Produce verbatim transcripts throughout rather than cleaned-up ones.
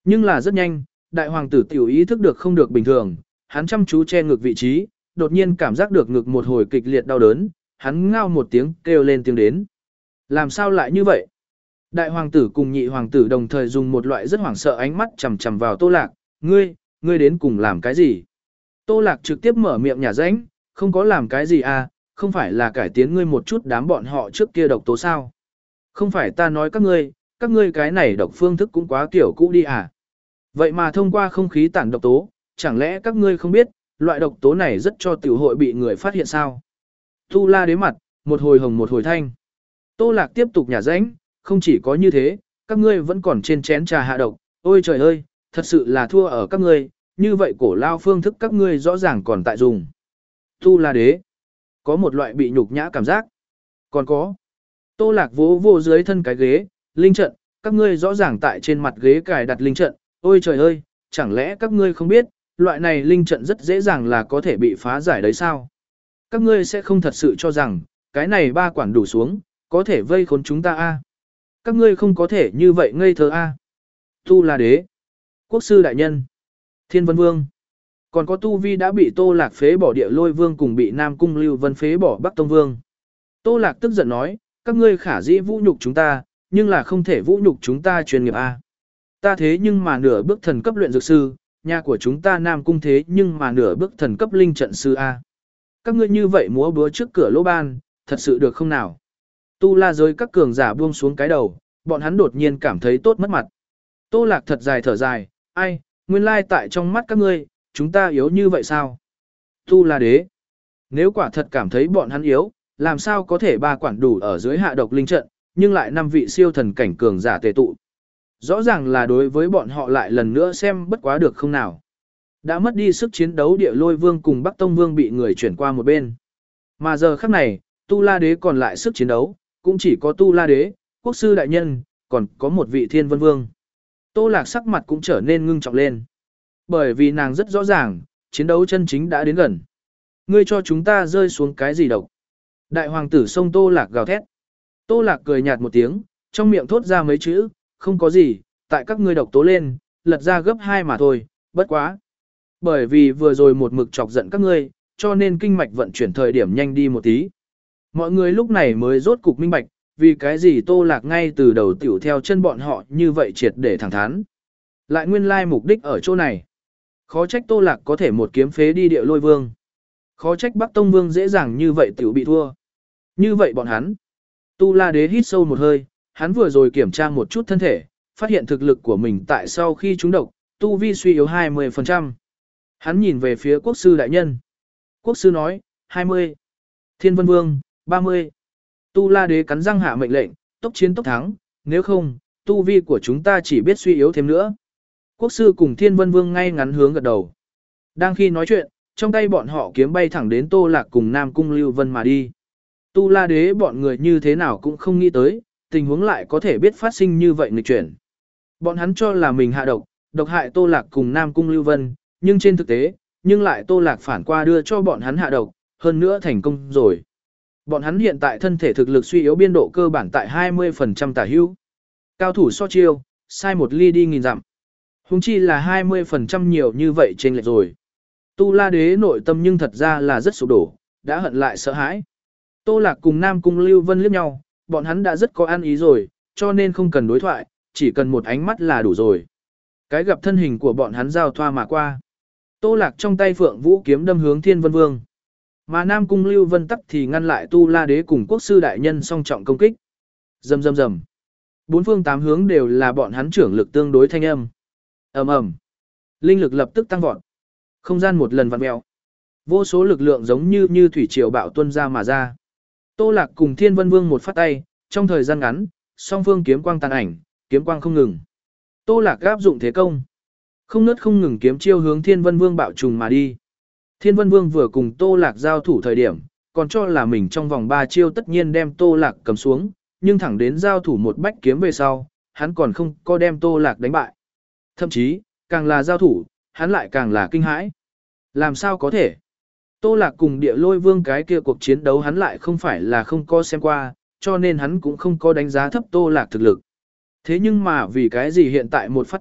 Nhưng là rất nhanh, đại hoàng tử tiểu ý thức được không được bình thường, hắn chăm chú che ngực vị trí, đột nhiên cảm giác được ngực một hồi kịch liệt đau đớn, hắn ngao một tiếng kêu lên tiếng đến. Làm sao lại như vậy? Đại hoàng tử cùng nhị hoàng tử đồng thời dùng một loại rất hoảng sợ ánh mắt chằm chằm vào Tô Lạc, ngươi, ngươi đến cùng làm cái gì? Tô Lạc trực tiếp mở miệng nhả rãnh, không có làm cái gì à, không phải là cải tiến ngươi một chút đám bọn họ trước kia độc tố sao? Không phải ta nói các ngươi, các ngươi cái này độc phương thức cũng quá kiểu cũ đi à? Vậy mà thông qua không khí tản độc tố, chẳng lẽ các ngươi không biết, loại độc tố này rất cho tiểu hội bị người phát hiện sao? Tu La Đế mặt, một hồi hồng một hồi thanh. Tô Lạc tiếp tục nhả rãnh, không chỉ có như thế, các ngươi vẫn còn trên chén trà hạ độc, ôi trời ơi, thật sự là thua ở các ngươi, như vậy cổ lao phương thức các ngươi rõ ràng còn tại dùng. Tu La Đế, có một loại bị nhục nhã cảm giác. Còn có, Tô Lạc vỗ vô dưới thân cái ghế, linh trận, các ngươi rõ ràng tại trên mặt ghế cài đặt linh trận, ôi trời ơi, chẳng lẽ các ngươi không biết, loại này linh trận rất dễ dàng là có thể bị phá giải đấy sao? Các ngươi sẽ không thật sự cho rằng, cái này ba quản đủ xuống, có thể vây khốn chúng ta a? Các ngươi không có thể như vậy ngây thơ a? Tu La Đế, Quốc sư đại nhân, Thiên Vân Vương, còn có tu vi đã bị Tô Lạc phế bỏ Địa Lôi Vương cùng bị Nam Cung Lưu Vân phế bỏ Bắc Tông Vương. Tô Lạc tức giận nói, các ngươi khả dĩ vũ nhục chúng ta, nhưng là không thể vũ nhục chúng ta chuyên nghiệp a. Ta thế nhưng mà nửa bước thần cấp luyện dược sư, nhà của chúng ta Nam Cung thế nhưng mà nửa bước thần cấp linh trận sư a. Các ngươi như vậy múa búa trước cửa lỗ ban, thật sự được không nào? Tu La giới các cường giả buông xuống cái đầu, bọn hắn đột nhiên cảm thấy tốt mất mặt. Tô Lạc thật dài thở dài, ai, nguyên lai tại trong mắt các ngươi, chúng ta yếu như vậy sao? Tu La Đế, nếu quả thật cảm thấy bọn hắn yếu, làm sao có thể ba quản đủ ở dưới hạ độc linh trận, nhưng lại năm vị siêu thần cảnh cường giả tề tụ. Rõ ràng là đối với bọn họ lại lần nữa xem bất quá được không nào. Đã mất đi sức chiến đấu Địa Lôi Vương cùng Bắc Tông Vương bị người chuyển qua một bên. Mà giờ khắc này, Tu La Đế còn lại sức chiến đấu, cũng chỉ có Tu La Đế, Quốc sư đại nhân, còn có một vị Thiên Vân Vương. Tô Lạc sắc mặt cũng trở nên ngưng trọng lên. Bởi vì nàng rất rõ ràng, chiến đấu chân chính đã đến gần. Ngươi cho chúng ta rơi xuống cái gì độc? Đại hoàng tử xông Tô Lạc gào thét. Tô Lạc cười nhạt một tiếng, trong miệng thốt ra mấy chữ, không có gì, tại các ngươi độc tố lên, lật ra gấp hai mà thôi, bất quá. Bởi vì vừa rồi một mực chọc giận các ngươi, cho nên kinh mạch vận chuyển thời điểm nhanh đi một tí. Mọi người lúc này mới rốt cục minh bạch, vì cái gì Tô Lạc ngay từ đầu tiểu theo chân bọn họ như vậy triệt để thẳng thắn. Lại nguyên lai mục đích ở chỗ này. Khó trách Tô Lạc có thể một kiếm phế đi Địa Lôi Vương. Khó trách Bắc Tông Vương dễ dàng như vậy tiểu bị thua. Như vậy bọn hắn. Tu La Đế hít sâu một hơi, hắn vừa rồi kiểm tra một chút thân thể, phát hiện thực lực của mình tại sau khi trúng độc, tu vi suy yếu hai mươi phần trăm. Hắn nhìn về phía quốc sư đại nhân. Quốc sư nói, hai mươi. Thiên Vân Vương, ba mươi. Tu La Đế cắn răng hạ mệnh lệnh, tốc chiến tốc thắng, nếu không, tu vi của chúng ta chỉ biết suy yếu thêm nữa. Quốc sư cùng Thiên Vân Vương ngay ngắn hướng gật đầu. Đang khi nói chuyện, trong tay bọn họ kiếm bay thẳng đến Tô Lạc cùng Nam Cung Lưu Vân mà đi. Tu La Đế bọn người như thế nào cũng không nghĩ tới, tình huống lại có thể biết phát sinh như vậy nghịch chuyển. Bọn hắn cho là mình hạ độc, độc hại Tô Lạc cùng Nam Cung Lưu Vân, nhưng trên thực tế, nhưng lại Tô Lạc phản qua đưa cho bọn hắn hạ độc, hơn nữa thành công rồi. Bọn hắn hiện tại thân thể thực lực suy yếu biên độ cơ bản tại hai mươi phần trăm tả hữu. Cao thủ so chiêu, sai một ly đi nghìn dặm. Huống chi là hai mươi phần trăm nhiều như vậy trên lệch rồi. Tu La Đế nội tâm nhưng thật ra là rất sụp đổ, đã hận lại sợ hãi. Tô Lạc cùng Nam Cung Lưu Vân liếc nhau, bọn hắn đã rất có ăn ý rồi, cho nên không cần đối thoại, chỉ cần một ánh mắt là đủ rồi. Cái gặp thân hình của bọn hắn giao thoa mà qua. Tô Lạc trong tay Phượng Vũ kiếm đâm hướng Thiên Vân Vương. Mà Nam Cung Lưu Vân tắc thì ngăn lại Tu La Đế cùng quốc sư đại nhân song trọng công kích. Rầm rầm rầm. Bốn phương tám hướng đều là bọn hắn trưởng lực tương đối thanh âm. Ầm ầm. Linh lực lập tức tăng vọt. Không gian một lần vặn mèo. Vô số lực lượng giống như như thủy triều bạo tuôn ra mà ra. Tô Lạc cùng Thiên Vân Vương một phát tay, trong thời gian ngắn, song phương kiếm quang tàn ảnh, kiếm quang không ngừng. Tô Lạc áp dụng thế công, không nứt không ngừng kiếm chiêu hướng Thiên Vân Vương bạo trùng mà đi. Thiên Vân Vương vừa cùng Tô Lạc giao thủ thời điểm, còn cho là mình trong vòng ba chiêu tất nhiên đem Tô Lạc cầm xuống, nhưng thẳng đến giao thủ một bách kiếm về sau, hắn còn không có đem Tô Lạc đánh bại. Thậm chí, càng là giao thủ, hắn lại càng là kinh hãi. Làm sao có thể? Tô Lạc cùng Địa Lôi Vương cái kia cuộc chiến đấu hắn lại không phải là không có xem qua, cho nên hắn cũng không có đánh giá thấp Tô Lạc thực lực. Thế nhưng mà vì cái gì hiện tại một phát tay,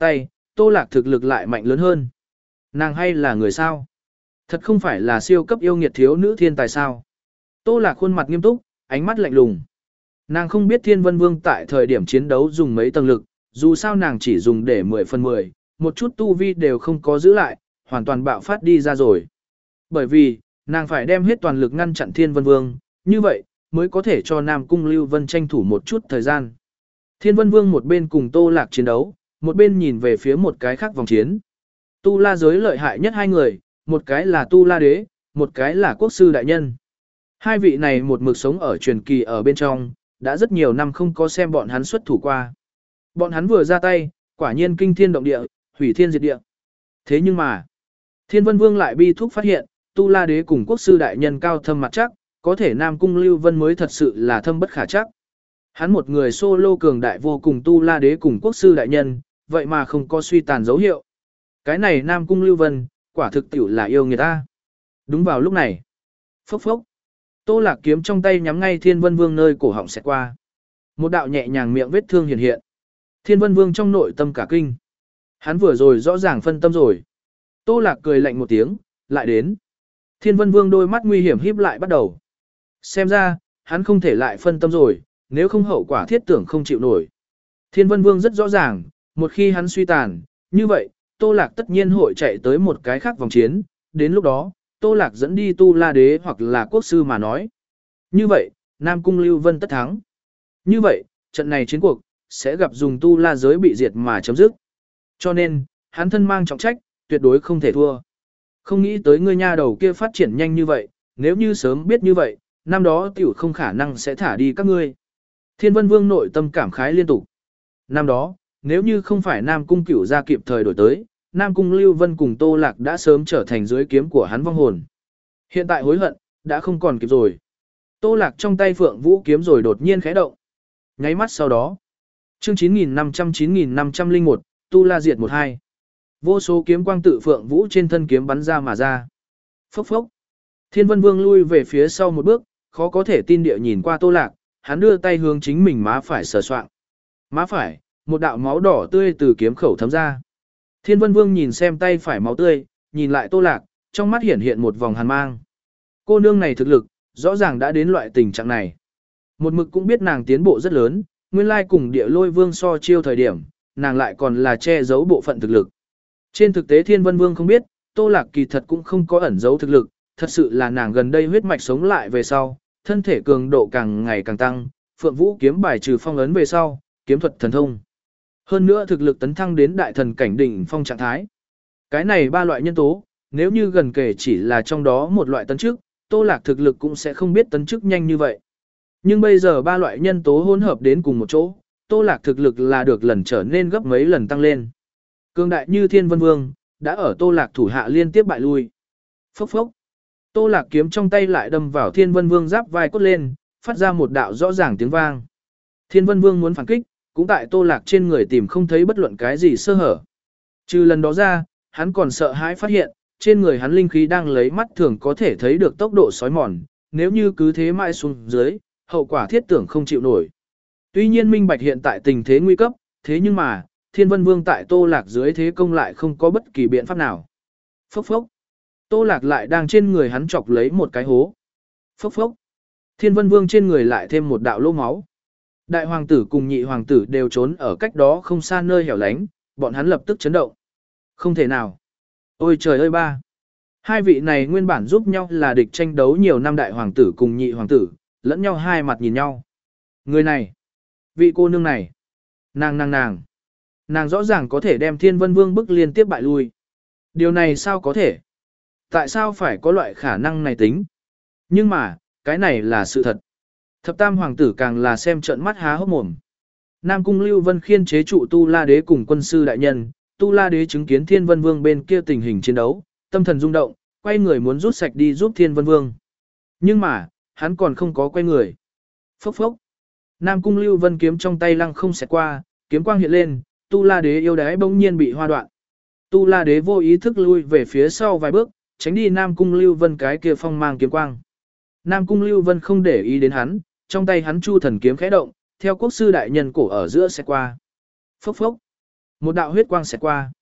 Tô Lạc thực lực lại mạnh lớn hơn. Nàng hay là người sao? Thật không phải là siêu cấp yêu nghiệt thiếu nữ thiên tài sao? Tô Lạc khuôn mặt nghiêm túc, ánh mắt lạnh lùng. Nàng không biết Thiên Vân Vương tại thời điểm chiến đấu dùng mấy tầng lực, dù sao nàng chỉ dùng để mười phần mười, một chút tu vi đều không có giữ lại, hoàn toàn bạo phát đi ra rồi. Bởi vì, nàng phải đem hết toàn lực ngăn chặn Thiên Vân Vương, như vậy, mới có thể cho Nam Cung Lưu Vân tranh thủ một chút thời gian. Thiên Vân Vương một bên cùng Tô Lạc chiến đấu, một bên nhìn về phía một cái khác vòng chiến. Tu La giới lợi hại nhất hai người, một cái là Tu La Đế, một cái là Quốc sư đại nhân. Hai vị này một mực sống ở truyền kỳ ở bên trong, đã rất nhiều năm không có xem bọn hắn xuất thủ qua. Bọn hắn vừa ra tay, quả nhiên kinh thiên động địa, hủy thiên diệt địa. Thế nhưng mà, Thiên Vân Vương lại bi thúc phát hiện, Tu La Đế cùng Quốc sư đại nhân cao thâm mặt chắc, có thể Nam Cung Lưu Vân mới thật sự là thâm bất khả chắc. Hắn một người solo cường đại vô cùng Tu La Đế cùng Quốc sư đại nhân, vậy mà không có suy tàn dấu hiệu. Cái này Nam Cung Lưu Vân, quả thực tiểu là yêu người ta. Đúng vào lúc này, phốc phốc, Tô Lạc kiếm trong tay nhắm ngay Thiên Vân Vương nơi cổ họng xẹt qua. Một đạo nhẹ nhàng miệng vết thương hiện hiện. Thiên Vân Vương trong nội tâm cả kinh. Hắn vừa rồi rõ ràng phân tâm rồi. Tô Lạc cười lạnh một tiếng, lại đến. Thiên Vân Vương đôi mắt nguy hiểm híp lại bắt đầu. Xem ra, hắn không thể lại phân tâm rồi, nếu không hậu quả thiết tưởng không chịu nổi. Thiên Vân Vương rất rõ ràng, một khi hắn suy tàn, như vậy, Tô Lạc tất nhiên hội chạy tới một cái khác vòng chiến, đến lúc đó, Tô Lạc dẫn đi Tu La Đế hoặc là Quốc sư mà nói. Như vậy, Nam Cung Lưu Vân tất thắng. Như vậy, trận này chiến cuộc, sẽ gặp dùng Tu La giới bị diệt mà chấm dứt. Cho nên, hắn thân mang trọng trách, tuyệt đối không thể thua. Không nghĩ tới ngươi nha đầu kia phát triển nhanh như vậy, nếu như sớm biết như vậy, năm đó tiểu không khả năng sẽ thả đi các ngươi. Thiên Vân Vương nội tâm cảm khái liên tục. Năm đó, nếu như không phải Nam Cung Cửu ra kịp thời đổi tới, Nam Cung Lưu Vân cùng Tô Lạc đã sớm trở thành dưới kiếm của hắn vong hồn. Hiện tại hối hận, đã không còn kịp rồi. Tô Lạc trong tay Phượng Vũ kiếm rồi đột nhiên khẽ động. Nháy mắt sau đó, chương chín nghìn năm trăm chín nghìn năm trăm lẻ một, Tu La diệt một hai. Vô số kiếm quang tự Phượng Vũ trên thân kiếm bắn ra mà ra. Phốc phốc. Thiên Vân Vương lui về phía sau một bước, khó có thể tin địa nhìn qua Tô Lạc, hắn đưa tay hướng chính mình má phải sờ soạng. Má phải, một đạo máu đỏ tươi từ kiếm khẩu thấm ra. Thiên Vân Vương nhìn xem tay phải máu tươi, nhìn lại Tô Lạc, trong mắt hiển hiện một vòng hàn mang. Cô nương này thực lực, rõ ràng đã đến loại tình trạng này. Một mực cũng biết nàng tiến bộ rất lớn, nguyên lai cùng địa lôi vương so chiêu thời điểm, nàng lại còn là che giấu bộ phận thực lực. Trên thực tế Thiên Vân Vương không biết, Tô Lạc kỳ thật cũng không có ẩn giấu thực lực, thật sự là nàng gần đây huyết mạch sống lại về sau, thân thể cường độ càng ngày càng tăng, Phượng Vũ kiếm bài trừ phong ấn về sau, kiếm thuật thần thông. Hơn nữa thực lực tấn thăng đến đại thần cảnh đỉnh phong trạng thái. Cái này ba loại nhân tố, nếu như gần kể chỉ là trong đó một loại tấn chức, Tô Lạc thực lực cũng sẽ không biết tấn chức nhanh như vậy. Nhưng bây giờ ba loại nhân tố hỗn hợp đến cùng một chỗ, Tô Lạc thực lực là được lần trở nên gấp mấy lần tăng lên. Cường đại như Thiên Vân Vương, đã ở Tô Lạc thủ hạ liên tiếp bại lui. Phốc phốc. Tô Lạc kiếm trong tay lại đâm vào Thiên Vân Vương giáp vai cốt lên, phát ra một đạo rõ ràng tiếng vang. Thiên Vân Vương muốn phản kích, cũng tại Tô Lạc trên người tìm không thấy bất luận cái gì sơ hở. Trừ lần đó ra, hắn còn sợ hãi phát hiện, trên người hắn linh khí đang lấy mắt thường có thể thấy được tốc độ sói mòn, nếu như cứ thế mãi xuống dưới, hậu quả thiết tưởng không chịu nổi. Tuy nhiên minh bạch hiện tại tình thế nguy cấp, thế nhưng mà, Thiên Vân Vương tại Tô Lạc dưới thế công lại không có bất kỳ biện pháp nào. Phốc phốc. Tô Lạc lại đang trên người hắn chọc lấy một cái hố. Phốc phốc. Thiên Vân Vương trên người lại thêm một đạo lỗ máu. Đại hoàng tử cùng nhị hoàng tử đều trốn ở cách đó không xa nơi hẻo lánh, bọn hắn lập tức chấn động. Không thể nào. Ôi trời ơi ba. Hai vị này nguyên bản giúp nhau là địch tranh đấu nhiều năm đại hoàng tử cùng nhị hoàng tử, lẫn nhau hai mặt nhìn nhau. Người này. Vị cô nương này. Nàng nàng nàng. Nàng rõ ràng có thể đem Thiên Vân Vương bức liên tiếp bại lui. Điều này sao có thể? Tại sao phải có loại khả năng này tính? Nhưng mà, cái này là sự thật. Thập tam hoàng tử càng là xem trợn mắt há hốc mồm. Nam Cung Lưu Vân khiên chế trụ Tu La Đế cùng quân sư đại nhân, Tu La Đế chứng kiến Thiên Vân Vương bên kia tình hình chiến đấu, tâm thần rung động, quay người muốn rút sạch đi giúp Thiên Vân Vương. Nhưng mà, hắn còn không có quay người. Phốc phốc. Nam Cung Lưu Vân kiếm trong tay lăng không xẹt qua, kiếm quang hiện lên, Tu La Đế yêu đái bỗng nhiên bị hoa đoạn. Tu La Đế vô ý thức lui về phía sau vài bước, tránh đi Nam Cung Lưu Vân cái kia phong mang kiếm quang. Nam Cung Lưu Vân không để ý đến hắn, trong tay hắn chu thần kiếm khẽ động, theo quốc sư đại nhân cổ ở giữa xẹt qua. Phốc phốc. Một đạo huyết quang xẹt qua.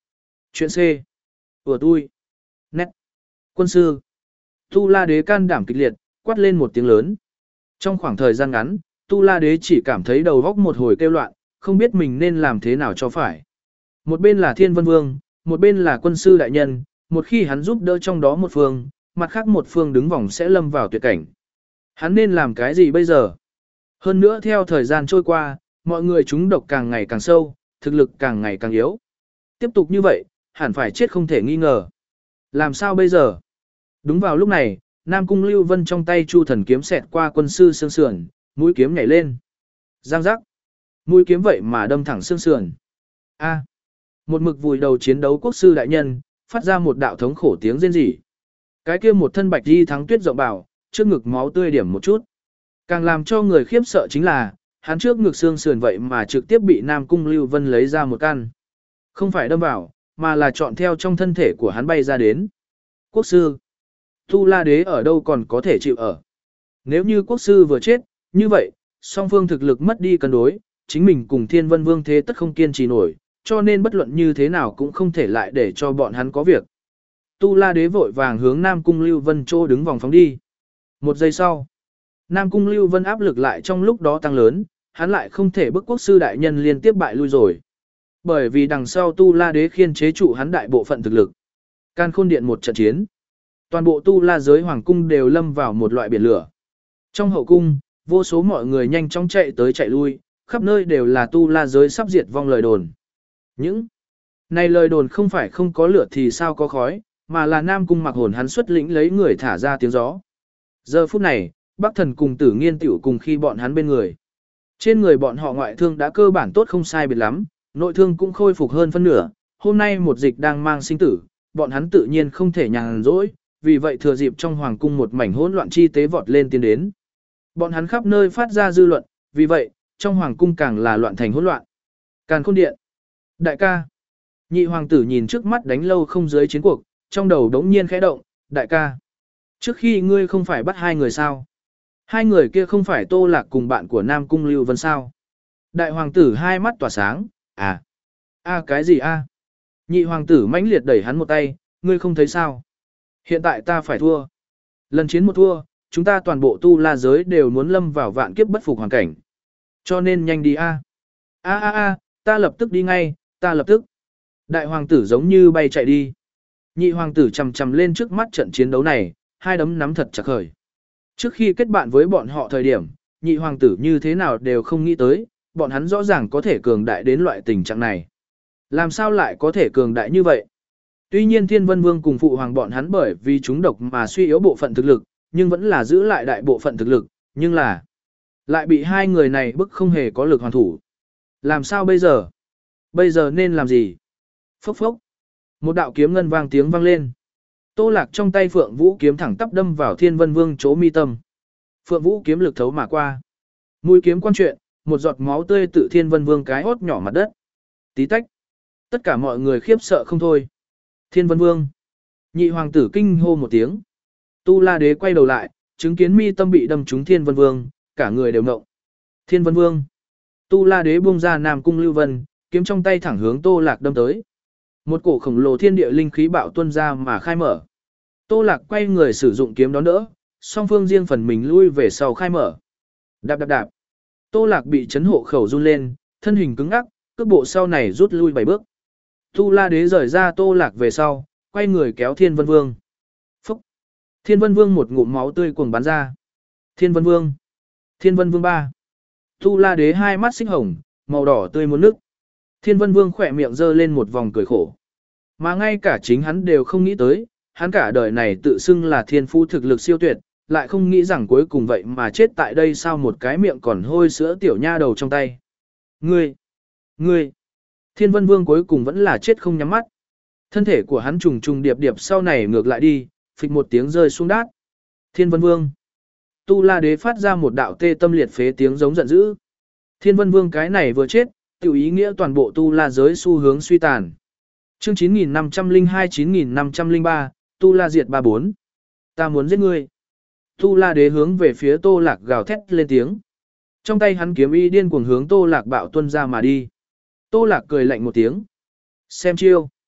Chuyện C. Ủa tui. Nét. Quân sư. Tu La Đế can đảm kịch liệt, quát lên một tiếng lớn. Trong khoảng thời gian ngắn, Tu La Đế chỉ cảm thấy đầu góc một hồi kêu loạn, không biết mình nên làm thế nào cho phải. Một bên là Thiên Vân Vương, một bên là quân sư đại nhân, một khi hắn giúp đỡ trong đó một phương, mặt khác một phương đứng vòng sẽ lâm vào tuyệt cảnh. Hắn nên làm cái gì bây giờ? Hơn nữa theo thời gian trôi qua, mọi người chúng độc càng ngày càng sâu, thực lực càng ngày càng yếu. Tiếp tục như vậy, hẳn phải chết không thể nghi ngờ. Làm sao bây giờ? Đúng vào lúc này, Nam Cung Lưu Vân trong tay Chu Thần kiếm xẹt qua quân sư xương sườn, mũi kiếm nhảy lên. Giang giác. Mũi kiếm vậy mà đâm thẳng xương sườn. A. Một mực vùi đầu chiến đấu quốc sư đại nhân, phát ra một đạo thống khổ tiếng rên rỉ. Cái kia một thân bạch y thắng tuyết rộng bảo, trước ngực máu tươi điểm một chút. Càng làm cho người khiếp sợ chính là, hắn trước ngực xương sườn vậy mà trực tiếp bị Nam Cung Lưu Vân lấy ra một căn. Không phải đâm vào, mà là chọn theo trong thân thể của hắn bay ra đến. Quốc sư. Tu La Đế ở đâu còn có thể chịu ở. Nếu như quốc sư vừa chết, như vậy, song phương thực lực mất đi cân đối, chính mình cùng Thiên Vân Vương thế tất không kiên trì nổi, cho nên bất luận như thế nào cũng không thể lại để cho bọn hắn có việc. Tu La Đế vội vàng hướng Nam Cung Lưu Vân Trô đứng vòng phóng đi. Một giây sau, Nam Cung Lưu Vân áp lực lại trong lúc đó tăng lớn, hắn lại không thể bức quốc sư đại nhân liên tiếp bại lui rồi. Bởi vì đằng sau Tu La Đế khiên chế trụ hắn đại bộ phận thực lực. Can Khôn Điện một trận chiến. Toàn bộ Tu La giới hoàng cung đều lâm vào một loại biển lửa. Trong hậu cung, vô số mọi người nhanh chóng chạy tới chạy lui, khắp nơi đều là Tu La giới sắp diệt vong lời đồn. Những này lời đồn không phải không có lửa thì sao có khói, mà là Nam Cung Mặc Hồn hắn xuất lĩnh lấy người thả ra tiếng gió. Giờ phút này, Bắc Thần cùng Tử Nghiên tiểu cùng khi bọn hắn bên người. Trên người bọn họ ngoại thương đã cơ bản tốt không sai biệt lắm, nội thương cũng khôi phục hơn phân nửa. Hôm nay một dịch đang mang sinh tử, bọn hắn tự nhiên không thể nhàn rỗi, vì vậy thừa dịp trong hoàng cung một mảnh hỗn loạn chi tế vọt lên tiến đến. Bọn hắn khắp nơi phát ra dư luận, vì vậy, trong hoàng cung càng là loạn thành hỗn loạn. Càn Khôn Điện. Đại ca. Nhị hoàng tử nhìn trước mắt đánh lâu không dưới chiến cuộc, trong đầu đống nhiên khẽ động, đại ca. Trước khi ngươi không phải bắt hai người sao? Hai người kia không phải Tô Lạc cùng bạn của Nam Cung Lưu Vân sao? Đại hoàng tử hai mắt tỏa sáng, à? À cái gì a? À? Nhị hoàng tử mãnh liệt đẩy hắn một tay, ngươi không thấy sao? Hiện tại ta phải thua. Lần chiến một thua, chúng ta toàn bộ Tu La giới đều muốn lâm vào vạn kiếp bất phục hoàn cảnh. Cho nên nhanh đi a. A a a, ta lập tức đi ngay, ta lập tức. Đại hoàng tử giống như bay chạy đi. Nhị hoàng tử chầm chầm lên trước mắt trận chiến đấu này, hai đấm nắm thật chặt khởi. Trước khi kết bạn với bọn họ thời điểm, nhị hoàng tử như thế nào đều không nghĩ tới, bọn hắn rõ ràng có thể cường đại đến loại tình trạng này. Làm sao lại có thể cường đại như vậy? Tuy nhiên Thiên Vân Vương cùng phụ hoàng bọn hắn bởi vì chúng độc mà suy yếu bộ phận thực lực, nhưng vẫn là giữ lại đại bộ phận thực lực, nhưng là lại bị hai người này bức không hề có lực hoàn thủ. Làm sao bây giờ? Bây giờ nên làm gì? Phốc phốc. Một đạo kiếm ngân vang tiếng vang lên. Tô Lạc trong tay Phượng Vũ kiếm thẳng tắp đâm vào Thiên Vân Vương chỗ mi tâm. Phượng Vũ kiếm lực thấu mà qua. Mũi kiếm quan chuyện, một giọt máu tươi tự Thiên Vân Vương cái hốt nhỏ mặt đất. Tí tách. Tất cả mọi người khiếp sợ không thôi. Thiên Vân Vương. Nhị hoàng tử kinh hô một tiếng. Tu La Đế quay đầu lại, chứng kiến mi tâm bị đâm trúng Thiên Vân Vương, cả người đều ngộng. Thiên Vân Vương. Tu La Đế buông ra Nam Cung Lưu Vân, kiếm trong tay thẳng hướng Tô Lạc đâm tới. Một cổ khổng lồ thiên địa linh khí bạo tuôn ra mà khai mở. Tô Lạc quay người sử dụng kiếm đón đỡ, song phương riêng phần mình lui về sau khai mở. Đạp đạp đạp. Tô Lạc bị chấn hộ khẩu run lên, thân hình cứng ngắc, cước bộ sau này rút lui bảy bước. Tu La Đế rời ra Tô Lạc về sau, quay người kéo Thiên Vân Vương. Phúc. Thiên Vân Vương một ngụm máu tươi cuồng bắn ra. Thiên Vân Vương. Thiên Vân Vương ba. Tu La Đế hai mắt xích hồng, màu đỏ tươi muốn nức. Thiên Vân Vương khỏe miệng giơ lên một vòng cười khổ. Mà ngay cả chính hắn đều không nghĩ tới, hắn cả đời này tự xưng là thiên phu thực lực siêu tuyệt, lại không nghĩ rằng cuối cùng vậy mà chết tại đây sau một cái miệng còn hôi sữa tiểu nha đầu trong tay. Ngươi! Ngươi! Thiên Vân Vương cuối cùng vẫn là chết không nhắm mắt. Thân thể của hắn trùng trùng điệp điệp sau này ngược lại đi, phịch một tiếng rơi xuống đát. Thiên Vân Vương! Tu La Đế phát ra một đạo tê tâm liệt phế tiếng giống giận dữ. Thiên Vân Vương cái này vừa chết, tiểu ý nghĩa toàn bộ Tu La giới xu hướng suy tàn. Chương chín nghìn năm trăm lẻ hai chín nghìn năm trăm lẻ ba, Tu La diệt ba bốn. Ta muốn giết ngươi. Tu La Đế hướng về phía Tô Lạc gào thét lên tiếng. Trong tay hắn kiếm y điên cuồng hướng Tô Lạc bạo tuân ra mà đi. Tô Lạc cười lạnh một tiếng. Xem chiêu.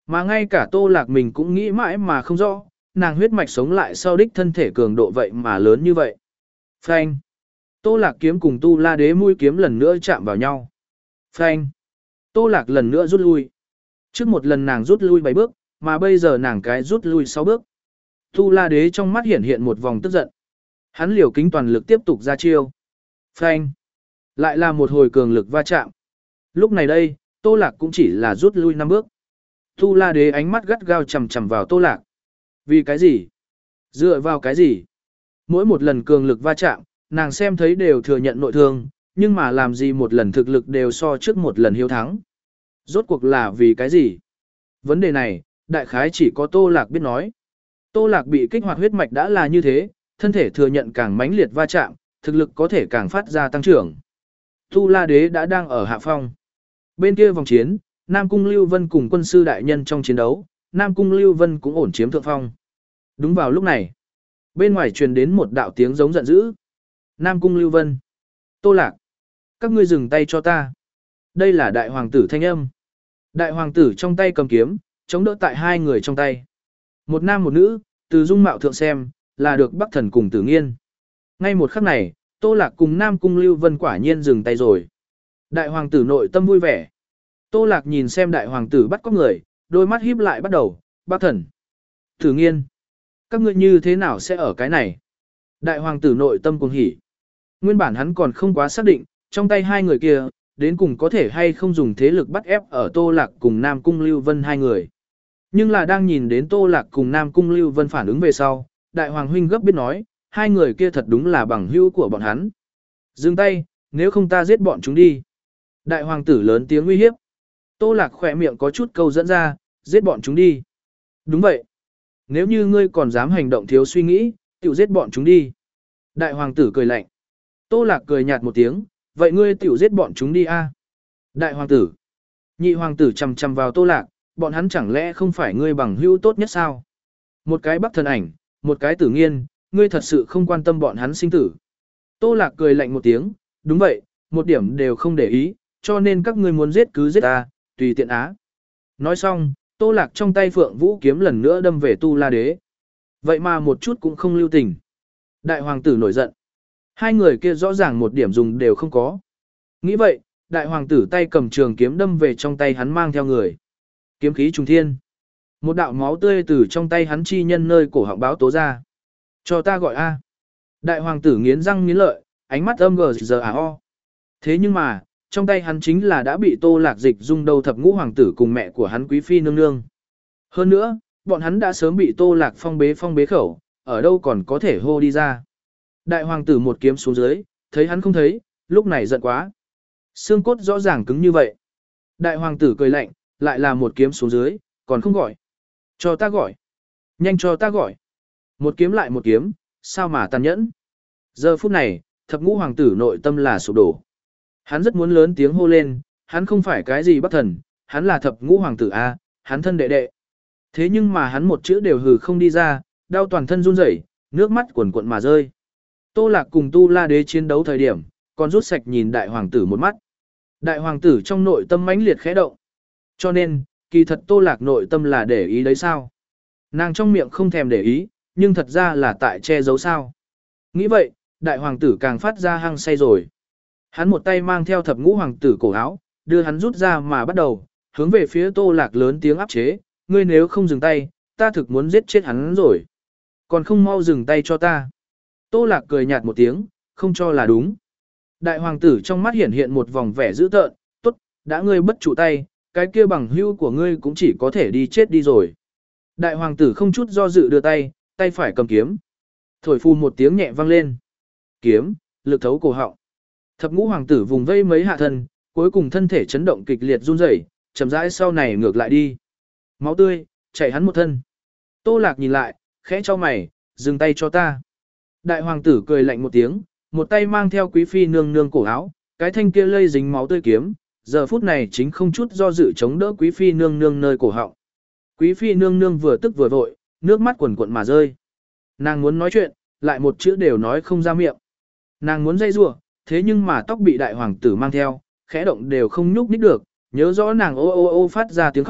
Mà ngay cả Tô Lạc mình cũng nghĩ mãi mà không rõ, nàng huyết mạch sống lại sau đích thân thể cường độ vậy mà lớn như vậy. Phanh. Tô Lạc kiếm cùng Tu La Đế mũi kiếm lần nữa chạm vào nhau. Phanh. Tô Lạc lần nữa rút lui. Trước một lần nàng rút lui bảy bước, mà bây giờ nàng cái rút lui sáu bước. Tu La Đế trong mắt hiện hiện một vòng tức giận. Hắn liều kính toàn lực tiếp tục ra chiêu. Phanh. Lại là một hồi cường lực va chạm. Lúc này đây, Tô Lạc cũng chỉ là rút lui năm bước. Tu La Đế ánh mắt gắt gao chằm chằm vào Tô Lạc. Vì cái gì? Dựa vào cái gì? Mỗi một lần cường lực va chạm, nàng xem thấy đều thừa nhận nội thương, nhưng mà làm gì một lần thực lực đều so trước một lần hiếu thắng. Rốt cuộc là vì cái gì? Vấn đề này, đại khái chỉ có Tô Lạc biết nói. Tô Lạc bị kích hoạt huyết mạch đã là như thế, thân thể thừa nhận càng mãnh liệt va chạm, thực lực có thể càng phát ra tăng trưởng. Tu La Đế đã đang ở hạ phong. Bên kia vòng chiến, Nam Cung Lưu Vân cùng quân sư đại nhân trong chiến đấu, Nam Cung Lưu Vân cũng ổn chiếm thượng phong. Đúng vào lúc này, bên ngoài truyền đến một đạo tiếng giống giận dữ. Nam Cung Lưu Vân, Tô Lạc, các ngươi dừng tay cho ta. Đây là đại hoàng tử thanh âm. Đại hoàng tử trong tay cầm kiếm, chống đỡ tại hai người trong tay. Một nam một nữ, từ dung mạo thượng xem, là được Bắc Thần cùng Tử Nghiên. Ngay một khắc này, Tô Lạc cùng Nam Cung Lưu Vân quả nhiên dừng tay rồi. Đại hoàng tử nội tâm vui vẻ. Tô Lạc nhìn xem đại hoàng tử bắt cóc người, đôi mắt híp lại bắt đầu, Bắc Thần, Tử Nghiên, các ngươi như thế nào sẽ ở cái này? Đại hoàng tử nội tâm cuồng hỉ. Nguyên bản hắn còn không quá xác định, trong tay hai người kia, đến cùng có thể hay không dùng thế lực bắt ép ở Tô Lạc cùng Nam Cung Lưu Vân hai người. Nhưng là đang nhìn đến Tô Lạc cùng Nam Cung Lưu Vân phản ứng về sau, đại hoàng huynh gấp biết nói, hai người kia thật đúng là bằng hữu của bọn hắn. Dừng tay, nếu không ta giết bọn chúng đi. Đại hoàng tử lớn tiếng uy hiếp. Tô Lạc khỏe miệng có chút câu dẫn ra, giết bọn chúng đi. Đúng vậy. Nếu như ngươi còn dám hành động thiếu suy nghĩ, tiểu giết bọn chúng đi. Đại hoàng tử cười lạnh. Tô Lạc cười nhạt một tiếng, vậy ngươi tiểu giết bọn chúng đi a. Đại hoàng tử. Nhị hoàng tử chằm chằm vào Tô Lạc, bọn hắn chẳng lẽ không phải ngươi bằng hữu tốt nhất sao? Một cái Bắc Thần ảnh, một cái Tử Nghiên, ngươi thật sự không quan tâm bọn hắn sinh tử. Tô Lạc cười lạnh một tiếng, đúng vậy, một điểm đều không để ý, cho nên các ngươi muốn giết cứ giết ta, tùy tiện á. Nói xong, Tô Lạc trong tay Phượng Vũ kiếm lần nữa đâm về Tu La Đế. Vậy mà một chút cũng không lưu tình. Đại hoàng tử nổi giận. Hai người kia rõ ràng một điểm dùng đều không có. Nghĩ vậy, đại hoàng tử tay cầm trường kiếm đâm về trong tay hắn mang theo người. Kiếm khí trùng thiên. Một đạo máu tươi từ trong tay hắn chi nhân nơi cổ họng báo tố ra. Cho ta gọi A. Đại hoàng tử nghiến răng nghiến lợi, ánh mắt âm gờ giờ à o. Thế nhưng mà, trong tay hắn chính là đã bị Tô Lạc dịch dung đầu thập ngũ hoàng tử cùng mẹ của hắn quý phi nương nương. Hơn nữa, bọn hắn đã sớm bị Tô Lạc phong bế phong bế khẩu, ở đâu còn có thể hô đi ra. Đại hoàng tử một kiếm xuống dưới, thấy hắn không thấy, lúc này giận quá. Xương cốt rõ ràng cứng như vậy. Đại hoàng tử cười lạnh, lại là một kiếm xuống dưới, còn không gọi. Cho ta gọi. Nhanh cho ta gọi. Một kiếm lại một kiếm, sao mà tàn nhẫn. Giờ phút này, thập ngũ hoàng tử nội tâm là sụp đổ. Hắn rất muốn lớn tiếng hô lên, hắn không phải cái gì Bắc Thần, hắn là thập ngũ hoàng tử A, hắn thân đệ đệ. Thế nhưng mà hắn một chữ đều hừ không đi ra, đau toàn thân run rẩy, nước mắt cuồn cuộn mà rơi. Tô Lạc cùng Tu La Đế chiến đấu thời điểm, còn rút sạch nhìn đại hoàng tử một mắt. Đại hoàng tử trong nội tâm mãnh liệt khẽ động. Cho nên, kỳ thật Tô Lạc nội tâm là để ý đấy sao? Nàng trong miệng không thèm để ý, nhưng thật ra là tại che giấu sao? Nghĩ vậy, đại hoàng tử càng phát ra hăng say rồi. Hắn một tay mang theo thập ngũ hoàng tử cổ áo, đưa hắn rút ra mà bắt đầu, hướng về phía Tô Lạc lớn tiếng áp chế, ngươi nếu không dừng tay, ta thực muốn giết chết hắn rồi. Còn không mau dừng tay cho ta. Tô Lạc cười nhạt một tiếng, không cho là đúng. Đại hoàng tử trong mắt hiện hiện một vòng vẻ dữ tợn, tốt, đã ngươi bất trụ tay, cái kia bằng hữu của ngươi cũng chỉ có thể đi chết đi rồi. Đại hoàng tử không chút do dự đưa tay, tay phải cầm kiếm. Thổi phù một tiếng nhẹ vang lên. Kiếm, lực thấu cổ họng. Thập ngũ hoàng tử vùng vây mấy hạ thân, cuối cùng thân thể chấn động kịch liệt run rẩy, chậm rãi sau này ngược lại đi. Máu tươi, chảy hắn một thân. Tô Lạc nhìn lại, khẽ cho mày, dừng tay cho ta. Đại hoàng tử cười lạnh một tiếng, một tay mang theo quý phi nương nương cổ áo, cái thanh kia lây dính máu tươi kiếm, giờ phút này chính không chút do dự chống đỡ quý phi nương nương nơi cổ họng. Quý phi nương nương vừa tức vừa vội, nước mắt quần quần mà rơi. Nàng muốn nói chuyện, lại một chữ đều nói không ra miệng. Nàng muốn dây rủa, thế nhưng mà tóc bị đại hoàng tử mang theo, khẽ động đều không nhúc nhích được, nhớ rõ nàng ô ô ô phát ra tiếng khóc,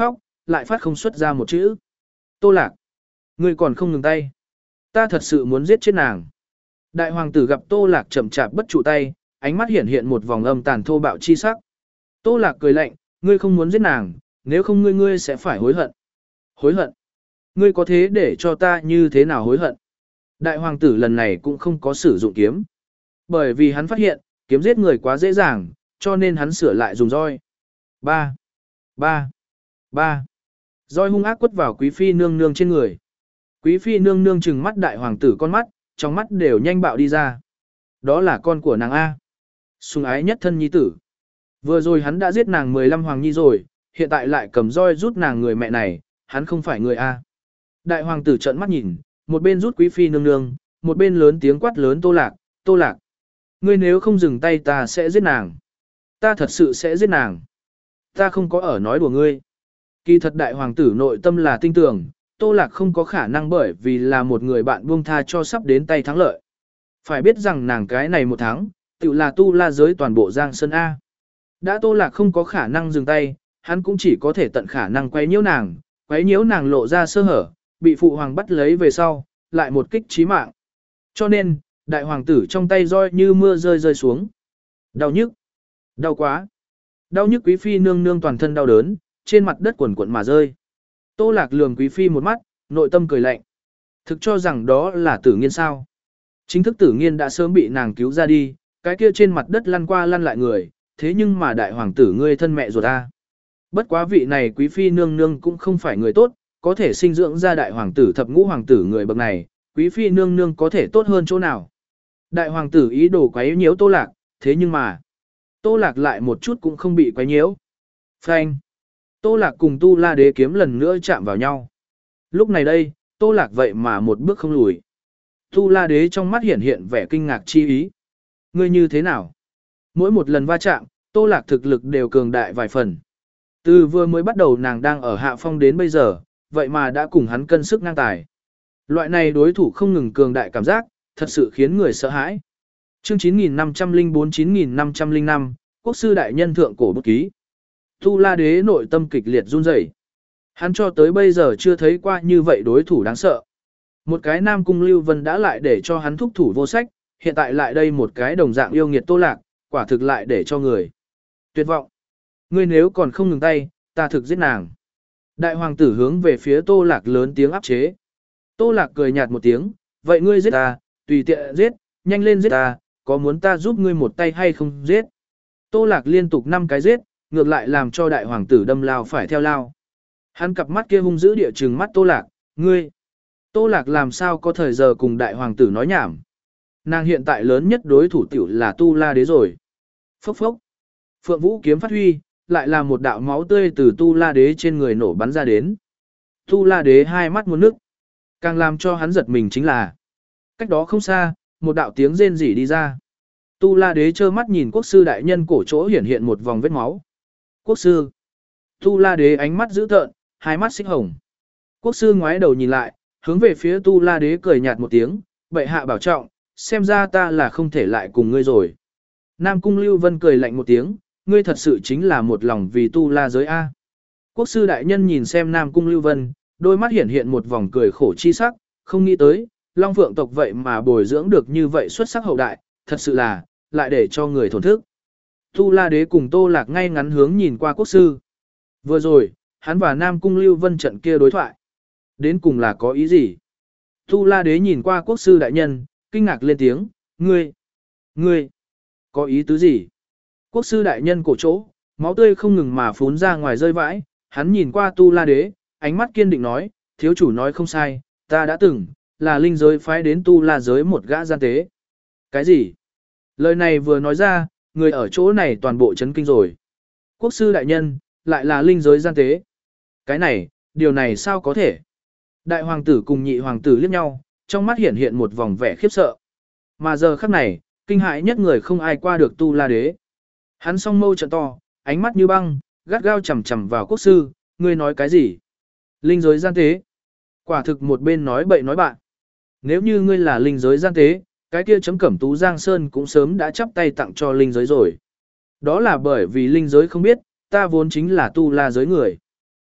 lại phát không xuất ra một chữ. Tô Lạc, ngươi còn không ngừng tay. Ta thật sự muốn giết chết nàng. Đại hoàng tử gặp Tô Lạc chậm chạp bất trụ tay, ánh mắt hiện hiện một vòng âm tàn thô bạo chi sắc. Tô Lạc cười lạnh, ngươi không muốn giết nàng, nếu không ngươi ngươi sẽ phải hối hận. Hối hận? Ngươi có thế để cho ta như thế nào hối hận? Đại hoàng tử lần này cũng không có sử dụng kiếm. Bởi vì hắn phát hiện, kiếm giết người quá dễ dàng, cho nên hắn sửa lại dùng roi. Ba, ba, ba. Roi hung ác quất vào quý phi nương nương trên người. Quý phi nương nương trừng mắt đại hoàng tử con mắt, trong mắt đều nhanh bạo đi ra. Đó là con của nàng A. Sùng ái nhất thân nhi tử. Vừa rồi hắn đã giết nàng mười lăm hoàng nhi rồi, hiện tại lại cầm roi rút nàng người mẹ này, hắn không phải người A. Đại hoàng tử trợn mắt nhìn, một bên rút quý phi nương nương, một bên lớn tiếng quát lớn Tô Lạc, Tô Lạc. Ngươi nếu không dừng tay ta sẽ giết nàng. Ta thật sự sẽ giết nàng. Ta không có ở nói đùa ngươi. Kỳ thật đại hoàng tử nội tâm là tinh tưởng, Tô Lạc không có khả năng bởi vì là một người bạn buông tha cho sắp đến tay thắng lợi. Phải biết rằng nàng cái này một tháng, tự là tu la giới toàn bộ Giang Sơn A. Đã Tô Lạc không có khả năng dừng tay, hắn cũng chỉ có thể tận khả năng quấy nhiễu nàng, quấy nhiễu nàng lộ ra sơ hở, bị phụ hoàng bắt lấy về sau, lại một kích chí mạng. Cho nên, đại hoàng tử trong tay roi như mưa rơi rơi xuống. Đau nhức. Đau quá. Đau nhức quý phi nương nương toàn thân đau đớn, trên mặt đất quần quần mà rơi. Tô Lạc lườm quý phi một mắt, nội tâm cười lạnh. Thực cho rằng đó là tử nghiên sao. Chính thức tử nghiên đã sớm bị nàng cứu ra đi, cái kia trên mặt đất lăn qua lăn lại người, thế nhưng mà đại hoàng tử ngươi thân mẹ ruột ta. Bất quá vị này quý phi nương nương cũng không phải người tốt, có thể sinh dưỡng ra đại hoàng tử thập ngũ hoàng tử người bậc này, quý phi nương nương có thể tốt hơn chỗ nào. Đại hoàng tử ý đồ quấy nhiễu Tô Lạc, thế nhưng mà Tô Lạc lại một chút cũng không bị quấy nhiễu. Phanh. Tô Lạc cùng Tu La Đế kiếm lần nữa chạm vào nhau. Lúc này đây, Tô Lạc vậy mà một bước không lùi. Tu La Đế trong mắt hiện hiện vẻ kinh ngạc chi ý. Ngươi như thế nào? Mỗi một lần va chạm, Tô Lạc thực lực đều cường đại vài phần. Từ vừa mới bắt đầu nàng đang ở hạ phong đến bây giờ, vậy mà đã cùng hắn cân sức ngang tài. Loại này đối thủ không ngừng cường đại cảm giác, thật sự khiến người sợ hãi. Chương chín nghìn năm trăm lẻ bốn chín nghìn năm trăm lẻ năm, Quốc sư đại nhân thượng cổ bút ký. Tu La Đế nội tâm kịch liệt run rẩy. Hắn cho tới bây giờ chưa thấy qua như vậy đối thủ đáng sợ. Một cái Nam Cung Lưu Vân đã lại để cho hắn thúc thủ vô sách, hiện tại lại đây một cái đồng dạng yêu nghiệt Tô Lạc, quả thực lại để cho người tuyệt vọng. Ngươi nếu còn không ngừng tay, ta thực giết nàng. Đại hoàng tử hướng về phía Tô Lạc lớn tiếng áp chế. Tô Lạc cười nhạt một tiếng, vậy ngươi giết ta, tùy tiện giết, nhanh lên giết ta, có muốn ta giúp ngươi một tay hay không giết. Tô Lạc liên tục năm cái giết, ngược lại làm cho đại hoàng tử đâm lao phải theo lao. Hắn cặp mắt kia hung dữ địa trừng mắt Tô Lạc, ngươi. Tô Lạc làm sao có thời giờ cùng đại hoàng tử nói nhảm. Nàng hiện tại lớn nhất đối thủ tiểu là Tu La Đế rồi. Phốc phốc. Phượng Vũ kiếm phát huy, lại là một đạo máu tươi từ Tu La Đế trên người nổ bắn ra đến. Tu La Đế hai mắt muốn nước. Càng làm cho hắn giật mình chính là, cách đó không xa, một đạo tiếng rên rỉ đi ra. Tu La Đế trơ mắt nhìn quốc sư đại nhân cổ chỗ hiển hiện một vòng vết máu. Quốc sư. Tu La Đế ánh mắt dữ tợn, hai mắt xích hồng. Quốc sư ngoái đầu nhìn lại, hướng về phía Tu La Đế cười nhạt một tiếng, bệ hạ bảo trọng, xem ra ta là không thể lại cùng ngươi rồi. Nam Cung Lưu Vân cười lạnh một tiếng, ngươi thật sự chính là một lòng vì Tu La giới A. Quốc sư đại nhân nhìn xem Nam Cung Lưu Vân, đôi mắt hiển hiện một vòng cười khổ chi sắc, không nghĩ tới, Long Phượng tộc vậy mà bồi dưỡng được như vậy xuất sắc hậu đại, thật sự là, lại để cho người thổn thức. Tu La Đế cùng Tô Lạc ngay ngắn hướng nhìn qua quốc sư. Vừa rồi, hắn và Nam Cung Lưu Vân trận kia đối thoại. Đến cùng là có ý gì? Tu La Đế nhìn qua quốc sư đại nhân, kinh ngạc lên tiếng, ngươi, ngươi, có ý tứ gì? Quốc sư đại nhân cổ chỗ, máu tươi không ngừng mà phún ra ngoài rơi vãi, hắn nhìn qua Tu La Đế, ánh mắt kiên định nói, thiếu chủ nói không sai, ta đã từng, là linh giới phái đến Tu La giới một gã gian tế. Cái gì? Lời này vừa nói ra, người ở chỗ này toàn bộ chấn kinh rồi. Quốc sư đại nhân, lại là linh giới gian tế. Cái này, điều này sao có thể? Đại hoàng tử cùng nhị hoàng tử liếc nhau, trong mắt hiện hiện một vòng vẻ khiếp sợ. Mà giờ khắc này, kinh hãi nhất người không ai qua được Tu La Đế. Hắn song mâu trận to, ánh mắt như băng, gắt gao chằm chằm vào quốc sư, ngươi nói cái gì? Linh giới gian tế. Quả thực một bên nói bậy nói bạn. Nếu như ngươi là linh giới gian tế, cái kia chấm cẩm tú Giang Sơn cũng sớm đã chắp tay tặng cho linh giới rồi. Đó là bởi vì linh giới không biết, ta vốn chính là Tu La giới người.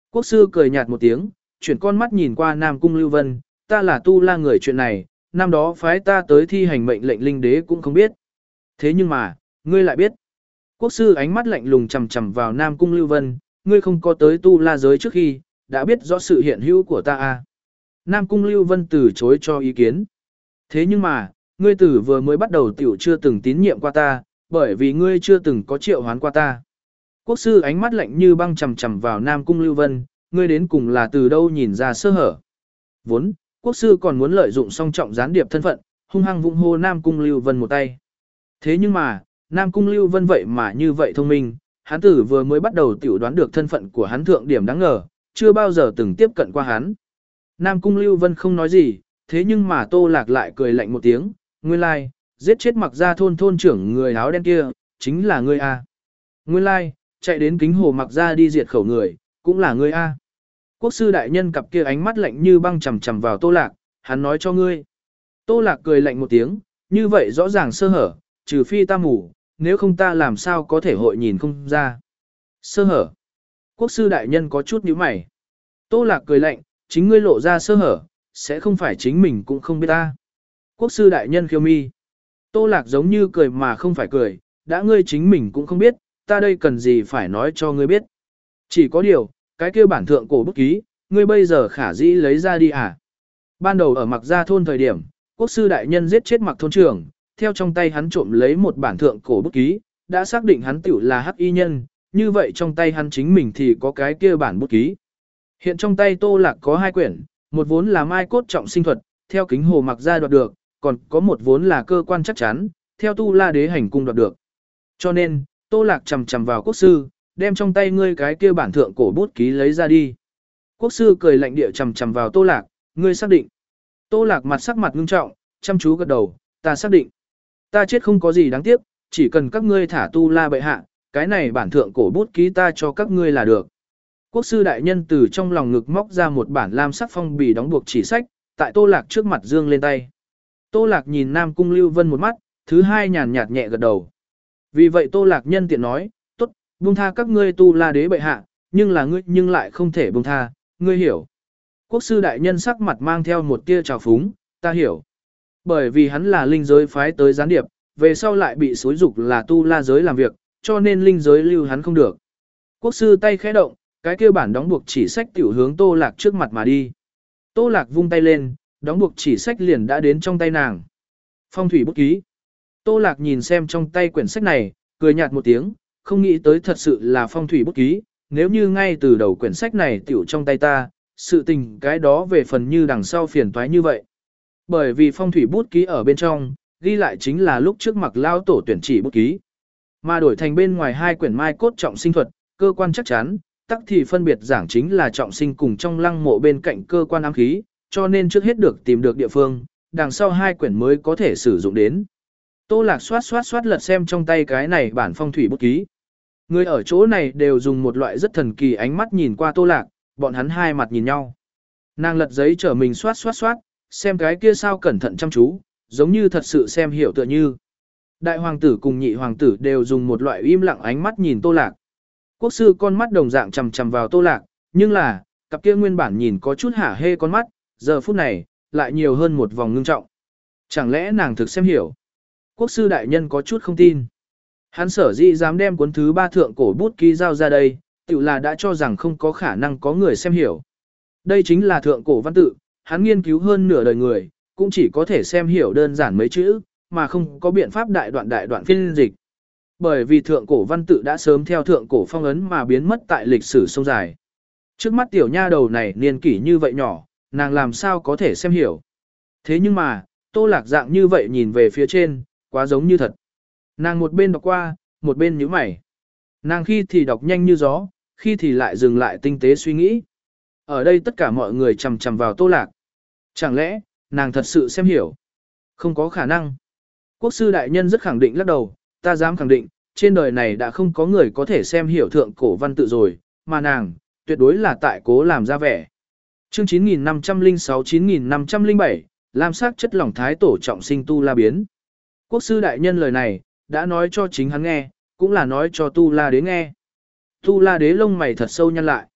Quốc sư cười nhạt một tiếng, chuyển con mắt nhìn qua Nam Cung Lưu Vân, ta là tu la người chuyện này, năm đó phái ta tới thi hành mệnh lệnh linh đế cũng không biết. Thế nhưng mà, ngươi lại biết. Quốc sư ánh mắt lạnh lùng chằm chằm vào Nam Cung Lưu Vân, ngươi không có tới tu la giới trước khi, đã biết rõ sự hiện hữu của ta à. Nam Cung Lưu Vân từ chối cho ý kiến. Thế nhưng mà, ngươi tử vừa mới bắt đầu tiểu chưa từng tín nhiệm qua ta, bởi vì ngươi chưa từng có triệu hoán qua ta. Quốc sư ánh mắt lạnh như băng chằm chằm vào Nam Cung Lưu Vân, ngươi đến cùng là từ đâu nhìn ra sơ hở. Vốn, quốc sư còn muốn lợi dụng song trọng gián điệp thân phận, hung hăng vụng hô Nam Cung Lưu Vân một tay. Thế nhưng mà, Nam Cung Lưu Vân vậy mà như vậy thông minh, hắn tử vừa mới bắt đầu tiểu đoán được thân phận của hắn thượng điểm đáng ngờ, chưa bao giờ từng tiếp cận qua hắn. Nam Cung Lưu Vân không nói gì, thế nhưng mà Tô Lạc lại cười lạnh một tiếng, nguyên lai, like, giết chết Mặc Gia thôn thôn trưởng người áo đen kia, chính là ngươi a. Nguyên lai, like, chạy đến kính hồ Mặc Gia đi diệt khẩu người, cũng là ngươi a. Quốc sư đại nhân cặp kia ánh mắt lạnh như băng chằm chằm vào Tô Lạc, hắn nói cho ngươi. Tô Lạc cười lạnh một tiếng, như vậy rõ ràng sơ hở, trừ phi ta mù, nếu không ta làm sao có thể hội nhìn không ra. Sơ hở. Quốc sư đại nhân có chút nhíu mày. Tô Lạc cười lạnh, chính ngươi lộ ra sơ hở, sẽ không phải chính mình cũng không biết ta. Quốc sư đại nhân khiêu mi. Tô Lạc giống như cười mà không phải cười, đã ngươi chính mình cũng không biết, ta đây cần gì phải nói cho ngươi biết. Chỉ có điều, cái kia bản thượng cổ bút ký, ngươi bây giờ khả dĩ lấy ra đi à. Ban đầu ở Mặc Gia thôn thời điểm, quốc sư đại nhân giết chết Mặc thôn trưởng, theo trong tay hắn trộm lấy một bản thượng cổ bút ký, đã xác định hắn tiểu là hắc y nhân, như vậy trong tay hắn chính mình thì có cái kia bản bút ký. Hiện trong tay Tô Lạc có hai quyển, một vốn là mai cốt trọng sinh thuật, theo kính hồ Mặc Gia đoạt được, còn có một vốn là cơ quan chắc chắn, theo tu la đế hành cung đoạt được. Cho nên, Tô Lạc chầm chầm vào quốc sư, đem trong tay ngươi cái kia bản thượng cổ bút ký lấy ra đi. Quốc sư cười lạnh địa chầm chầm vào Tô Lạc, ngươi xác định. Tô Lạc mặt sắc mặt ngưng trọng, chăm chú gật đầu, ta xác định. Ta chết không có gì đáng tiếc, chỉ cần các ngươi thả tu la bệ hạ, cái này bản thượng cổ bút ký ta cho các ngươi là được. Quốc sư đại nhân từ trong lòng ngực móc ra một bản lam sắc phong bì đóng buộc chỉ sách, tại Tô Lạc trước mặt dương lên tay. Tô Lạc nhìn Nam Cung Lưu Vân một mắt, thứ hai nhàn nhạt nhẹ gật đầu. Vì vậy Tô Lạc nhân tiện nói, tốt, buông tha các ngươi tu la đế bệ hạ, nhưng là ngươi nhưng lại không thể buông tha, ngươi hiểu. Quốc sư đại nhân sắc mặt mang theo một tia trào phúng, ta hiểu. Bởi vì hắn là linh giới phái tới gián điệp, về sau lại bị xối dục là tu la giới làm việc, cho nên linh giới lưu hắn không được. Quốc sư tay khẽ động, cái kia bản đóng buộc chỉ sách tiểu hướng Tô Lạc trước mặt mà đi. Tô Lạc vung tay lên, đóng buộc chỉ sách liền đã đến trong tay nàng. Phong thủy bút ký. Tô Lạc nhìn xem trong tay quyển sách này, cười nhạt một tiếng, không nghĩ tới thật sự là phong thủy bút ký, nếu như ngay từ đầu quyển sách này tiểu trong tay ta, sự tình cái đó về phần như đằng sau phiền toái như vậy. Bởi vì phong thủy bút ký ở bên trong, ghi lại chính là lúc trước Mặc lao tổ tuyển chỉ bút ký. Mà đổi thành bên ngoài hai quyển mai cốt trọng sinh thuật, cơ quan chắc chắn, tắc thì phân biệt giảng chính là trọng sinh cùng trong lăng mộ bên cạnh cơ quan ám khí, cho nên trước hết được tìm được địa phương, đằng sau hai quyển mới có thể sử dụng đến. Tô Lạc xoát xoát xoát lật xem trong tay cái này bản phong thủy bút ký. Người ở chỗ này đều dùng một loại rất thần kỳ ánh mắt nhìn qua Tô Lạc, bọn hắn hai mặt nhìn nhau. Nàng lật giấy trở mình xoát xoát xoát, xem cái kia sao cẩn thận chăm chú, giống như thật sự xem hiểu tựa như. Đại hoàng tử cùng nhị hoàng tử đều dùng một loại im lặng ánh mắt nhìn Tô Lạc. Quốc sư con mắt đồng dạng chằm chằm vào Tô Lạc, nhưng là, cặp kia nguyên bản nhìn có chút hả hê con mắt, giờ phút này, lại nhiều hơn một vòng ngưng trọng. Chẳng lẽ nàng thực xem hiểu? Quốc sư đại nhân có chút không tin. Hắn sở dĩ dám đem cuốn thứ ba thượng cổ bút ký giao ra đây, tự là đã cho rằng không có khả năng có người xem hiểu. Đây chính là thượng cổ văn tự, hắn nghiên cứu hơn nửa đời người, cũng chỉ có thể xem hiểu đơn giản mấy chữ, mà không có biện pháp đại đoạn đại đoạn phiên dịch. Bởi vì thượng cổ văn tự đã sớm theo thượng cổ phong ấn mà biến mất tại lịch sử sông dài. Trước mắt tiểu nha đầu này niên kỷ như vậy nhỏ, nàng làm sao có thể xem hiểu. Thế nhưng mà, Tô Lạc dạng như vậy nhìn về phía trên, quá giống như thật. Nàng một bên đọc qua, một bên nhíu mày. Nàng khi thì đọc nhanh như gió, khi thì lại dừng lại tinh tế suy nghĩ. Ở đây tất cả mọi người chằm chằm vào Tô Lạc. Chẳng lẽ, nàng thật sự xem hiểu? Không có khả năng. Quốc sư đại nhân rất khẳng định lắc đầu, ta dám khẳng định, trên đời này đã không có người có thể xem hiểu thượng cổ văn tự rồi, mà nàng, tuyệt đối là tại cố làm ra vẻ. Chương chín nghìn năm trăm lẻ sáu chín nghìn năm trăm lẻ bảy, lam sắc chất lỏng thái tổ trọng sinh tu la biến. Quốc sư đại nhân lời này, đã nói cho chính hắn nghe, cũng là nói cho tu la đế nghe. Tu la đế lông mày thật sâu nhăn lại.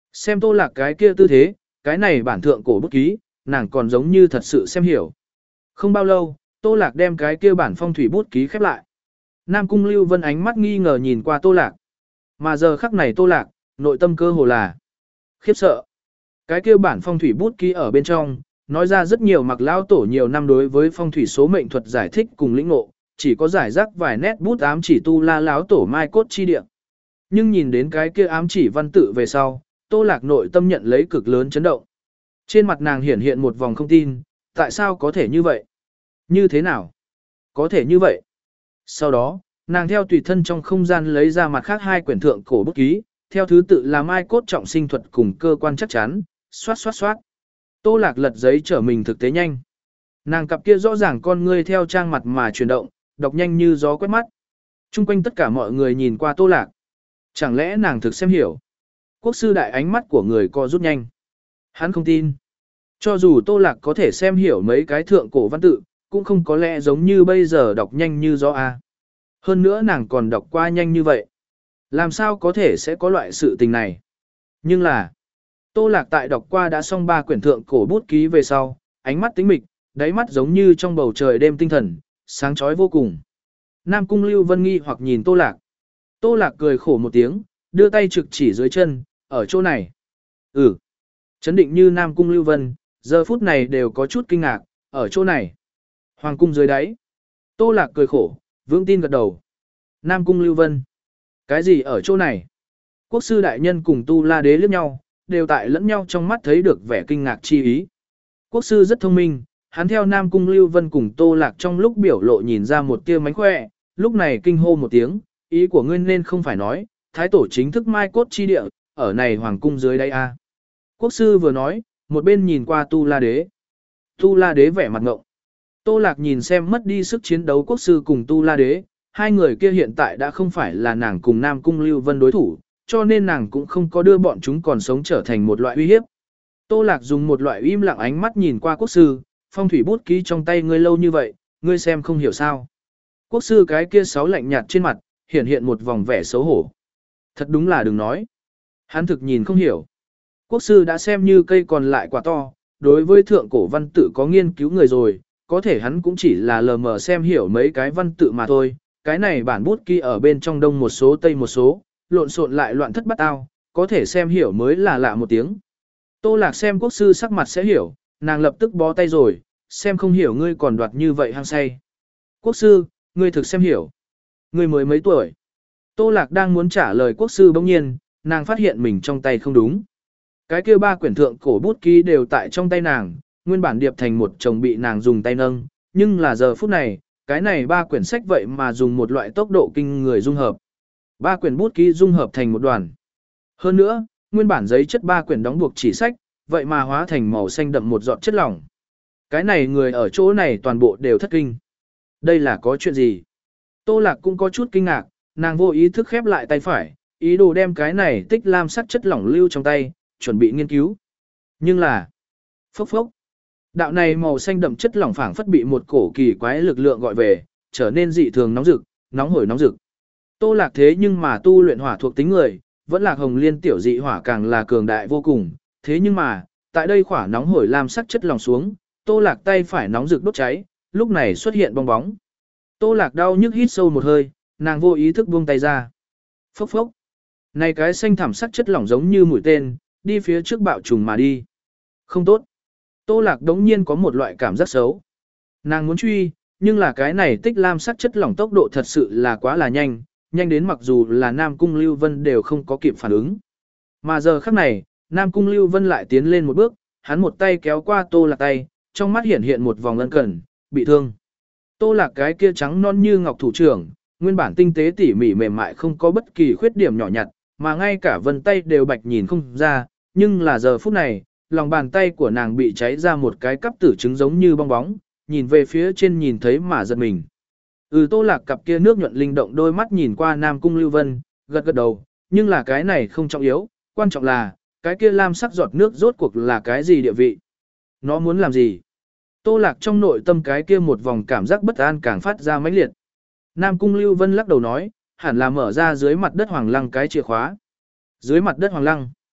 Xem Tô Lạc cái kia tư thế, cái này bản thượng cổ bút ký, nàng còn giống như thật sự xem hiểu. Không bao lâu, Tô Lạc đem cái kia bản phong thủy bút ký khép lại. Nam Cung Lưu Vân ánh mắt nghi ngờ nhìn qua Tô Lạc. Mà giờ khắc này Tô Lạc, nội tâm cơ hồ là khiếp sợ. Cái kia bản phong thủy bút ký ở bên trong, nói ra rất nhiều mặc lao tổ nhiều năm đối với phong thủy số mệnh thuật giải thích cùng lĩnh ngộ, chỉ có giải rác vài nét bút ám chỉ tu la láo tổ mai cốt chi địa. Nhưng nhìn đến cái kia ám chỉ văn tự về sau, Tô Lạc nội tâm nhận lấy cực lớn chấn động. Trên mặt nàng hiển hiện một vòng không tin, tại sao có thể như vậy? Như thế nào? Có thể như vậy. Sau đó, nàng theo tùy thân trong không gian lấy ra mặt khác hai quyển thượng cổ bút ký, theo thứ tự là mai cốt trọng sinh thuật cùng cơ quan chắc chắn, xoát xoát xoát. Tô Lạc lật giấy trở mình thực tế nhanh. Nàng cặp kia rõ ràng con ngươi theo trang mặt mà chuyển động, đọc nhanh như gió quét mắt. Trung quanh tất cả mọi người nhìn qua Tô Lạc. Chẳng lẽ nàng thực xem hiểu? Quốc sư đại ánh mắt của người co rút nhanh. Hắn không tin. Cho dù Tô Lạc có thể xem hiểu mấy cái thượng cổ văn tự, cũng không có lẽ giống như bây giờ đọc nhanh như gió a. Hơn nữa nàng còn đọc qua nhanh như vậy. Làm sao có thể sẽ có loại sự tình này? Nhưng là, Tô Lạc tại đọc qua đã xong ba quyển thượng cổ bút ký về sau, ánh mắt tính mịch, đáy mắt giống như trong bầu trời đêm tinh thần, sáng chói vô cùng. Nam Cung Lưu Vân nghi hoặc nhìn Tô Lạc. Tô Lạc cười khổ một tiếng, đưa tay trực chỉ dưới chân, ở chỗ này. Ừ. Chấn định như Nam Cung Lưu Vân, giờ phút này đều có chút kinh ngạc, ở chỗ này. Hoàng cung dưới đáy. Tô Lạc cười khổ, vững tin gật đầu. Nam Cung Lưu Vân. Cái gì ở chỗ này? Quốc sư đại nhân cùng Tu La Đế liếc nhau, đều tại lẫn nhau trong mắt thấy được vẻ kinh ngạc chi ý. Quốc sư rất thông minh, hắn theo Nam Cung Lưu Vân cùng Tô Lạc trong lúc biểu lộ nhìn ra một tia mánh khỏe, lúc này kinh hô một tiếng, ý của ngươi nên không phải nói, thái tổ chính thức mai cốt chi địa, ở này hoàng cung dưới đây a. Quốc sư vừa nói, một bên nhìn qua Tu La Đế. Tu La Đế vẻ mặt ngộng. Tô Lạc nhìn xem mất đi sức chiến đấu quốc sư cùng Tu La Đế, hai người kia hiện tại đã không phải là nàng cùng Nam Cung Lưu Vân đối thủ, cho nên nàng cũng không có đưa bọn chúng còn sống trở thành một loại uy hiếp. Tô Lạc dùng một loại im lặng ánh mắt nhìn qua quốc sư, phong thủy bút ký trong tay ngươi lâu như vậy, ngươi xem không hiểu sao. Quốc sư cái kia sáu lạnh nhạt trên mặt, hiện hiện một vòng vẻ xấu hổ. Thật đúng là đừng nói. Hắn thực nhìn không hiểu. Quốc sư đã xem như cây còn lại quả to, đối với thượng cổ văn tự có nghiên cứu người rồi, có thể hắn cũng chỉ là lờ mờ xem hiểu mấy cái văn tự mà thôi. Cái này bản bút ký ở bên trong đông một số tây một số, lộn xộn lại loạn thất bát ao, có thể xem hiểu mới là lạ một tiếng. Tô Lạc xem quốc sư sắc mặt sẽ hiểu, nàng lập tức bó tay rồi, xem không hiểu ngươi còn đoạt như vậy hăng say. Quốc sư, ngươi thực xem hiểu. Ngươi mới mấy tuổi. Tô Lạc đang muốn trả lời quốc sư bỗng nhiên, nàng phát hiện mình trong tay không đúng. Cái kia ba quyển thượng cổ bút ký đều tại trong tay nàng, nguyên bản điệp thành một chồng bị nàng dùng tay nâng, nhưng là giờ phút này, cái này ba quyển sách vậy mà dùng một loại tốc độ kinh người dung hợp. Ba quyển bút ký dung hợp thành một đoàn. Hơn nữa, nguyên bản giấy chất ba quyển đóng buộc chỉ sách, vậy mà hóa thành màu xanh đậm một giọt chất lỏng. Cái này người ở chỗ này toàn bộ đều thất kinh. Đây là có chuyện gì? Tô Lạc cũng có chút kinh ngạc, nàng vô ý thức khép lại tay phải, ý đồ đem cái này tích lam sắc chất lỏng lưu trong tay, chuẩn bị nghiên cứu. Nhưng là, phốc phốc. Đạo này màu xanh đậm chất lỏng phảng phất bị một cổ kỳ quái lực lượng gọi về, trở nên dị thường nóng rực, nóng hổi nóng rực. Tô Lạc thế nhưng mà tu luyện hỏa thuộc tính người, vẫn là hồng liên tiểu dị hỏa càng là cường đại vô cùng, thế nhưng mà, tại đây khỏa nóng hổi lam sắc chất lỏng xuống, Tô Lạc tay phải nóng rực đốt cháy, lúc này xuất hiện bong bóng. Tô Lạc đau nhức hít sâu một hơi, nàng vô ý thức buông tay ra. Phốc phốc. Này cái xanh thảm sắc chất lỏng giống như mũi tên, đi phía trước bạo trùng mà đi. Không tốt. Tô Lạc đống nhiên có một loại cảm giác xấu. Nàng muốn truy, nhưng là cái này tích lam sắc chất lỏng tốc độ thật sự là quá là nhanh, nhanh đến mặc dù là Nam Cung Lưu Vân đều không có kịp phản ứng. Mà giờ khắc này, Nam Cung Lưu Vân lại tiến lên một bước, hắn một tay kéo qua Tô Lạc tay, trong mắt hiện hiện một vòng ân cần, bị thương. Tô Lạc cái kia trắng non như ngọc thủ trưởng, nguyên bản tinh tế tỉ mỉ mềm mại không có bất kỳ khuyết điểm nhỏ nhặt, mà ngay cả vân tay đều bạch nhìn không ra, nhưng là giờ phút này, lòng bàn tay của nàng bị cháy ra một cái cắp tử trứng giống như bong bóng, nhìn về phía trên nhìn thấy mà giật mình. Ừ, Tô Lạc cặp kia nước nhuận linh động đôi mắt nhìn qua Nam Cung Lưu Vân, gật gật đầu, nhưng là cái này không trọng yếu, quan trọng là, cái kia lam sắc giọt nước rốt cuộc là cái gì địa vị. Nó muốn làm gì? Tô Lạc trong nội tâm cái kia một vòng cảm giác bất an càng phát ra mãnh liệt. Nam Cung Lưu Vân lắc đầu nói, hẳn là mở ra dưới mặt đất hoàng lăng cái chìa khóa. Dưới mặt đất hoàng lăng.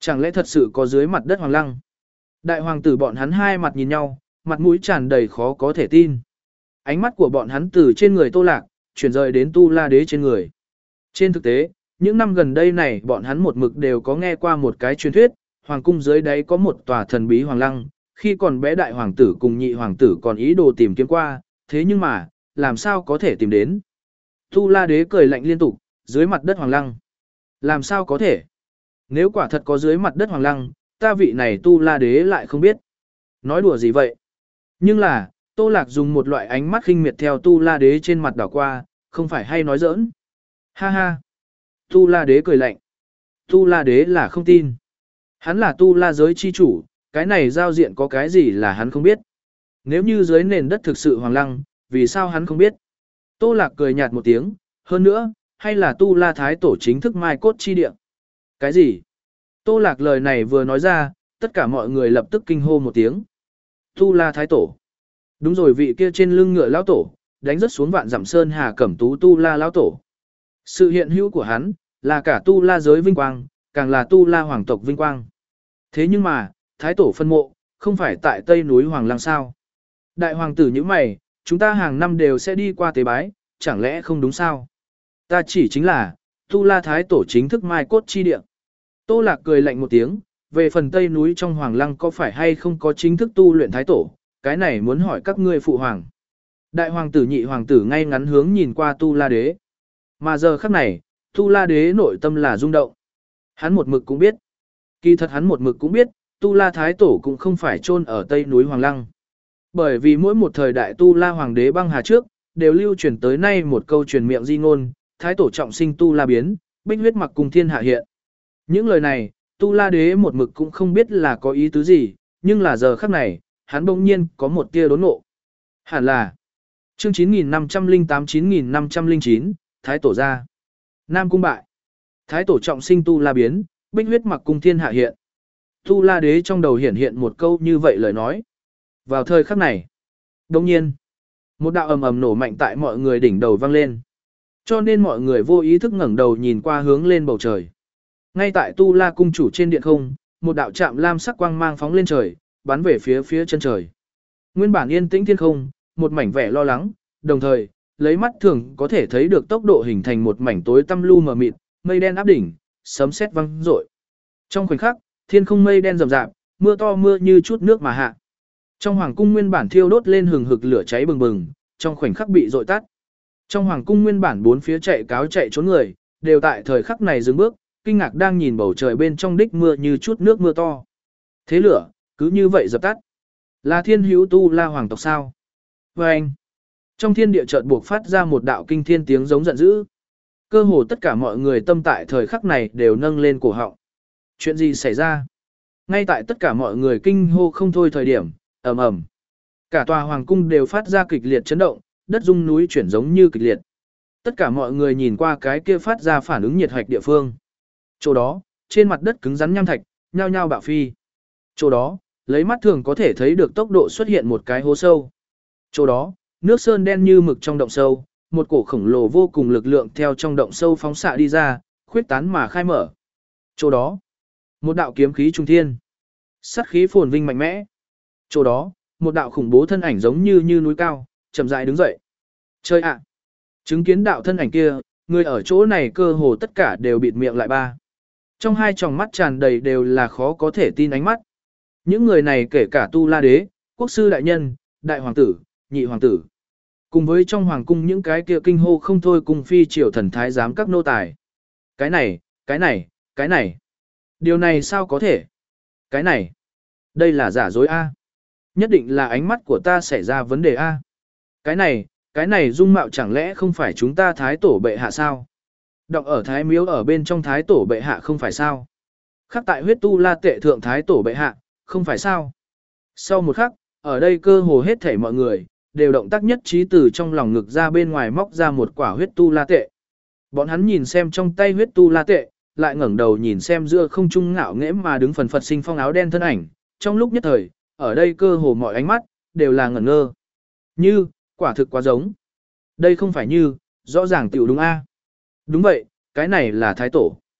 Chẳng lẽ thật sự có dưới mặt đất hoàng lăng? Đại hoàng tử bọn hắn hai mặt nhìn nhau, mặt mũi tràn đầy khó có thể tin. Ánh mắt của bọn hắn từ trên người Tô Lạc, chuyển rời đến Tu La Đế trên người. Trên thực tế, những năm gần đây này bọn hắn một mực đều có nghe qua một cái truyền thuyết, hoàng cung dưới đáy có một tòa thần bí hoàng lăng, khi còn bé đại hoàng tử cùng nhị hoàng tử còn ý đồ tìm kiếm qua, thế nhưng mà, làm sao có thể tìm đến. Tu La Đế cười lạnh liên tục, dưới mặt đất hoàng lăng. Làm sao có thể? Nếu quả thật có dưới mặt đất hoàng lăng, ta vị này Tu La Đế lại không biết. Nói đùa gì vậy? Nhưng là, Tô Lạc dùng một loại ánh mắt khinh miệt theo Tu La Đế trên mặt đảo qua, không phải hay nói giỡn. Ha ha! Tu La Đế cười lạnh. Tu La Đế là không tin. Hắn là Tu La giới chi chủ, cái này giao diện có cái gì là hắn không biết. Nếu như dưới nền đất thực sự hoàng lăng, vì sao hắn không biết? Tô Lạc cười nhạt một tiếng, hơn nữa, hay là Tu La Thái Tổ chính thức mai cốt chi địa. Cái gì? Tô Lạc lời này vừa nói ra, tất cả mọi người lập tức kinh hô một tiếng. Tu La Thái Tổ. Đúng rồi, vị kia trên lưng ngựa lão tổ, đánh rất xuống vạn dặm sơn hà cẩm tú Tu La lão tổ. Sự hiện hữu của hắn, là cả Tu La giới vinh quang, càng là Tu La hoàng tộc vinh quang. Thế nhưng mà, Thái Tổ phân mộ, không phải tại Tây núi Hoàng Lăng sao? Đại hoàng tử như mày, chúng ta hàng năm đều sẽ đi qua tế bái, chẳng lẽ không đúng sao? Ta chỉ chính là, Tu La Thái Tổ chính thức mai cốt chi địa. Tô Lạc cười lạnh một tiếng, về phần Tây núi trong Hoàng Lăng có phải hay không có chính thức tu luyện Thái Tổ, cái này muốn hỏi các ngươi phụ hoàng. Đại hoàng tử nhị hoàng tử ngay ngắn hướng nhìn qua Tu La Đế. Mà giờ khắc này, Tu La Đế nội tâm là rung động. Hắn một mực cũng biết. Kỳ thật hắn một mực cũng biết, Tu La Thái Tổ cũng không phải chôn ở Tây núi Hoàng Lăng. Bởi vì mỗi một thời đại Tu La Hoàng đế băng hà trước, đều lưu truyền tới nay một câu truyền miệng di ngôn, Thái Tổ trọng sinh Tu La biến, bích huyết mặc cùng thiên hạ hiện. Những lời này, Tu La Đế một mực cũng không biết là có ý tứ gì, nhưng là giờ khắc này, hắn bỗng nhiên có một tia đốn ngộ. Hẳn là chương chín nghìn năm trăm lẻ tám chín nghìn năm trăm lẻ chín, Thái Tổ ra. Nam cung bại. Thái Tổ trọng sinh Tu La biến, bích huyết mặc cung thiên hạ hiện. Tu La Đế trong đầu hiển hiện một câu như vậy lời nói. Vào thời khắc này, đồng nhiên, một đạo ầm ầm nổ mạnh tại mọi người đỉnh đầu vang lên. Cho nên mọi người vô ý thức ngẩng đầu nhìn qua hướng lên bầu trời. Ngay tại Tu La cung chủ trên điện không, một đạo chạm lam sắc quang mang phóng lên trời, bắn về phía phía chân trời. Nguyên bản yên tĩnh thiên không, một mảnh vẻ lo lắng, đồng thời, lấy mắt thường có thể thấy được tốc độ hình thành một mảnh tối tăm lu mờ mịt, mây đen áp đỉnh, sấm sét vang rội. Trong khoảnh khắc, thiên không mây đen rậm rạp, mưa to mưa như chút nước mà hạ. Trong hoàng cung nguyên bản thiêu đốt lên hừng hực lửa cháy bừng bừng, trong khoảnh khắc bị dội tắt. Trong hoàng cung nguyên bản bốn phía chạy cáo chạy trốn người, đều tại thời khắc này dừng bước, kinh ngạc đang nhìn bầu trời bên trong đích mưa như chút nước mưa to. Thế lửa, cứ như vậy dập tắt. Là thiên hữu Tu La hoàng tộc sao? Và anh, trong thiên địa chợt buộc phát ra một đạo kinh thiên tiếng giống giận dữ. Cơ hồ tất cả mọi người tâm tại thời khắc này đều nâng lên cổ họng. Chuyện gì xảy ra? Ngay tại tất cả mọi người kinh hô không thôi thời điểm, ầm ầm, cả tòa hoàng cung đều phát ra kịch liệt chấn động, đất rung núi chuyển giống như kịch liệt. Tất cả mọi người nhìn qua cái kia phát ra phản ứng nhiệt hạch địa phương. Chỗ đó, trên mặt đất cứng rắn nham thạch, nhao nhao bạo phi. Chỗ đó, lấy mắt thường có thể thấy được tốc độ xuất hiện một cái hố sâu. Chỗ đó, nước sơn đen như mực trong động sâu, một cổ khổng lồ vô cùng lực lượng theo trong động sâu phóng xạ đi ra, khuyết tán mà khai mở. Chỗ đó, một đạo kiếm khí trung thiên, sát khí phồn vinh mạnh mẽ. Chỗ đó, một đạo khủng bố thân ảnh giống như như núi cao, chậm rãi đứng dậy. Chơi ạ! Chứng kiến đạo thân ảnh kia, người ở chỗ này cơ hồ tất cả đều bịt miệng lại ba. Trong hai tròng mắt tràn đầy đều là khó có thể tin ánh mắt. Những người này kể cả Tu La Đế, quốc sư đại nhân, đại hoàng tử, nhị hoàng tử. Cùng với trong hoàng cung những cái kia kinh hô không thôi cùng phi triều thần thái giám các nô tài. Cái này, cái này, cái này. Điều này sao có thể? Cái này, đây là giả dối A. Nhất định là ánh mắt của ta xảy ra vấn đề A. Cái này, cái này dung mạo chẳng lẽ không phải chúng ta thái tổ bệ hạ sao? Đọc ở thái miếu ở bên trong thái tổ bệ hạ không phải sao? Khắc tại huyết tu la tệ thượng thái tổ bệ hạ, không phải sao? Sau một khắc, ở đây cơ hồ hết thảy mọi người, đều động tác nhất trí từ trong lòng ngực ra bên ngoài móc ra một quả huyết tu la tệ. Bọn hắn nhìn xem trong tay huyết tu la tệ, lại ngẩng đầu nhìn xem giữa không trung ngạo nghễ mà đứng phần phật sinh phong áo đen thân ảnh, trong lúc nhất thời, ở đây cơ hồ mọi ánh mắt, đều là ngẩn ngơ. Như, quả thực quá giống. Đây không phải như, rõ ràng tiểu đúng A. Đúng vậy, cái này là thái tổ.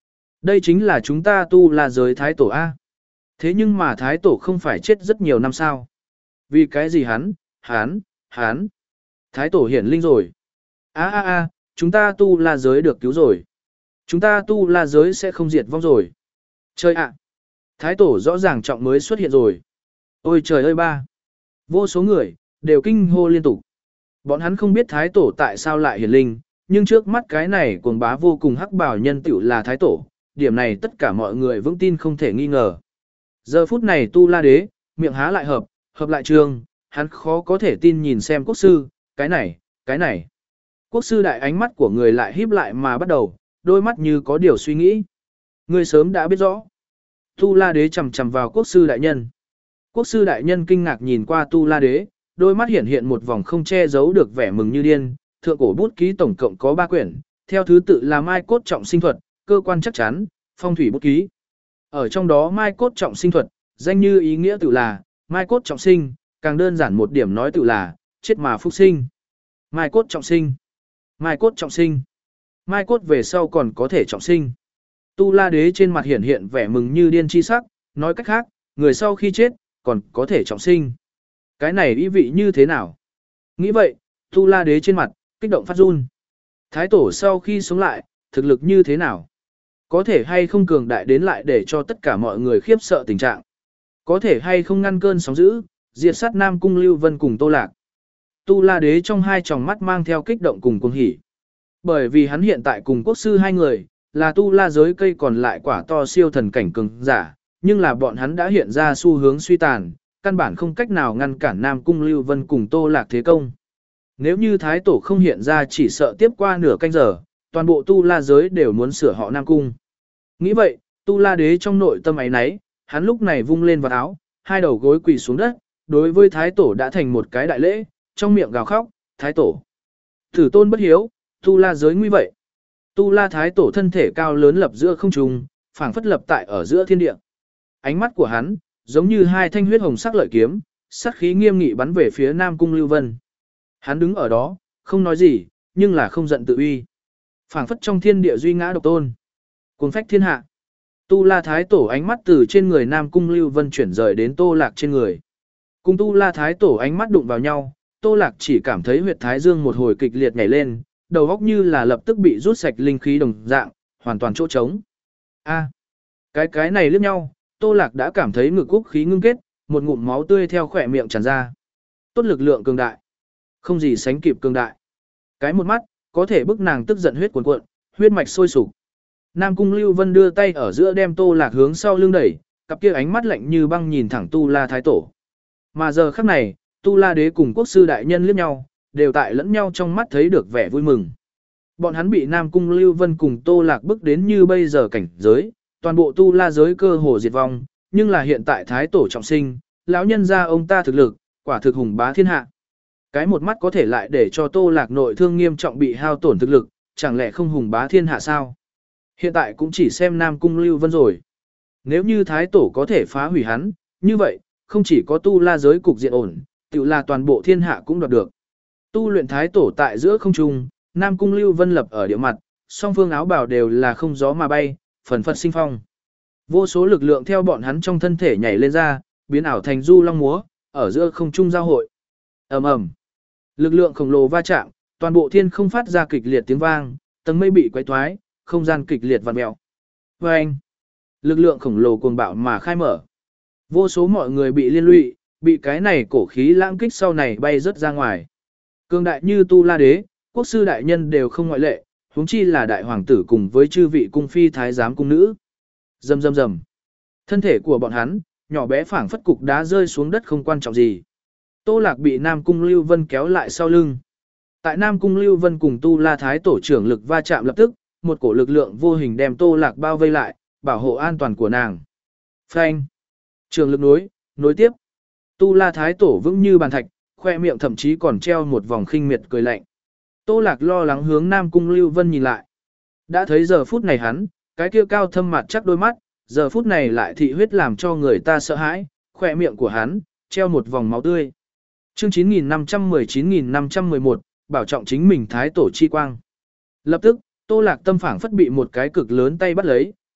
Đây chính là chúng ta tu là giới thái tổ A. Thế nhưng mà thái tổ không phải chết rất nhiều năm sao? Vì cái gì hắn, hắn, hắn? Thái tổ hiển linh rồi. A a a, chúng ta tu la giới được cứu rồi. Chúng ta tu la giới sẽ không diệt vong rồi. Trời ạ! Thái tổ rõ ràng trọng mới xuất hiện rồi. Ôi trời ơi ba! Vô số người, đều kinh hô liên tục. Bọn hắn không biết thái tổ tại sao lại hiển linh, nhưng trước mắt cái này cuồng bá vô cùng hắc bảo nhân tiểu là thái tổ. Điểm này tất cả mọi người vững tin không thể nghi ngờ. Giờ phút này tu la đế, miệng há lại hợp, hợp lại trường, hắn khó có thể tin nhìn xem quốc sư, cái này, cái này. Quốc sư đại ánh mắt của người lại híp lại mà bắt đầu, đôi mắt như có điều suy nghĩ. Người sớm đã biết rõ. Tu la đế chầm chầm vào quốc sư đại nhân. Quốc sư đại nhân kinh ngạc nhìn qua tu la đế, đôi mắt hiện hiện một vòng không che giấu được vẻ mừng như điên. Thượng cổ bút ký tổng cộng có ba quyển, theo thứ tự là mai cốt trọng sinh thuật, cơ quan chắc chắn, phong thủy bút ký. Ở trong đó mai cốt trọng sinh thuật, danh như ý nghĩa tự là, mai cốt trọng sinh, càng đơn giản một điểm nói tự là, chết mà phúc sinh. Mai cốt trọng sinh. Mai cốt trọng sinh. Mai cốt về sau còn có thể trọng sinh. Tu la đế trên mặt hiện hiện vẻ mừng như điên chi sắc, nói cách khác, người sau khi chết, còn có thể trọng sinh. Cái này ý vị như thế nào? Nghĩ vậy, tu la đế trên mặt, kích động phát run. Thái tổ sau khi sống lại, thực lực như thế nào? Có thể hay không cường đại đến lại để cho tất cả mọi người khiếp sợ tình trạng? Có thể hay không ngăn cơn sóng dữ, diệt sát Nam Cung Lưu Vân cùng Tô Lạc? Tu la đế trong hai tròng mắt mang theo kích động cùng cuồng hỉ. Bởi vì hắn hiện tại cùng quốc sư hai người, là tu la giới cây còn lại quả to siêu thần cảnh cường giả, nhưng là bọn hắn đã hiện ra xu hướng suy tàn, căn bản không cách nào ngăn cản Nam Cung Lưu Vân cùng Tô Lạc thế công. Nếu như Thái Tổ không hiện ra chỉ sợ tiếp qua nửa canh giờ, toàn bộ tu la giới đều muốn sửa họ Nam Cung. Nghĩ vậy, tu la đế trong nội tâm ấy nấy, hắn lúc này vung lên vào áo, hai đầu gối quỳ xuống đất, đối với Thái Tổ đã thành một cái đại lễ, trong miệng gào khóc, Thái Tổ. Thử tôn bất hiếu, tu la giới nguy vậy. Tu la Thái Tổ thân thể cao lớn lập giữa không trung, phảng phất lập tại ở giữa thiên địa. Ánh mắt của hắn, giống như hai thanh huyết hồng sắc lợi kiếm, sắc khí nghiêm nghị bắn về phía Nam Cung Lưu Vân. Hắn đứng ở đó, không nói gì, nhưng là không giận tự uy. Phảng phất trong thiên địa duy ngã độc tôn. Cuồng phách thiên hạ. Tu La Thái Tổ ánh mắt từ trên người Nam Cung Lưu Vân chuyển rời đến Tô Lạc trên người. Cùng Tu La Thái Tổ ánh mắt đụng vào nhau, Tô Lạc chỉ cảm thấy huyệt thái dương một hồi kịch liệt nhảy lên, đầu óc như là lập tức bị rút sạch linh khí đồng dạng, hoàn toàn chỗ trống. A, cái cái này liếc nhau, Tô Lạc đã cảm thấy ngực úc khí ngưng kết, một ngụm máu tươi theo khỏe miệng tràn ra. Tốt lực lượng cường đại, không gì sánh kịp cường đại. Cái một mắt, có thể bức nàng tức giận huyết cuồn cuộn, huyết mạch sôi sục. Nam Cung Lưu Vân đưa tay ở giữa đem Tô Lạc hướng sau lưng đẩy, cặp kia ánh mắt lạnh như băng nhìn thẳng Tu La Thái Tổ. Mà giờ khắc này, Tu La Đế cùng quốc sư đại nhân liếc nhau, đều tại lẫn nhau trong mắt thấy được vẻ vui mừng. Bọn hắn bị Nam Cung Lưu Vân cùng Tô Lạc bức đến như bây giờ cảnh giới, toàn bộ Tu La giới cơ hồ diệt vong, nhưng là hiện tại Thái Tổ trọng sinh, lão nhân gia ông ta thực lực, quả thực hùng bá thiên hạ. Cái một mắt có thể lại để cho Tô Lạc nội thương nghiêm trọng bị hao tổn thực lực, chẳng lẽ không hùng bá thiên hạ sao? Hiện tại cũng chỉ xem Nam Cung Lưu Vân rồi. Nếu như Thái Tổ có thể phá hủy hắn, như vậy, không chỉ có Tu La giới cục diện ổn, tự là toàn bộ thiên hạ cũng đoạt được. Tu luyện Thái Tổ tại giữa không trung, Nam Cung Lưu Vân lập ở địa mặt, song phương áo bào đều là không gió mà bay, phần phật sinh phong. Vô số lực lượng theo bọn hắn trong thân thể nhảy lên ra, biến ảo thành du long múa, ở giữa không trung giao hội. Ầm ầm. Lực lượng khổng lồ va chạm, toàn bộ thiên không phát ra kịch liệt tiếng vang, tầng mây bị quấy toái, không gian kịch liệt vặn mèo. Oeng. Lực lượng khổng lồ cuồng bạo mà khai mở. Vô số mọi người bị liên lụy, bị cái này cổ khí lãng kích sau này bay rất ra ngoài. Cương đại như Tu La Đế, quốc sư đại nhân đều không ngoại lệ, huống chi là đại hoàng tử cùng với chư vị cung phi thái giám cung nữ. Rầm rầm rầm. Thân thể của bọn hắn, nhỏ bé phảng phất cục đá rơi xuống đất không quan trọng gì. Tô Lạc bị Nam Cung Lưu Vân kéo lại sau lưng. Tại Nam Cung Lưu Vân cùng Tu La Thái Tổ trưởng lực va chạm lập tức, một cổ lực lượng vô hình đem Tô Lạc bao vây lại, bảo hộ an toàn của nàng. Phanh. Trường lực nối, nối tiếp. Tu La Thái Tổ vững như bàn thạch, khoe miệng thậm chí còn treo một vòng khinh miệt cười lạnh. Tô Lạc lo lắng hướng Nam Cung Lưu Vân nhìn lại. Đã thấy giờ phút này hắn, cái kia cao thâm mặt chắc đôi mắt, giờ phút này lại thị huyết làm cho người ta sợ hãi, khoe miệng của hắn, treo một vòng máu tươi. Chương chín nghìn năm trăm mười chín nghìn năm trăm mười một, bảo trọng chính mình Thái Tổ chi quang. Lập tức, Tô Lạc tâm phảng phất bị một cái cực lớn tay bắt lấy,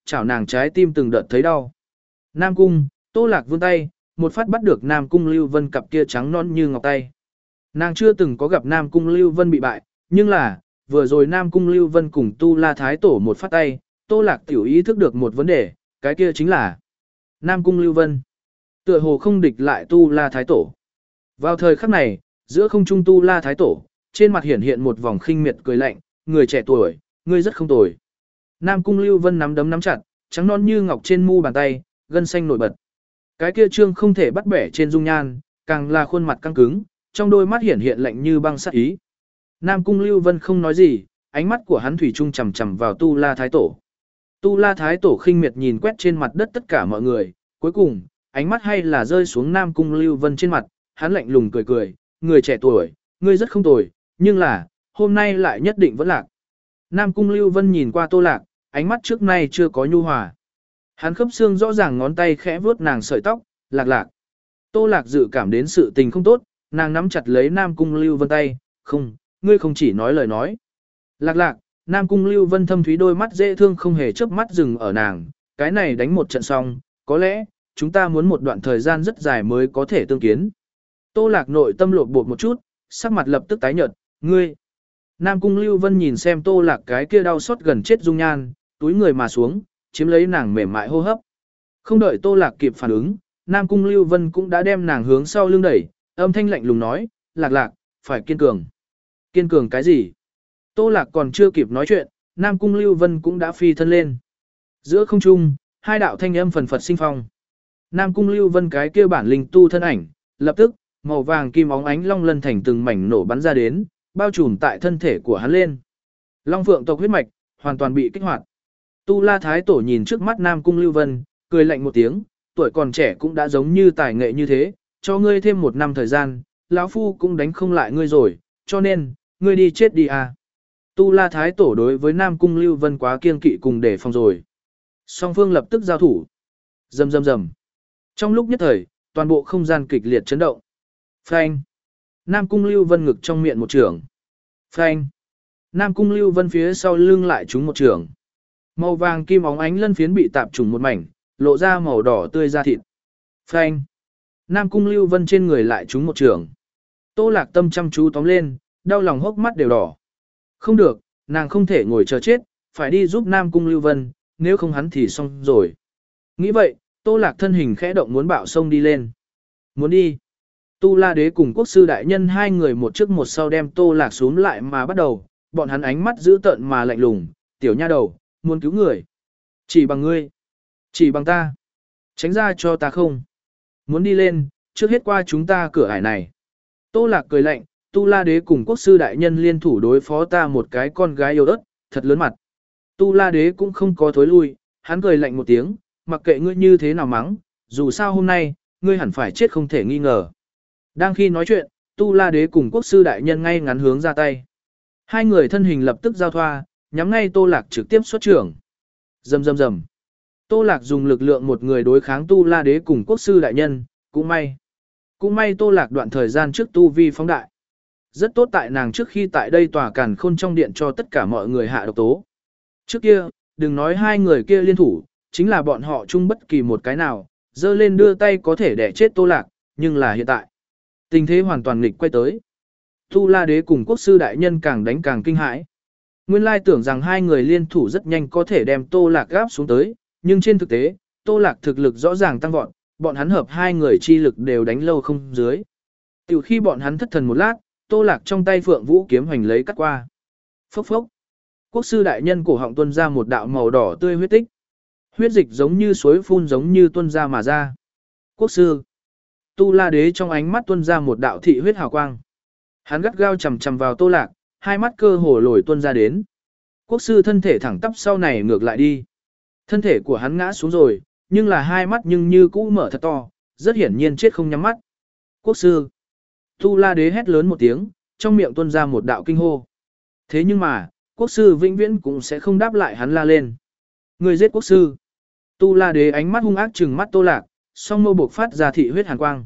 chảo nàng trái tim từng đợt thấy đau. Nam Cung, Tô Lạc vươn tay, một phát bắt được Nam Cung Lưu Vân cặp kia trắng non như ngọc tay. Nàng chưa từng có gặp Nam Cung Lưu Vân bị bại, nhưng là, vừa rồi Nam Cung Lưu Vân cùng Tu La Thái Tổ một phát tay, Tô Lạc tiểu ý thức được một vấn đề, cái kia chính là Nam Cung Lưu Vân. Tựa hồ không địch lại Tu La Thái Tổ. Vào thời khắc này, giữa không trung Tu La Thái Tổ, trên mặt hiển hiện một vòng khinh miệt cười lạnh, người trẻ tuổi, ngươi rất không tồi. Nam Cung Lưu Vân nắm đấm nắm chặt, trắng non như ngọc trên mu bàn tay, gân xanh nổi bật. Cái kia trương không thể bắt bẻ trên dung nhan, càng là khuôn mặt căng cứng, trong đôi mắt hiển hiện lạnh như băng sát ý. Nam Cung Lưu Vân không nói gì, ánh mắt của hắn thủy chung chằm chằm vào Tu La Thái Tổ. Tu La Thái Tổ khinh miệt nhìn quét trên mặt đất tất cả mọi người, cuối cùng, ánh mắt hay là rơi xuống Nam Cung Lưu Vân trên mặt, hắn lạnh lùng cười cười, người trẻ tuổi, ngươi rất không tồi, nhưng là, hôm nay lại nhất định vẫn lạc. Nam Cung Lưu Vân nhìn qua Tô Lạc, ánh mắt trước nay chưa có nhu hòa. Hắn khớp xương rõ ràng ngón tay khẽ vuốt nàng sợi tóc, lạc lạc. Tô Lạc dự cảm đến sự tình không tốt, nàng nắm chặt lấy Nam Cung Lưu Vân tay, không, ngươi không chỉ nói lời nói. Lạc lạc, Nam Cung Lưu Vân thâm thúy đôi mắt dễ thương không hề chớp mắt dừng ở nàng, cái này đánh một trận xong, có lẽ, chúng ta muốn một đoạn thời gian rất dài mới có thể tương kiến. Tô Lạc nội tâm lột bột một chút, sắc mặt lập tức tái nhợt, ngươi. Nam Cung Lưu Vân nhìn xem Tô Lạc cái kia đau xót gần chết dung nhan, túi người mà xuống, chiếm lấy nàng mềm mại hô hấp. Không đợi Tô Lạc kịp phản ứng, Nam Cung Lưu Vân cũng đã đem nàng hướng sau lưng đẩy, âm thanh lạnh lùng nói, Lạc lạc, phải kiên cường. Kiên cường cái gì? Tô Lạc còn chưa kịp nói chuyện, Nam Cung Lưu Vân cũng đã phi thân lên. Giữa không trung, hai đạo thanh âm phần phật sinh phong. Nam Cung Lưu Vân cái kia bản linh tu thân ảnh, lập tức, màu vàng kim óng ánh long lân thành từng mảnh nổ bắn ra đến, bao trùm tại thân thể của hắn lên. Long Phượng tộc huyết mạch hoàn toàn bị kích hoạt. Tu La Thái Tổ nhìn trước mắt Nam Cung Lưu Vân, cười lạnh một tiếng, tuổi còn trẻ cũng đã giống như tài nghệ như thế, cho ngươi thêm một năm thời gian, lão phu cũng đánh không lại ngươi rồi, cho nên, ngươi đi chết đi à. Tu La Thái Tổ đối với Nam Cung Lưu Vân quá kiêng kỵ cùng để phòng rồi. Song phương lập tức giao thủ. Rầm rầm rầm. Trong lúc nhất thời, toàn bộ không gian kịch liệt chấn động. Phanh. Nam Cung Lưu Vân ngực trong miệng một trường. Phanh. Nam Cung Lưu Vân phía sau lưng lại trúng một trường. Màu vàng kim óng ánh lân phiến bị tạp trùng một mảnh, lộ ra màu đỏ tươi da thịt. Phanh. Nam Cung Lưu Vân trên người lại trúng một trường. Tô Lạc Tâm chăm chú tóm lên, đau lòng hốc mắt đều đỏ. Không được, nàng không thể ngồi chờ chết, phải đi giúp Nam Cung Lưu Vân, nếu không hắn thì xong rồi. Nghĩ vậy, Tô Lạc thân hình khẽ động muốn bạo sông đi lên. Muốn đi. Tu La Đế cùng Quốc sư đại nhân hai người một trước một sau đem Tô Lạc xuống lại mà bắt đầu, bọn hắn ánh mắt dữ tợn mà lạnh lùng, tiểu nha đầu, muốn cứu người. Chỉ bằng ngươi. Chỉ bằng ta. Tránh ra cho ta không. Muốn đi lên, trước hết qua chúng ta cửa ải này. Tô Lạc cười lạnh, Tu La Đế cùng Quốc sư đại nhân liên thủ đối phó ta một cái con gái yêu ớt, thật lớn mặt. Tu La Đế cũng không có thối lui, hắn cười lạnh một tiếng, mặc kệ ngươi như thế nào mắng, dù sao hôm nay, ngươi hẳn phải chết không thể nghi ngờ. Đang khi nói chuyện, Tu La Đế cùng Quốc sư đại nhân ngay ngắn hướng ra tay. Hai người thân hình lập tức giao thoa, nhắm ngay Tô Lạc trực tiếp xuất trưởng. Rầm rầm rầm. Tô Lạc dùng lực lượng một người đối kháng Tu La Đế cùng Quốc sư đại nhân, cũng may. Cũng may Tô Lạc đoạn thời gian trước tu vi phóng đại. Rất tốt tại nàng trước khi tại đây tòa càn khôn trong điện cho tất cả mọi người hạ độc tố. Trước kia, đừng nói hai người kia liên thủ, chính là bọn họ chung bất kỳ một cái nào, dơ lên đưa tay có thể đẻ chết Tô Lạc, nhưng là hiện tại. Tình thế hoàn toàn nghịch quay tới. Tu La Đế cùng Quốc sư đại nhân càng đánh càng kinh hãi. Nguyên lai tưởng rằng hai người liên thủ rất nhanh có thể đem Tô Lạc gáp xuống tới, nhưng trên thực tế, Tô Lạc thực lực rõ ràng tăng vọt, bọn hắn hợp hai người chi lực đều đánh lâu không dưới. Từ khi bọn hắn thất thần một lát, Tô Lạc trong tay Phượng Vũ kiếm hoành lấy cắt qua. Phốc phốc. Quốc sư đại nhân cổ họng tuôn ra một đạo màu đỏ tươi huyết tích. Huyết dịch giống như suối phun giống như tuôn ra mà ra. Quốc sư. Tu La Đế trong ánh mắt tuôn ra một đạo thị huyết hào quang. Hắn gắt gao chầm chầm vào Tô Lạc, hai mắt cơ hồ lồi tuôn ra đến. Quốc sư thân thể thẳng tắp sau này ngược lại đi. Thân thể của hắn ngã xuống rồi, nhưng là hai mắt nhưng như cũ mở thật to, rất hiển nhiên chết không nhắm mắt. Quốc sư. Tu La Đế hét lớn một tiếng, trong miệng tuôn ra một đạo kinh hô. Thế nhưng mà, quốc sư vĩnh viễn cũng sẽ không đáp lại hắn la lên. Người giết quốc sư. Tu La Đế ánh mắt hung ác trừng mắt Tô Lạc, song mâu buộc phát ra thị huyết hàn quang.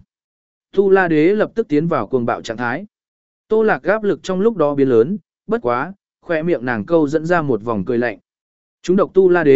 Tu La Đế lập tức tiến vào cuồng bạo trạng thái. Tô Lạc áp lực trong lúc đó biến lớn, bất quá, khỏe miệng nàng câu dẫn ra một vòng cười lạnh. Chúng độc Tu La Đế,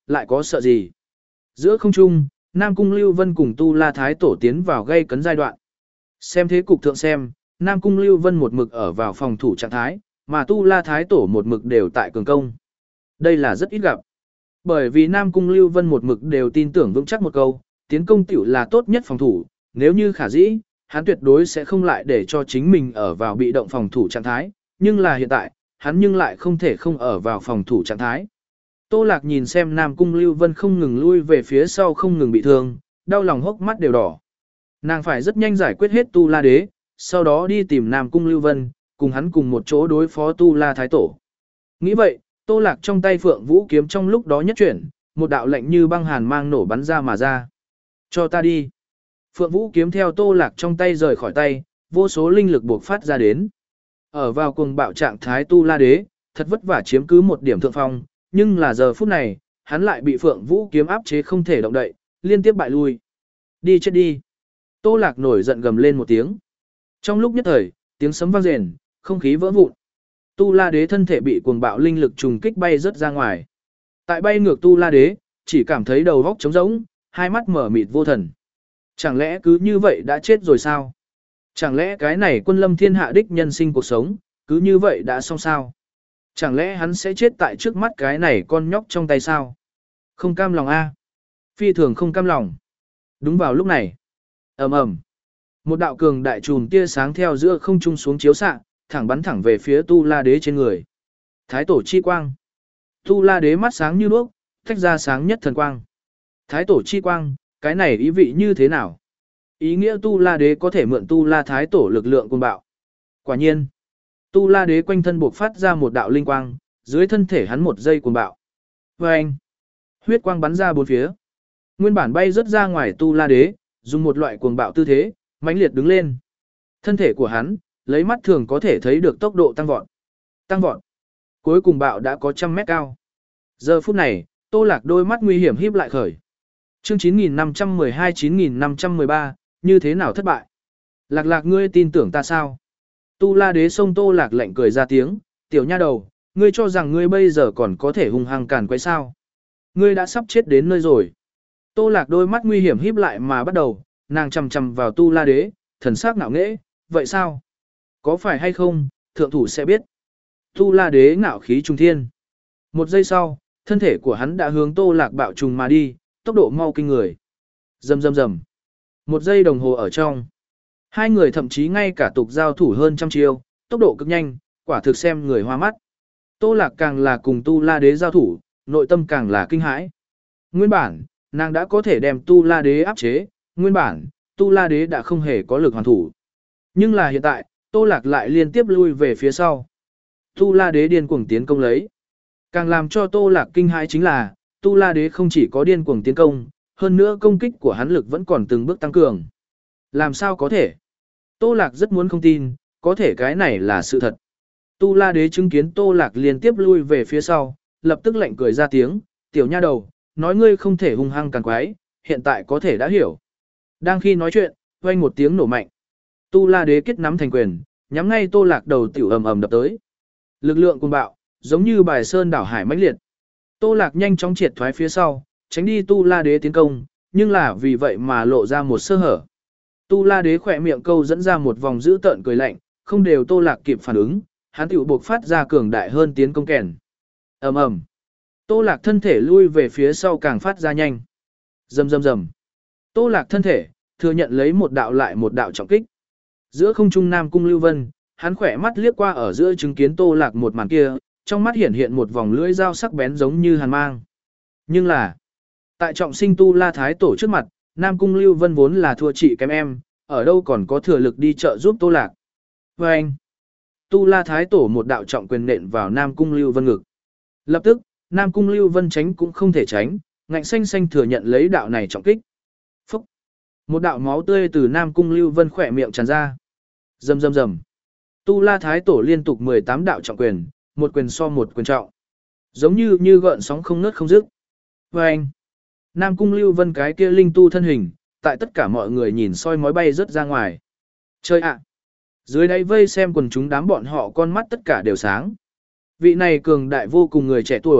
lại có sợ gì. Giữa không trung, Nam Cung Lưu Vân cùng Tu La Thái Tổ tiến vào gây cấn giai đoạn. Xem thế cục thượng xem, Nam Cung Lưu Vân một mực ở vào phòng thủ trạng thái, mà Tu La Thái Tổ một mực đều tại cường công. Đây là rất ít gặp. Bởi vì Nam Cung Lưu Vân một mực đều tin tưởng vững chắc một câu, tiến công tiểu là tốt nhất phòng thủ, nếu như khả dĩ, hắn tuyệt đối sẽ không lại để cho chính mình ở vào bị động phòng thủ trạng thái, nhưng là hiện tại, hắn nhưng lại không thể không ở vào phòng thủ trạng thái. Tô Lạc nhìn xem Nam Cung Lưu Vân không ngừng lui về phía sau không ngừng bị thương, đau lòng hốc mắt đều đỏ. Nàng phải rất nhanh giải quyết hết Tu La Đế, sau đó đi tìm Nam Cung Lưu Vân, cùng hắn cùng một chỗ đối phó Tu La Thái Tổ. Nghĩ vậy, Tô Lạc trong tay Phượng Vũ kiếm trong lúc đó nhất chuyển, một đạo lệnh như băng hàn mang nổ bắn ra mà ra. Cho ta đi. Phượng Vũ kiếm theo Tô Lạc trong tay rời khỏi tay, vô số linh lực buộc phát ra đến. Ở vào cuồng bạo trạng thái Tu La Đế, thật vất vả chiếm cứ một điểm thượng phong, nhưng là giờ phút này, hắn lại bị Phượng Vũ kiếm áp chế không thể động đậy, liên tiếp bại lui. Đi chết đi. Tô Lạc nổi giận gầm lên một tiếng. Trong lúc nhất thời, tiếng sấm vang rền, không khí vỡ vụn. Tu La Đế thân thể bị cuồng bạo linh lực trùng kích bay rất ra ngoài. Tại bay ngược Tu La Đế, chỉ cảm thấy đầu óc trống rỗng, hai mắt mở mịt vô thần. Chẳng lẽ cứ như vậy đã chết rồi sao? Chẳng lẽ cái này quân lâm thiên hạ đích nhân sinh cuộc sống, cứ như vậy đã xong sao? Chẳng lẽ hắn sẽ chết tại trước mắt cái này con nhóc trong tay sao? Không cam lòng a, Phi thường không cam lòng. Đúng vào lúc này. Ầm ầm. Một đạo cường đại chùm tia sáng theo giữa không trung xuống chiếu xạ, thẳng bắn thẳng về phía Tu La Đế trên người. Thái Tổ chi quang. Tu La Đế mắt sáng như đuốc, tách ra sáng nhất thần quang. Thái Tổ chi quang, cái này ý vị như thế nào? Ý nghĩa Tu La Đế có thể mượn Tu La Thái Tổ lực lượng cuồng bạo. Quả nhiên, Tu La Đế quanh thân buộc phát ra một đạo linh quang, dưới thân thể hắn một giây cuồng bạo. Vâng! Huyết quang bắn ra bốn phía. Nguyên bản bay rất ra ngoài Tu La Đế, dùng một loại cuồng bạo tư thế, mãnh liệt đứng lên. Thân thể của hắn, lấy mắt thường có thể thấy được tốc độ tăng vọt. Tăng vọt. Cuối cùng bạo đã có trăm mét cao. Giờ phút này, Tô Lạc đôi mắt nguy hiểm híp lại khởi. Chương chín nghìn năm trăm mười hai chín nghìn năm trăm mười ba, như thế nào thất bại? Lạc Lạc ngươi tin tưởng ta sao? Tu La Đế xông Tô Lạc lạnh cười ra tiếng, tiểu nha đầu, ngươi cho rằng ngươi bây giờ còn có thể hung hăng càn quấy sao? Ngươi đã sắp chết đến nơi rồi. Tô Lạc đôi mắt nguy hiểm híp lại mà bắt đầu, nàng chằm chằm vào Tu La Đế, thần sắc ngạo nghễ, vậy sao? Có phải hay không, thượng thủ sẽ biết. Tu La Đế ngạo khí trung thiên. Một giây sau, thân thể của hắn đã hướng Tô Lạc bạo trùng mà đi, tốc độ mau kinh người. Rầm rầm rầm. Một giây đồng hồ ở trong. Hai người thậm chí ngay cả tục giao thủ hơn trăm chiêu, tốc độ cực nhanh, quả thực xem người hoa mắt. Tô Lạc càng là cùng Tu La Đế giao thủ, nội tâm càng là kinh hãi. Nguyên bản, nàng đã có thể đem Tu La Đế áp chế, nguyên bản, Tu La Đế đã không hề có lực hoàn thủ. Nhưng là hiện tại, Tô Lạc lại liên tiếp lui về phía sau. Tu La Đế điên cuồng tiến công lấy. Càng làm cho Tô Lạc kinh hãi chính là, Tu La Đế không chỉ có điên cuồng tiến công, hơn nữa công kích của hắn lực vẫn còn từng bước tăng cường. Làm sao có thể? Tô Lạc rất muốn không tin, có thể cái này là sự thật. Tu La Đế chứng kiến Tô Lạc liên tiếp lui về phía sau, lập tức lạnh cười ra tiếng, tiểu nha đầu, nói ngươi không thể hung hăng càng quái, hiện tại có thể đã hiểu. Đang khi nói chuyện, vang một tiếng nổ mạnh. Tu La Đế kết nắm thành quyền, nhắm ngay Tô Lạc đầu tiểu ầm ầm đập tới. Lực lượng cuồng bạo, giống như bài sơn đảo hải mãnh liệt. Tô Lạc nhanh chóng triệt thoái phía sau, tránh đi Tu La Đế tiến công, nhưng là vì vậy mà lộ ra một sơ hở. Tu La Đế khỏe miệng câu dẫn ra một vòng dữ tợn cười lạnh, không đều Tô Lạc kịp phản ứng, hắn tiểu buộc phát ra cường đại hơn tiến công kèn. Ầm ầm. Tô Lạc thân thể lui về phía sau càng phát ra nhanh. Rầm rầm rầm. Tô Lạc thân thể thừa nhận lấy một đạo lại một đạo trọng kích. Giữa không trung Nam Cung Lưu Vân, hắn khỏe mắt liếc qua ở giữa chứng kiến Tô Lạc một màn kia, trong mắt hiện hiện một vòng lưỡi dao sắc bén giống như hàn mang. Nhưng là, tại trọng sinh Tu La Thái Tổ trước mặt, Nam Cung Lưu Vân vốn là thua chị kém em, ở đâu còn có thừa lực đi trợ giúp Tô Lạc. Và anh, Tu La Thái Tổ một đạo trọng quyền nện vào Nam Cung Lưu Vân ngực. Lập tức, Nam Cung Lưu Vân tránh cũng không thể tránh, ngạnh xanh xanh thừa nhận lấy đạo này trọng kích. Phúc! Một đạo máu tươi từ Nam Cung Lưu Vân khỏe miệng tràn ra. Rầm rầm rầm. Tu La Thái Tổ liên tục mười tám đạo trọng quyền, một quyền so một quyền trọng. Giống như như gợn sóng không ngớt không dứt. Và anh, Nam Cung Lưu Vân cái kia linh tu thân hình, tại tất cả mọi người nhìn soi mói bay rớt ra ngoài. Chơi ạ! Dưới đáy vây xem quần chúng đám bọn họ con mắt tất cả đều sáng. Vị này cường đại vô cùng người trẻ tuổi,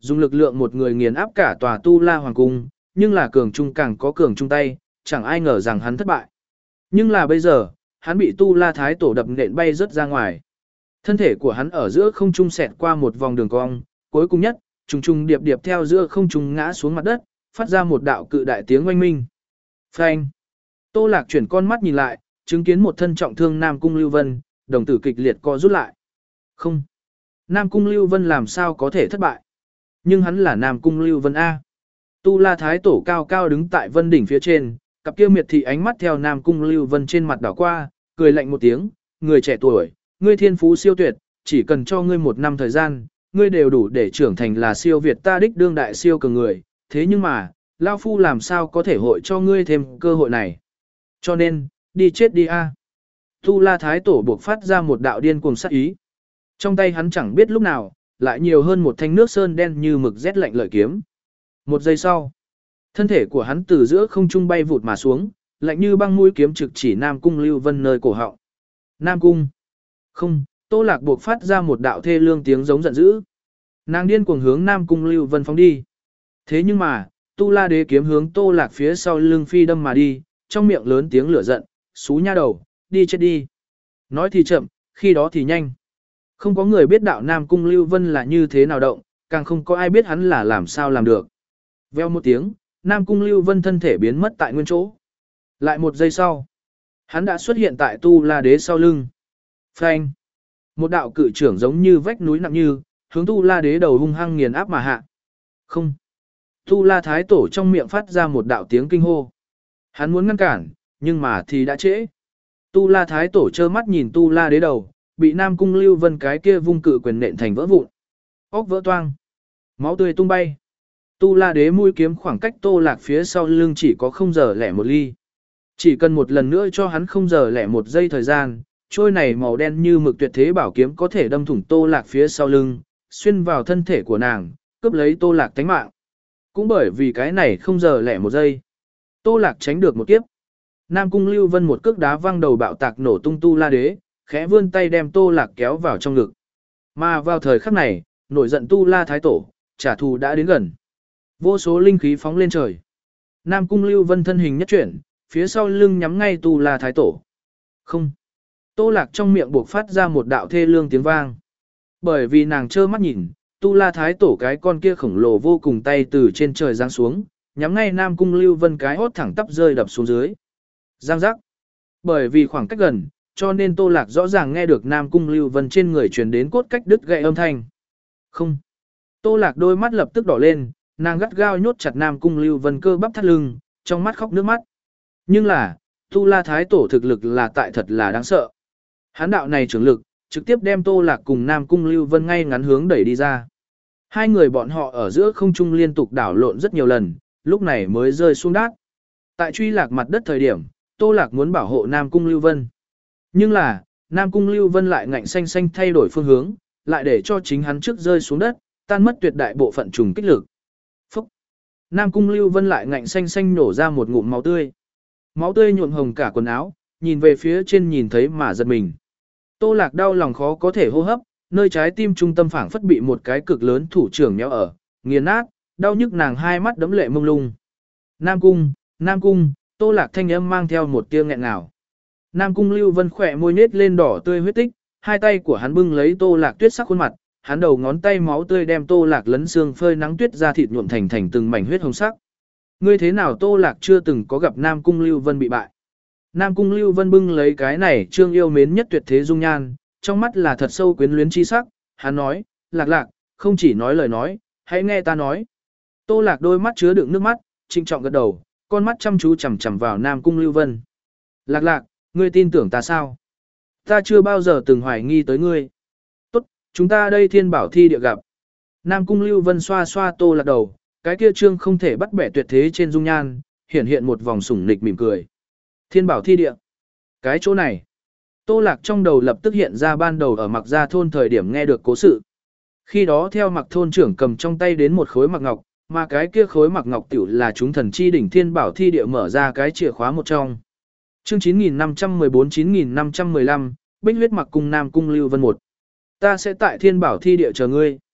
dùng lực lượng một người nghiền áp cả tòa Tu La Hoàng Cung, nhưng là cường trung càng có cường trung tay, chẳng ai ngờ rằng hắn thất bại. Nhưng là bây giờ, hắn bị Tu La Thái Tổ đập nện bay rớt ra ngoài. Thân thể của hắn ở giữa không trung xẹt qua một vòng đường cong, cuối cùng nhất, trùng trùng điệp điệp theo giữa không trung ngã xuống mặt đất, phát ra một đạo cự đại tiếng oanh minh. Phanh! Tô Lạc chuyển con mắt nhìn lại, chứng kiến một thân trọng thương Nam Cung Lưu Vân, đồng tử kịch liệt co rút lại. Không! Nam Cung Lưu Vân làm sao có thể thất bại? Nhưng hắn là Nam Cung Lưu Vân A. Tu La Thái Tổ cao cao đứng tại vân đỉnh phía trên, cặp kia miệt thị ánh mắt theo Nam Cung Lưu Vân trên mặt đảo qua, cười lạnh một tiếng, người trẻ tuổi, ngươi thiên phú siêu tuyệt, chỉ cần cho ngươi một năm thời gian, ngươi đều đủ để trưởng thành là siêu việt ta đích đương đại siêu cường người, thế nhưng mà, Lao Phu làm sao có thể hội cho ngươi thêm cơ hội này. Cho nên, đi chết đi a. Tu La Thái Tổ buộc phát ra một đạo điên cuồng sát ý. Trong tay hắn chẳng biết lúc nào, lại nhiều hơn một thanh nước sơn đen như mực rét lạnh lợi kiếm. Một giây sau, thân thể của hắn từ giữa không trung bay vụt mà xuống, lạnh như băng mũi kiếm trực chỉ Nam Cung Lưu Vân nơi cổ họng. Nam Cung! Không, Tô Lạc buộc phát ra một đạo thê lương tiếng giống giận dữ. Nàng điên cuồng hướng Nam Cung Lưu Vân phóng đi. Thế nhưng mà, Tu La Đế kiếm hướng Tô Lạc phía sau lưng phi đâm mà đi, trong miệng lớn tiếng lửa giận, xú nha đầu, đi chết đi. Nói thì chậm, khi đó thì nhanh. Không có người biết đạo Nam Cung Lưu Vân là như thế nào động, càng không có ai biết hắn là làm sao làm được. Veo một tiếng, Nam Cung Lưu Vân thân thể biến mất tại nguyên chỗ. Lại một giây sau, hắn đã xuất hiện tại Tu La Đế sau lưng. Phanh! Một đạo cự trưởng giống như vách núi nặng như, hướng Tu La Đế đầu hung hăng nghiền áp mà hạ. Không! Tu La Thái Tổ trong miệng phát ra một đạo tiếng kinh hô. Hắn muốn ngăn cản, nhưng mà thì đã trễ. Tu La Thái Tổ trơ mắt nhìn Tu La Đế đầu, bị Nam Cung Lưu Vân cái kia vung cự quyền nện thành vỡ vụn. Óc vỡ toang. Máu tươi tung bay. Tu La Đế mũi kiếm khoảng cách Tô Lạc phía sau lưng chỉ có không giờ lẻ một ly. Chỉ cần một lần nữa cho hắn không giờ lẻ một giây thời gian, trôi này màu đen như mực tuyệt thế bảo kiếm có thể đâm thủng Tô Lạc phía sau lưng, xuyên vào thân thể của nàng, cướp lấy Tô Lạc tánh mạng. Cũng bởi vì cái này không giờ lẻ một giây, Tô Lạc tránh được một kiếp. Nam Cung Lưu Vân một cước đá văng đầu bạo tạc nổ tung Tu La Đế, khẽ vươn tay đem Tô Lạc kéo vào trong ngực. Mà vào thời khắc này, nổi giận Tu La Thái Tổ, trả thù đã đến gần. Vô số linh khí phóng lên trời. Nam Cung Lưu Vân thân hình nhất chuyển, phía sau lưng nhắm ngay Tu La Thái Tổ. Không. Tô Lạc trong miệng buộc phát ra một đạo thê lương tiếng vang. Bởi vì nàng trơ mắt nhìn, Tu La Thái Tổ cái con kia khổng lồ vô cùng tay từ trên trời giáng xuống, nhắm ngay Nam Cung Lưu Vân cái hốt thẳng tắp rơi đập xuống dưới. Giang giác. Bởi vì khoảng cách gần, cho nên Tô Lạc rõ ràng nghe được Nam Cung Lưu Vân trên người truyền đến cốt cách đứt gãy âm thanh. Không. Tô Lạc đôi mắt lập tức đỏ lên, nàng gắt gao nhốt chặt Nam Cung Lưu Vân cơ bắp thắt lưng, trong mắt khóc nước mắt. Nhưng là, Tu La Thái Tổ thực lực là tại thật là đáng sợ. Hán đạo này trưởng lực, trực tiếp đem Tô Lạc cùng Nam Cung Lưu Vân ngay ngắn hướng đẩy đi ra. Hai người bọn họ ở giữa không trung liên tục đảo lộn rất nhiều lần, lúc này mới rơi xuống đát. Tại truy lạc mặt đất thời điểm, Tô Lạc muốn bảo hộ Nam Cung Lưu Vân. Nhưng là, Nam Cung Lưu Vân lại ngạnh xanh xanh thay đổi phương hướng, lại để cho chính hắn trước rơi xuống đất, tan mất tuyệt đại bộ phận trùng kích lực. Phúc! Nam Cung Lưu Vân lại ngạnh xanh xanh nổ ra một ngụm máu tươi. Máu tươi nhuộm hồng cả quần áo, nhìn về phía trên nhìn thấy mà giật mình. Tô Lạc đau lòng khó có thể hô hấp, nơi trái tim trung tâm phảng phất bị một cái cực lớn thủ trưởng nhéo ở, nghiền nát, đau nhức nàng hai mắt đẫm lệ mông lung. Nam Cung, Nam Cung, Tô Lạc thanh âm mang theo một tia nghẹn ngào. Nam Cung Lưu Vân khỏe môi nết lên đỏ tươi huyết tích, hai tay của hắn bưng lấy Tô Lạc tuyết sắc khuôn mặt, hắn đầu ngón tay máu tươi đem Tô Lạc lấn xương phơi nắng tuyết ra thịt nhuộm thành thành từng mảnh huyết hồng sắc. Ngươi thế nào Tô Lạc chưa từng có gặp Nam Cung Lưu Vân bị bại. Nam Cung Lưu Vân bưng lấy cái này trương yêu mến nhất tuyệt thế dung nhan, trong mắt là thật sâu quyến luyến chi sắc, hắn nói, Lạc Lạc, không chỉ nói lời nói, hãy nghe ta nói. Tô Lạc đôi mắt chứa đựng nước mắt, trinh trọng gật đầu, con mắt chăm chú chằm chằm vào Nam Cung Lưu Vân. Lạc Lạc, ngươi tin tưởng ta sao? Ta chưa bao giờ từng hoài nghi tới ngươi. Tốt, chúng ta đây thiên bảo thi địa gặp. Nam Cung Lưu Vân xoa xoa Tô Lạc đầu, cái kia trương không thể bắt bẻ tuyệt thế trên dung nhan, hiện hiện một vòng sủng nịch mỉm cười. Thiên bảo thi địa. Cái chỗ này. Tô Lạc trong đầu lập tức hiện ra ban đầu ở Mặc Gia thôn thời điểm nghe được cố sự. Khi đó theo Mặc thôn trưởng cầm trong tay đến một khối mặc ngọc, mà cái kia khối mặc ngọc tiểu là chúng thần chi đỉnh thiên bảo thi địa mở ra cái chìa khóa một trong. Chương chín nghìn năm trăm mười bốn chín nghìn năm trăm mười lăm, Bích huyết mặc cung Nam Cung Lưu Vân một. Ta sẽ tại thiên bảo thi địa chờ ngươi.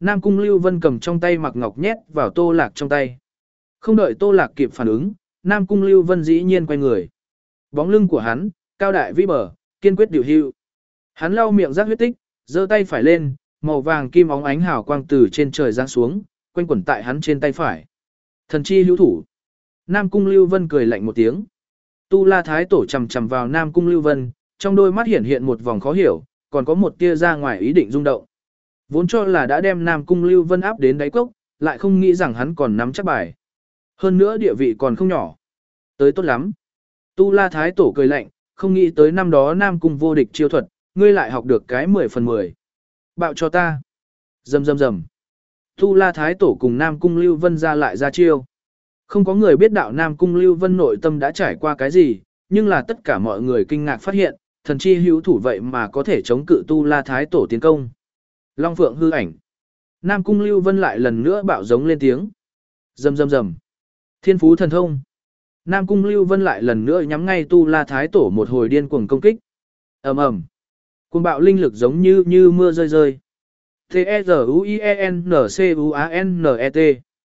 Nam Cung Lưu Vân cầm trong tay mặc ngọc nhét vào Tô Lạc trong tay. Không đợi Tô Lạc kịp phản ứng, Nam Cung Lưu Vân dĩ nhiên quay người. Bóng lưng của hắn, cao đại vĩ bờ, kiên quyết điều hưu. Hắn lau miệng rác huyết tích, giơ tay phải lên, màu vàng kim óng ánh hào quang từ trên trời giáng xuống, quanh quẩn tại hắn trên tay phải. Thần chi hữu thủ. Nam Cung Lưu Vân cười lạnh một tiếng. Tu La Thái Tổ chầm chầm vào Nam Cung Lưu Vân, trong đôi mắt hiện hiện một vòng khó hiểu, còn có một tia ra ngoài ý định rung động. Vốn cho là đã đem Nam Cung Lưu Vân áp đến đáy cốc, lại không nghĩ rằng hắn còn nắm chắc bài. Hơn nữa địa vị còn không nhỏ. Tới tốt lắm. Tu La Thái Tổ cười lạnh, không nghĩ tới năm đó Nam Cung vô địch chiêu thuật, ngươi lại học được cái mười phần mười. Bạo cho ta. Rầm rầm rầm. Tu La Thái Tổ cùng Nam Cung Lưu Vân ra lại ra chiêu. Không có người biết đạo Nam Cung Lưu Vân nội tâm đã trải qua cái gì, nhưng là tất cả mọi người kinh ngạc phát hiện, thần chi hữu thủ vậy mà có thể chống cự Tu La Thái Tổ tiến công. Long Phượng hư ảnh. Nam Cung Lưu Vân lại lần nữa bạo giống lên tiếng. Rầm rầm rầm. Thiên phú thần thông. Nam Cung Lưu Vân lại lần nữa nhắm ngay Tu La Thái Tổ một hồi điên cuồng công kích. Ầm ầm. Cuồng bạo linh lực giống như như mưa rơi rơi. T E Z U I E N C U A N E T.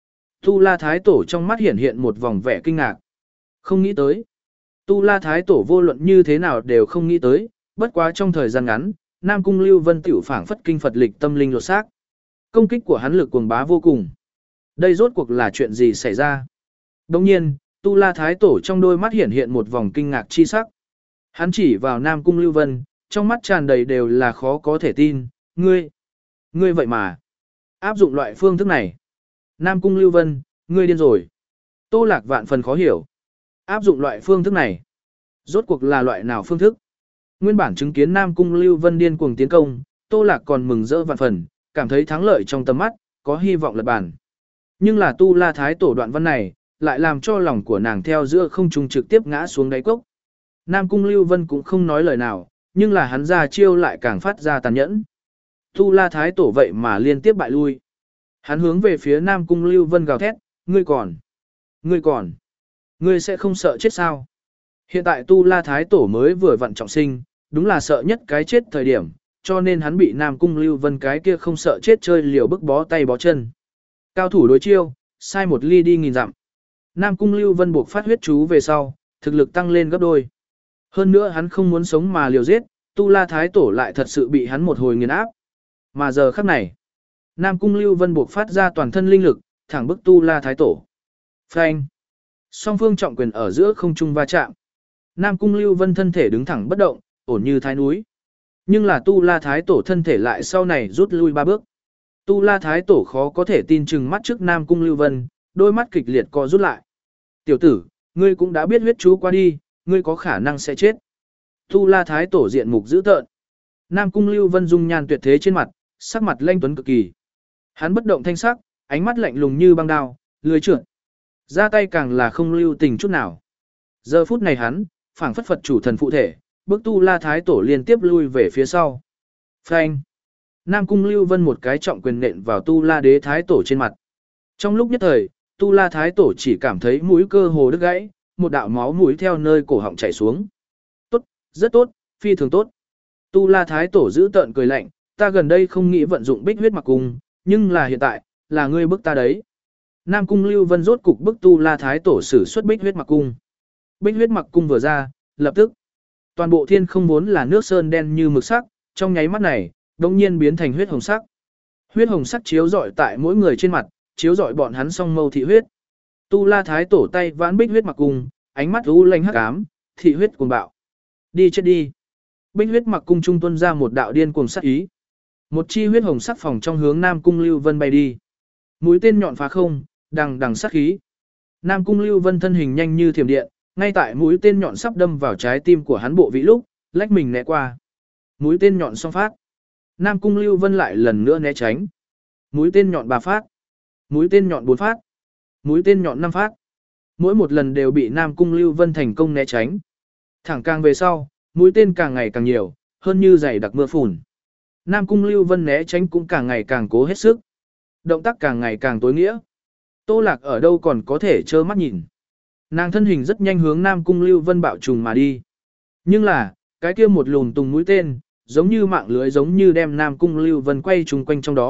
Tu La Thái Tổ trong mắt hiện hiện một vòng vẻ kinh ngạc. Không nghĩ tới. Tu La Thái Tổ vô luận như thế nào đều không nghĩ tới, bất quá trong thời gian ngắn, Nam Cung Lưu Vân tiểu phảng phất kinh Phật lịch tâm linh lột xác. Công kích của hắn lực cuồng bá vô cùng. Đây rốt cuộc là chuyện gì xảy ra? Đồng nhiên, Tu La Thái Tổ trong đôi mắt hiện hiện một vòng kinh ngạc chi sắc. Hắn chỉ vào Nam Cung Lưu Vân, trong mắt tràn đầy đều là khó có thể tin. Ngươi, ngươi vậy mà áp dụng loại phương thức này. Nam Cung Lưu Vân, ngươi điên rồi. Tô Lạc vạn phần khó hiểu. Áp dụng loại phương thức này. Rốt cuộc là loại nào phương thức? Nguyên bản chứng kiến Nam Cung Lưu Vân điên cuồng tiến công, Tô Lạc còn mừng rỡ vạn phần, cảm thấy thắng lợi trong tầm mắt, có hy vọng lật bàn. Nhưng là Tu La Thái Tổ đoạn văn này, lại làm cho lòng của nàng theo giữa không trung trực tiếp ngã xuống đáy cốc. Nam Cung Lưu Vân cũng không nói lời nào, nhưng là hắn ra chiêu lại càng phát ra tàn nhẫn. Tu La Thái Tổ vậy mà liên tiếp bại lui. Hắn hướng về phía Nam Cung Lưu Vân gào thét, ngươi còn, ngươi còn, ngươi sẽ không sợ chết sao? Hiện tại Tu La Thái Tổ mới vừa vặn trọng sinh, đúng là sợ nhất cái chết thời điểm, cho nên hắn bị Nam Cung Lưu Vân cái kia không sợ chết chơi liều bức bó tay bó chân. Cao thủ đối chiêu, sai một ly đi nghìn dặm. Nam Cung Lưu Vân buộc phát huyết chú về sau, thực lực tăng lên gấp đôi. Hơn nữa hắn không muốn sống mà liều giết, Tu La Thái Tổ lại thật sự bị hắn một hồi nghiền áp. Mà giờ khắc này, Nam Cung Lưu Vân buộc phát ra toàn thân linh lực, thẳng bức Tu La Thái Tổ. Phanh! Song phương trọng quyền ở giữa không trung va chạm. Nam Cung Lưu Vân thân thể đứng thẳng bất động, ổn như thái núi. Nhưng là Tu La Thái Tổ thân thể lại sau này rút lui ba bước. Tu La Thái Tổ khó có thể tin chừng mắt trước Nam Cung Lưu Vân, đôi mắt kịch liệt co rút lại. Tiểu tử, ngươi cũng đã biết huyết chú qua đi, ngươi có khả năng sẽ chết. Tu La Thái Tổ diện mục dữ tợn. Nam Cung Lưu Vân dung nhan tuyệt thế trên mặt, sắc mặt lanh tuấn cực kỳ. Hắn bất động thanh sắc, ánh mắt lạnh lùng như băng đao, lười trượt. Ra tay càng là không lưu tình chút nào. Giờ phút này hắn, phảng phất Phật chủ thần phụ thể, bước Tu La Thái Tổ liên tiếp lui về phía sau. Phanh! Nam Cung Lưu Vân một cái trọng quyền nện vào Tu La Đế Thái Tổ trên mặt. Trong lúc nhất thời, Tu La Thái Tổ chỉ cảm thấy mũi cơ hồ đứt gãy, một đạo máu mũi theo nơi cổ họng chảy xuống. Tốt, rất tốt, phi thường tốt. Tu La Thái Tổ giữ tợn cười lạnh, ta gần đây không nghĩ vận dụng bích huyết mặc cung, nhưng là hiện tại, là ngươi bức ta đấy. Nam Cung Lưu Vân rốt cục bức Tu La Thái Tổ sử xuất bích huyết mặc cung. Bích huyết mặc cung vừa ra, lập tức, toàn bộ thiên không vốn là nước sơn đen như mực sắc, trong nháy mắt này, đột nhiên biến thành huyết hồng sắc. Huyết hồng sắc chiếu rọi tại mỗi người trên mặt, chiếu rọi bọn hắn song mâu thị huyết. Tu La Thái Tổ tay vãn bích huyết mặc cung, ánh mắt u lanh hắc ám, thị huyết cuồng bạo. Đi chết đi. Bích huyết mặc cung trung tuôn ra một đạo điên cuồng sát ý. Một chi huyết hồng sắc phòng trong hướng Nam Cung Lưu Vân bay đi. Mũi tên nhọn phá không, đằng đằng sát khí. Nam Cung Lưu Vân thân hình nhanh như thiểm điện, ngay tại mũi tên nhọn sắp đâm vào trái tim của hắn bộ vị lúc, lách mình né qua. Mũi tên nhọn song phát. Nam Cung Lưu Vân lại lần nữa né tránh. Mũi tên nhọn ba phát. Mũi tên nhọn bốn phát. Mũi tên nhọn năm phát. Mỗi một lần đều bị Nam Cung Lưu Vân thành công né tránh. Thẳng càng về sau, mũi tên càng ngày càng nhiều, hơn như dày đặc mưa phùn. Nam Cung Lưu Vân né tránh cũng càng ngày càng cố hết sức. Động tác càng ngày càng tối nghĩa. Tô Lạc ở đâu còn có thể trơ mắt nhìn. Nàng thân hình rất nhanh hướng Nam Cung Lưu Vân bạo trùng mà đi. Nhưng là, cái kia một lùn tùng mũi tên, giống như mạng lưới giống như đem Nam Cung Lưu Vân quay trùng quanh trong đó,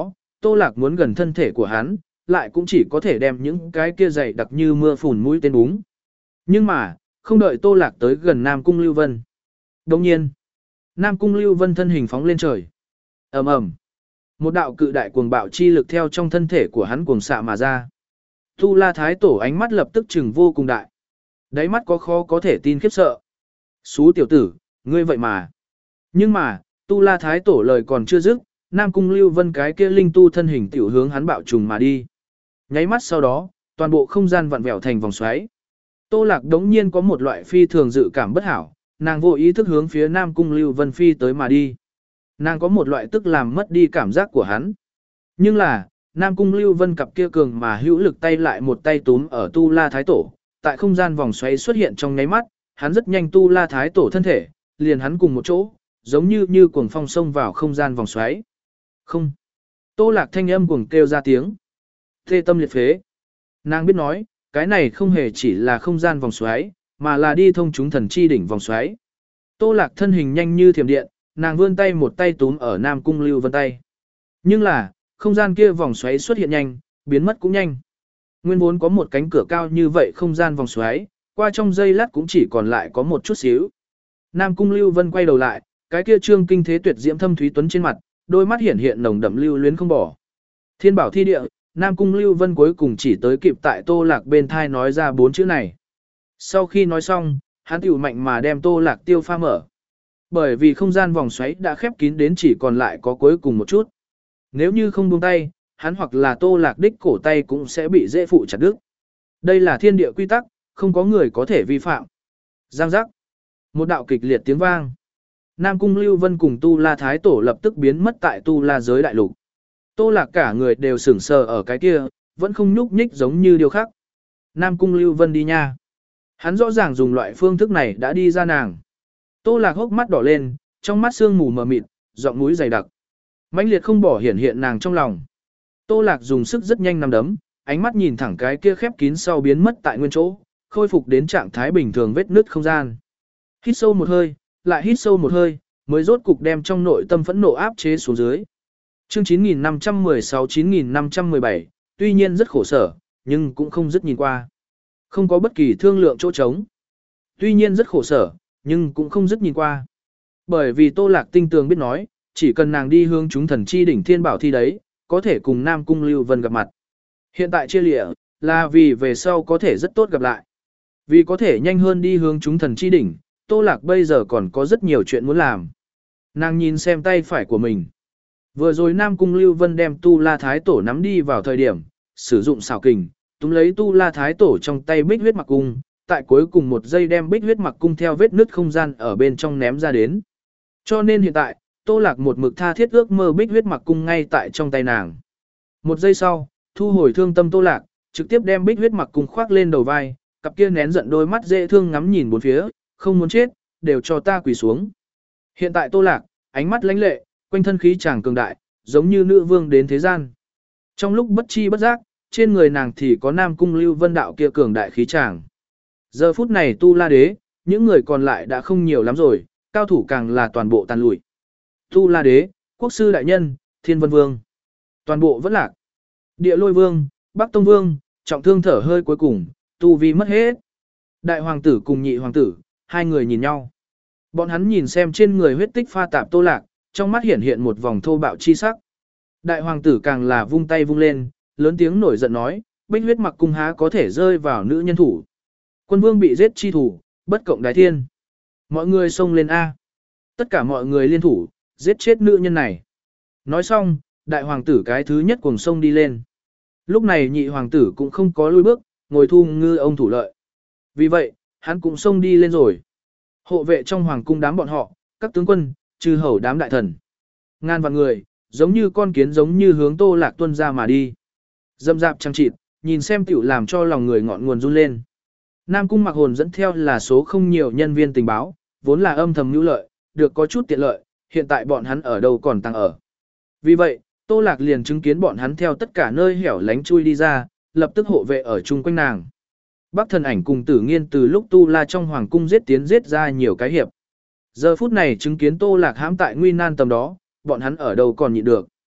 Tô Lạc muốn gần thân thể của hắn, lại cũng chỉ có thể đem những cái kia dày đặc như mưa phùn mũi tên búng. Nhưng mà, không đợi Tô Lạc tới gần Nam Cung Lưu Vân. Đồng nhiên, Nam Cung Lưu Vân thân hình phóng lên trời. Ầm ầm, một đạo cự đại cuồng bạo chi lực theo trong thân thể của hắn cuồng xạ mà ra. Tu La Thái Tổ ánh mắt lập tức trừng vô cùng đại. Đáy mắt có khó có thể tin khiếp sợ. Xú tiểu tử, ngươi vậy mà. Nhưng mà, Tu La Thái Tổ lời còn chưa dứt, Nam Cung Lưu Vân cái kia linh tu thân hình tiểu hướng hắn bạo trùng mà đi. Nháy mắt sau đó, toàn bộ không gian vặn vẹo thành vòng xoáy. Tô Lạc đống nhiên có một loại phi thường dự cảm bất hảo, nàng vô ý thức hướng phía Nam Cung Lưu Vân phi tới mà đi. Nàng có một loại tức làm mất đi cảm giác của hắn. Nhưng là, Nam Cung Lưu Vân cặp kia cường mà hữu lực tay lại một tay túm ở Tu La Thái Tổ, tại không gian vòng xoáy xuất hiện trong nháy mắt, hắn rất nhanh Tu La Thái Tổ thân thể, liền hắn cùng một chỗ, giống như như cuồng phong xông vào không gian vòng xoáy. Không. Tô Lạc thanh âm cuồng kêu ra tiếng. Thê tâm liệt phế. Nàng biết nói, cái này không hề chỉ là không gian vòng xoáy, mà là đi thông chúng thần chi đỉnh vòng xoáy. Tô Lạc thân hình nhanh như thiểm điện, nàng vươn tay một tay túm ở Nam Cung Lưu Vân tay. Nhưng là, không gian kia vòng xoáy xuất hiện nhanh, biến mất cũng nhanh. Nguyên vốn có một cánh cửa cao như vậy không gian vòng xoáy, qua trong giây lát cũng chỉ còn lại có một chút xíu. Nam Cung Lưu Vân quay đầu lại, cái kia trương kinh thế tuyệt diễm thâm thúy tuấn trên mặt, đôi mắt hiển hiện nồng đậm lưu luyến không bỏ. Thiên bảo thi địa, Nam Cung Lưu Vân cuối cùng chỉ tới kịp tại Tô Lạc bên thai nói ra bốn chữ này. Sau khi nói xong, hắn tiểu mạnh mà đem Tô Lạc tiêu pha mở. Bởi vì không gian vòng xoáy đã khép kín đến chỉ còn lại có cuối cùng một chút. Nếu như không buông tay, hắn hoặc là Tô Lạc đích cổ tay cũng sẽ bị dễ phụ chặt đứt. Đây là thiên địa quy tắc, không có người có thể vi phạm. Giang giác. Một đạo kịch liệt tiếng vang. Nam Cung Lưu Vân cùng Tu La Thái Tổ lập tức biến mất tại Tu La giới đại lục. Tô Lạc cả người đều sững sờ ở cái kia, vẫn không nhúc nhích giống như điều khác. Nam Cung Lưu Vân đi nha. Hắn rõ ràng dùng loại phương thức này đã đi ra nàng. Tô Lạc hốc mắt đỏ lên, trong mắt sương mù mờ mịt, giọng mũi dày đặc. Mãnh liệt không bỏ hiển hiện nàng trong lòng. Tô Lạc dùng sức rất nhanh nắm đấm, ánh mắt nhìn thẳng cái kia khép kín sau biến mất tại nguyên chỗ, khôi phục đến trạng thái bình thường vết nứt không gian. Hít sâu một hơi, lại hít sâu một hơi, mới rốt cục đem trong nội tâm phẫn nộ áp chế xuống dưới. Chương chín nghìn năm trăm mười sáu chín nghìn năm trăm mười bảy, tuy nhiên rất khổ sở, nhưng cũng không dứt nhìn qua. Không có bất kỳ thương lượng chỗ trống. Tuy nhiên rất khổ sở, nhưng cũng không dứt nhìn qua. Bởi vì Tô Lạc tinh tường biết nói, chỉ cần nàng đi hướng chúng thần chi đỉnh thiên bảo thi đấy, có thể cùng Nam Cung Lưu Vân gặp mặt. Hiện tại chia lịa, là vì về sau có thể rất tốt gặp lại. Vì có thể nhanh hơn đi hướng chúng thần chi đỉnh, Tô Lạc bây giờ còn có rất nhiều chuyện muốn làm. Nàng nhìn xem tay phải của mình. Vừa rồi Nam Cung Lưu Vân đem Tu La Thái Tổ nắm đi vào thời điểm, sử dụng xảo kình, túm lấy Tu La Thái Tổ trong tay bích huyết mặc cung, tại cuối cùng một giây đem bích huyết mặc cung theo vết nứt không gian ở bên trong ném ra đến. Cho nên hiện tại, Tô Lạc một mực tha thiết ước mơ bích huyết mặc cung ngay tại trong tay nàng. Một giây sau, thu hồi thương tâm Tô Lạc, trực tiếp đem bích huyết mặc cung khoác lên đầu vai, cặp kia nén giận đôi mắt dễ thương ngắm nhìn bốn phía, không muốn chết, đều cho ta quỳ xuống. Hiện tại Tô Lạc, ánh mắt lãnh lệ, quanh thân khí chàng cường đại, giống như nữ vương đến thế gian. Trong lúc bất chi bất giác, trên người nàng thì có Nam Cung Lưu Vân đạo kia cường đại khí chàng. Giờ phút này Tu La Đế, những người còn lại đã không nhiều lắm rồi, cao thủ càng là toàn bộ tàn lùi. Tu La Đế, Quốc sư đại nhân, Thiên Vân Vương, toàn bộ vẫn lạc. Địa Lôi Vương, Bắc Tông Vương, trọng thương thở hơi cuối cùng, tu vi mất hết. Đại hoàng tử cùng nhị hoàng tử, hai người nhìn nhau. Bọn hắn nhìn xem trên người huyết tích pha tạp Tô Lạc, trong mắt hiện hiện một vòng thô bạo chi sắc. Đại hoàng tử càng là vung tay vung lên, lớn tiếng nổi giận nói, bích huyết mặc cung há có thể rơi vào nữ nhân thủ. Quân vương bị giết chi thủ, bất cộng đái thiên. Mọi người xông lên A. Tất cả mọi người liên thủ, giết chết nữ nhân này. Nói xong, đại hoàng tử cái thứ nhất cùng xông đi lên. Lúc này nhị hoàng tử cũng không có lui bước, ngồi thu ngư ông thủ lợi. Vì vậy, hắn cũng xông đi lên rồi. Hộ vệ trong hoàng cung đám bọn họ, các tướng quân, trừ hầu đám đại thần. Ngàn vạn người, giống như con kiến giống như hướng Tô Lạc tuân ra mà đi. Dâm dạp trăng trịt, nhìn xem tiểu làm cho lòng người ngọn nguồn run lên. Nam cung Mặc Hồn dẫn theo là số không nhiều nhân viên tình báo, vốn là âm thầm nhu lợi, được có chút tiện lợi, hiện tại bọn hắn ở đâu còn tăng ở. Vì vậy, Tô Lạc liền chứng kiến bọn hắn theo tất cả nơi hẻo lánh chui đi ra, lập tức hộ vệ ở chung quanh nàng. Bắc Thần Ảnh cùng Tử Nghiên từ lúc Tu La trong hoàng cung giết tiến giết ra nhiều cái hiệp. Giờ phút này chứng kiến Tô Lạc hãm tại nguy nan tầm đó, bọn hắn ở đâu còn nhịn được.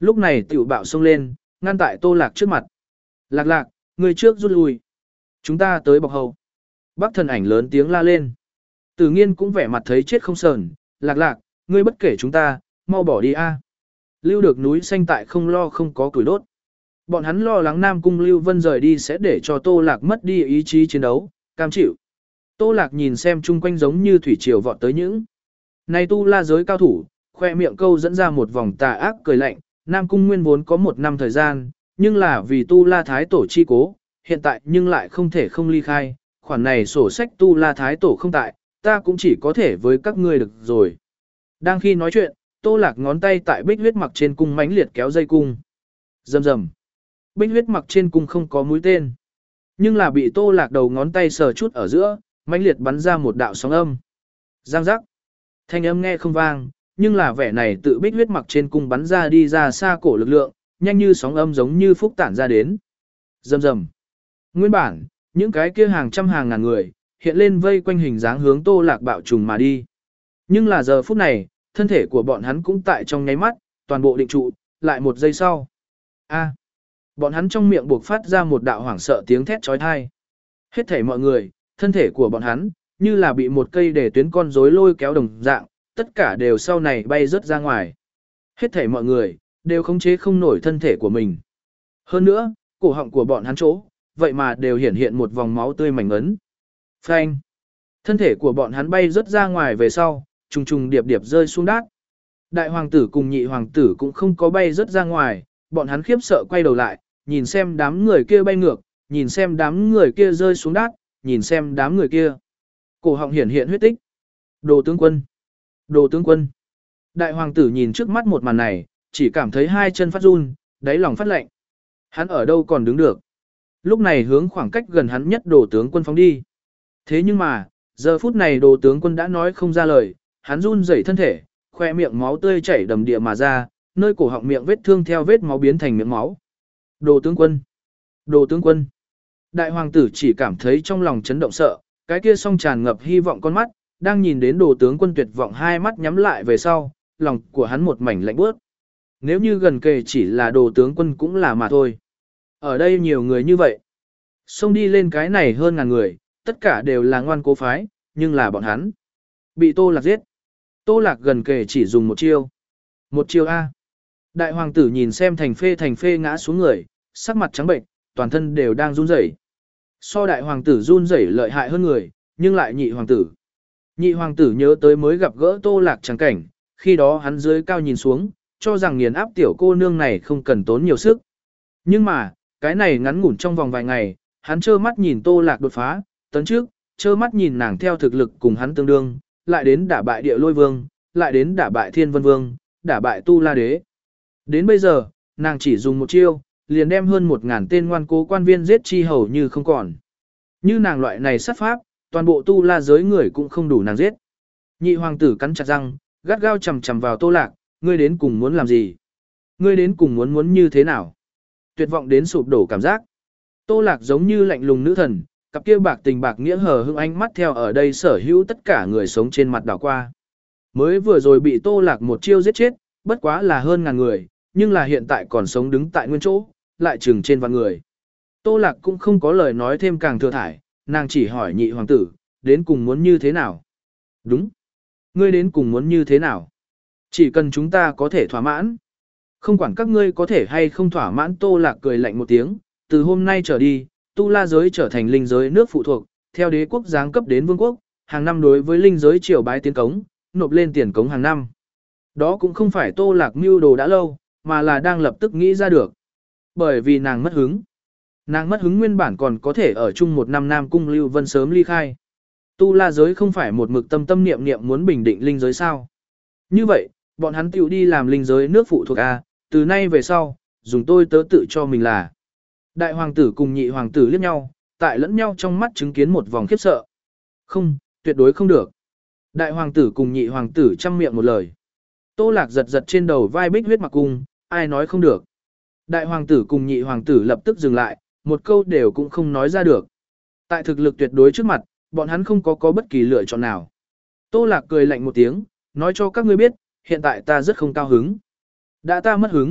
lúc này tiểu bạo xông lên, ngăn tại Tô Lạc trước mặt. Lạc lạc, người trước rút lui. Chúng ta tới bọc hầu. Bác thần ảnh lớn tiếng la lên. Tử nghiên cũng vẻ mặt thấy chết không sờn. Lạc lạc, ngươi bất kể chúng ta, mau bỏ đi a. Lưu được núi xanh tại không lo không có củi đốt. Bọn hắn lo lắng Nam Cung Lưu Vân rời đi sẽ để cho Tô Lạc mất đi ý chí chiến đấu, cam chịu. Tô Lạc nhìn xem chung quanh giống như thủy triều vọt tới những. Này tu la giới cao thủ, khoe miệng câu dẫn ra một vòng tà ác cười lạnh. Nam Cung Nguyên vốn có một năm thời gian, nhưng là vì tu la thái tổ chi cố, hiện tại nhưng lại không thể không ly khai. Khoản này sổ sách tu la thái tổ không tại, ta cũng chỉ có thể với các ngươi được rồi. Đang khi nói chuyện, Tô Lạc ngón tay tại bích huyết mặc trên cung mãnh liệt kéo dây cung. Rầm rầm. Bích huyết mặc trên cung không có mũi tên, nhưng là bị Tô Lạc đầu ngón tay sờ chút ở giữa, mãnh liệt bắn ra một đạo sóng âm. Giang giác. Thanh âm nghe không vang, nhưng là vẻ này tự bích huyết mặc trên cung bắn ra đi ra xa cổ lực lượng, nhanh như sóng âm giống như phúc tản ra đến. Rầm rầm. Nguyên bản, những cái kia hàng trăm hàng ngàn người, hiện lên vây quanh hình dáng hướng Tô Lạc bạo trùng mà đi. Nhưng là giờ phút này, thân thể của bọn hắn cũng tại trong nháy mắt, toàn bộ định trụ, lại một giây sau. A. Bọn hắn trong miệng buộc phát ra một đạo hoảng sợ tiếng thét chói tai. Hết thảy mọi người, thân thể của bọn hắn, như là bị một cây để tuyến con rối lôi kéo đồng dạng, tất cả đều sau này bay rớt ra ngoài. Hết thảy mọi người, đều khống chế không nổi thân thể của mình. Hơn nữa, cổ họng của bọn hắn chỗ, vậy mà đều hiển hiện một vòng máu tươi mảnh ấn. Phanh. Thân thể của bọn hắn bay rớt ra ngoài về sau, trùng trùng điệp điệp rơi xuống đất. Đại hoàng tử cùng nhị hoàng tử cũng không có bay rớt ra ngoài, bọn hắn khiếp sợ quay đầu lại, nhìn xem đám người kia bay ngược, nhìn xem đám người kia rơi xuống đất, nhìn xem đám người kia. Cổ họng hiển hiện huyết tích. Đồ tướng quân. Đồ tướng quân. Đại hoàng tử nhìn trước mắt một màn này, chỉ cảm thấy hai chân phát run, đáy lòng phát lạnh. Hắn ở đâu còn đứng được. Lúc này hướng khoảng cách gần hắn nhất đồ tướng quân phóng đi. Thế nhưng mà, giờ phút này đồ tướng quân đã nói không ra lời, hắn run rẩy thân thể, khoe miệng máu tươi chảy đầm địa mà ra, nơi cổ họng miệng vết thương theo vết máu biến thành miệng máu. Đồ tướng quân! Đồ tướng quân! Đại hoàng tử chỉ cảm thấy trong lòng chấn động sợ, cái kia song tràn ngập hy vọng con mắt, đang nhìn đến đồ tướng quân tuyệt vọng hai mắt nhắm lại về sau, lòng của hắn một mảnh lạnh bước. Nếu như gần kề chỉ là đồ tướng quân cũng là mà thôi. Ở đây nhiều người như vậy. Xông đi lên cái này hơn ngàn người, tất cả đều là ngoan cố phái, nhưng là bọn hắn. Bị Tô Lạc giết. Tô Lạc gần kề chỉ dùng một chiêu. Một chiêu A. Đại hoàng tử nhìn xem thành phê thành phê ngã xuống người, sắc mặt trắng bệnh, toàn thân đều đang run rẩy. So đại hoàng tử run rẩy lợi hại hơn người, nhưng lại nhị hoàng tử. Nhị hoàng tử nhớ tới mới gặp gỡ Tô Lạc chẳng cảnh, khi đó hắn dưới cao nhìn xuống, cho rằng nghiền áp tiểu cô nương này không cần tốn nhiều sức. Nhưng mà, cái này ngắn ngủn trong vòng vài ngày, hắn trơ mắt nhìn Tô Lạc đột phá, tấn trước, trơ mắt nhìn nàng theo thực lực cùng hắn tương đương, lại đến đả bại địa lôi vương, lại đến đả bại thiên vân vương, đả bại tu la đế. Đến bây giờ, nàng chỉ dùng một chiêu, liền đem hơn một ngàn tên ngoan cố quan viên giết chi hầu như không còn. Như nàng loại này sát pháp, toàn bộ tu la giới người cũng không đủ nàng giết. Nhị hoàng tử cắn chặt răng, gắt gao chầm chầm vào Tô Lạc, ngươi đến cùng muốn làm gì? Ngươi đến cùng muốn muốn như thế nào? Tuyệt vọng đến sụp đổ cảm giác. Tô Lạc giống như lạnh lùng nữ thần, cặp kia bạc tình bạc nghĩa hờ hững ánh mắt theo ở đây sở hữu tất cả người sống trên mặt đảo qua. Mới vừa rồi bị Tô Lạc một chiêu giết chết, bất quá là hơn ngàn người, nhưng là hiện tại còn sống đứng tại nguyên chỗ, lại chừng trên vạn người. Tô Lạc cũng không có lời nói thêm càng thừa thải, nàng chỉ hỏi nhị hoàng tử, đến cùng muốn như thế nào? Đúng. Ngươi đến cùng muốn như thế nào? Chỉ cần chúng ta có thể thỏa mãn. Không quản các ngươi có thể hay không thỏa mãn. Tô Lạc cười lạnh một tiếng, từ hôm nay trở đi, tu la giới trở thành linh giới nước phụ thuộc, theo đế quốc giáng cấp đến vương quốc, hàng năm đối với linh giới triều bái tiến cống, nộp lên tiền cống hàng năm. Đó cũng không phải Tô Lạc mưu đồ đã lâu, mà là đang lập tức nghĩ ra được. Bởi vì nàng mất hứng. Nàng mất hứng nguyên bản còn có thể ở chung một năm Nam Cung Lưu Vân sớm ly khai. Tu la giới không phải một mực tâm tâm niệm niệm muốn bình định linh giới sao. Như vậy, bọn hắn tiểu đi làm linh giới nước phụ thuộc A, từ nay về sau, dùng tôi tớ tự cho mình là. Đại hoàng tử cùng nhị hoàng tử liếc nhau, tại lẫn nhau trong mắt chứng kiến một vòng khiếp sợ. Không, tuyệt đối không được. Đại hoàng tử cùng nhị hoàng tử chăm miệng một lời. Tô Lạc giật giật trên đầu vai bích huyết mặc cung, ai nói không được. Đại hoàng tử cùng nhị hoàng tử lập tức dừng lại, một câu đều cũng không nói ra được. Tại thực lực tuyệt đối trước mặt, bọn hắn không có có bất kỳ lựa chọn nào. Tô Lạc cười lạnh một tiếng, nói cho các ngươi biết, hiện tại ta rất không cao hứng. Đã ta mất hứng,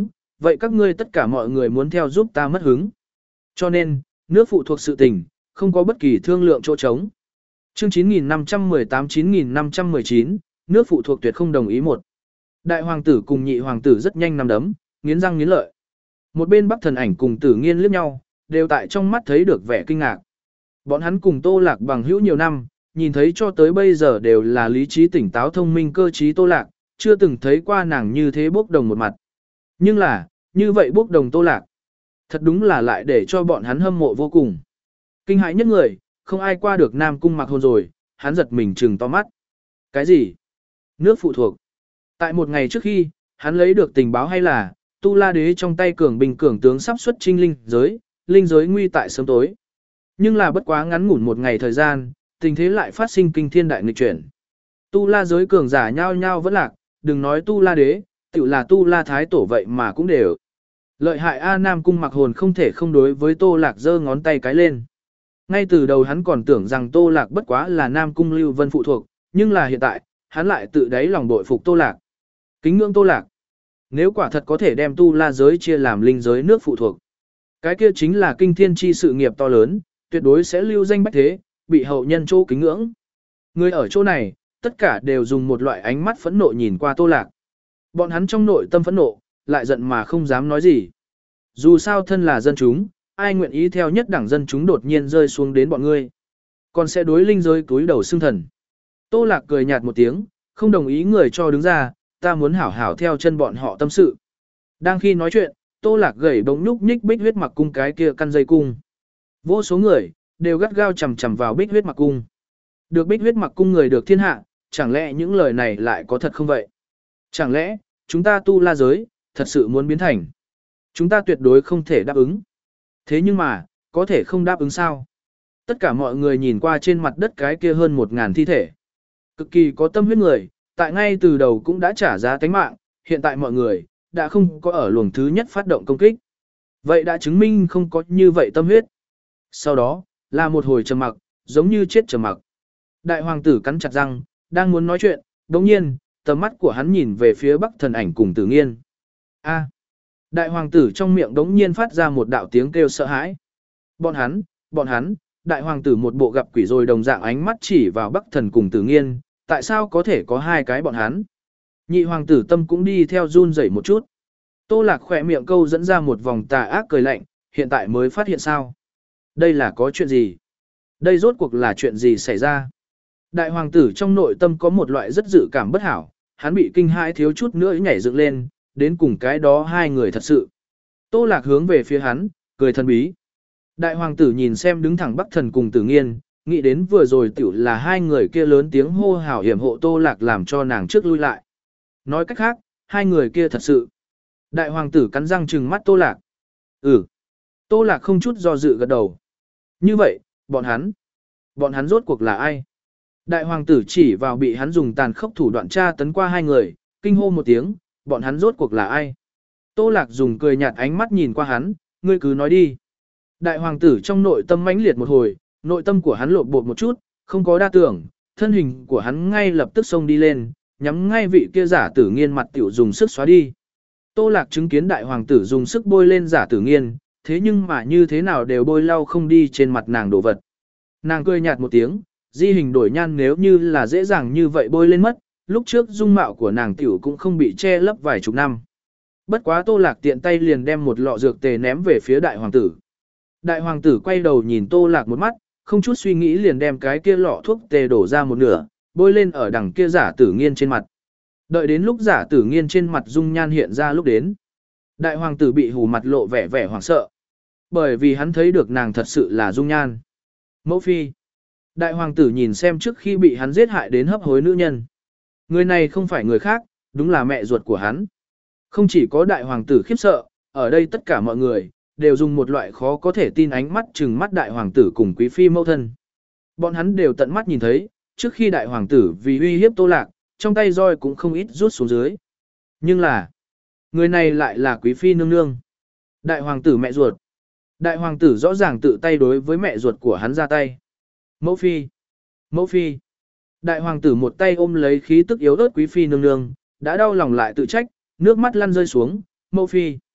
vậy các ngươi tất cả mọi người muốn theo giúp ta mất hứng. Cho nên, nước phụ thuộc sự tình, không có bất kỳ thương lượng chỗ trống. Chương chín nghìn năm trăm mười tám chín nghìn năm trăm mười chín, nước phụ thuộc tuyệt không đồng ý một. Đại hoàng tử cùng nhị hoàng tử rất nhanh nằm đấm, nghiến răng nghiến lợi. Một bên Bắc Thần Ảnh cùng Tử Nghiên liếc nhau, đều tại trong mắt thấy được vẻ kinh ngạc. Bọn hắn cùng Tô Lạc bằng hữu nhiều năm, nhìn thấy cho tới bây giờ đều là lý trí tỉnh táo thông minh cơ trí Tô Lạc, chưa từng thấy qua nàng như thế bốc đồng một mặt. Nhưng là, như vậy bốc đồng Tô Lạc, thật đúng là lại để cho bọn hắn hâm mộ vô cùng. Kinh hãi nhất người, không ai qua được Nam Cung Mặc Hồn rồi, hắn giật mình trừng to mắt. Cái gì? Nước phụ thuộc. Tại một ngày trước khi, hắn lấy được tình báo hay là, Tu La Đế trong tay cường binh cường tướng sắp xuất chinh linh giới, linh giới nguy tại sớm tối. Nhưng là bất quá ngắn ngủn một ngày thời gian, tình thế lại phát sinh kinh thiên đại nghịch chuyển. Tu La giới cường giả nhao nhao vẫn lạc, đừng nói Tu La Đế, tự là Tu La Thái Tổ vậy mà cũng đều. Lợi hại A Nam Cung Mặc Hồn không thể không đối với Tô Lạc giơ ngón tay cái lên. Ngay từ đầu hắn còn tưởng rằng Tô Lạc bất quá là Nam Cung Lưu Vân phụ thuộc, nhưng là hiện tại, hắn lại tự đáy lòng bội phục Tô Lạc. Kính ngưỡng Tô Lạc. Nếu quả thật có thể đem Tu La giới chia làm linh giới nước phụ thuộc, cái kia chính là kinh thiên chi sự nghiệp to lớn, tuyệt đối sẽ lưu danh bách thế, bị hậu nhân chỗ kính ngưỡng. Người ở chỗ này, tất cả đều dùng một loại ánh mắt phẫn nộ nhìn qua Tô Lạc. Bọn hắn trong nội tâm phẫn nộ, lại giận mà không dám nói gì. Dù sao thân là dân chúng, ai nguyện ý theo nhất đảng dân chúng đột nhiên rơi xuống đến bọn ngươi, còn sẽ đối linh giới túi đầu xương thần. Tô Lạc cười nhạt một tiếng, không đồng ý người cho đứng ra, ta muốn hảo hảo theo chân bọn họ tâm sự. Đang khi nói chuyện, Tô Lạc gầy bỗng nhúc nhích Bích Huyết Mặc Cung cái kia căn dây cung. Vô số người đều gắt gao chằm chằm vào Bích Huyết Mặc Cung. Được Bích Huyết Mặc Cung người được thiên hạ, chẳng lẽ những lời này lại có thật không vậy? Chẳng lẽ chúng ta Tu La giới thật sự muốn biến thành? Chúng ta tuyệt đối không thể đáp ứng. Thế nhưng mà, có thể không đáp ứng sao? Tất cả mọi người nhìn qua trên mặt đất cái kia hơn một ngàn thi thể. Cực kỳ có tâm huyết người, tại ngay từ đầu cũng đã trả giá tánh mạng, hiện tại mọi người đã không có ở luồng thứ nhất phát động công kích. Vậy đã chứng minh không có như vậy tâm huyết. Sau đó, là một hồi trầm mặc, giống như chết trầm mặc. Đại hoàng tử cắn chặt răng, đang muốn nói chuyện, đồng nhiên, tầm mắt của hắn nhìn về phía Bắc Thần Ảnh cùng Tử Nghiên. A. Đại hoàng tử trong miệng đống nhiên phát ra một đạo tiếng kêu sợ hãi. Bọn hắn, bọn hắn, đại hoàng tử một bộ gặp quỷ rồi đồng dạng ánh mắt chỉ vào Bắc Thần cùng Tử Nghiên, tại sao có thể có hai cái bọn hắn? Nhị hoàng tử tâm cũng đi theo run rẩy một chút. Tô Lạc khỏe miệng câu dẫn ra một vòng tà ác cười lạnh, hiện tại mới phát hiện sao? Đây là có chuyện gì? Đây rốt cuộc là chuyện gì xảy ra? Đại hoàng tử trong nội tâm có một loại rất dự cảm bất hảo, hắn bị kinh hãi thiếu chút nữa nhảy dựng lên, đến cùng cái đó hai người thật sự. Tô Lạc hướng về phía hắn, cười thần bí. Đại hoàng tử nhìn xem đứng thẳng Bắc Thần cùng Tử Nghiên, nghĩ đến vừa rồi tiểu là hai người kia lớn tiếng hô hào hiểm hộ Tô Lạc làm cho nàng trước lui lại. Nói cách khác, hai người kia thật sự. Đại hoàng tử cắn răng trừng mắt Tô Lạc. Ừ. Tô Lạc không chút do dự gật đầu. Như vậy, bọn hắn. Bọn hắn rốt cuộc là ai? Đại hoàng tử chỉ vào bị hắn dùng tàn khốc thủ đoạn tra tấn qua hai người, kinh hô một tiếng, bọn hắn rốt cuộc là ai? Tô Lạc dùng cười nhạt ánh mắt nhìn qua hắn, ngươi cứ nói đi. Đại hoàng tử trong nội tâm mãnh liệt một hồi, nội tâm của hắn lộn bột một chút, không có đa tưởng, thân hình của hắn ngay lập tức xông đi lên, nhắm ngay vị kia giả Tử Nghiên mặt tiểu dùng sức xóa đi. Tô Lạc chứng kiến đại hoàng tử dùng sức bôi lên giả Tử Nghiên, thế nhưng mà như thế nào đều bôi lau không đi trên mặt nàng đồ vật. Nàng cười nhạt một tiếng, di hình đổi nhan nếu như là dễ dàng như vậy bôi lên mất, lúc trước dung mạo của nàng tiểu cũng không bị che lấp vài chục năm. Bất quá Tô Lạc tiện tay liền đem một lọ dược tề ném về phía đại hoàng tử. Đại hoàng tử quay đầu nhìn Tô Lạc một mắt, không chút suy nghĩ liền đem cái kia lọ thuốc tề đổ ra một nửa, bôi lên ở đằng kia giả Tử Nghiên trên mặt. Đợi đến lúc giả Tử Nghiên trên mặt dung nhan hiện ra lúc đến. Đại hoàng tử bị hù mặt lộ vẻ vẻ hoảng sợ. Bởi vì hắn thấy được nàng thật sự là dung nhan. Mẫu phi. Đại hoàng tử nhìn xem trước khi bị hắn giết hại đến hấp hối nữ nhân. Người này không phải người khác, đúng là mẹ ruột của hắn. Không chỉ có đại hoàng tử khiếp sợ, ở đây tất cả mọi người đều dùng một loại khó có thể tin ánh mắt trừng mắt đại hoàng tử cùng quý phi mẫu thân. Bọn hắn đều tận mắt nhìn thấy, trước khi đại hoàng tử vì uy hiếp Tô Lạc, trong tay roi cũng không ít rút xuống dưới. Nhưng là, người này lại là quý phi nương nương. Đại hoàng tử mẹ ruột. Đại hoàng tử rõ ràng tự tay đối với mẹ ruột của hắn ra tay. Mẫu phi. Mẫu phi. Đại hoàng tử một tay ôm lấy khí tức yếu ớt quý phi nương nương, đã đau lòng lại tự trách, nước mắt lăn rơi xuống. Mẫu phi.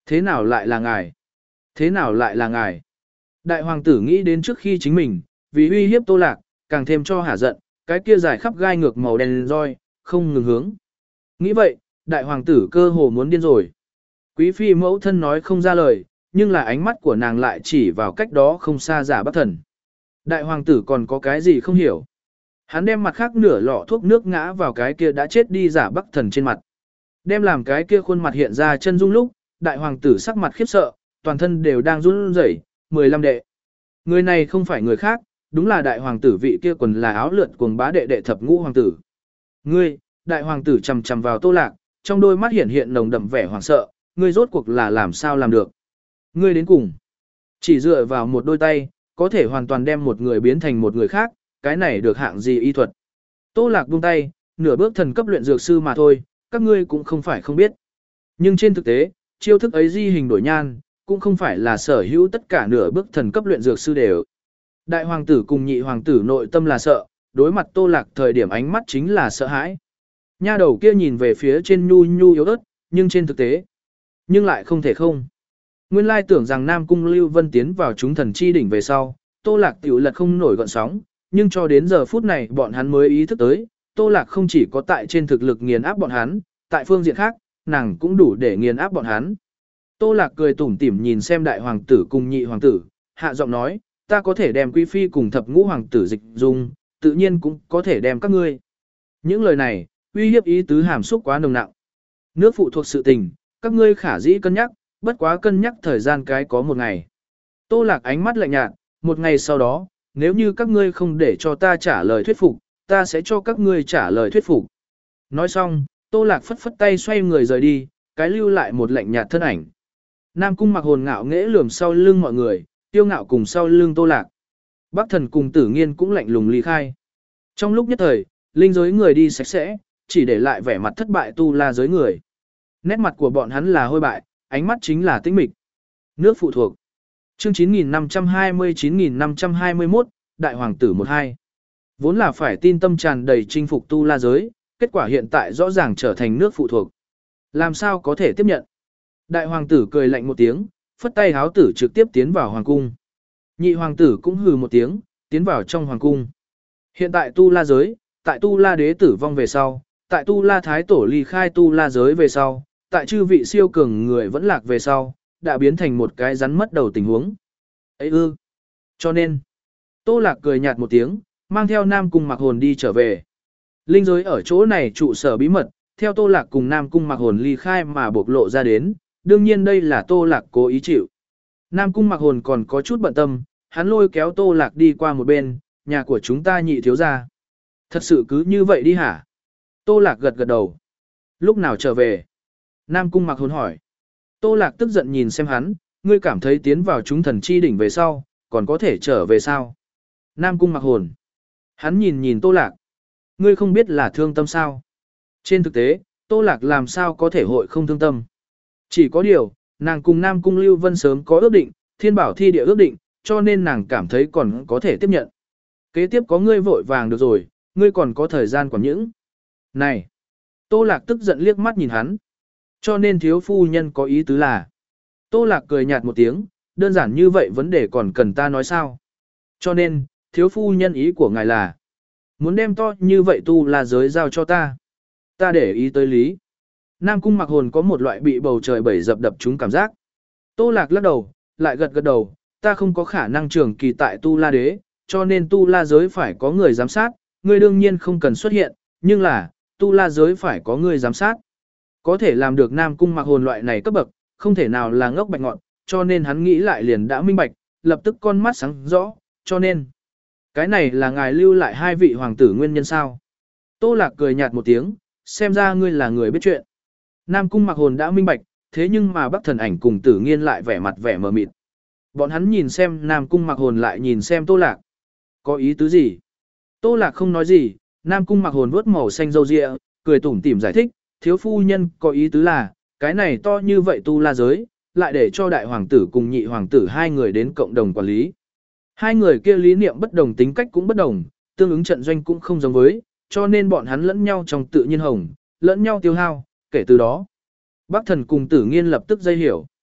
Thế nào lại là ngài? Thế nào lại là ngài? Đại hoàng tử nghĩ đến trước khi chính mình, vì uy hiếp Tô Lạc, càng thêm cho hả giận, cái kia dài khắp gai ngược màu đen roi, không ngừng hướng. Nghĩ vậy, đại hoàng tử cơ hồ muốn điên rồi. Quý phi mẫu thân nói không ra lời, nhưng là ánh mắt của nàng lại chỉ vào cách đó không xa giả Bắc Thần. Đại hoàng tử còn có cái gì không hiểu. Hắn đem mặt khác nửa lọ thuốc nước ngã vào cái kia đã chết đi giả Bắc Thần trên mặt. Đem làm cái kia khuôn mặt hiện ra chân dung lúc, đại hoàng tử sắc mặt khiếp sợ, toàn thân đều đang run rẩy. mười lăm đệ. Người này không phải người khác, đúng là đại hoàng tử vị kia quần là áo lượn cuồng bá đệ đệ thập ngũ hoàng tử. Ngươi, đại hoàng tử chầm chầm vào Tô Lạc, trong đôi mắt hiện hiện nồng đậm vẻ hoảng sợ, ngươi rốt cuộc là làm sao làm được. Ngươi đến cùng, chỉ dựa vào một đôi tay, có thể hoàn toàn đem một người biến thành một người khác, cái này được hạng gì y thuật. Tô Lạc buông tay, nửa bước thần cấp luyện dược sư mà thôi, các ngươi cũng không phải không biết. Nhưng trên thực tế, chiêu thức ấy di hình đổi nhan, cũng không phải là sở hữu tất cả nửa bước thần cấp luyện dược sư đều. Đại hoàng tử cùng nhị hoàng tử nội tâm là sợ, đối mặt Tô Lạc thời điểm ánh mắt chính là sợ hãi. Nha đầu kia nhìn về phía trên nhu nhu yếu ớt, nhưng trên thực tế, nhưng lại không thể không. Nguyên lai tưởng rằng Nam Cung Lưu Vân tiến vào chúng thần chi đỉnh về sau, Tô Lạc tiểu lật không nổi gọn sóng, nhưng cho đến giờ phút này bọn hắn mới ý thức tới, Tô Lạc không chỉ có tại trên thực lực nghiền áp bọn hắn, tại phương diện khác, nàng cũng đủ để nghiền áp bọn hắn. Tô Lạc cười tủm tỉm nhìn xem đại hoàng tử cùng nhị hoàng tử, hạ giọng nói, ta có thể đem quý phi cùng thập ngũ hoàng tử dịch dung, tự nhiên cũng có thể đem các ngươi. Những lời này, uy hiếp ý tứ hàm xúc quá nồng nặng. Nước phụ thuộc sự tình, các ngươi khả dĩ cân nhắc, bất quá cân nhắc thời gian cái có một ngày. Tô Lạc ánh mắt lạnh nhạt, một ngày sau đó, nếu như các ngươi không để cho ta trả lời thuyết phục, ta sẽ cho các ngươi trả lời thuyết phục. Nói xong, Tô Lạc phất phất tay xoay người rời đi, cái lưu lại một lạnh nhạt thân ảnh. Nam Cung Mặc Hồn ngạo nghễ lườm sau lưng mọi người, tiêu ngạo cùng sau lưng Tô Lạc. Bắc Thần cùng Tử Nghiên cũng lạnh lùng ly khai. Trong lúc nhất thời, linh giới người đi sạch sẽ, chỉ để lại vẻ mặt thất bại tu la giới người. Nét mặt của bọn hắn là hôi bại, ánh mắt chính là tĩnh mịch. Nước phụ thuộc. Chương chín nghìn năm trăm hai mươi chín nghìn năm trăm hai mươi mốt, Đại Hoàng tử một hai. Vốn là phải tin tâm tràn đầy chinh phục tu la giới, kết quả hiện tại rõ ràng trở thành nước phụ thuộc. Làm sao có thể tiếp nhận? Đại Hoàng tử cười lạnh một tiếng, phất tay háo tử trực tiếp tiến vào hoàng cung. Nhị hoàng tử cũng hừ một tiếng, tiến vào trong hoàng cung. Hiện tại tu la giới, tại tu la đế tử vong về sau, tại tu la thái tổ ly khai tu la giới về sau, tại chư vị siêu cường người vẫn lạc về sau, đã biến thành một cái rắn mất đầu tình huống. Ấy ư. Cho nên, Tô Lạc cười nhạt một tiếng, mang theo Nam Cung Mặc Hồn đi trở về. Linh giới ở chỗ này trụ sở bí mật, theo Tô Lạc cùng Nam Cung Mặc Hồn ly khai mà bộc lộ ra đến, đương nhiên đây là Tô Lạc cố ý chịu. Nam Cung Mặc Hồn còn có chút bận tâm, hắn lôi kéo Tô Lạc đi qua một bên, nhà của chúng ta nhị thiếu gia. Thật sự cứ như vậy đi hả? Tô Lạc gật gật đầu. Lúc nào trở về? Nam Cung Mặc Hồn hỏi. Tô Lạc tức giận nhìn xem hắn, ngươi cảm thấy tiến vào chúng thần chi đỉnh về sau, còn có thể trở về sao? Nam Cung Mặc Hồn. Hắn nhìn nhìn Tô Lạc. Ngươi không biết là thương tâm sao? Trên thực tế, Tô Lạc làm sao có thể hội không thương tâm? Chỉ có điều, nàng cùng Nam Cung Lưu Vân sớm có ước định, thiên bảo thi địa ước định, cho nên nàng cảm thấy còn có thể tiếp nhận. Kế tiếp có ngươi vội vàng được rồi, ngươi còn có thời gian quản những. Này! Tô Lạc tức giận liếc mắt nhìn hắn. Cho nên thiếu phu nhân có ý tứ là. Tô Lạc cười nhạt một tiếng, đơn giản như vậy vấn đề còn cần ta nói sao. Cho nên, thiếu phu nhân ý của ngài là. Muốn đem to như vậy tu la giới giao cho ta. Ta để ý tới lý. Nam Cung Mặc Hồn có một loại bị bầu trời bẩy dập đập chúng cảm giác. Tô Lạc lắc đầu, lại gật gật đầu, ta không có khả năng trường kỳ tại tu la đế, cho nên tu la giới phải có người giám sát, ngươi đương nhiên không cần xuất hiện, nhưng là, tu la giới phải có người giám sát. Có thể làm được Nam Cung Mặc Hồn loại này cấp bậc, không thể nào là ngốc bạch ngọn, cho nên hắn nghĩ lại liền đã minh bạch, lập tức con mắt sáng rõ, cho nên. Cái này là ngài lưu lại hai vị hoàng tử nguyên nhân sao? Tô Lạc cười nhạt một tiếng, xem ra ngươi là người biết chuyện. Nam Cung Mặc Hồn đã minh bạch, thế nhưng mà Bắc Thần Ảnh cùng Tử Nghiên lại vẻ mặt vẻ mờ mịt. Bọn hắn nhìn xem Nam Cung Mặc Hồn lại nhìn xem Tô Lạc. Có ý tứ gì? Tô Lạc không nói gì, Nam Cung Mặc Hồn vuốt màu xanh râu ria, cười tủm tỉm giải thích, thiếu phu nhân có ý tứ là, cái này to như vậy tu la giới, lại để cho đại hoàng tử cùng nhị hoàng tử hai người đến cộng đồng quản lý. Hai người kia lý niệm bất đồng, tính cách cũng bất đồng, tương ứng trận doanh cũng không giống với, cho nên bọn hắn lẫn nhau trong tự nhiên hồng, lẫn nhau tiêu hao, kể từ đó. Bắc Thần cùng Tử Nghiên lập tức dây hiểu.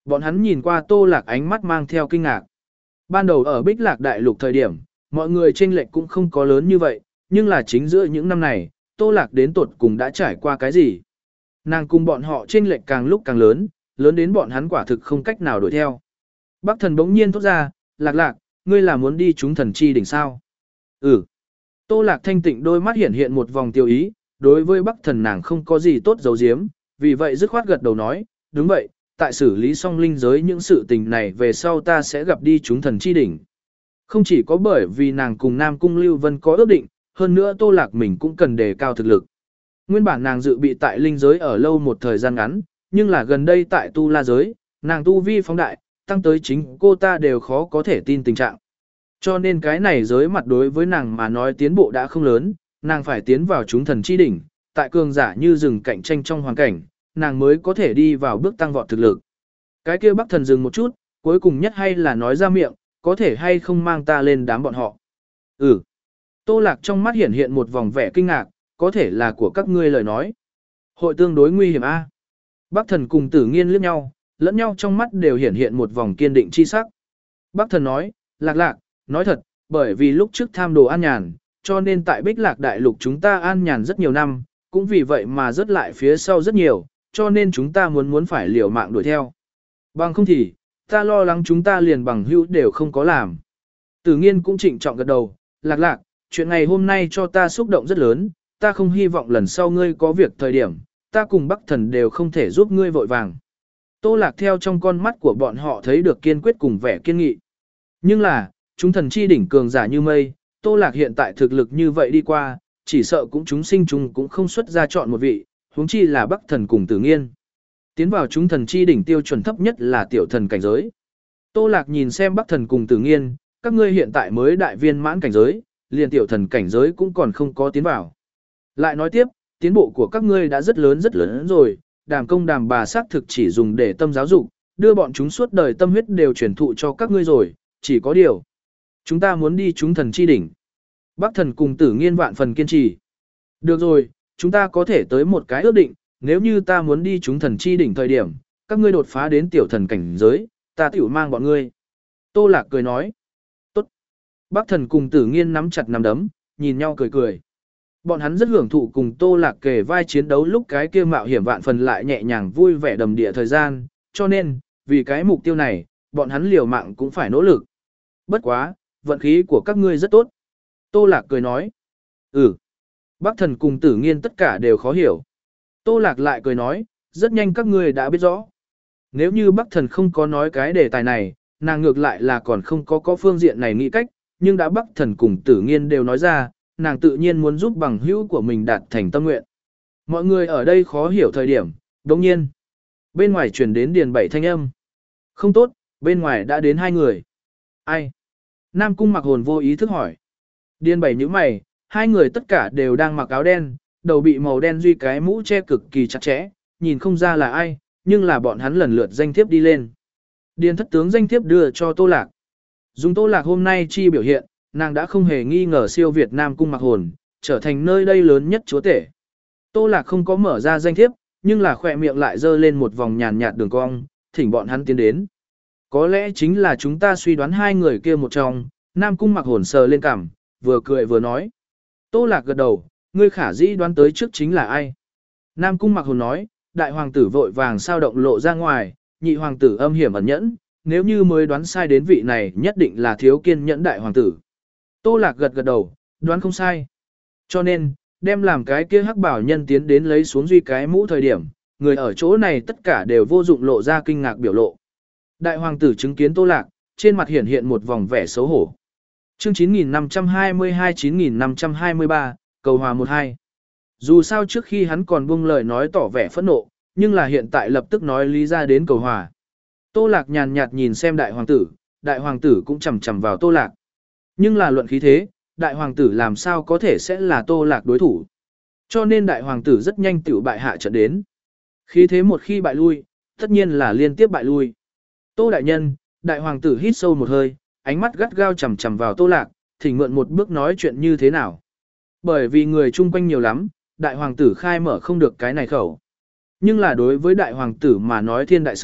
Bọn hắn nhìn qua Tô Lạc ánh mắt mang theo kinh ngạc. Ban đầu ở Bích Lạc Đại Lục thời điểm, mọi người chênh lệch cũng không có lớn như vậy, nhưng là chính giữa những năm này, Tô Lạc đến tột cùng đã trải qua cái gì? Nàng cùng bọn họ chênh lệch càng lúc càng lớn, lớn đến bọn hắn quả thực không cách nào đuổi theo. Bắc Thần bỗng nhiên thốt ra, Lạc Lạc, ngươi là muốn đi chúng thần chi đỉnh sao? Ừ. Tô Lạc thanh tịnh đôi mắt hiện hiện một vòng tiêu ý, đối với Bắc Thần nàng không có gì tốt giấu giếm, vì vậy dứt khoát gật đầu nói, đúng vậy, tại xử lý xong linh giới những sự tình này về sau ta sẽ gặp đi chúng thần chi đỉnh. Không chỉ có bởi vì nàng cùng Nam Cung Lưu Vân có ước định, hơn nữa Tô Lạc mình cũng cần đề cao thực lực. Nguyên bản nàng dự bị tại linh giới ở lâu một thời gian ngắn, nhưng là gần đây tại tu la giới, nàng tu vi phóng đại, tăng tới chính cô ta đều khó có thể tin tình trạng. Cho nên cái này giới mặt đối với nàng mà nói tiến bộ đã không lớn, nàng phải tiến vào chúng thần chi đỉnh, tại cường giả như rừng cạnh tranh trong hoàn cảnh, nàng mới có thể đi vào bước tăng vọt thực lực. Cái kia Bắc Thần dừng một chút, cuối cùng nhất hay là nói ra miệng, có thể hay không mang ta lên đám bọn họ. Ừ. Tô Lạc trong mắt hiện hiện một vòng vẻ kinh ngạc, có thể là của các ngươi lời nói. Hội tương đối nguy hiểm a. Bắc Thần cùng Tử Nghiên liếc nhau, lẫn nhau trong mắt đều hiện hiện một vòng kiên định chi sắc. Bắc Thần nói, Lạc Lạc, nói thật, bởi vì lúc trước tham đồ an nhàn, cho nên tại Bích Lạc Đại Lục chúng ta an nhàn rất nhiều năm, cũng vì vậy mà rớt lại phía sau rất nhiều, cho nên chúng ta muốn muốn phải liều mạng đuổi theo. Bằng không thì, ta lo lắng chúng ta liền bằng hữu đều không có làm. Tử Nghiên cũng trịnh trọng gật đầu, Lạc Lạc, chuyện ngày hôm nay cho ta xúc động rất lớn, ta không hy vọng lần sau ngươi có việc thời điểm, ta cùng Bắc Thần đều không thể giúp ngươi vội vàng. Tô Lạc theo trong con mắt của bọn họ thấy được kiên quyết cùng vẻ kiên nghị. Nhưng là, chúng thần chi đỉnh cường giả như mây, Tô Lạc hiện tại thực lực như vậy đi qua, chỉ sợ cũng chúng sinh chúng cũng không xuất ra chọn một vị, huống chi là Bắc Thần cùng Tử Nghiên. Tiến vào chúng thần chi đỉnh tiêu chuẩn thấp nhất là tiểu thần cảnh giới. Tô Lạc nhìn xem Bắc Thần cùng Tử Nghiên, các ngươi hiện tại mới đại viên mãn cảnh giới, liền tiểu thần cảnh giới cũng còn không có tiến vào. Lại nói tiếp, tiến bộ của các ngươi đã rất lớn rất lớn rồi, đàm công đàm bà xác thực chỉ dùng để tâm giáo dục, đưa bọn chúng suốt đời tâm huyết đều truyền thụ cho các ngươi rồi, chỉ có điều. Chúng ta muốn đi chúng thần chi đỉnh. Bắc Thần cùng Tử Nghiên vạn phần kiên trì. Được rồi, chúng ta có thể tới một cái ước định, nếu như ta muốn đi chúng thần chi đỉnh thời điểm, các ngươi đột phá đến tiểu thần cảnh giới, ta tiểu mang bọn ngươi. Tô Lạc cười nói. Tốt. Bắc Thần cùng Tử Nghiên nắm chặt nắm đấm, nhìn nhau cười cười. Bọn hắn rất hưởng thụ cùng Tô Lạc kề vai chiến đấu lúc cái kia mạo hiểm vạn phần lại nhẹ nhàng vui vẻ đầm địa thời gian, cho nên, vì cái mục tiêu này, bọn hắn liều mạng cũng phải nỗ lực. Bất quá, vận khí của các ngươi rất tốt. Tô Lạc cười nói. Ừ. Bắc Thần cùng Tử Nghiên tất cả đều khó hiểu. Tô Lạc lại cười nói, rất nhanh các ngươi đã biết rõ. Nếu như Bắc Thần không có nói cái đề tài này, nàng ngược lại là còn không có có phương diện này nghĩ cách, nhưng đã Bắc Thần cùng Tử Nghiên đều nói ra, nàng tự nhiên muốn giúp bằng hữu của mình đạt thành tâm nguyện. Mọi người ở đây khó hiểu thời điểm, đồng nhiên. Bên ngoài chuyển đến Điền Bảy thanh âm. Không tốt, bên ngoài đã đến hai người. Ai? Nam Cung Mặc Hồn vô ý thức hỏi. Điền Bảy nhíu mày, hai người tất cả đều đang mặc áo đen, đầu bị màu đen duy cái mũ che cực kỳ chặt chẽ, nhìn không ra là ai, nhưng là bọn hắn lần lượt danh thiếp đi lên. Điền thất tướng danh thiếp đưa cho Tô Lạc. Dùng Tô Lạc hôm nay chi biểu hiện, nàng đã không hề nghi ngờ siêu Việt Nam Cung Mặc Hồn, trở thành nơi đây lớn nhất chúa tể. Tô Lạc không có mở ra danh thiếp, nhưng là khỏe miệng lại dơ lên một vòng nhàn nhạt đường cong, thỉnh bọn hắn tiến đến. Có lẽ chính là chúng ta suy đoán hai người kia một trong, Nam Cung Mặc Hồn sờ lên cằm, vừa cười vừa nói. Tô Lạc gật đầu, ngươi khả dĩ đoán tới trước chính là ai. Nam Cung Mặc Hồn nói, đại hoàng tử vội vàng sao động lộ ra ngoài, nhị hoàng tử âm hiểm ẩn nhẫn, nếu như mới đoán sai đến vị này nhất định là thiếu kiên nhẫn đại hoàng tử. Tô Lạc gật gật đầu, đoán không sai. Cho nên, đem làm cái kia hắc bảo nhân tiến đến lấy xuống duy cái mũ thời điểm, người ở chỗ này tất cả đều vô dụng lộ ra kinh ngạc biểu lộ. Đại hoàng tử chứng kiến Tô Lạc, trên mặt hiện hiện một vòng vẻ xấu hổ. Chương chín nghìn năm trăm hai mươi hai chín nghìn năm trăm hai mươi ba, cầu hòa một hai. Dù sao trước khi hắn còn buông lời nói tỏ vẻ phẫn nộ, nhưng là hiện tại lập tức nói lý ra đến cầu hòa. Tô Lạc nhàn nhạt nhìn xem đại hoàng tử, đại hoàng tử cũng chầm chầm vào Tô Lạc. Nhưng là luận khí thế, đại hoàng tử làm sao có thể sẽ là Tô Lạc đối thủ. Cho nên đại hoàng tử rất nhanh tiểu bại hạ trận đến. Khí thế một khi bại lui, tất nhiên là liên tiếp bại lui. Tô đại nhân, đại hoàng tử hít sâu một hơi, ánh mắt gắt gao chầm chầm vào Tô Lạc, thỉnh mượn một bước nói chuyện như thế nào. Bởi vì người chung quanh nhiều lắm, đại hoàng tử khai mở không được cái này khẩu. Nhưng là đối với đại hoàng tử mà nói thiên đại sự,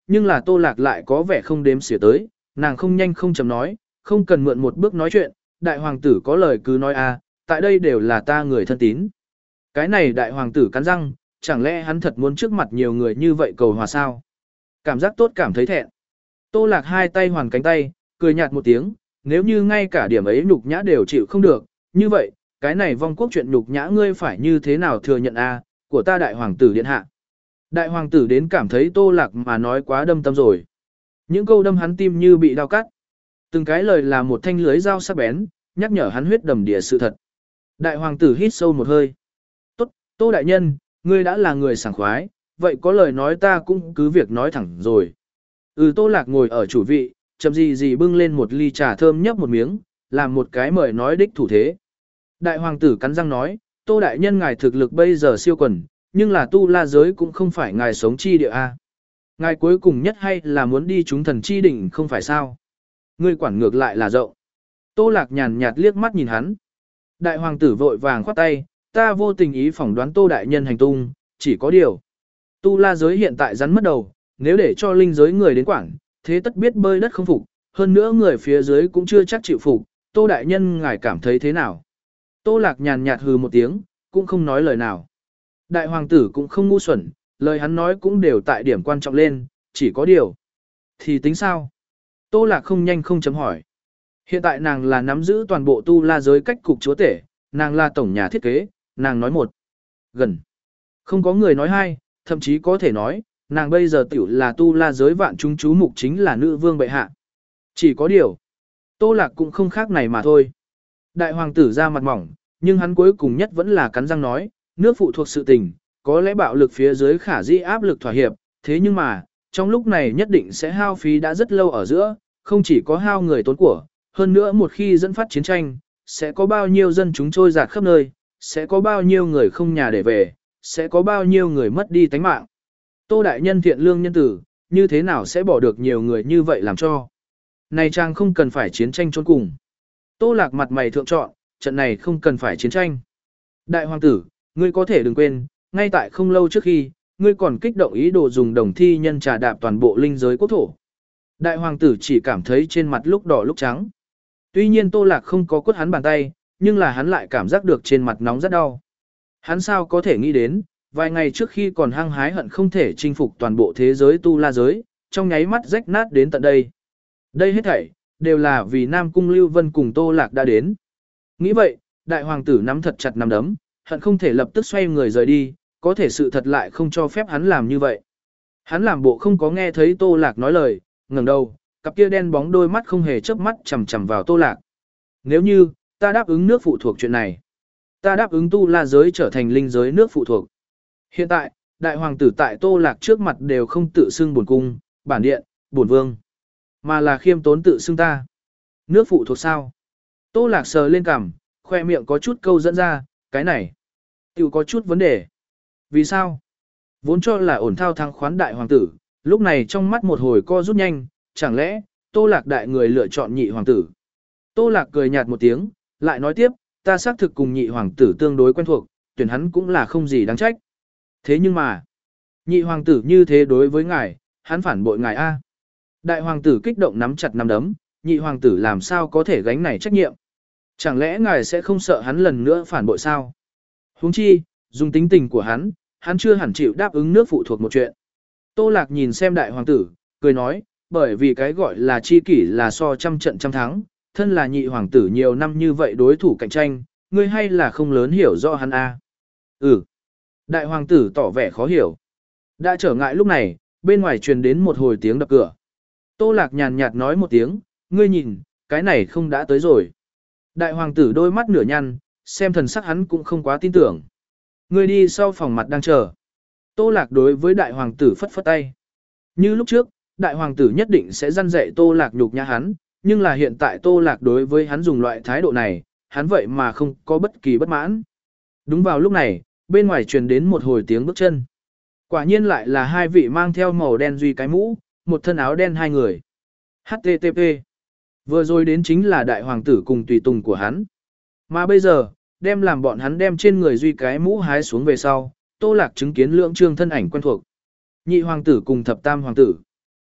nhưng là Tô Lạc lại có vẻ không đếm xỉa tới, nàng không nhanh không chậm nói, không cần mượn một bước nói chuyện, đại hoàng tử có lời cứ nói a, tại đây đều là ta người thân tín. Cái này đại hoàng tử cắn răng, chẳng lẽ hắn thật muốn trước mặt nhiều người như vậy cầu hòa sao? Cảm giác tốt cảm thấy thẹn. Tô Lạc hai tay hoàn cánh tay, cười nhạt một tiếng, nếu như ngay cả điểm ấy nhục nhã đều chịu không được, như vậy, cái này vong quốc chuyện nhục nhã ngươi phải như thế nào thừa nhận a, của ta đại hoàng tử điện hạ. Đại hoàng tử đến cảm thấy Tô Lạc mà nói quá đâm tâm rồi. Những câu đâm hắn tim như bị đau cắt. Từng cái lời là một thanh lưới dao sắc bén, nhắc nhở hắn huyết đầm địa sự thật. Đại hoàng tử hít sâu một hơi. Tốt, Tô đại nhân, ngươi đã là người sảng khoái, vậy có lời nói ta cũng cứ việc nói thẳng rồi. Ừ, Tô Lạc ngồi ở chủ vị, chậm gì gì bưng lên một ly trà thơm nhấp một miếng, làm một cái mời nói đích thủ thế. Đại hoàng tử cắn răng nói, Tô đại nhân ngài thực lực bây giờ siêu quần, nhưng là tu la giới cũng không phải ngài sống chi địa a. Ngài cuối cùng nhất hay là muốn đi chúng thần chi đỉnh không phải sao? Ngươi quản ngược lại là rộng. Tô Lạc nhàn nhạt liếc mắt nhìn hắn. Đại hoàng tử vội vàng khoát tay, ta vô tình ý phỏng đoán Tô đại nhân hành tung, chỉ có điều. Tu la giới hiện tại rắn mất đầu, nếu để cho linh giới người đến quản, thế tất biết bơi đất không phục, hơn nữa người phía dưới cũng chưa chắc chịu phục, Tô đại nhân ngài cảm thấy thế nào? Tô Lạc nhàn nhạt hừ một tiếng, cũng không nói lời nào. Đại hoàng tử cũng không ngu xuẩn, lời hắn nói cũng đều tại điểm quan trọng lên, chỉ có điều. Thì tính sao? Tô Lạc không nhanh không chấm hỏi. Hiện tại nàng là nắm giữ toàn bộ tu la giới cách cục chúa tể, nàng là tổng nhà thiết kế, nàng nói một. Gần. Không có người nói hai, thậm chí có thể nói, nàng bây giờ tiểu là tu la giới vạn chúng chú mục chính là nữ vương bệ hạ. Chỉ có điều. Tô Lạc cũng không khác này mà thôi. Đại hoàng tử ra mặt mỏng, nhưng hắn cuối cùng nhất vẫn là cắn răng nói, nước phụ thuộc sự tình, có lẽ bạo lực phía dưới khả dĩ áp lực thỏa hiệp, thế nhưng mà, trong lúc này nhất định sẽ hao phí đã rất lâu ở giữa, không chỉ có hao người tốn của, hơn nữa một khi dẫn phát chiến tranh, sẽ có bao nhiêu dân chúng trôi dạt khắp nơi, sẽ có bao nhiêu người không nhà để về, sẽ có bao nhiêu người mất đi tánh mạng. Tô đại nhân thiện lương nhân tử, như thế nào sẽ bỏ được nhiều người như vậy làm cho? Này chàng không cần phải chiến tranh trốn cùng. Tô Lạc mặt mày thượng chọn, trận này không cần phải chiến tranh. Đại hoàng tử, ngươi có thể đừng quên, ngay tại không lâu trước khi, ngươi còn kích động ý đồ dùng đồng thi nhân trà đạp toàn bộ linh giới quốc thổ. Đại hoàng tử chỉ cảm thấy trên mặt lúc đỏ lúc trắng. Tuy nhiên Tô Lạc không có quất hắn bàn tay, nhưng là hắn lại cảm giác được trên mặt nóng rất đau. Hắn sao có thể nghĩ đến, vài ngày trước khi còn hăng hái hận không thể chinh phục toàn bộ thế giới tu la giới, trong nháy mắt rách nát đến tận đây. Đây hết thảy, đều là vì Nam Cung Lưu Vân cùng Tô Lạc đã đến. Nghĩ vậy, đại hoàng tử nắm thật chặt nắm đấm, hận không thể lập tức xoay người rời đi, có thể sự thật lại không cho phép hắn làm như vậy. Hắn làm bộ không có nghe thấy Tô Lạc nói lời, ngẩng đầu, cặp kia đen bóng đôi mắt không hề chớp mắt chằm chằm vào Tô Lạc. Nếu như, ta đáp ứng nước phụ thuộc chuyện này, ta đáp ứng tu la giới trở thành linh giới nước phụ thuộc. Hiện tại, đại hoàng tử tại Tô Lạc trước mặt đều không tự xưng bổn cung, bản điện, bổn vương, mà là khiêm tốn tự xưng ta. Nước phụ thuộc sao? Tô Lạc sờ lên cằm, khoe miệng có chút câu dẫn ra, cái này, tiểu có chút vấn đề. Vì sao? Vốn cho là ổn thao thăng khoán đại hoàng tử, lúc này trong mắt một hồi co rút nhanh, chẳng lẽ, Tô Lạc đại người lựa chọn nhị hoàng tử. Tô Lạc cười nhạt một tiếng, lại nói tiếp, ta xác thực cùng nhị hoàng tử tương đối quen thuộc, tuyển hắn cũng là không gì đáng trách. Thế nhưng mà, nhị hoàng tử như thế đối với ngài, hắn phản bội ngài A. Đại hoàng tử kích động nắm chặt nắm đấm, nhị hoàng tử làm sao có thể gánh này trách nhiệm. Chẳng lẽ ngài sẽ không sợ hắn lần nữa phản bội sao? Huống chi, dùng tính tình của hắn, hắn chưa hẳn chịu đáp ứng nước phụ thuộc một chuyện. Tô Lạc nhìn xem đại hoàng tử, cười nói, bởi vì cái gọi là chi kỷ là so trăm trận trăm thắng, thân là nhị hoàng tử nhiều năm như vậy đối thủ cạnh tranh, ngươi hay là không lớn hiểu rõ hắn a? Ừ. Đại hoàng tử tỏ vẻ khó hiểu. Đã trở ngại lúc này, bên ngoài truyền đến một hồi tiếng đập cửa. Tô Lạc nhàn nhạt nói một tiếng, ngươi nhìn, cái này không đã tới rồi. Đại hoàng tử đôi mắt nửa nhăn, xem thần sắc hắn cũng không quá tin tưởng. Ngươi đi sau phòng mặt đang chờ. Tô Lạc đối với đại hoàng tử phất phất tay. Như lúc trước, đại hoàng tử nhất định sẽ răn dạy Tô Lạc nhục nhã hắn, nhưng là hiện tại Tô Lạc đối với hắn dùng loại thái độ này, hắn vậy mà không có bất kỳ bất mãn. Đúng vào lúc này, bên ngoài truyền đến một hồi tiếng bước chân. Quả nhiên lại là hai vị mang theo màu đen duy cái mũ, một thân áo đen hai người. hát tê tê pê. Vừa rồi đến chính là đại hoàng tử cùng tùy tùng của hắn. Mà bây giờ, đem làm bọn hắn đem trên người duy cái mũ hái xuống về sau, Tô Lạc chứng kiến lượng trương thân ảnh quen thuộc. Nhị hoàng tử cùng thập tam hoàng tử.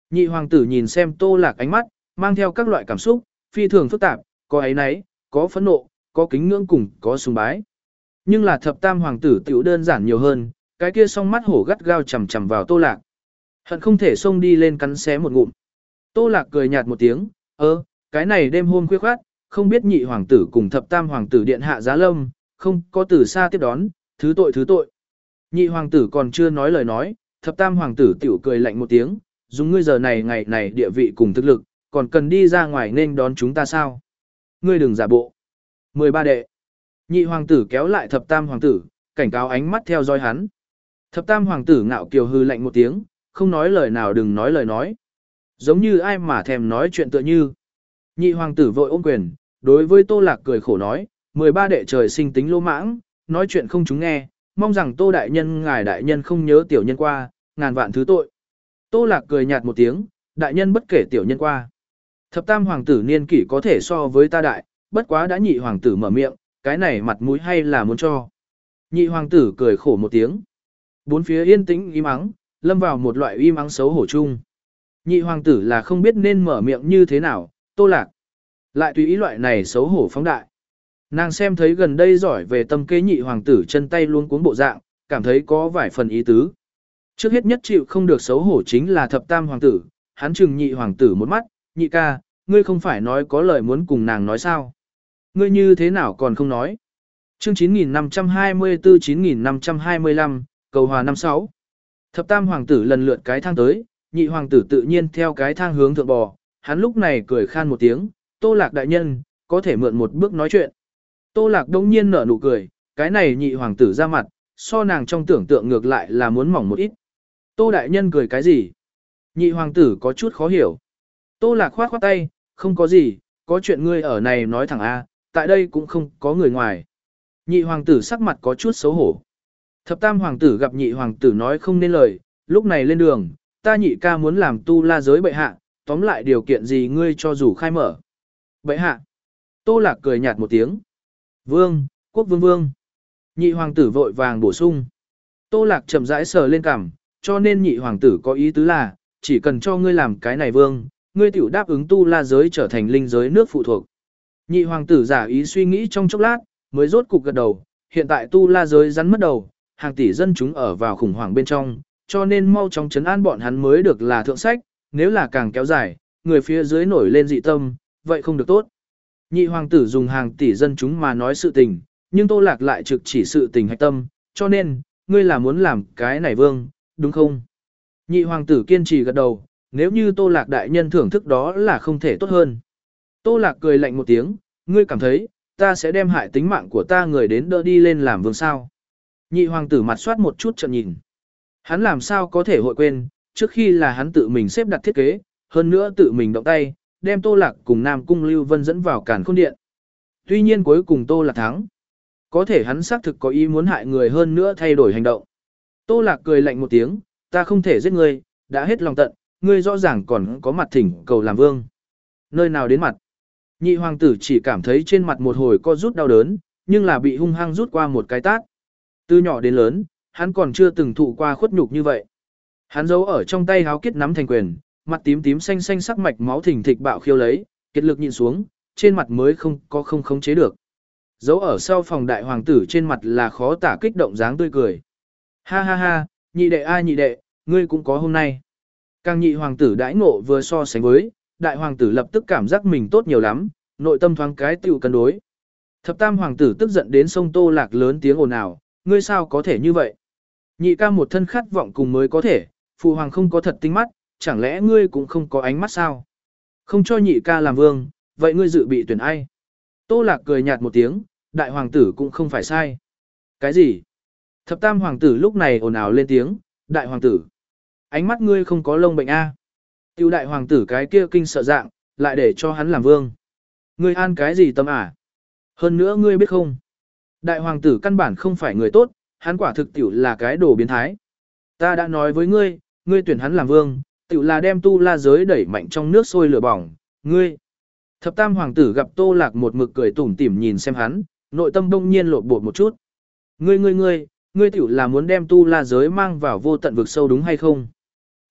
Nhị hoàng tử nhìn xem Tô Lạc ánh mắt, mang theo các loại cảm xúc, phi thường phức tạp, có áy náy, có phẫn nộ, có kính ngưỡng cùng có sùng bái. Nhưng là thập tam hoàng tử tiểu đơn giản nhiều hơn, cái kia song mắt hổ gắt gao chằm chằm vào Tô Lạc. Hận không thể xông đi lên cắn xé một ngụm. Tô Lạc cười nhạt một tiếng, ơ, cái này đêm hôm khuya khoát, không biết nhị hoàng tử cùng thập tam hoàng tử điện hạ giá lâm, không có từ xa tiếp đón, thứ tội thứ tội. Nhị hoàng tử còn chưa nói lời nói, thập tam hoàng tử tiểu cười lạnh một tiếng, dùng ngươi giờ này ngày này địa vị cùng thực lực, còn cần đi ra ngoài nên đón chúng ta sao? Ngươi đừng giả bộ. mười ba đệ. Nhị hoàng tử kéo lại thập tam hoàng tử, cảnh cáo ánh mắt theo dõi hắn. Thập tam hoàng tử ngạo kiều hư lạnh một tiếng, không nói lời nào đừng nói lời nói. Giống như ai mà thèm nói chuyện tựa như. Nhị hoàng tử vội ôm quyền, đối với Tô Lạc cười khổ nói, mười ba đệ trời sinh tính lô mãng, nói chuyện không chúng nghe, mong rằng Tô đại nhân ngài đại nhân không nhớ tiểu nhân qua, ngàn vạn thứ tội. Tô Lạc cười nhạt một tiếng, đại nhân bất kể tiểu nhân qua. Thập tam hoàng tử niên kỷ có thể so với ta đại, bất quá đã nhị hoàng tử mở miệng, cái này mặt mũi hay là muốn cho. Nhị hoàng tử cười khổ một tiếng. Bốn phía yên tĩnh im ắng, lâm vào một loại im ắng xấu hổ chung. Nhị hoàng tử là không biết nên mở miệng như thế nào, Tô Lạc lại tùy ý loại này xấu hổ phóng đại. Nàng xem thấy gần đây giỏi về tâm kế nhị hoàng tử chân tay luôn cuống bộ dạng, cảm thấy có vài phần ý tứ. Trước hết nhất chịu không được xấu hổ chính là thập tam hoàng tử, hắn chừng nhị hoàng tử một mắt, nhị ca, ngươi không phải nói có lời muốn cùng nàng nói sao? Ngươi như thế nào còn không nói? Chương chín nghìn năm trăm hai mươi tư chín nghìn năm trăm hai mươi lăm, cầu hòa năm sáu. Thập tam hoàng tử lần lượt cái thang tới, nhị hoàng tử tự nhiên theo cái thang hướng thượng bò, hắn lúc này cười khan một tiếng, Tô Lạc đại nhân, có thể mượn một bước nói chuyện. Tô Lạc đông nhiên nở nụ cười, cái này nhị hoàng tử ra mặt, so nàng trong tưởng tượng ngược lại là muốn mỏng một ít. Tô đại nhân cười cái gì? Nhị hoàng tử có chút khó hiểu. Tô Lạc khoát khoát tay, không có gì, có chuyện ngươi ở này nói thẳng A, tại đây cũng không có người ngoài. Nhị hoàng tử sắc mặt có chút xấu hổ. Thập tam hoàng tử gặp nhị hoàng tử nói không nên lời, lúc này lên đường, ta nhị ca muốn làm tu la giới bệ hạ, tóm lại điều kiện gì ngươi cho dù khai mở. Bệ hạ. Tô Lạc cười nhạt một tiếng. Vương, quốc vương vương. Nhị hoàng tử vội vàng bổ sung. Tô Lạc chậm rãi sờ lên cằm, cho nên nhị hoàng tử có ý tứ là, chỉ cần cho ngươi làm cái này vương, ngươi tiểu đáp ứng tu la giới trở thành linh giới nước phụ thuộc. Nhị hoàng tử giả ý suy nghĩ trong chốc lát, mới rốt cục gật đầu, hiện tại tu la giới rắn mất đầu, hàng tỷ dân chúng ở vào khủng hoảng bên trong, cho nên mau chóng trấn an bọn hắn mới được là thượng sách, nếu là càng kéo dài, người phía dưới nổi lên dị tâm, vậy không được tốt. Nhị hoàng tử dùng hàng tỷ dân chúng mà nói sự tình, nhưng Tô Lạc lại trực chỉ sự tình hạch tâm, cho nên, ngươi là muốn làm cái này vương, đúng không? Nhị hoàng tử kiên trì gật đầu, nếu như Tô Lạc đại nhân thưởng thức đó là không thể tốt hơn. Tô Lạc cười lạnh một tiếng, ngươi cảm thấy, ta sẽ đem hại tính mạng của ta người đến đỡ đi lên làm vương sao. Nhị hoàng tử mặt soát một chút chậm nhìn. Hắn làm sao có thể hội quên, trước khi là hắn tự mình xếp đặt thiết kế, hơn nữa tự mình động tay, đem Tô Lạc cùng Nam Cung Lưu Vân dẫn vào Càn Khôn Điện. Tuy nhiên cuối cùng Tô Lạc thắng. Có thể hắn xác thực có ý muốn hại người hơn nữa thay đổi hành động. Tô Lạc cười lạnh một tiếng, ta không thể giết ngươi, đã hết lòng tận, ngươi rõ ràng còn có mặt thỉnh cầu làm vương. Nơi nào đến mặt? Nhị hoàng tử chỉ cảm thấy trên mặt một hồi co rút đau đớn, nhưng là bị hung hăng rút qua một cái tát. Từ nhỏ đến lớn, hắn còn chưa từng thụ qua khuất nhục như vậy. Hắn giấu ở trong tay háo kết nắm thành quyền, mặt tím tím xanh xanh sắc mạch máu thình thịch bạo khiêu lấy, kết lực nhìn xuống, trên mặt mới không có không khống chế được. Giấu ở sau phòng đại hoàng tử trên mặt là khó tả kích động dáng tươi cười. Ha ha ha, nhị đệ ai nhị đệ, ngươi cũng có hôm nay. Càng nhị hoàng tử đãi ngộ vừa so sánh với, đại hoàng tử lập tức cảm giác mình tốt nhiều lắm, nội tâm thoáng cái tiểu cân đối. Thập tam hoàng tử tức giận đến sông Tô Lạc lớn tiếng ồn ào, ngươi sao có thể như vậy? Nhị ca một thân khát vọng cùng mới có thể, phụ hoàng không có thật tinh mắt, chẳng lẽ ngươi cũng không có ánh mắt sao? Không cho nhị ca làm vương, vậy ngươi dự bị tuyển ai? Tô Lạc cười nhạt một tiếng, đại hoàng tử cũng không phải sai. Cái gì? Thập tam hoàng tử lúc này ồn ào lên tiếng, đại hoàng tử. Ánh mắt ngươi không có lông bệnh a? Tiêu đại hoàng tử cái kia kinh sợ dạng, lại để cho hắn làm vương. Ngươi an cái gì tâm à? Hơn nữa ngươi biết không? Đại hoàng tử căn bản không phải người tốt, hắn quả thực tiểu là cái đồ biến thái. Ta đã nói với ngươi, ngươi tuyển hắn làm vương, tiểu là đem tu la giới đẩy mạnh trong nước sôi lửa bỏng, ngươi. Thập tam hoàng tử gặp Tô Lạc một mực cười tủm tỉm nhìn xem hắn, nội tâm đông nhiên lột bột một chút. Ngươi ngươi ngươi, ngươi tiểu là muốn đem tu la giới mang vào vô tận vực sâu đúng hay không?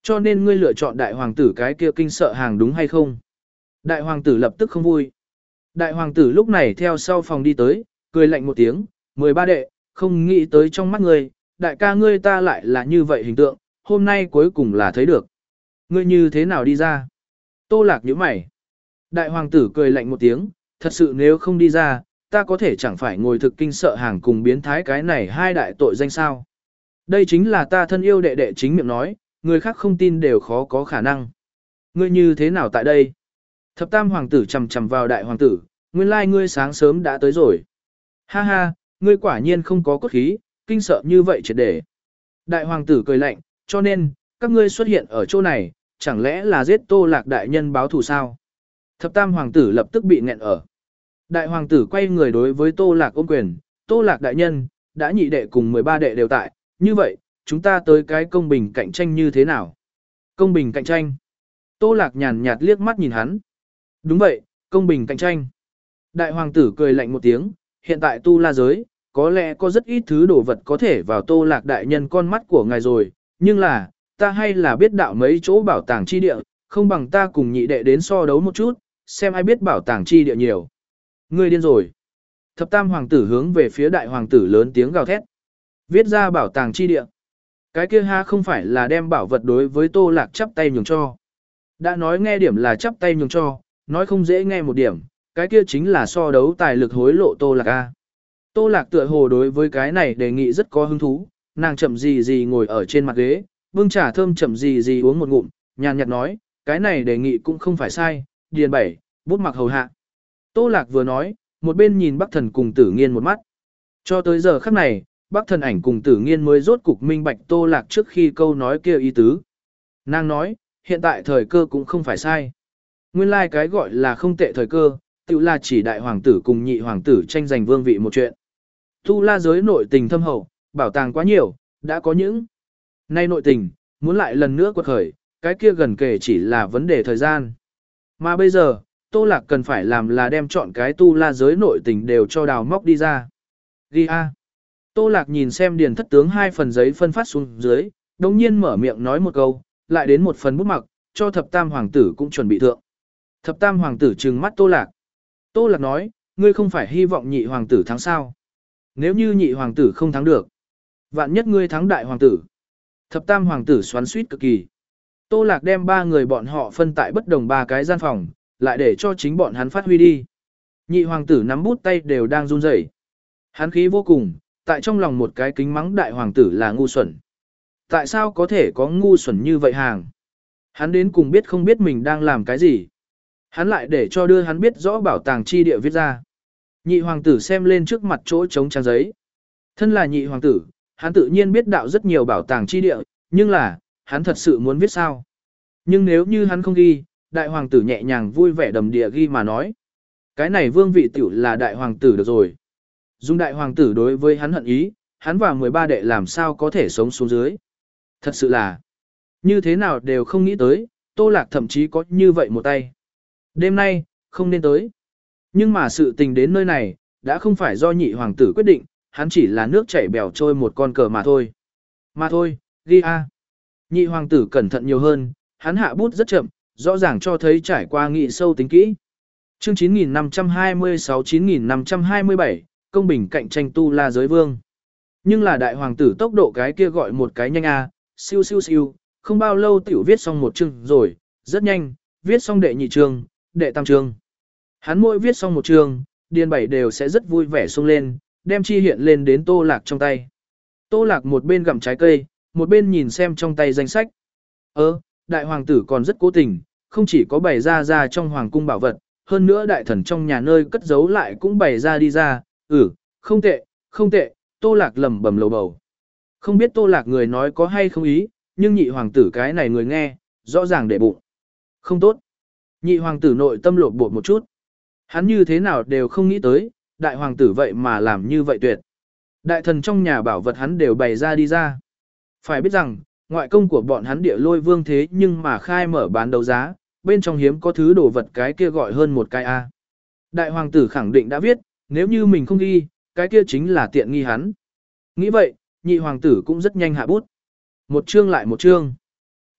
Cho nên ngươi lựa chọn đại hoàng tử cái kia kinh sợ hàng đúng hay không? Đại hoàng tử lập tức không vui. Đại hoàng tử lúc này theo sau phòng đi tới, cười lạnh một tiếng, mười ba đệ, không nghĩ tới trong mắt ngươi, đại ca ngươi ta lại là như vậy hình tượng, hôm nay cuối cùng là thấy được. Ngươi như thế nào đi ra? Tô Lạc nhíu mày. Đại hoàng tử cười lạnh một tiếng, thật sự nếu không đi ra, ta có thể chẳng phải ngồi thực kinh sợ hàng cùng biến thái cái này hai đại tội danh sao. Đây chính là ta thân yêu đệ đệ chính miệng nói, người khác không tin đều khó có khả năng. Ngươi như thế nào tại đây? Thập tam hoàng tử chầm chầm vào đại hoàng tử, nguyên lai ngươi sáng sớm đã tới rồi. Ha ha, ngươi quả nhiên không có cốt khí, kinh sợ như vậy triệt để. Đại hoàng tử cười lạnh, cho nên, các ngươi xuất hiện ở chỗ này, chẳng lẽ là giết Tô Lạc đại nhân báo thù sao? Thập tam hoàng tử lập tức bị nghẹn ở. Đại hoàng tử quay người đối với Tô Lạc ôm quyền, Tô Lạc đại nhân, đã nhị đệ cùng mười ba đệ đều tại, như vậy, chúng ta tới cái công bình cạnh tranh như thế nào? Công bình cạnh tranh. Tô Lạc nhàn nhạt liếc mắt nhìn hắn. Đúng vậy, công bình cạnh tranh. Đại hoàng tử cười lạnh một tiếng, hiện tại tu la giới, có lẽ có rất ít thứ đồ vật có thể vào Tô Lạc đại nhân con mắt của ngài rồi, nhưng là, ta hay là biết đạo mấy chỗ bảo tàng chi địa, không bằng ta cùng nhị đệ đến so đấu một chút, xem ai biết bảo tàng chi địa nhiều. Ngươi điên rồi. Thập tam hoàng tử hướng về phía đại hoàng tử lớn tiếng gào thét. Viết ra bảo tàng chi địa. Cái kia ha không phải là đem bảo vật đối với Tô Lạc chắp tay nhường cho. Đã nói nghe điểm là chắp tay nhường cho, nói không dễ nghe một điểm, cái kia chính là so đấu tài lực hối lộ Tô Lạc A. Tô Lạc tựa hồ đối với cái này đề nghị rất có hứng thú, nàng chậm gì gì ngồi ở trên mặt ghế, bưng trà thơm chậm gì gì uống một ngụm, nhàn nhạt nói, cái này đề nghị cũng không phải sai, điền bảy, bút mặc hầu hạ. Tô Lạc vừa nói, một bên nhìn Bắc Thần cùng Tử Nghiên một mắt. Cho tới giờ khắc này, Bắc Thần ảnh cùng Tử Nghiên mới rốt cục minh bạch Tô Lạc trước khi câu nói kia ý tứ. Nàng nói, hiện tại thời cơ cũng không phải sai. Nguyên lai like cái gọi là không tệ thời cơ, tự là chỉ đại hoàng tử cùng nhị hoàng tử tranh giành vương vị một chuyện. Tu la giới nội tình thâm hậu, bảo tàng quá nhiều, đã có những. Nay nội tình, muốn lại lần nữa quật khởi, cái kia gần kể chỉ là vấn đề thời gian. Mà bây giờ, Tô Lạc cần phải làm là đem chọn cái tu la giới nội tình đều cho đào móc đi ra. Ghi A. Tô Lạc nhìn xem điền thất tướng hai phần giấy phân phát xuống dưới, đồng nhiên mở miệng nói một câu, lại đến một phần bút mặc, cho thập tam hoàng tử cũng chuẩn bị thượng. Thập tam hoàng tử trừng mắt Tô Lạc. Tô Lạc nói, ngươi không phải hy vọng nhị hoàng tử thắng sao? Nếu như nhị hoàng tử không thắng được, vạn nhất ngươi thắng đại hoàng tử. Thập tam hoàng tử xoắn suýt cực kỳ. Tô Lạc đem ba người bọn họ phân tại bất đồng ba cái gian phòng, lại để cho chính bọn hắn phát huy đi. Nhị hoàng tử nắm bút tay đều đang run rẩy. Hắn khí vô cùng, tại trong lòng một cái kính mắng đại hoàng tử là ngu xuẩn. Tại sao có thể có ngu xuẩn như vậy hàng? Hắn đến cùng biết không biết mình đang làm cái gì. Hắn lại để cho đưa hắn biết rõ bảo tàng chi địa viết ra. Nhị hoàng tử xem lên trước mặt chỗ trống trang giấy. Thân là nhị hoàng tử, hắn tự nhiên biết đạo rất nhiều bảo tàng chi địa, nhưng là, hắn thật sự muốn viết sao. Nhưng nếu như hắn không ghi, đại hoàng tử nhẹ nhàng vui vẻ đầm địa ghi mà nói. Cái này vương vị tiểu là đại hoàng tử được rồi. Dùng đại hoàng tử đối với hắn hận ý, hắn và mười ba đệ làm sao có thể sống xuống dưới. Thật sự là, như thế nào đều không nghĩ tới, Tô Lạc thậm chí có như vậy một tay. Đêm nay, không nên tới. Nhưng mà sự tình đến nơi này, đã không phải do nhị hoàng tử quyết định, hắn chỉ là nước chảy bèo trôi một con cờ mà thôi. Mà thôi, ghi a. Nhị hoàng tử cẩn thận nhiều hơn, hắn hạ bút rất chậm, rõ ràng cho thấy trải qua nghị sâu tính kỹ. Chương chín nghìn năm trăm hai mươi sáu chín nghìn năm trăm hai mươi bảy, công bình cạnh tranh tu la giới vương. Nhưng là đại hoàng tử tốc độ cái kia gọi một cái nhanh a, siêu siêu siêu, không bao lâu tiểu viết xong một chương rồi, rất nhanh, viết xong đệ nhị chương, đệ tam chương. Hắn mỗi viết xong một chương, điền bảy đều sẽ rất vui vẻ xông lên, đem chi hiện lên đến Tô Lạc trong tay. Tô Lạc một bên gặm trái cây, một bên nhìn xem trong tay danh sách. Ơ, đại hoàng tử còn rất cố tình, không chỉ có bày ra ra trong hoàng cung bảo vật, hơn nữa đại thần trong nhà nơi cất giấu lại cũng bày ra đi ra, ừ, không tệ, không tệ, Tô Lạc lẩm bẩm lầu bầu. Không biết Tô Lạc người nói có hay không ý, nhưng nhị hoàng tử cái này người nghe, rõ ràng để bụng. Không tốt. Nhị hoàng tử nội tâm lột bột một chút. Hắn như thế nào đều không nghĩ tới, đại hoàng tử vậy mà làm như vậy tuyệt. Đại thần trong nhà bảo vật hắn đều bày ra đi ra. Phải biết rằng, ngoại công của bọn hắn địa lôi vương thế nhưng mà khai mở bán đấu giá, bên trong hiếm có thứ đồ vật cái kia gọi hơn một cái A. Đại hoàng tử khẳng định đã viết, nếu như mình không ghi, cái kia chính là tiện nghi hắn. Nghĩ vậy, nhị hoàng tử cũng rất nhanh hạ bút. Một chương lại một chương.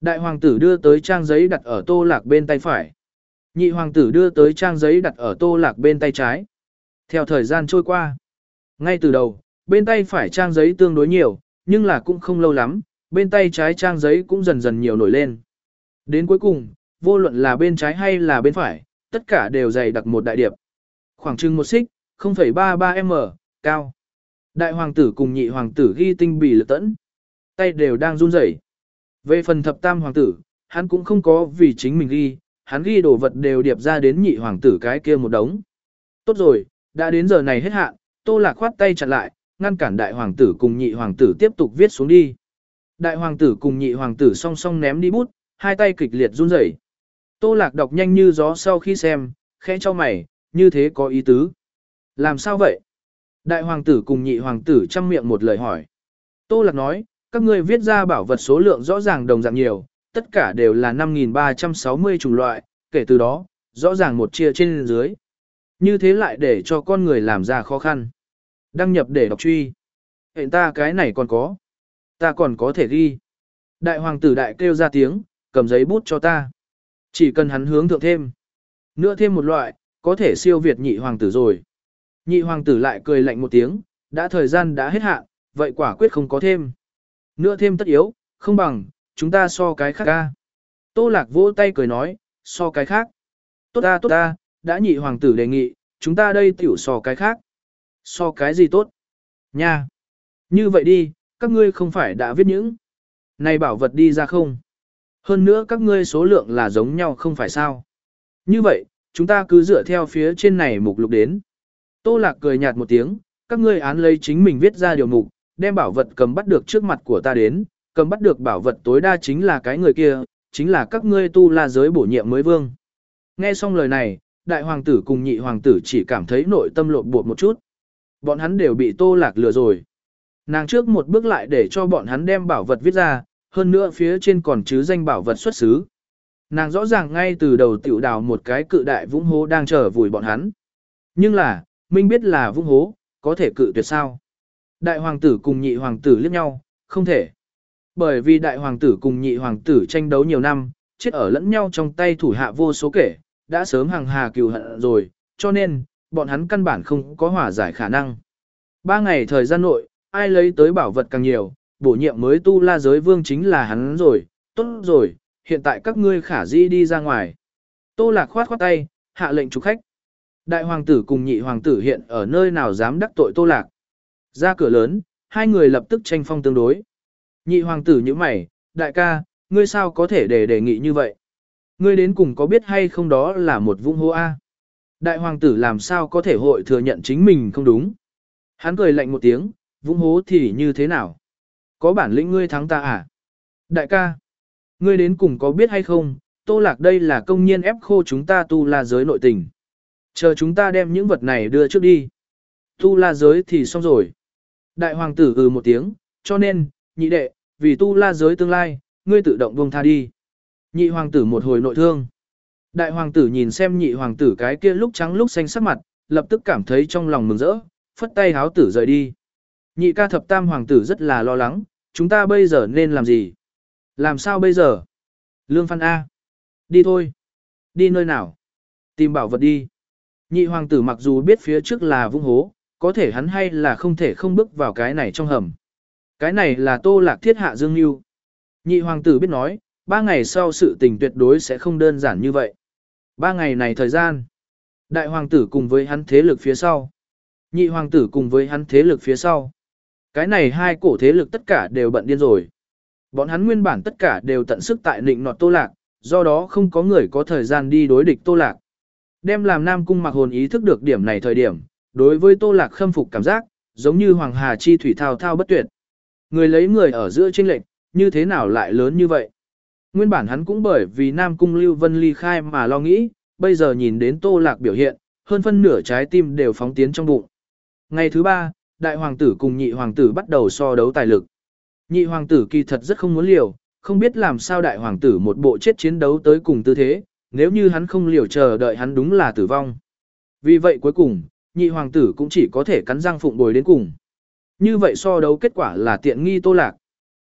Đại hoàng tử đưa tới trang giấy đặt ở Tô Lạc bên tay phải. Nhị hoàng tử đưa tới trang giấy đặt ở Tô Lạc bên tay trái. Theo thời gian trôi qua, ngay từ đầu, bên tay phải trang giấy tương đối nhiều, nhưng là cũng không lâu lắm, bên tay trái trang giấy cũng dần dần nhiều nổi lên. Đến cuối cùng, vô luận là bên trái hay là bên phải, tất cả đều dày đặc một đại điệp. Khoảng chừng một xích, không phẩy ba ba m, cao. Đại hoàng tử cùng nhị hoàng tử ghi tinh bì lực tẫn. Tay đều đang run rẩy. Về phần thập tam hoàng tử, hắn cũng không có vì chính mình ghi, hắn ghi đồ vật đều điệp ra đến nhị hoàng tử cái kia một đống. Tốt rồi, đã đến giờ này hết hạn, Tô Lạc khoát tay chặn lại, ngăn cản đại hoàng tử cùng nhị hoàng tử tiếp tục viết xuống đi. Đại hoàng tử cùng nhị hoàng tử song song ném đi bút, hai tay kịch liệt run rẩy. Tô Lạc đọc nhanh như gió sau khi xem, khẽ cho mày, như thế có ý tứ. Làm sao vậy? Đại hoàng tử cùng nhị hoàng tử chăm miệng một lời hỏi. Tô Lạc nói, các ngươi viết ra bảo vật số lượng rõ ràng đồng dạng nhiều, tất cả đều là năm nghìn ba trăm sáu mươi chủng loại, kể từ đó, rõ ràng một chia trên dưới. Như thế lại để cho con người làm ra khó khăn. Đăng nhập để đọc truy. Hiện ta cái này còn có. Ta còn có thể ghi. Đại hoàng tử đại kêu ra tiếng, cầm giấy bút cho ta. Chỉ cần hắn hướng thượng thêm. Nữa thêm một loại, có thể siêu việt nhị hoàng tử rồi. Nhị hoàng tử lại cười lạnh một tiếng, đã thời gian đã hết hạn, vậy quả quyết không có thêm. Nữa thêm tất yếu, không bằng, chúng ta so cái khác ca. Tô Lạc vỗ tay cười nói, so cái khác. Tốt ta tốt ta, đã nhị hoàng tử đề nghị, chúng ta đây tiểu so cái khác. So cái gì tốt? Nha! Như vậy đi, các ngươi không phải đã viết những này bảo vật đi ra không? Hơn nữa các ngươi số lượng là giống nhau không phải sao? Như vậy, chúng ta cứ dựa theo phía trên này mục lục đến. Tô Lạc cười nhạt một tiếng, các ngươi án lấy chính mình viết ra điều mục, đem bảo vật cầm bắt được trước mặt của ta đến, cầm bắt được bảo vật tối đa chính là cái người kia, chính là các ngươi tu la giới bổ nhiệm mới vương. Nghe xong lời này, đại hoàng tử cùng nhị hoàng tử chỉ cảm thấy nội tâm lộn bột một chút. Bọn hắn đều bị Tô Lạc lừa rồi. Nàng trước một bước lại để cho bọn hắn đem bảo vật viết ra, hơn nữa phía trên còn chứ danh bảo vật xuất xứ. Nàng rõ ràng ngay từ đầu tiểu đào một cái cự đại vũng hố đang chờ vùi bọn hắn. Nhưng là, Minh biết là vũng hố, có thể cự tuyệt sao? Đại hoàng tử cùng nhị hoàng tử liếc nhau, không thể. Bởi vì đại hoàng tử cùng nhị hoàng tử tranh đấu nhiều năm, chết ở lẫn nhau trong tay thủ hạ vô số kể, đã sớm hàng hà cừu hận rồi, cho nên, bọn hắn căn bản không có hòa giải khả năng. Ba ngày thời gian nội, ai lấy tới bảo vật càng nhiều, bổ nhiệm mới tu la giới vương chính là hắn rồi, tốt rồi, hiện tại các ngươi khả dĩ đi ra ngoài. Tô Lạc khoát khoát tay, hạ lệnh trục khách. Đại hoàng tử cùng nhị hoàng tử hiện ở nơi nào dám đắc tội Tô Lạc. Ra cửa lớn, hai người lập tức tranh phong tương đối. Nhị hoàng tử như mày, đại ca, ngươi sao có thể để đề nghị như vậy? Ngươi đến cùng có biết hay không đó là một vũng hố A? Đại hoàng tử làm sao có thể hội thừa nhận chính mình không đúng? Hắn cười lạnh một tiếng, vũng hố thì như thế nào? Có bản lĩnh ngươi thắng ta à? Đại ca, ngươi đến cùng có biết hay không? Tô Lạc đây là công nhiên ép khô chúng ta tu la giới nội tình. Chờ chúng ta đem những vật này đưa trước đi. Tu la giới thì xong rồi. Đại hoàng tử ừ một tiếng, cho nên, nhị đệ, vì tu la giới tương lai, ngươi tự động buông tha đi. Nhị hoàng tử một hồi nội thương. Đại hoàng tử nhìn xem nhị hoàng tử cái kia lúc trắng lúc xanh sắc mặt, lập tức cảm thấy trong lòng mừng rỡ, phất tay háo tử rời đi. Nhị ca thập tam hoàng tử rất là lo lắng, chúng ta bây giờ nên làm gì? Làm sao bây giờ? Lương Phan A. Đi thôi. Đi nơi nào? Tìm bảo vật đi. Nhị hoàng tử mặc dù biết phía trước là vũng hố, có thể hắn hay là không thể không bước vào cái này trong hầm. Cái này là Tô Lạc thiết hạ dương mưu. Nhị hoàng tử biết nói, ba ngày sau sự tình tuyệt đối sẽ không đơn giản như vậy. Ba ngày này thời gian, đại hoàng tử cùng với hắn thế lực phía sau. Nhị hoàng tử cùng với hắn thế lực phía sau. Cái này hai cổ thế lực tất cả đều bận điên rồi. Bọn hắn nguyên bản tất cả đều tận sức tại nịnh nọt Tô Lạc, do đó không có người có thời gian đi đối địch Tô Lạc. Đem làm Nam Cung Mặc Hồn ý thức được điểm này thời điểm, đối với Tô Lạc khâm phục cảm giác, giống như Hoàng Hà chi thủy thao thao bất tuyệt. Người lấy người ở giữa chênh lệch, như thế nào lại lớn như vậy? Nguyên bản hắn cũng bởi vì Nam Cung Lưu Vân ly khai mà lo nghĩ, bây giờ nhìn đến Tô Lạc biểu hiện, hơn phân nửa trái tim đều phóng tiến trong bụng. Ngày thứ ba, đại hoàng tử cùng nhị hoàng tử bắt đầu so đấu tài lực. Nhị hoàng tử kỳ thật rất không muốn liều, không biết làm sao đại hoàng tử một bộ chết chiến đấu tới cùng tư thế, nếu như hắn không liều chờ đợi hắn đúng là tử vong. Vì vậy cuối cùng, nhị hoàng tử cũng chỉ có thể cắn răng phụng bồi đến cùng. Như vậy so đấu kết quả là tiện nghi Tô Lạc.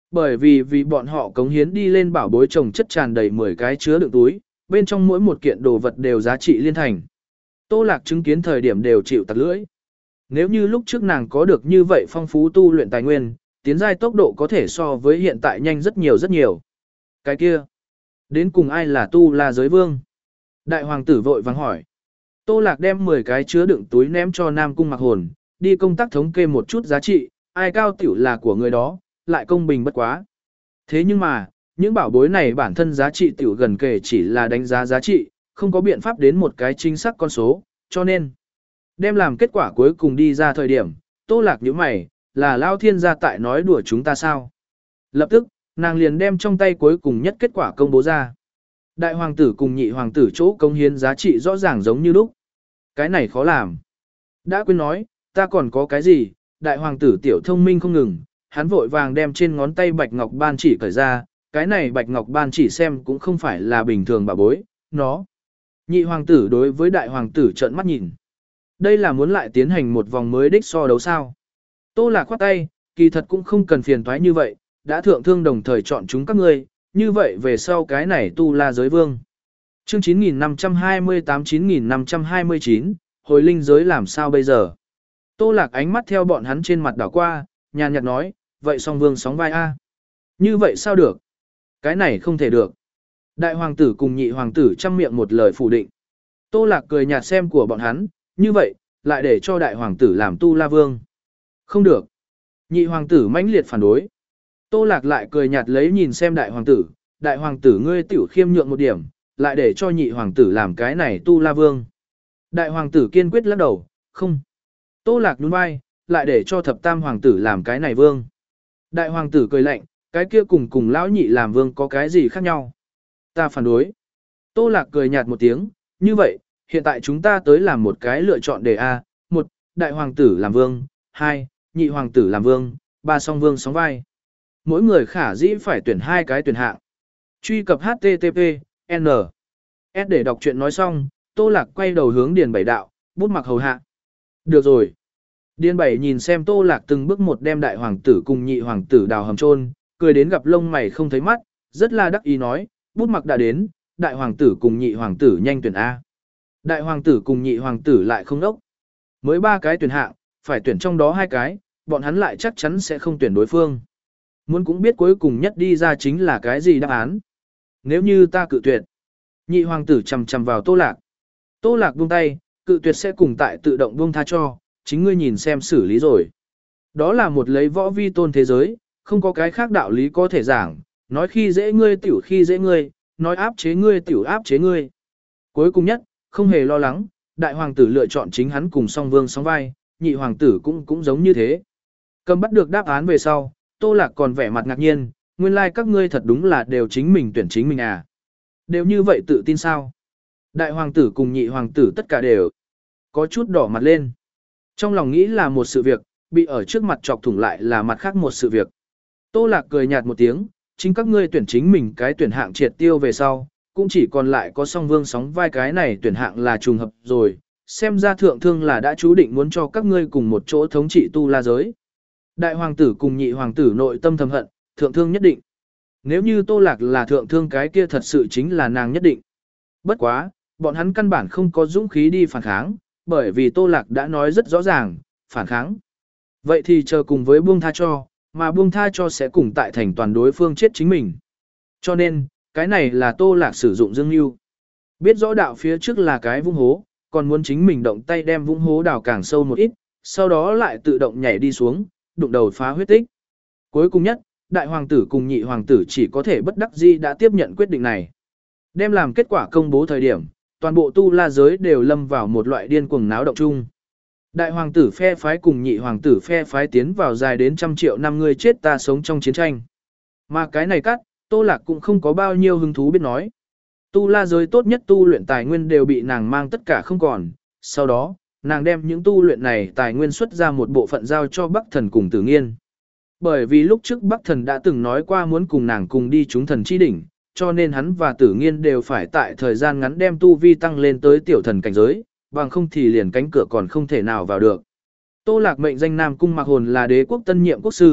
Bởi vì vì bọn họ cống hiến đi lên bảo bối trồng chất tràn đầy mười cái chứa đựng túi, bên trong mỗi một kiện đồ vật đều giá trị liên thành. Tô Lạc chứng kiến thời điểm đều chịu tặc lưỡi. Nếu như lúc trước nàng có được như vậy phong phú tu luyện tài nguyên, tiến giai tốc độ có thể so với hiện tại nhanh rất nhiều rất nhiều. Cái kia, đến cùng ai là tu la giới vương? Đại hoàng tử vội vàng hỏi. Tô Lạc đem mười cái chứa đựng túi ném cho Nam Cung Mặc Hồn, đi công tác thống kê một chút giá trị, ai cao tiểu là của người đó, lại công bình bất quá. Thế nhưng mà, những bảo bối này bản thân giá trị tiểu gần kể chỉ là đánh giá giá trị, không có biện pháp đến một cái chính xác con số, cho nên đem làm kết quả cuối cùng đi ra thời điểm, Tô Lạc nhíu mày, là Lao Thiên gia tại nói đùa chúng ta sao? Lập tức, nàng liền đem trong tay cuối cùng nhất kết quả công bố ra. Đại hoàng tử cùng nhị hoàng tử chỗ công hiến giá trị rõ ràng giống như lúc. Cái này khó làm. Đã quên nói, ta còn có cái gì, đại hoàng tử tiểu thông minh không ngừng, hắn vội vàng đem trên ngón tay bạch ngọc ban chỉ cởi ra, cái này bạch ngọc ban chỉ xem cũng không phải là bình thường bà bối, nó. Nhị hoàng tử đối với đại hoàng tử trợn mắt nhìn. Đây là muốn lại tiến hành một vòng mới đích so đấu sao. Tô Lạc khoát tay, kỳ thật cũng không cần phiền toái như vậy, đã thượng thương đồng thời chọn chúng các ngươi, như vậy về sau cái này tu la giới vương. Chương chín nghìn năm trăm hai mươi tám chín nghìn năm trăm hai mươi chín, hồi linh giới làm sao bây giờ? Tô Lạc ánh mắt theo bọn hắn trên mặt đảo qua, nhàn nhạt nói, vậy song vương sóng vai A. Như vậy sao được? Cái này không thể được. Đại hoàng tử cùng nhị hoàng tử chăm miệng một lời phủ định. Tô Lạc cười nhạt xem của bọn hắn, như vậy, lại để cho đại hoàng tử làm tu la vương. Không được. Nhị hoàng tử mãnh liệt phản đối. Tô Lạc lại cười nhạt lấy nhìn xem đại hoàng tử, đại hoàng tử ngươi tiểu khiêm nhượng một điểm, lại để cho nhị hoàng tử làm cái này tu la vương. Đại hoàng tử kiên quyết lắc đầu, không. Tô Lạc nhún vai, lại để cho thập tam hoàng tử làm cái này vương. Đại hoàng tử cười lạnh, cái kia cùng cùng lão nhị làm vương có cái gì khác nhau. Ta phản đối. Tô Lạc cười nhạt một tiếng, như vậy, hiện tại chúng ta tới làm một cái lựa chọn đề A, một, đại hoàng tử làm vương, hai, nhị hoàng tử làm vương, ba song vương sóng vai. Mỗi người khả dĩ phải tuyển hai cái tuyển hạng. Truy cập H T T P, N. S để đọc truyện nói xong, Tô Lạc quay đầu hướng Điền Bảy đạo, bút mặc hầu hạ. Được rồi. Điền Bảy nhìn xem Tô Lạc từng bước một đem đại hoàng tử cùng nhị hoàng tử đào hầm chôn, cười đến gặp lông mày không thấy mắt, rất là đắc ý nói, bút mặc đã đến, đại hoàng tử cùng nhị hoàng tử nhanh tuyển A. Đại hoàng tử cùng nhị hoàng tử lại không đốc. Mới ba cái tuyển hạng, phải tuyển trong đó hai cái, bọn hắn lại chắc chắn sẽ không tuyển đối phương. Muốn cũng biết cuối cùng nhất đi ra chính là cái gì đáp án. Nếu như ta cự tuyệt, nhị hoàng tử chầm chầm vào Tô Lạc. Tô Lạc buông tay, cự tuyệt sẽ cùng tại tự động buông tha cho, chính ngươi nhìn xem xử lý rồi. Đó là một lấy võ vi tôn thế giới, không có cái khác đạo lý có thể giảng, nói khi dễ ngươi tiểu khi dễ ngươi, nói áp chế ngươi tiểu áp chế ngươi. Cuối cùng nhất, không hề lo lắng, đại hoàng tử lựa chọn chính hắn cùng song vương sóng vai, nhị hoàng tử cũng cũng giống như thế. Cầm bắt được đáp án về sau, Tô Lạc còn vẻ mặt ngạc nhiên, nguyên lai like các ngươi thật đúng là đều chính mình tuyển chính mình à. Đều như vậy tự tin sao? Đại hoàng tử cùng nhị hoàng tử tất cả đều có chút đỏ mặt lên. Trong lòng nghĩ là một sự việc, bị ở trước mặt chọc thủng lại là mặt khác một sự việc. Tô Lạc cười nhạt một tiếng, chính các ngươi tuyển chính mình cái tuyển hạng triệt tiêu về sau, cũng chỉ còn lại có song vương sóng vai cái này tuyển hạng là trùng hợp rồi, xem ra thượng thương là đã chú định muốn cho các ngươi cùng một chỗ thống trị tu la giới. Đại hoàng tử cùng nhị hoàng tử nội tâm thầm hận, thượng thương nhất định. Nếu như Tô Lạc là thượng thương cái kia thật sự chính là nàng nhất định. Bất quá, bọn hắn căn bản không có dũng khí đi phản kháng, bởi vì Tô Lạc đã nói rất rõ ràng, phản kháng. Vậy thì chờ cùng với buông tha cho, mà buông tha cho sẽ cùng tại thành toàn đối phương chết chính mình. Cho nên, cái này là Tô Lạc sử dụng dương mưu. Biết rõ đạo phía trước là cái vung hố, còn muốn chính mình động tay đem vung hố đào càng sâu một ít, sau đó lại tự động nhảy đi xuống, đụng đầu phá huyết tích. Cuối cùng nhất, đại hoàng tử cùng nhị hoàng tử chỉ có thể bất đắc dĩ đã tiếp nhận quyết định này. Đem làm kết quả công bố thời điểm, toàn bộ tu la giới đều lâm vào một loại điên cuồng náo động chung. Đại hoàng tử phe phái cùng nhị hoàng tử phe phái tiến vào dài đến trăm triệu năm người chết ta sống trong chiến tranh. Mà cái này cắt, Tô Lạc cũng không có bao nhiêu hứng thú biết nói. Tu la giới tốt nhất tu luyện tài nguyên đều bị nàng mang tất cả không còn. Sau đó, nàng đem những tu luyện này tài nguyên xuất ra một bộ phận giao cho Bắc Thần cùng Tử Nghiên. Bởi vì lúc trước Bắc Thần đã từng nói qua muốn cùng nàng cùng đi chúng thần chi đỉnh, cho nên hắn và Tử Nghiên đều phải tại thời gian ngắn đem tu vi tăng lên tới tiểu thần cảnh giới, bằng không thì liền cánh cửa còn không thể nào vào được. Tô Lạc mệnh danh Nam Cung Mặc Hồn là đế quốc tân nhiệm quốc sư,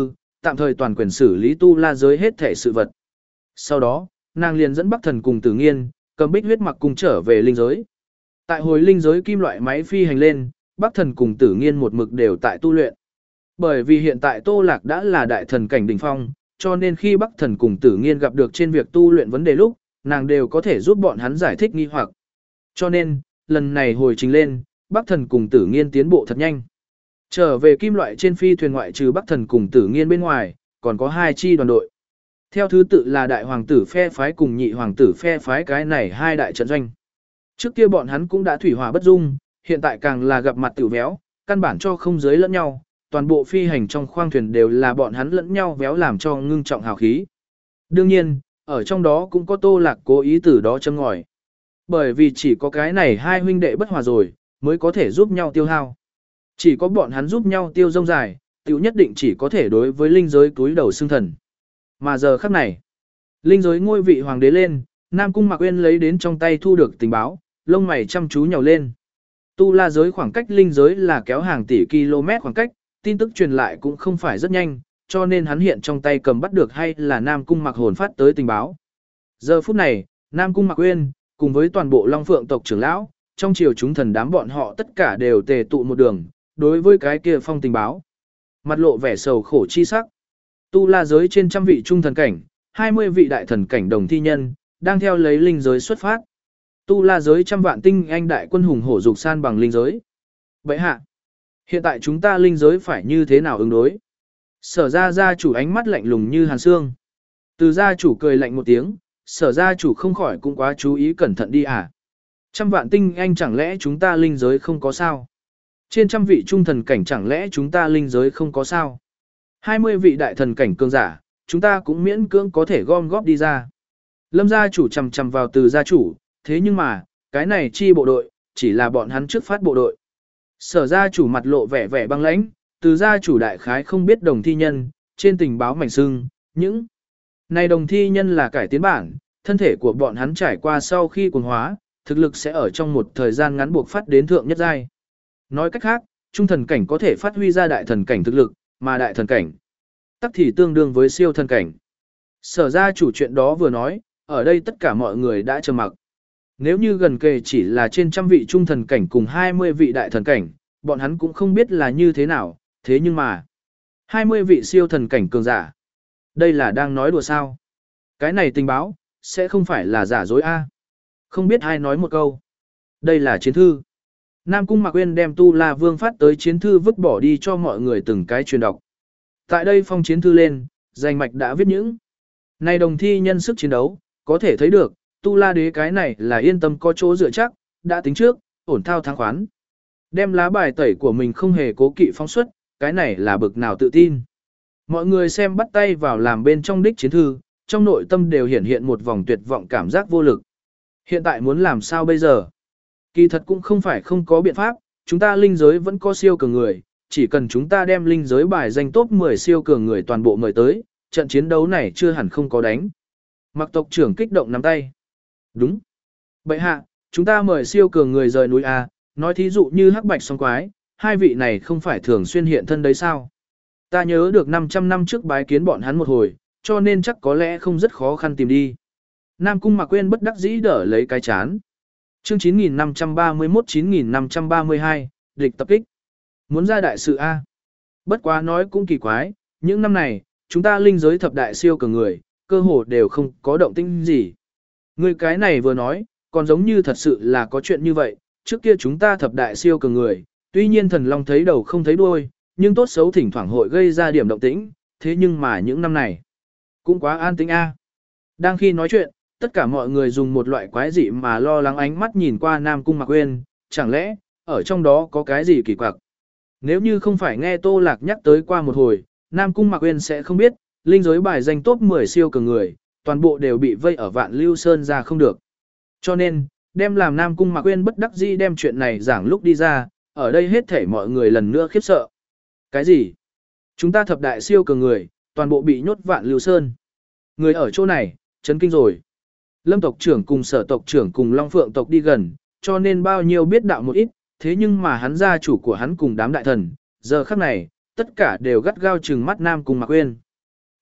tạm thời toàn quyền xử lý tu la giới hết thể sự vật. Sau đó, nàng liền dẫn Bắc Thần cùng Tử Nghiên, cầm Bích huyết mặc cùng trở về linh giới. Tại hồi linh giới kim loại máy phi hành lên, Bắc Thần cùng Tử Nghiên một mực đều tại tu luyện. Bởi vì hiện tại Tô Lạc đã là đại thần cảnh đỉnh phong, cho nên khi Bắc Thần cùng Tử Nghiên gặp được trên việc tu luyện vấn đề lúc, nàng đều có thể giúp bọn hắn giải thích nghi hoặc. Cho nên, lần này hồi trình lên, Bắc Thần cùng Tử Nghiên tiến bộ thật nhanh. Trở về kim loại trên phi thuyền ngoại trừ Bắc Thần cùng Tử Nghiên bên ngoài, còn có hai chi đoàn đội. Theo thứ tự là đại hoàng tử phe phái cùng nhị hoàng tử phe phái, cái này hai đại trận doanh. Trước kia bọn hắn cũng đã thủy hỏa bất dung, hiện tại càng là gặp mặt tiểu véo, căn bản cho không giới lẫn nhau, toàn bộ phi hành trong khoang thuyền đều là bọn hắn lẫn nhau véo làm cho ngưng trọng hào khí. Đương nhiên, ở trong đó cũng có Tô Lạc cố ý từ đó châm ngòi. Bởi vì chỉ có cái này hai huynh đệ bất hòa rồi, mới có thể giúp nhau tiêu hao. Chỉ có bọn hắn giúp nhau tiêu rông dài, tiểu nhất định chỉ có thể đối với linh giới túi đầu xương thần. Mà giờ khắc này, linh giới ngôi vị hoàng đế lên, Nam Cung Mạc Uyên lấy đến trong tay thu được tình báo, lông mày chăm chú nhào lên. Tu la giới khoảng cách linh giới là kéo hàng tỷ km khoảng cách, tin tức truyền lại cũng không phải rất nhanh, cho nên hắn hiện trong tay cầm bắt được hay là Nam Cung Mạc Hồn phát tới tình báo. Giờ phút này, Nam Cung Mạc Uyên, cùng với toàn bộ Long Phượng tộc trưởng lão, trong triều chúng thần đám bọn họ tất cả đều tề tụ một đường, đối với cái kia phong tình báo. Mặt lộ vẻ sầu khổ chi sắc. Tu la giới trên trăm vị trung thần cảnh, hai mươi vị đại thần cảnh đồng thi nhân, đang theo lấy linh giới xuất phát. Tu la giới trăm vạn tinh anh đại quân hùng hổ dục san bằng linh giới. Vậy hạ, hiện tại chúng ta linh giới phải như thế nào ứng đối? Sở gia gia chủ ánh mắt lạnh lùng như hàn xương. Từ gia chủ cười lạnh một tiếng, sở gia chủ không khỏi cũng quá chú ý cẩn thận đi à. Trăm vạn tinh anh chẳng lẽ chúng ta linh giới không có sao? Trên trăm vị trung thần cảnh chẳng lẽ chúng ta linh giới không có sao? Hai mươi vị đại thần cảnh cường giả, chúng ta cũng miễn cưỡng có thể gom góp đi ra. Lâm gia chủ chầm chầm vào từ gia chủ, thế nhưng mà, cái này chi bộ đội, chỉ là bọn hắn trước phát bộ đội. Sở gia chủ mặt lộ vẻ vẻ băng lãnh, từ gia chủ đại khái không biết đồng thi nhân, trên tình báo mảnh sưng, những này đồng thi nhân là cải tiến bản, thân thể của bọn hắn trải qua sau khi cuồng hóa, thực lực sẽ ở trong một thời gian ngắn buộc phát đến thượng nhất giai. Nói cách khác, trung thần cảnh có thể phát huy ra đại thần cảnh thực lực, mà đại thần cảnh tắc thì tương đương với siêu thần cảnh. Sở gia chủ chuyện đó vừa nói, ở đây tất cả mọi người đã trầm mặc. Nếu như gần kề chỉ là trên trăm vị trung thần cảnh cùng hai mươi vị đại thần cảnh, bọn hắn cũng không biết là như thế nào, thế nhưng mà hai mươi vị siêu thần cảnh cường giả. Đây là đang nói đùa sao? Cái này tình báo, sẽ không phải là giả dối a? Không biết ai nói một câu. Đây là chiến thư. Nam Cung Mạc Uyên đem Tu La Vương phát tới chiến thư vứt bỏ đi cho mọi người từng cái truyền đọc. Tại đây phong chiến thư lên, danh mạch đã viết những này đồng thi nhân sức chiến đấu, có thể thấy được, Tu La Đế cái này là yên tâm có chỗ dựa chắc, đã tính trước, ổn thao thắng khoán. Đem lá bài tẩy của mình không hề cố kỵ phóng xuất, cái này là bực nào tự tin. Mọi người xem bắt tay vào làm bên trong đích chiến thư, trong nội tâm đều hiển hiện một vòng tuyệt vọng cảm giác vô lực. Hiện tại muốn làm sao bây giờ? Kỳ thật cũng không phải không có biện pháp, chúng ta linh giới vẫn có siêu cường người, chỉ cần chúng ta đem linh giới bài danh top mười siêu cường người toàn bộ mời tới, trận chiến đấu này chưa hẳn không có đánh. Mặc tộc trưởng kích động nắm tay. Đúng. Bậy hạ, chúng ta mời siêu cường người rời núi A, nói thí dụ như hắc bạch song quái, hai vị này không phải thường xuyên hiện thân đấy sao? Ta nhớ được năm trăm năm trước bái kiến bọn hắn một hồi, cho nên chắc có lẽ không rất khó khăn tìm đi. Nam Cung Mạc Uyên bất đắc dĩ đỡ lấy cái chán. Chương chín nghìn năm trăm ba mươi mốt chín nghìn năm trăm ba mươi hai, địch tập kích. Muốn ra đại sự A. Bất quá nói cũng kỳ quái, những năm này, chúng ta linh giới thập đại siêu cường người, cơ hồ đều không có động tĩnh gì. Người cái này vừa nói, còn giống như thật sự là có chuyện như vậy, trước kia chúng ta thập đại siêu cường người, tuy nhiên thần long thấy đầu không thấy đuôi, nhưng tốt xấu thỉnh thoảng hội gây ra điểm động tĩnh, thế nhưng mà những năm này, cũng quá an tĩnh A. Đang khi nói chuyện, tất cả mọi người dùng một loại quái dị mà lo lắng ánh mắt nhìn qua Nam Cung Mạc Uyên, chẳng lẽ, ở trong đó có cái gì kỳ quặc. Nếu như không phải nghe Tô Lạc nhắc tới qua một hồi, Nam Cung Mạc Uyên sẽ không biết, linh giới bài danh top mười siêu cường người, toàn bộ đều bị vây ở Vạn Lưu Sơn ra không được. Cho nên, đem làm Nam Cung Mạc Uyên bất đắc dĩ đem chuyện này giảng lúc đi ra, ở đây hết thảy mọi người lần nữa khiếp sợ. Cái gì? Chúng ta thập đại siêu cường người, toàn bộ bị nhốt Vạn Lưu Sơn. Người ở chỗ này, chấn kinh rồi. Lâm tộc trưởng cùng Sở tộc trưởng cùng Long Phượng tộc đi gần, cho nên bao nhiêu biết đạo một ít, thế nhưng mà hắn gia chủ của hắn cùng đám đại thần, giờ khắc này, tất cả đều gắt gao trừng mắt Nam Cung Mạc Uyên.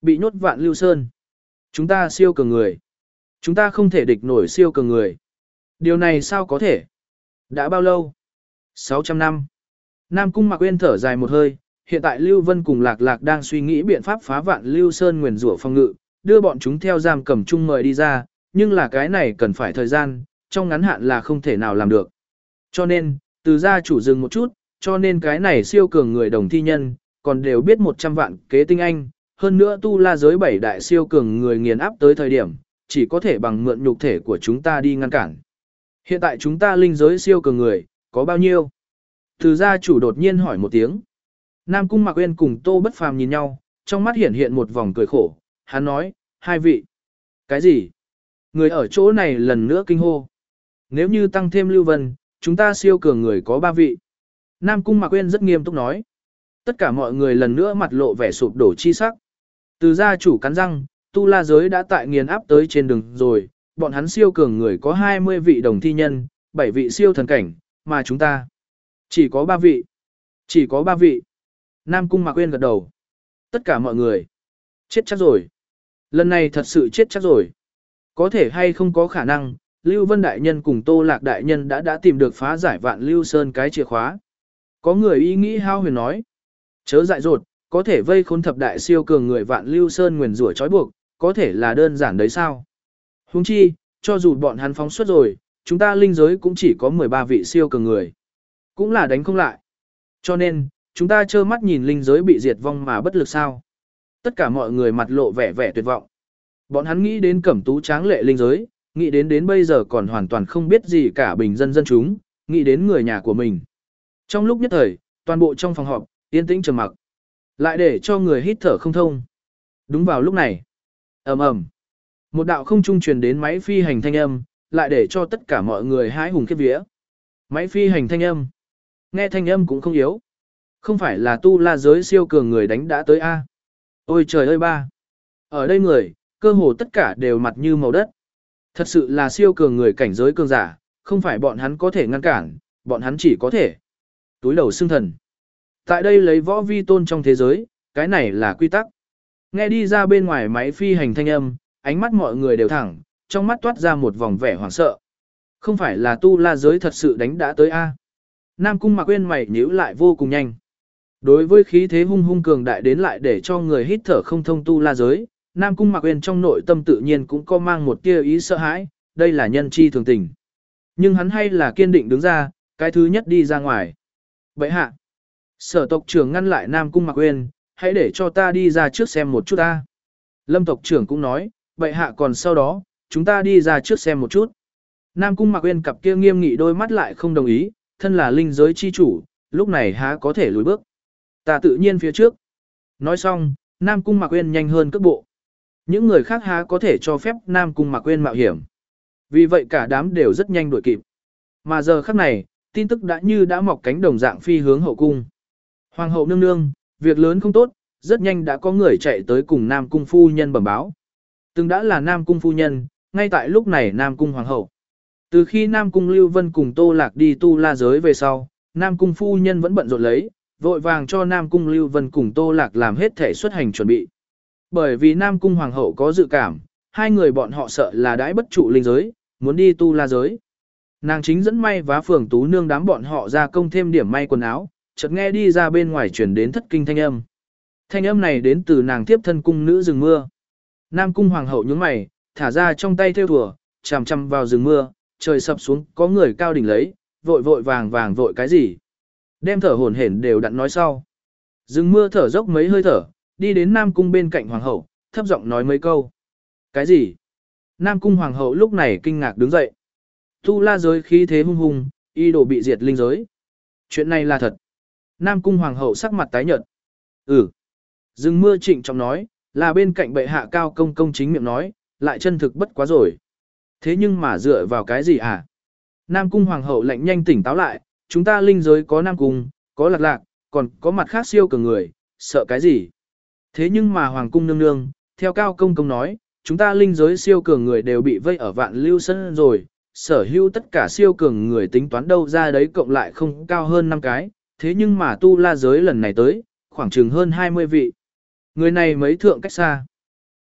bị nhốt Vạn Lưu Sơn. Chúng ta siêu cường người. Chúng ta không thể địch nổi siêu cường người. Điều này sao có thể? Đã bao lâu? sáu trăm năm. Nam Cung Mạc Uyên thở dài một hơi, hiện tại Lưu Vân cùng Lạc Lạc đang suy nghĩ biện pháp phá Vạn Lưu Sơn nguyền rủa phòng ngự, đưa bọn chúng theo giam cầm chung mời đi ra, nhưng là cái này cần phải thời gian, trong ngắn hạn là không thể nào làm được. Cho nên, từ gia chủ dừng một chút, cho nên cái này siêu cường người đồng thi nhân, còn đều biết một trăm vạn kế tinh anh, hơn nữa tu la giới bảy đại siêu cường người nghiền áp tới thời điểm, chỉ có thể bằng mượn nhục thể của chúng ta đi ngăn cản. Hiện tại chúng ta linh giới siêu cường người, có bao nhiêu? Từ gia chủ đột nhiên hỏi một tiếng. Nam Cung Mạc Uyên cùng Tô Bất Phàm nhìn nhau, trong mắt hiện hiện một vòng cười khổ, hắn nói, hai vị. Cái gì? Người ở chỗ này lần nữa kinh hô. Nếu như tăng thêm Lưu Vân, chúng ta siêu cường người có ba vị. Nam Cung Mạc Uyên rất nghiêm túc nói. Tất cả mọi người lần nữa mặt lộ vẻ sụp đổ chi sắc. Từ gia chủ cắn răng, tu la giới đã tại nghiền áp tới trên đường rồi, bọn hắn siêu cường người có hai mươi vị đồng thi nhân, bảy vị siêu thần cảnh, mà chúng ta chỉ có ba vị. Chỉ có ba vị. Nam Cung Mạc Uyên gật đầu. Tất cả mọi người chết chắc rồi. Lần này thật sự chết chắc rồi. Có thể hay không có khả năng, Lưu Vân Đại Nhân cùng Tô Lạc Đại Nhân đã đã tìm được phá giải Vạn Lưu Sơn cái chìa khóa. Có người ý nghĩ hao huyền nói. Chớ dại dột, có thể vây khốn thập đại siêu cường người Vạn Lưu Sơn nguyền rủa trói buộc, có thể là đơn giản đấy sao? Huống chi, cho dù bọn hắn phóng xuất rồi, chúng ta linh giới cũng chỉ có mười ba vị siêu cường người. Cũng là đánh không lại. Cho nên, chúng ta trơ mắt nhìn linh giới bị diệt vong mà bất lực sao? Tất cả mọi người mặt lộ vẻ vẻ tuyệt vọng. Bọn hắn nghĩ đến cẩm tú tráng lệ linh giới, nghĩ đến đến bây giờ còn hoàn toàn không biết gì cả bình dân dân chúng, nghĩ đến người nhà của mình. Trong lúc nhất thời, toàn bộ trong phòng họp, yên tĩnh trầm mặc. Lại để cho người hít thở không thông. Đúng vào lúc này, ầm ầm, một đạo không trung truyền đến máy phi hành thanh âm, lại để cho tất cả mọi người hái hùng khiếp vía. Máy phi hành thanh âm, nghe thanh âm cũng không yếu. Không phải là tu la giới siêu cường người đánh đã tới a? Ôi trời ơi ba! Ở đây người, cơ hồ tất cả đều mặt như màu đất. Thật sự là siêu cường người cảnh giới cường giả, không phải bọn hắn có thể ngăn cản, bọn hắn chỉ có thể túi đầu xương thần. Tại đây lấy võ vi tôn trong thế giới, cái này là quy tắc. Nghe đi ra bên ngoài máy phi hành thanh âm, ánh mắt mọi người đều thẳng, trong mắt toát ra một vòng vẻ hoảng sợ. Không phải là tu la giới thật sự đánh đã tới a? Nam Cung Mạc Uyên mày nhíu lại vô cùng nhanh. Đối với khí thế hung hung cường đại đến lại để cho người hít thở không thông tu la giới, Nam Cung Mạc Uyên trong nội tâm tự nhiên cũng có mang một tia ý sợ hãi, đây là nhân chi thường tình. Nhưng hắn hay là kiên định đứng ra, cái thứ nhất đi ra ngoài. Vậy hạ, Sở tộc trưởng ngăn lại Nam Cung Mạc Uyên, hãy để cho ta đi ra trước xem một chút ta. Lâm tộc trưởng cũng nói, vậy hạ còn sau đó, chúng ta đi ra trước xem một chút. Nam Cung Mạc Uyên cặp kia nghiêm nghị đôi mắt lại không đồng ý, thân là linh giới chi chủ, lúc này há có thể lùi bước. Ta tự nhiên phía trước. Nói xong, Nam Cung Mạc Uyên nhanh hơn cước bộ. Những người khác há có thể cho phép Nam Cung Mạc Uyên mạo hiểm. Vì vậy cả đám đều rất nhanh đuổi kịp. Mà giờ khắc này, tin tức đã như đã mọc cánh đồng dạng phi hướng hậu cung. Hoàng hậu nương nương, việc lớn không tốt, rất nhanh đã có người chạy tới cùng Nam Cung phu nhân bẩm báo. Từng đã là Nam Cung phu nhân, ngay tại lúc này Nam Cung hoàng hậu. Từ khi Nam Cung Lưu Vân cùng Tô Lạc đi tu la giới về sau, Nam Cung phu nhân vẫn bận rộn lấy, vội vàng cho Nam Cung Lưu Vân cùng Tô Lạc làm hết thể xuất hành chuẩn bị. Bởi vì Nam Cung hoàng hậu có dự cảm, hai người bọn họ sợ là đãi bất trụ linh giới, muốn đi tu la giới. Nàng chính dẫn may vá phường tú nương đám bọn họ ra công thêm điểm may quần áo, chợt nghe đi ra bên ngoài chuyển đến thất kinh thanh âm. Thanh âm này đến từ nàng tiếp thân cung nữ rừng mưa. Nam Cung hoàng hậu nhướng mày, thả ra trong tay theo thùa, chằm chằm vào rừng mưa, trời sập xuống, có người cao đỉnh lấy, vội vội vàng vàng vội cái gì? Đem thở hổn hển đều đặn nói sau. Rừng mưa thở dốc mấy hơi thở, đi đến Nam Cung bên cạnh hoàng hậu, thấp giọng nói mấy câu. Cái gì? Nam Cung hoàng hậu lúc này kinh ngạc đứng dậy. Tu la giới khí thế hung hùng, y đồ bị diệt linh giới. Chuyện này là thật. Nam Cung hoàng hậu sắc mặt tái nhợt. Ừ. Rừng mưa trịnh trọng nói, là bên cạnh bệ hạ cao công công chính miệng nói, lại chân thực bất quá rồi. Thế nhưng mà dựa vào cái gì hả? Nam Cung hoàng hậu lạnh nhanh tỉnh táo lại, chúng ta linh giới có Nam Cung, có Lạc Lạc, còn có mặt khác siêu cường người, sợ cái gì? Thế nhưng mà hoàng cung nương nương, theo cao công công nói, chúng ta linh giới siêu cường người đều bị vây ở Vạn Lưu Sơn rồi, sở hữu tất cả siêu cường người tính toán đâu ra đấy cộng lại không cao hơn năm cái, thế nhưng mà tu la giới lần này tới, khoảng chừng hơn hai mươi vị. Người này mấy thượng cách xa.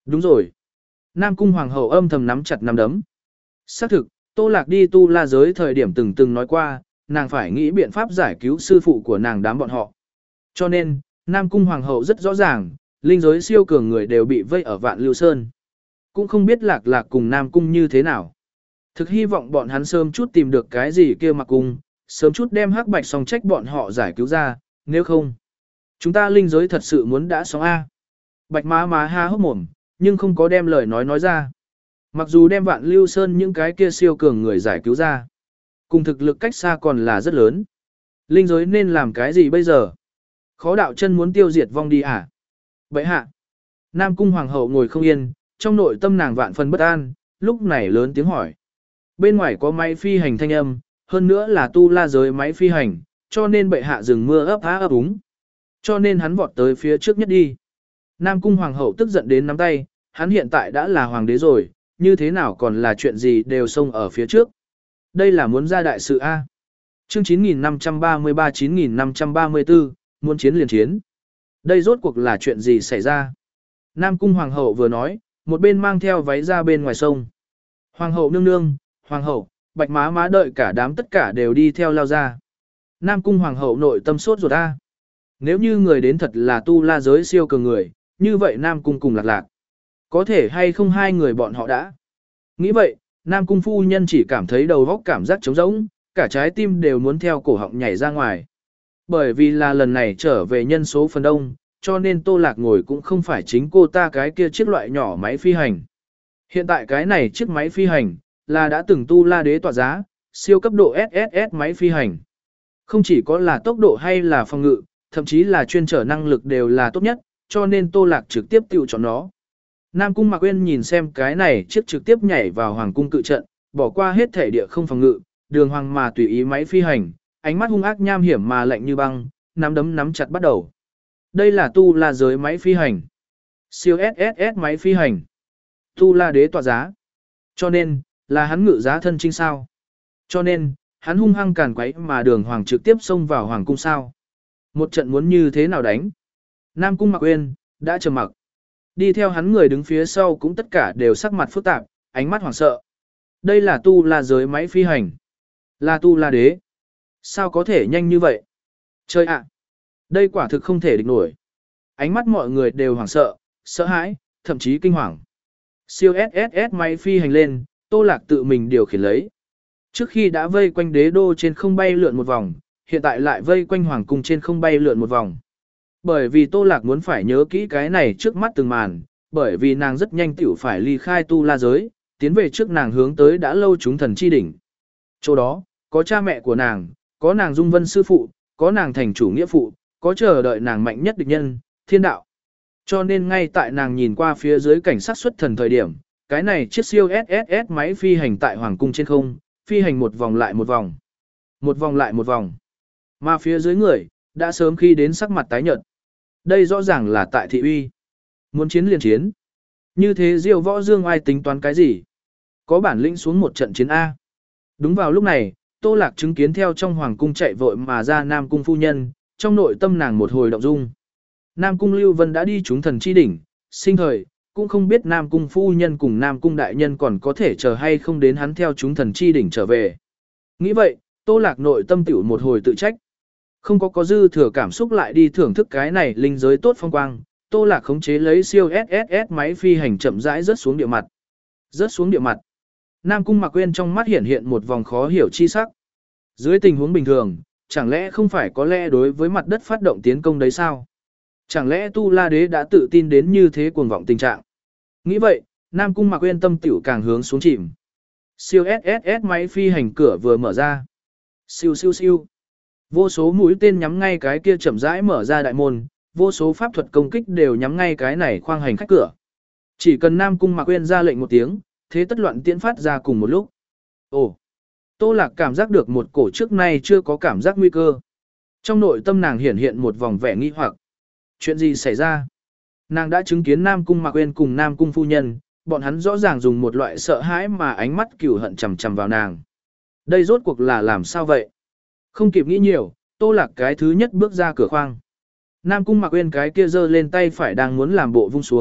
Đúng rồi. Nam cung hoàng hậu âm thầm nắm chặt nắm đấm. Xác thực, Tô Lạc đi tu la giới thời điểm từng từng nói qua, nàng phải nghĩ biện pháp giải cứu sư phụ của nàng đám bọn họ. Cho nên, Nam cung hoàng hậu rất rõ ràng, linh giới siêu cường người đều bị vây ở Vạn Lưu Sơn. Cũng không biết Lạc Lạc cùng Nam cung như thế nào. Thực hy vọng bọn hắn sớm chút tìm được cái gì kia mặc cung, sớm chút đem hắc bạch song trách bọn họ giải cứu ra, nếu không. Chúng ta linh giới thật sự muốn đã xong A. Bạch má má ha hốc mồm, nhưng không có đem lời nói nói ra. Mặc dù đem Vạn Lưu Sơn những cái kia siêu cường người giải cứu ra, cùng thực lực cách xa còn là rất lớn. Linh giới nên làm cái gì bây giờ? Khó đạo chân muốn tiêu diệt vong đi à? Vậy hạ, Nam cung hoàng hậu ngồi không yên, trong nội tâm nàng vạn phần bất an, lúc này lớn tiếng hỏi. Bên ngoài có máy phi hành thanh âm, hơn nữa là tu la giới máy phi hành, cho nên bệ hạ rừng mưa ấp á ấp úng. Cho nên hắn vọt tới phía trước nhất đi. Nam cung hoàng hậu tức giận đến nắm tay, hắn hiện tại đã là hoàng đế rồi, như thế nào còn là chuyện gì đều xông ở phía trước. Đây là muốn ra đại sự A. Chương chín nghìn năm trăm ba mươi ba chín nghìn năm trăm ba mươi tư, muốn chiến liền chiến. Đây rốt cuộc là chuyện gì xảy ra? Nam cung hoàng hậu vừa nói, một bên mang theo váy ra bên ngoài sông. Hoàng hậu nương nương, hoàng hậu, bạch má má đợi cả đám tất cả đều đi theo lao ra. Nam cung hoàng hậu nội tâm sốt ruột A. Nếu như người đến thật là tu la giới siêu cường người, như vậy Nam cung cùng Lạc Lạc. Có thể hay không hai người bọn họ đã. Nghĩ vậy, Nam cung phu nhân chỉ cảm thấy đầu óc cảm giác trống rỗng, cả trái tim đều muốn theo cổ họng nhảy ra ngoài. Bởi vì là lần này trở về nhân số phần đông, cho nên Tô Lạc ngồi cũng không phải chính cô ta cái kia chiếc loại nhỏ máy phi hành. Hiện tại cái này chiếc máy phi hành, là đã từng tu la đế tỏa giá, siêu cấp độ ét ét ét máy phi hành. Không chỉ có là tốc độ hay là phòng ngự, thậm chí là chuyên trở năng lực đều là tốt nhất, cho nên Tô Lạc trực tiếp tiêu chọn nó. Nam cung Mạc Uyên nhìn xem cái này chiếc trực tiếp nhảy vào hoàng cung cự trận, bỏ qua hết thể địa không phòng ngự, đường hoàng mà tùy ý máy phi hành, ánh mắt hung ác nham hiểm mà lạnh như băng, nắm đấm nắm chặt bắt đầu. Đây là tu la giới máy phi hành. Siêu ét ét ét máy phi hành. Tu la đế tỏa giá. Cho nên, là hắn ngự giá thân trinh sao. Cho nên, hắn hung hăng càn quấy mà đường hoàng trực tiếp xông vào hoàng cung sao. Một trận muốn như thế nào đánh? Nam cung Mạc Uyên đã trầm mặc. Đi theo hắn người đứng phía sau cũng tất cả đều sắc mặt phức tạp, ánh mắt hoảng sợ. Đây là tu la giới máy phi hành. Là tu la đế. Sao có thể nhanh như vậy? Chơi ạ! Đây quả thực không thể địch nổi. Ánh mắt mọi người đều hoảng sợ, sợ hãi, thậm chí kinh hoàng. Siêu ét ét ét máy phi hành lên, Tô Lạc tự mình điều khiển lấy. Trước khi đã vây quanh đế đô trên không bay lượn một vòng, hiện tại lại vây quanh hoàng cung trên không bay lượn một vòng. Bởi vì Tô Lạc muốn phải nhớ kỹ cái này trước mắt từng màn, bởi vì nàng rất nhanh tiểu phải ly khai tu la giới, tiến về trước nàng hướng tới đã lâu chúng thần chi đỉnh. Chỗ đó, có cha mẹ của nàng, có nàng Dung Vân sư phụ, có nàng thành chủ nghĩa phụ, có chờ đợi nàng mạnh nhất địch nhân, thiên đạo. Cho nên ngay tại nàng nhìn qua phía dưới cảnh sát xuất thần thời điểm, cái này chiếc siêu ét ét ét máy phi hành tại hoàng cung trên không, phi hành một vòng lại một vòng. Một vòng lại một vòng. Mà phía dưới người, đã sớm khi đến sắc mặt tái nhợt. Đây rõ ràng là tại thị uy. Muốn chiến liền chiến. Như thế Diêu Võ Dương ai tính toán cái gì? Có bản lĩnh xuống một trận chiến A. Đúng vào lúc này, Tô Lạc chứng kiến theo trong hoàng cung chạy vội mà ra Nam cung phu nhân, trong nội tâm nàng một hồi động dung. Nam cung Lưu Vân đã đi chúng thần chi đỉnh, sinh thời, cũng không biết Nam cung phu nhân cùng Nam cung đại nhân còn có thể chờ hay không đến hắn theo chúng thần chi đỉnh trở về. Nghĩ vậy, Tô Lạc nội tâm tiểu một hồi tự trách. Không có có dư thừa cảm xúc lại đi thưởng thức cái này linh giới tốt phong quang, Tô Lạc khống chế lấy siêu ét ét ét máy phi hành chậm rãi rớt xuống địa mặt. Rớt xuống địa mặt. Nam cung Mạc Uyên trong mắt hiện hiện một vòng khó hiểu chi sắc. Dưới tình huống bình thường, chẳng lẽ không phải có lẽ đối với mặt đất phát động tiến công đấy sao? Chẳng lẽ Tu La Đế đã tự tin đến như thế cuồng vọng tình trạng? Nghĩ vậy, Nam cung Mạc Uyên tâm tiểu càng hướng xuống chìm. Siêu ét ét ét máy phi hành cửa vừa mở ra. Siêu siêu siêu. Vô số mũi tên nhắm ngay cái kia chậm rãi mở ra đại môn, vô số pháp thuật công kích đều nhắm ngay cái này khoang hành khách cửa. Chỉ cần Nam cung Mạc Uyên ra lệnh một tiếng, thế tất loạn tiễn phát ra cùng một lúc. Ồ! Tô Lạc cảm giác được một cổ trước nay chưa có cảm giác nguy cơ. Trong nội tâm nàng hiển hiện một vòng vẻ nghi hoặc. Chuyện gì xảy ra? Nàng đã chứng kiến Nam cung Mạc Uyên cùng Nam cung phu nhân, bọn hắn rõ ràng dùng một loại sợ hãi mà ánh mắt cừu hận chằm chằm vào nàng. Đây rốt cuộc là làm sao vậy? Không kịp nghĩ nhiều, Tô Lạc cái thứ nhất bước ra cửa khoang. Nam cung Mạc Uyên cái kia giơ lên tay phải đang muốn làm bộ vung xuống,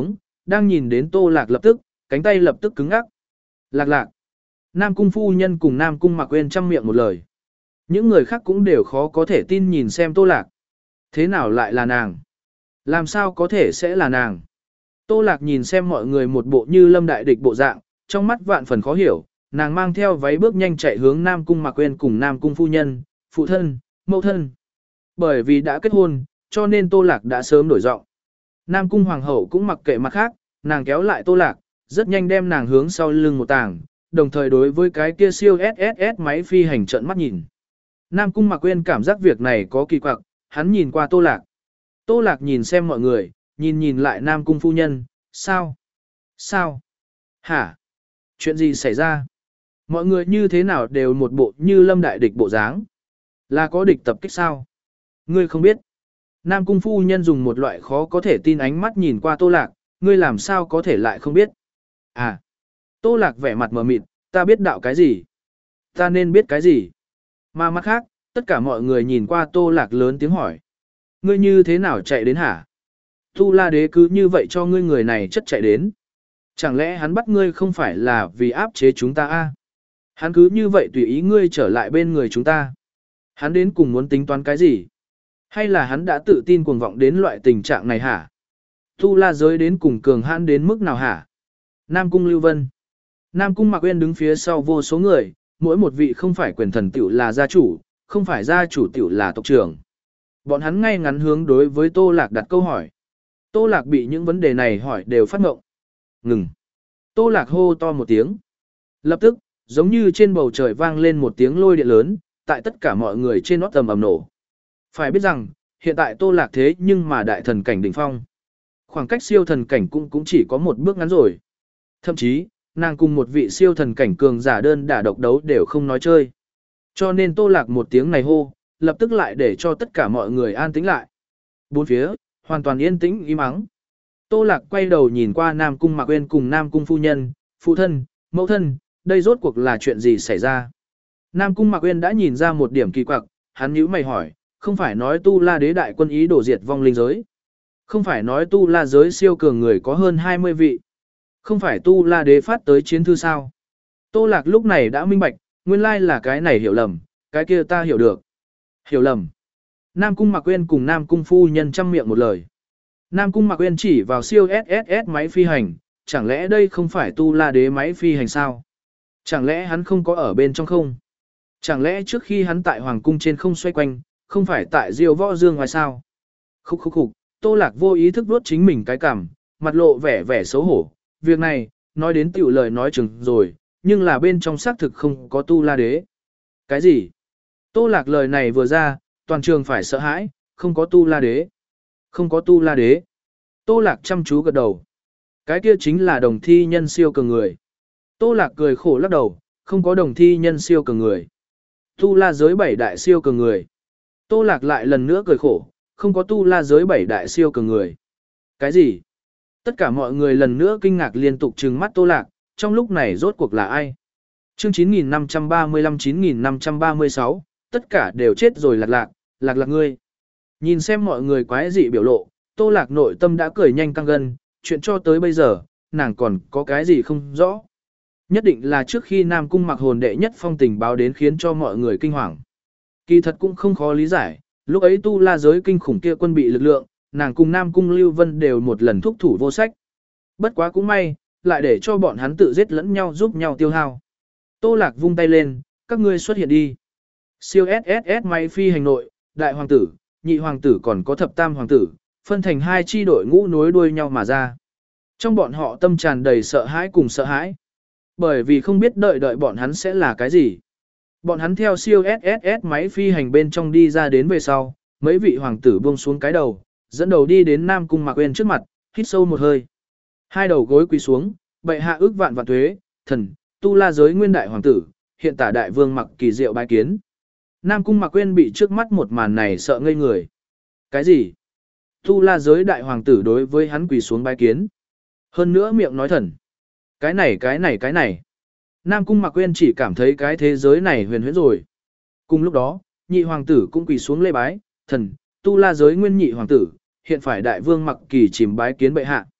đang nhìn đến Tô Lạc lập tức, cánh tay lập tức cứng ngắc. Lạc lạc. Nam cung phu nhân cùng Nam cung Mạc Quyên trăm miệng một lời. Những người khác cũng đều khó có thể tin nhìn xem Tô Lạc. Thế nào lại là nàng? Làm sao có thể sẽ là nàng? Tô Lạc nhìn xem mọi người một bộ như lâm đại địch bộ dạng, trong mắt vạn phần khó hiểu, nàng mang theo váy bước nhanh chạy hướng Nam cung Mạc Quyên cùng Nam cung phu nhân, phụ thân, mẫu thân. Bởi vì đã kết hôn, cho nên Tô Lạc đã sớm đổi giọng. Nam cung hoàng hậu cũng mặc kệ mặt khác, nàng kéo lại Tô Lạc, rất nhanh đem nàng hướng sau lưng một tảng, đồng thời đối với cái kia siêu ét ét ét máy phi hành trợn mắt nhìn. Nam cung Mạc Quyên cảm giác việc này có kỳ quặc, hắn nhìn qua Tô Lạc. Tô Lạc nhìn xem mọi người, nhìn nhìn lại Nam cung phu nhân, sao? Sao? Hả? Chuyện gì xảy ra? Mọi người như thế nào đều một bộ như lâm đại địch bộ dáng? Là có địch tập kích sao? Ngươi không biết. Nam cung phu nhân dùng một loại khó có thể tin ánh mắt nhìn qua Tô Lạc, ngươi làm sao có thể lại không biết? À, Tô Lạc vẻ mặt mờ mịt, ta biết đạo cái gì? Ta nên biết cái gì? Mà mặt khác, tất cả mọi người nhìn qua Tô Lạc lớn tiếng hỏi. Ngươi như thế nào chạy đến hả? Tu La Đế cứ như vậy cho ngươi người này chất chạy đến. Chẳng lẽ hắn bắt ngươi không phải là vì áp chế chúng ta a? Hắn cứ như vậy tùy ý ngươi trở lại bên người chúng ta. Hắn đến cùng muốn tính toán cái gì? Hay là hắn đã tự tin cuồng vọng đến loại tình trạng này hả? Tu La giới đến cùng cường hãn đến mức nào hả? Nam Cung Lưu Vân. Nam Cung Mạc Uyên đứng phía sau vô số người, mỗi một vị không phải quyền thần tiểu là gia chủ, không phải gia chủ tiểu là tộc trưởng. Bọn hắn ngay ngắn hướng đối với Tô Lạc đặt câu hỏi. Tô Lạc bị những vấn đề này hỏi đều phát ngộng. Ngừng. Tô Lạc hô to một tiếng. Lập tức, giống như trên bầu trời vang lên một tiếng lôi điện lớn, tại tất cả mọi người trên nót tầm ầm nổ. Phải biết rằng, hiện tại Tô Lạc thế nhưng mà đại thần cảnh đỉnh phong. Khoảng cách siêu thần cảnh cũng cũng chỉ có một bước ngắn rồi. Thậm chí, nàng cùng một vị siêu thần cảnh cường giả đơn đả độc đấu đều không nói chơi. Cho nên Tô Lạc một tiếng này hô, lập tức lại để cho tất cả mọi người an tĩnh lại. Bốn phía, hoàn toàn yên tĩnh im ắng. Tô Lạc quay đầu nhìn qua Nam Cung Mạc Uyên cùng Nam Cung phu nhân, phụ thân, mẫu thân, đây rốt cuộc là chuyện gì xảy ra? Nam Cung Mạc Uyên đã nhìn ra một điểm kỳ quặc, hắn nhíu mày hỏi, không phải nói Tu La Đế đại quân ý đổ diệt vong linh giới? Không phải nói Tu La giới siêu cường người có hơn hai mươi vị? Không phải Tu La Đế phát tới chiến thư sao? Tô Lạc lúc này đã minh bạch, nguyên lai là cái này hiểu lầm, cái kia ta hiểu được. Hiểu lầm. Nam Cung Mạc Uyên cùng Nam Cung phu nhân trăm miệng một lời. Nam Cung Mạc Uyên chỉ vào siêu ét ét ét máy phi hành, chẳng lẽ đây không phải Tu La Đế máy phi hành sao? Chẳng lẽ hắn không có ở bên trong không? Chẳng lẽ trước khi hắn tại Hoàng Cung trên không xoay quanh, không phải tại Diêu Võ Dương ngoài sao? Khúc khúc khúc, Tô Lạc vô ý thức vuốt chính mình cái cằm, mặt lộ vẻ vẻ xấu hổ. Việc này, nói đến tiểu lời nói chừng rồi, nhưng là bên trong xác thực không có Tu La Đế. Cái gì? Tô Lạc lời này vừa ra, toàn trường phải sợ hãi, không có Tu La Đế. Không có Tu La Đế. Tô Lạc chăm chú gật đầu. Cái kia chính là đồng thi nhân siêu cường người. Tô Lạc cười khổ lắc đầu, không có đồng thi nhân siêu cường người. Tu La giới bảy đại siêu cường người. Tô Lạc lại lần nữa cười khổ, không có Tu La giới bảy đại siêu cường người. Cái gì? Tất cả mọi người lần nữa kinh ngạc liên tục trừng mắt Tô Lạc, trong lúc này rốt cuộc là ai? Chương chín nghìn năm trăm ba mươi lăm chín nghìn năm trăm ba mươi sáu, tất cả đều chết rồi Lạc Lạc, Lạc Lạc ngươi. Nhìn xem mọi người quái dị biểu lộ, Tô Lạc nội tâm đã cười nhanh căng gân, chuyện cho tới bây giờ, nàng còn có cái gì không rõ. Nhất định là trước khi Nam Cung Mặc hồn đệ nhất phong tình báo đến khiến cho mọi người kinh hoàng. Kỳ thật cũng không khó lý giải, lúc ấy Tu La giới kinh khủng kia quân bị lực lượng, nàng cùng Nam Cung Lưu Vân đều một lần thúc thủ vô sách. Bất quá cũng may, lại để cho bọn hắn tự giết lẫn nhau giúp nhau tiêu hao. Tô Lạc vung tay lên, các ngươi xuất hiện đi. Siêu ét ét ét máy phi hành nội, đại hoàng tử, nhị hoàng tử còn có thập tam hoàng tử, phân thành hai chi đội ngũ nối đuôi nhau mà ra. Trong bọn họ tâm tràn đầy sợ hãi cùng sợ hãi. Bởi vì không biết đợi đợi bọn hắn sẽ là cái gì. Bọn hắn theo siêu ét ét ét máy phi hành bên trong đi ra đến về sau, mấy vị hoàng tử buông xuống cái đầu, dẫn đầu đi đến Nam Cung Mạc Uyên trước mặt, hít sâu một hơi. Hai đầu gối quỳ xuống, bệ hạ ước vạn vạn tuế, thần, Tu La giới nguyên đại hoàng tử, hiện tả đại vương Mặc Kỳ Diệu bái kiến. Nam Cung Mạc Uyên bị trước mắt một màn này sợ ngây người. Cái gì? Tu La giới đại hoàng tử đối với hắn quỳ xuống bái kiến. Hơn nữa miệng nói thần. Cái này cái này cái này. Nam Cung Mạc Uyên chỉ cảm thấy cái thế giới này huyền huyễn rồi. Cùng lúc đó, nhị hoàng tử cũng quỳ xuống lễ bái, thần, Tu La giới nguyên nhị hoàng tử, hiện phải đại vương Mặc Kỳ chìm bái kiến bệ hạ.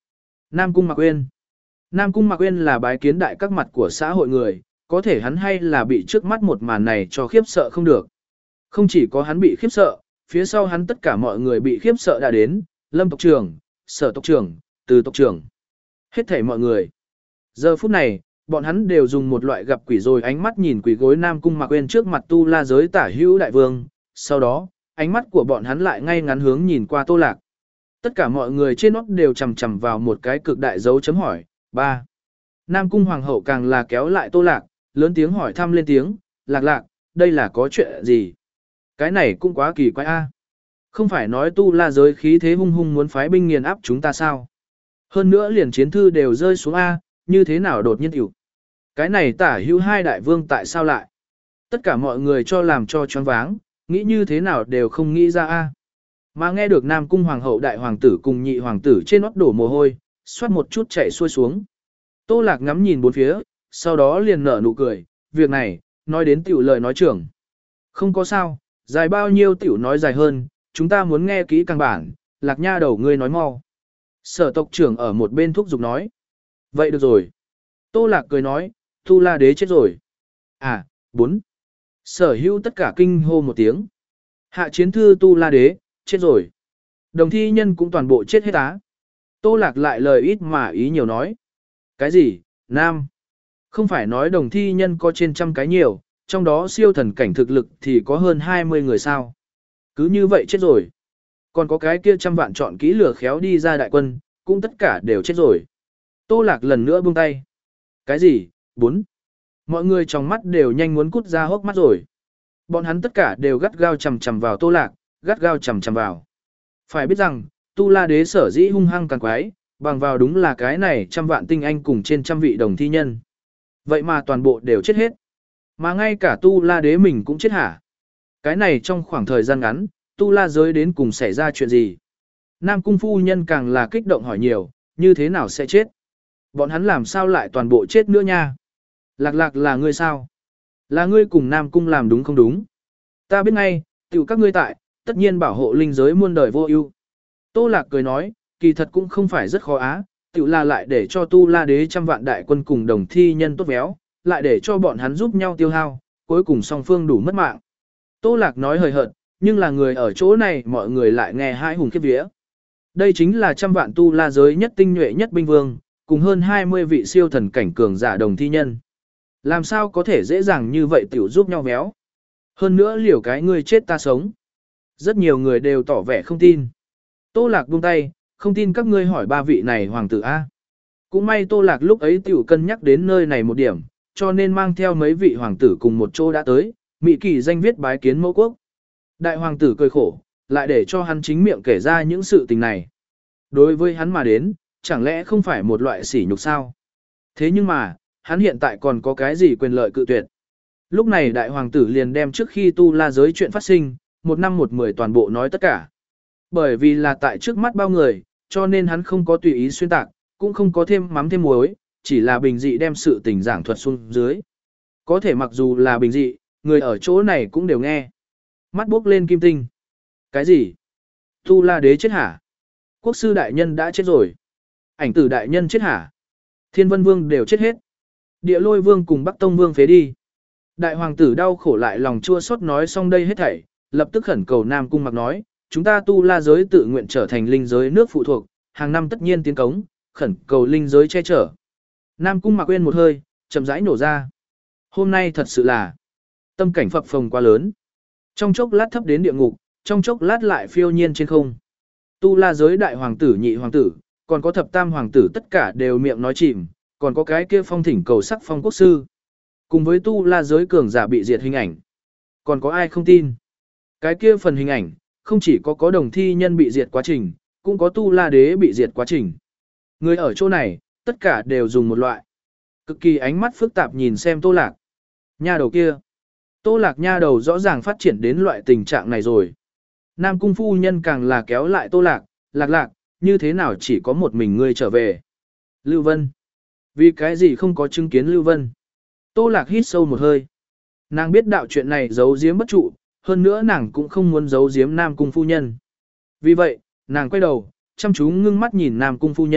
Nam Cung Mạc Uyên. Nam Cung Mạc Uyên là bái kiến đại các mặt của xã hội người, có thể hắn hay là bị trước mắt một màn này cho khiếp sợ không được. Không chỉ có hắn bị khiếp sợ, phía sau hắn tất cả mọi người bị khiếp sợ đã đến, Lâm tộc trưởng, Sở tộc trưởng, Từ tộc trưởng. Hết thảy mọi người. Giờ phút này, bọn hắn đều dùng một loại gặp quỷ rồi ánh mắt nhìn quỷ gối Nam Cung Mạc Uyên trước mặt tu la giới tả hữu đại vương, sau đó, ánh mắt của bọn hắn lại ngay ngắn hướng nhìn qua Tô Lạc. Tất cả mọi người trên nót đều chầm chầm vào một cái cực đại dấu chấm hỏi. Ba. Nam Cung Hoàng hậu càng là kéo lại Tô Lạc, lớn tiếng hỏi thăm lên tiếng, Lạc Lạc, đây là có chuyện gì? Cái này cũng quá kỳ quái a. Không phải nói tu la giới khí thế hung hung muốn phái binh nghiền áp chúng ta sao? Hơn nữa liền chiến thư đều rơi xuống A, như thế nào đột nhiên hiểu? Cái này tả hữu hai đại vương tại sao lại? Tất cả mọi người cho làm cho choáng váng, nghĩ như thế nào đều không nghĩ ra A. Mà nghe được Nam Cung Hoàng hậu đại hoàng tử cùng nhị hoàng tử trên nót đổ mồ hôi, xoát một chút chạy xuôi xuống. Tô Lạc ngắm nhìn bốn phía, sau đó liền nở nụ cười, việc này, nói đến tiểu lời nói trưởng. Không có sao, dài bao nhiêu tiểu nói dài hơn, chúng ta muốn nghe kỹ càng bản, Lạc nha đầu ngươi nói mau. Sở tộc trưởng ở một bên thúc giục nói. Vậy được rồi. Tô Lạc cười nói, Tu La Đế chết rồi. À, bốn. Sở hữu tất cả kinh hô một tiếng. Hạ chiến thư Tu La Đế, chết rồi. Đồng thi nhân cũng toàn bộ chết hết á. Tô Lạc lại lời ít mà ý nhiều nói. Cái gì, Nam? Không phải nói đồng thi nhân có trên trăm cái nhiều, trong đó siêu thần cảnh thực lực thì có hơn hai mươi người sao. Cứ như vậy chết rồi. Còn có cái kia trăm vạn chọn kỹ lửa khéo đi ra đại quân, cũng tất cả đều chết rồi. Tô Lạc lần nữa buông tay. Cái gì? Bốn. Mọi người trong mắt đều nhanh muốn cút ra hốc mắt rồi. Bọn hắn tất cả đều gắt gao chầm chầm vào Tô Lạc, gắt gao chầm chầm vào. Phải biết rằng, Tu La Đế sở dĩ hung hăng càng quái, bằng vào đúng là cái này trăm vạn tinh anh cùng trên trăm vị đồng thi nhân. Vậy mà toàn bộ đều chết hết. Mà ngay cả Tu La Đế mình cũng chết hả? Cái này trong khoảng thời gian ngắn, Tu La giới đến cùng xảy ra chuyện gì? Nam Cung phu nhân càng là kích động hỏi nhiều, như thế nào sẽ chết? Bọn hắn làm sao lại toàn bộ chết nữa nha? Lạc Lạc là ngươi sao? Là ngươi cùng Nam Cung làm đúng không đúng? Ta biết ngay, tiểu các ngươi tại, tất nhiên bảo hộ linh giới muôn đời vô ưu. Tô Lạc cười nói, kỳ thật cũng không phải rất khó á, tiểu là lại để cho Tu La Đế trăm vạn đại quân cùng đồng thi nhân tốt véo, lại để cho bọn hắn giúp nhau tiêu hao, cuối cùng song phương đủ mất mạng. Tô Lạc nói hời hợt, nhưng là người ở chỗ này mọi người lại nghe hai hùng khiếp vía. Đây chính là trăm vạn Tu La giới nhất tinh nhuệ nhất binh vương, cùng hơn hai mươi vị siêu thần cảnh cường giả đồng thi nhân. Làm sao có thể dễ dàng như vậy tiểu giúp nhau véo? Hơn nữa liều cái ngươi chết ta sống. Rất nhiều người đều tỏ vẻ không tin. Tô Lạc buông tay, không tin các ngươi hỏi ba vị này hoàng tử A. Cũng may Tô Lạc lúc ấy tiểu cân nhắc đến nơi này một điểm, cho nên mang theo mấy vị hoàng tử cùng một chỗ đã tới, Mị Kỳ danh viết bái kiến mẫu quốc. Đại hoàng tử cười khổ, lại để cho hắn chính miệng kể ra những sự tình này. Đối với hắn mà đến, chẳng lẽ không phải một loại sỉ nhục sao? Thế nhưng mà, hắn hiện tại còn có cái gì quyền lợi cự tuyệt? Lúc này đại hoàng tử liền đem trước khi Tu La giới chuyện phát sinh, một năm một mười toàn bộ nói tất cả. Bởi vì là tại trước mắt bao người, cho nên hắn không có tùy ý xuyên tạc, cũng không có thêm mắm thêm muối, chỉ là bình dị đem sự tình giảng thuật xuống dưới. Có thể mặc dù là bình dị, người ở chỗ này cũng đều nghe. Mắt bốc lên kim tinh. Cái gì? Tu La Đế chết hả? Quốc sư đại nhân đã chết rồi. Ảnh tử đại nhân chết hả? Thiên Vân Vương đều chết hết. Địa Lôi Vương cùng Bắc Tông Vương phế đi. Đại hoàng tử đau khổ lại lòng chua xót nói xong đây hết thảy, lập tức khẩn cầu Nam Cung Mặc nói, chúng ta Tu La giới tự nguyện trở thành linh giới nước phụ thuộc, hàng năm tất nhiên tiến cống, khẩn cầu linh giới che chở. Nam Cung Mặc quên một hơi, chậm rãi nổ ra. Hôm nay thật sự là tâm cảnh phập phồng quá lớn. Trong chốc lát thấp đến địa ngục, trong chốc lát lại phiêu nhiên trên không. Tu La giới đại hoàng tử nhị hoàng tử, còn có thập tam hoàng tử tất cả đều miệng nói chìm, còn có cái kia phong thỉnh cầu sắc phong quốc sư. Cùng với Tu La giới cường giả bị diệt hình ảnh. Còn có ai không tin? Cái kia phần hình ảnh, không chỉ có có đồng thi nhân bị diệt quá trình, cũng có Tu La đế bị diệt quá trình. Người ở chỗ này, tất cả đều dùng một loại cực kỳ ánh mắt phức tạp nhìn xem Tô Lạc. Nha đầu kia. Tô Lạc nha đầu rõ ràng phát triển đến loại tình trạng này rồi. Nam Cung phu nhân càng là kéo lại Tô Lạc, Lạc Lạc, như thế nào chỉ có một mình ngươi trở về? Lưu Vân. Vì cái gì không có chứng kiến Lưu Vân? Tô Lạc hít sâu một hơi. Nàng biết đạo chuyện này giấu giếm bất trụ, hơn nữa nàng cũng không muốn giấu giếm Nam Cung phu nhân. Vì vậy, nàng quay đầu, chăm chú ngưng mắt nhìn Nam Cung phu nhân,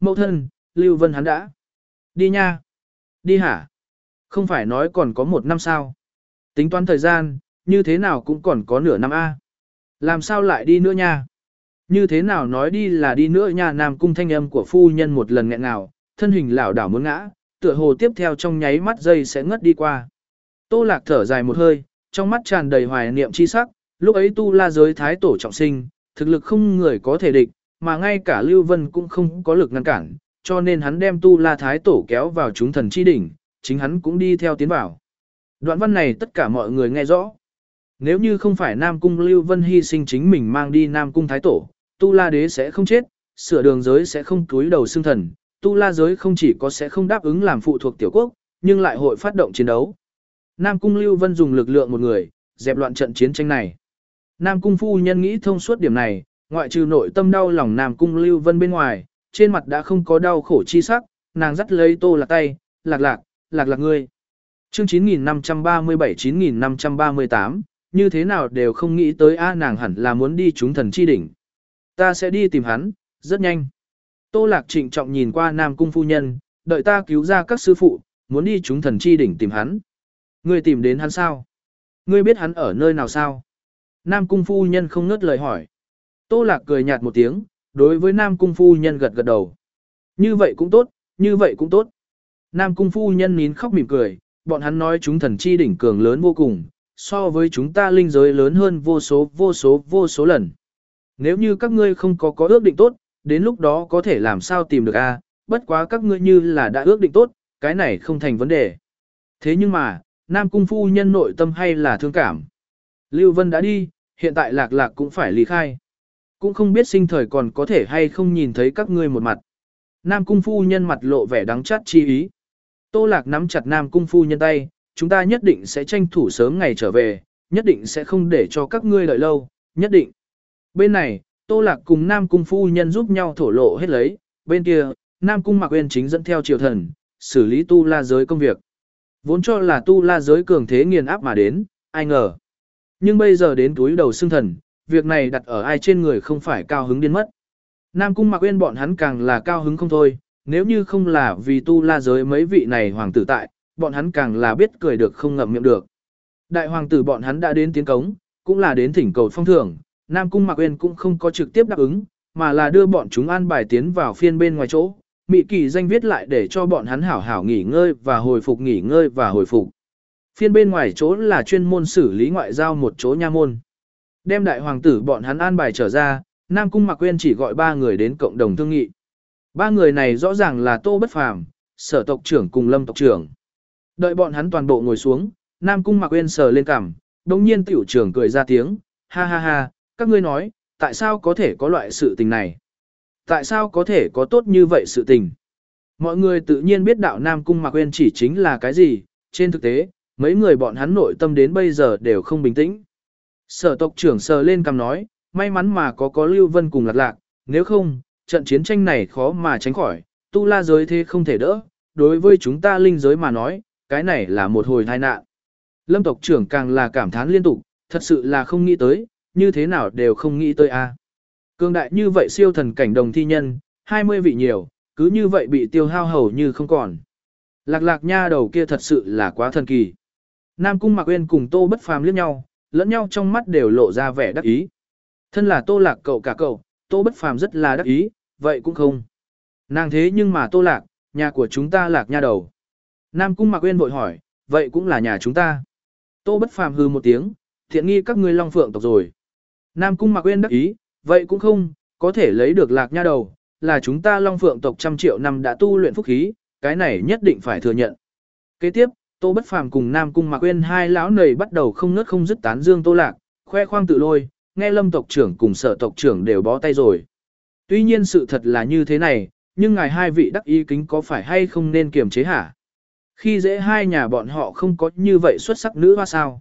Mẫu thân, Lưu Vân hắn đã. Đi nha. Đi hả? Không phải nói còn có một năm sao? Tính toán thời gian, như thế nào cũng còn có nửa năm a. Làm sao lại đi nữa nha? Như thế nào nói đi là đi nữa nha. Nam Cung thanh âm của phu nhân một lần nghẹn ngào, thân hình lảo đảo muốn ngã, tựa hồ tiếp theo trong nháy mắt giây sẽ ngất đi qua. Tô Lạc thở dài một hơi, trong mắt tràn đầy hoài niệm chi sắc, lúc ấy tu la giới thái tổ trọng sinh, thực lực không người có thể địch, mà ngay cả Lưu Vân cũng không có lực ngăn cản, cho nên hắn đem tu la thái tổ kéo vào chúng thần chi đỉnh, chính hắn cũng đi theo tiến vào. Đoạn văn này tất cả mọi người nghe rõ. Nếu như không phải Nam Cung Lưu Vân hy sinh chính mình mang đi Nam Cung thái tổ, tu la đế sẽ không chết, sửa đường giới sẽ không cúi đầu xương thần, tu la giới không chỉ có sẽ không đáp ứng làm phụ thuộc tiểu quốc, nhưng lại hội phát động chiến đấu. Nam Cung Lưu Vân dùng lực lượng một người, dẹp loạn trận chiến tranh này. Nam Cung phu nhân nghĩ thông suốt điểm này, ngoại trừ nội tâm đau lòng Nam Cung Lưu Vân bên ngoài, trên mặt đã không có đau khổ chi sắc, nàng dắt lấy Tô Lạc tay, lạc lạc, lạc lạc ngươi. Chương chín nghìn năm trăm ba mươi bảy chín nghìn năm trăm ba mươi tám, như thế nào đều không nghĩ tới a nàng hẳn là muốn đi chúng thần chi đỉnh. Ta sẽ đi tìm hắn, rất nhanh. Tô Lạc trịnh trọng nhìn qua Nam Cung phu nhân, đợi ta cứu ra các sư phụ, muốn đi chúng thần chi đỉnh tìm hắn. Ngươi tìm đến hắn sao? Ngươi biết hắn ở nơi nào sao? Nam Cung phu nhân không ngớt lời hỏi. Tô Lạc cười nhạt một tiếng, đối với Nam Cung phu nhân gật gật đầu. Như vậy cũng tốt, như vậy cũng tốt. Nam Cung phu nhân nín khóc mỉm cười, bọn hắn nói chúng thần chi đỉnh cường lớn vô cùng, so với chúng ta linh giới lớn hơn vô số vô số vô số lần. Nếu như các ngươi không có có ước định tốt, đến lúc đó có thể làm sao tìm được a? Bất quá các ngươi như là đã ước định tốt, cái này không thành vấn đề. Thế nhưng mà, Nam Cung phu nhân nội tâm hay là thương cảm. Lưu Vân đã đi, hiện tại Lạc Lạc cũng phải ly khai. Cũng không biết sinh thời còn có thể hay không nhìn thấy các ngươi một mặt. Nam Cung phu nhân mặt lộ vẻ đắng chát chi ý. Tô Lạc nắm chặt Nam Cung phu nhân tay, chúng ta nhất định sẽ tranh thủ sớm ngày trở về, nhất định sẽ không để cho các ngươi đợi lâu, nhất định. Bên này, Tô Lạc cùng Nam Cung phu nhân giúp nhau thổ lộ hết lấy, bên kia, Nam Cung Mạc Uyên chính dẫn theo triều thần, xử lý tu la giới công việc. Vốn cho là tu la giới cường thế nghiền áp mà đến, ai ngờ. Nhưng bây giờ đến túi đầu xương thần, việc này đặt ở ai trên người không phải cao hứng điên mất. Nam Cung Mạc Uyên bọn hắn càng là cao hứng không thôi, nếu như không là vì tu la giới mấy vị này hoàng tử tại, bọn hắn càng là biết cười được không ngậm miệng được. Đại hoàng tử bọn hắn đã đến tiến cống, cũng là đến thỉnh cầu phong thưởng, Nam Cung Mạc Uyên cũng không có trực tiếp đáp ứng, mà là đưa bọn chúng an bài tiến vào phiên bên ngoài chỗ. Mị kỳ danh viết lại để cho bọn hắn hảo hảo nghỉ ngơi và hồi phục nghỉ ngơi và hồi phục. Phiên bên ngoài chỗ là chuyên môn xử lý ngoại giao một chỗ nha môn. Đem đại hoàng tử bọn hắn an bài trở ra, Nam Cung Mạc Uyên chỉ gọi ba người đến cộng đồng thương nghị. Ba người này rõ ràng là Tô Bất Phàm, Sở tộc trưởng cùng Lâm tộc trưởng. Đợi bọn hắn toàn bộ ngồi xuống, Nam Cung Mạc Uyên sờ lên cằm, đồng nhiên tiểu trưởng cười ra tiếng, ha ha ha, các ngươi nói, tại sao có thể có loại sự tình này? Tại sao có thể có tốt như vậy sự tình? Mọi người tự nhiên biết đạo Nam Cung Mạc Uyên chỉ chính là cái gì, trên thực tế, mấy người bọn hắn nội tâm đến bây giờ đều không bình tĩnh. Sở tộc trưởng sờ lên cằm nói, may mắn mà có có Lưu Vân cùng Lạc Lạc, nếu không, trận chiến tranh này khó mà tránh khỏi, tu la giới thế không thể đỡ, đối với chúng ta linh giới mà nói, cái này là một hồi tai nạn. Lâm tộc trưởng càng là cảm thán liên tục, thật sự là không nghĩ tới, như thế nào đều không nghĩ tới a. Cương đại như vậy siêu thần cảnh đồng thi nhân, hai mươi vị nhiều, cứ như vậy bị tiêu hao hầu như không còn. Lạc Lạc nha đầu kia thật sự là quá thần kỳ. Nam Cung Mạc Uyên cùng Tô Bất Phàm liếc nhau, lẫn nhau trong mắt đều lộ ra vẻ đắc ý. Thân là Tô Lạc cậu cả cậu, Tô Bất Phàm rất là đắc ý, vậy cũng không. Nàng thế nhưng mà Tô Lạc, nhà của chúng ta Lạc nha đầu. Nam Cung Mạc Uyên vội hỏi, vậy cũng là nhà chúng ta. Tô Bất Phàm hừ một tiếng, thiện nghi các ngươi Long Phượng tộc rồi. Nam Cung Mạc Uyên đắc ý, vậy cũng không, có thể lấy được Lạc nha đầu, là chúng ta Long Phượng tộc trăm triệu năm đã tu luyện phúc khí, cái này nhất định phải thừa nhận. Kế tiếp, Tô Bất Phàm cùng Nam Cung Mạc Uyên hai lão nầy bắt đầu không ngớt không dứt tán dương Tô Lạc, khoe khoang tự lôi, nghe Lâm tộc trưởng cùng Sở tộc trưởng đều bó tay rồi. Tuy nhiên sự thật là như thế này, nhưng ngài hai vị đắc ý kính có phải hay không nên kiềm chế hả? Khi dễ hai nhà bọn họ không có như vậy xuất sắc nữ hoa sao?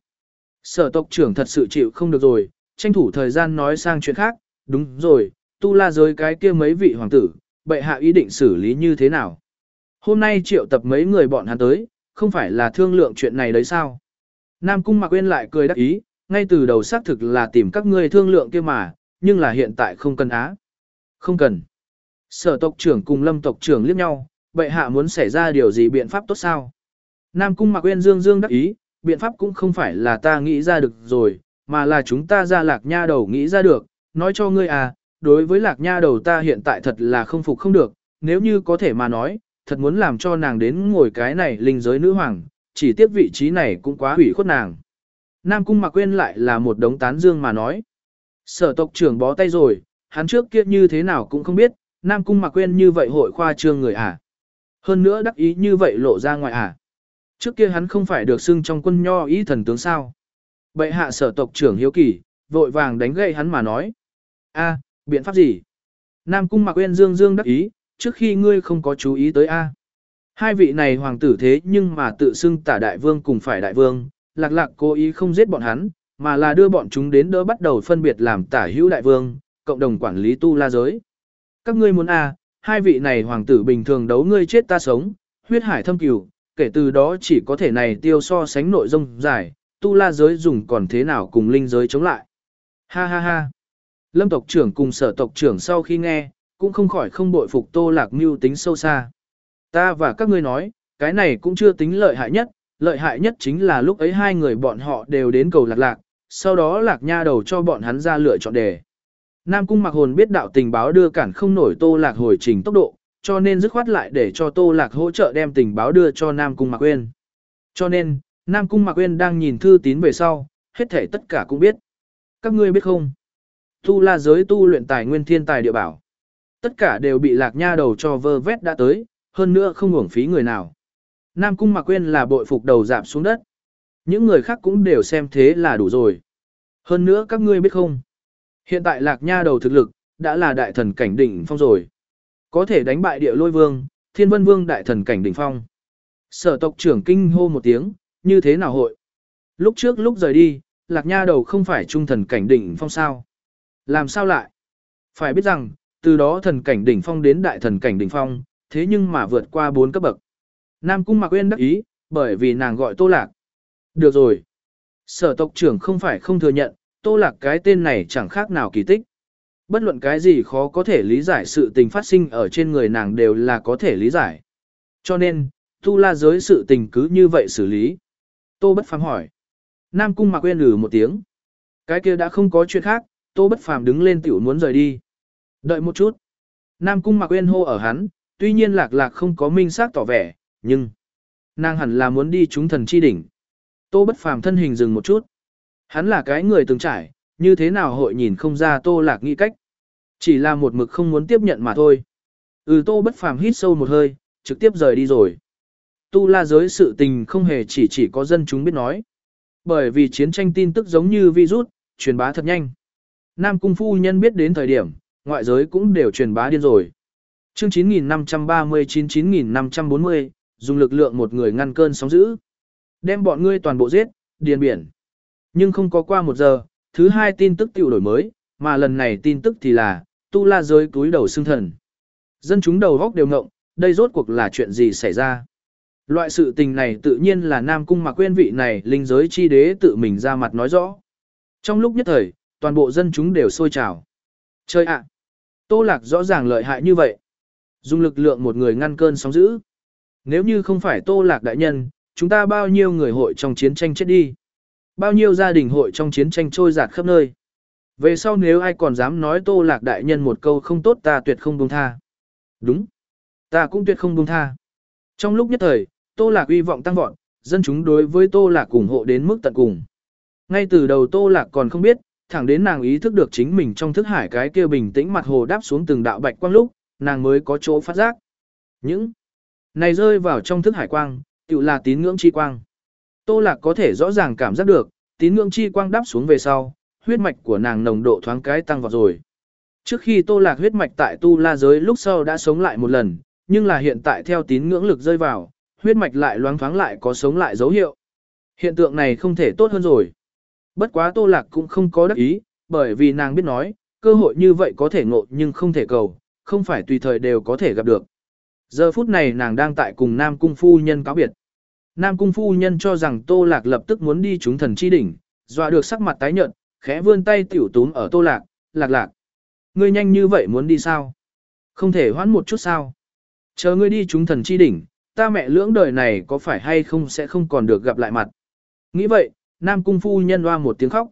Sở tộc trưởng thật sự chịu không được rồi, tranh thủ thời gian nói sang chuyện khác, đúng rồi, tu la giới cái kia mấy vị hoàng tử, bệ hạ ý định xử lý như thế nào? Hôm nay triệu tập mấy người bọn hắn tới, không phải là thương lượng chuyện này đấy sao? Nam Cung Mạc Uyên lại cười đắc ý, ngay từ đầu xác thực là tìm các ngươi thương lượng kia mà, nhưng là hiện tại không cần á. Không cần. Sở tộc trưởng cùng Lâm tộc trưởng liếc nhau, bệ hạ muốn xảy ra điều gì biện pháp tốt sao? Nam Cung Mạc Uyên dương dương đắc ý, biện pháp cũng không phải là ta nghĩ ra được rồi, mà là chúng ta ra Lạc Nha đầu nghĩ ra được, nói cho ngươi à, đối với Lạc Nha đầu ta hiện tại thật là không phục không được, nếu như có thể mà nói, thật muốn làm cho nàng đến ngồi cái này linh giới nữ hoàng, chỉ tiếc vị trí này cũng quá hủy khuất nàng. Nam Cung Mạc Uyên lại là một đống tán dương mà nói. Sở tộc trưởng bó tay rồi, hắn trước kia như thế nào cũng không biết, Nam Cung Mạc Uyên như vậy hội khoa trương người à. Hơn nữa đắc ý như vậy lộ ra ngoài à. Trước kia hắn không phải được xưng trong quân nho ý thần tướng sao. Bệ hạ sở tộc trưởng hiếu kỳ, vội vàng đánh gậy hắn mà nói. A, biện pháp gì? Nam Cung Mạc Uyên dương dương đắc ý, trước khi ngươi không có chú ý tới A. Hai vị này hoàng tử thế nhưng mà tự xưng tả đại vương cùng phải đại vương, lạc lạc cố ý không giết bọn hắn, mà là đưa bọn chúng đến đỡ bắt đầu phân biệt làm tả hữu đại vương, cộng đồng quản lý tu la giới. Các ngươi muốn A, hai vị này hoàng tử bình thường đấu ngươi chết ta sống, huyết hải thâm cửu, kể từ đó chỉ có thể này tiêu so sánh nội dung giải, tu la giới dùng còn thế nào cùng linh giới chống lại. Ha ha ha. Lâm tộc trưởng cùng sở tộc trưởng sau khi nghe, cũng không khỏi không bội phục Tô Lạc mưu tính sâu xa. Ta và các ngươi nói, cái này cũng chưa tính lợi hại nhất, lợi hại nhất chính là lúc ấy hai người bọn họ đều đến cầu Lạc Lạc, sau đó Lạc Nha đầu cho bọn hắn ra lựa chọn đề. Nam Cung Mạc Hồn biết đạo tình báo đưa cản không nổi Tô Lạc hồi trình tốc độ, cho nên dứt khoát lại để cho Tô Lạc hỗ trợ đem tình báo đưa cho Nam Cung Mạc Uyên. Cho nên, Nam Cung Mạc Uyên đang nhìn thư tín về sau, hết thảy tất cả cũng biết. Các ngươi biết không? Tu la giới tu luyện tài nguyên thiên tài địa bảo. Tất cả đều bị Lạc Nha đầu cho vơ vét đã tới, hơn nữa không uổng phí người nào. Nam Cung Mạc Uyên là bội phục đầu dạp xuống đất. Những người khác cũng đều xem thế là đủ rồi. Hơn nữa các ngươi biết không? Hiện tại Lạc Nha đầu thực lực, đã là đại thần cảnh đỉnh phong rồi. Có thể đánh bại địa lôi vương, thiên vân vương đại thần cảnh đỉnh phong. Sở tộc trưởng kinh hô một tiếng, như thế nào hội? Lúc trước lúc rời đi, Lạc Nha đầu không phải trung thần cảnh đỉnh phong sao? Làm sao lại? Phải biết rằng, từ đó thần cảnh đỉnh phong đến đại thần cảnh đỉnh phong, thế nhưng mà vượt qua bốn cấp bậc. Nam Cung Mạc Uyên đắc ý, bởi vì nàng gọi Tô Lạc. Được rồi. Sở tộc trưởng không phải không thừa nhận, Tô Lạc cái tên này chẳng khác nào kỳ tích. Bất luận cái gì khó có thể lý giải sự tình phát sinh ở trên người nàng đều là có thể lý giải. Cho nên, tu la giới sự tình cứ như vậy xử lý. Tô Bất Phàm hỏi. Nam Cung Mạc Uyên lừ một tiếng. Cái kia đã không có chuyện khác, Tô Bất Phàm đứng lên tiểu muốn rời đi. Đợi một chút. Nam Cung Mạc Uyên hô ở hắn, tuy nhiên Lạc Lạc không có minh xác tỏ vẻ, nhưng nàng hẳn là muốn đi chúng thần chi đỉnh. Tô Bất Phàm thân hình dừng một chút. Hắn là cái người từng trải, như thế nào hội nhìn không ra Tô Lạc nghĩ cách. Chỉ là một mực không muốn tiếp nhận mà thôi. Ừ, Tô Bất Phàm hít sâu một hơi, trực tiếp rời đi rồi. Tu la giới sự tình không hề chỉ chỉ có dân chúng biết nói. Bởi vì chiến tranh tin tức giống như virus, truyền bá thật nhanh. Nam Cung phu nhân biết đến thời điểm, ngoại giới cũng đều truyền bá điên rồi. Chương chín nghìn năm trăm ba mươi chín chín nghìn năm trăm bốn mươi, dùng lực lượng một người ngăn cơn sóng dữ. Đem bọn ngươi toàn bộ giết, điền biển. Nhưng không có qua một giờ, thứ hai tin tức tiểu đổi mới, mà lần này tin tức thì là, tu la giới túi đầu xương thần. Dân chúng đầu góc đều ngộng, đây rốt cuộc là chuyện gì xảy ra. Loại sự tình này tự nhiên là Nam Cung Mạc Uyên vị này linh giới chi đế tự mình ra mặt nói rõ. Trong lúc nhất thời, toàn bộ dân chúng đều sôi trào. Chơi ạ! Tô Lạc rõ ràng lợi hại như vậy. Dùng lực lượng một người ngăn cơn sóng dữ. Nếu như không phải Tô Lạc đại nhân, chúng ta bao nhiêu người hội trong chiến tranh chết đi. Bao nhiêu gia đình hội trong chiến tranh trôi giạt khắp nơi. Về sau nếu ai còn dám nói Tô Lạc đại nhân một câu không tốt ta tuyệt không buông tha. Đúng. Ta cũng tuyệt không buông tha. Trong lúc nhất thời, Tô Lạc uy vọng tăng vọt, dân chúng đối với Tô Lạc ủng hộ đến mức tận cùng. Ngay từ đầu Tô Lạc còn không biết, thẳng đến nàng ý thức được chính mình trong thức hải cái kia bình tĩnh mặt hồ đáp xuống từng đạo bạch quang lúc, nàng mới có chỗ phát giác. Những này rơi vào trong thức hải quang, tự là tín ngưỡng chi quang. Tô Lạc có thể rõ ràng cảm giác được, tín ngưỡng chi quang đáp xuống về sau, huyết mạch của nàng nồng độ thoáng cái tăng vọt rồi. Trước khi Tô Lạc huyết mạch tại tu la giới lúc sau đã sống lại một lần, nhưng là hiện tại theo tín ngưỡng lực rơi vào, huyết mạch lại loáng thoáng lại có sống lại dấu hiệu. Hiện tượng này không thể tốt hơn rồi. Bất quá Tô Lạc cũng không có đắc ý, bởi vì nàng biết nói, cơ hội như vậy có thể ngộ nhưng không thể cầu, không phải tùy thời đều có thể gặp được. Giờ phút này nàng đang tại cùng Nam Cung phu nhân cáo biệt. Nam Cung phu nhân cho rằng Tô Lạc lập tức muốn đi chúng thần chi đỉnh, dọa được sắc mặt tái nhợt, khẽ vươn tay tiểu túm ở Tô Lạc, Lạc Lạc. Ngươi nhanh như vậy muốn đi sao? Không thể hoãn một chút sao? Chờ ngươi đi chúng thần chi đỉnh, ta mẹ lưỡng đời này có phải hay không sẽ không còn được gặp lại mặt. Nghĩ vậy, Nam cung phu nhân hoa một tiếng khóc.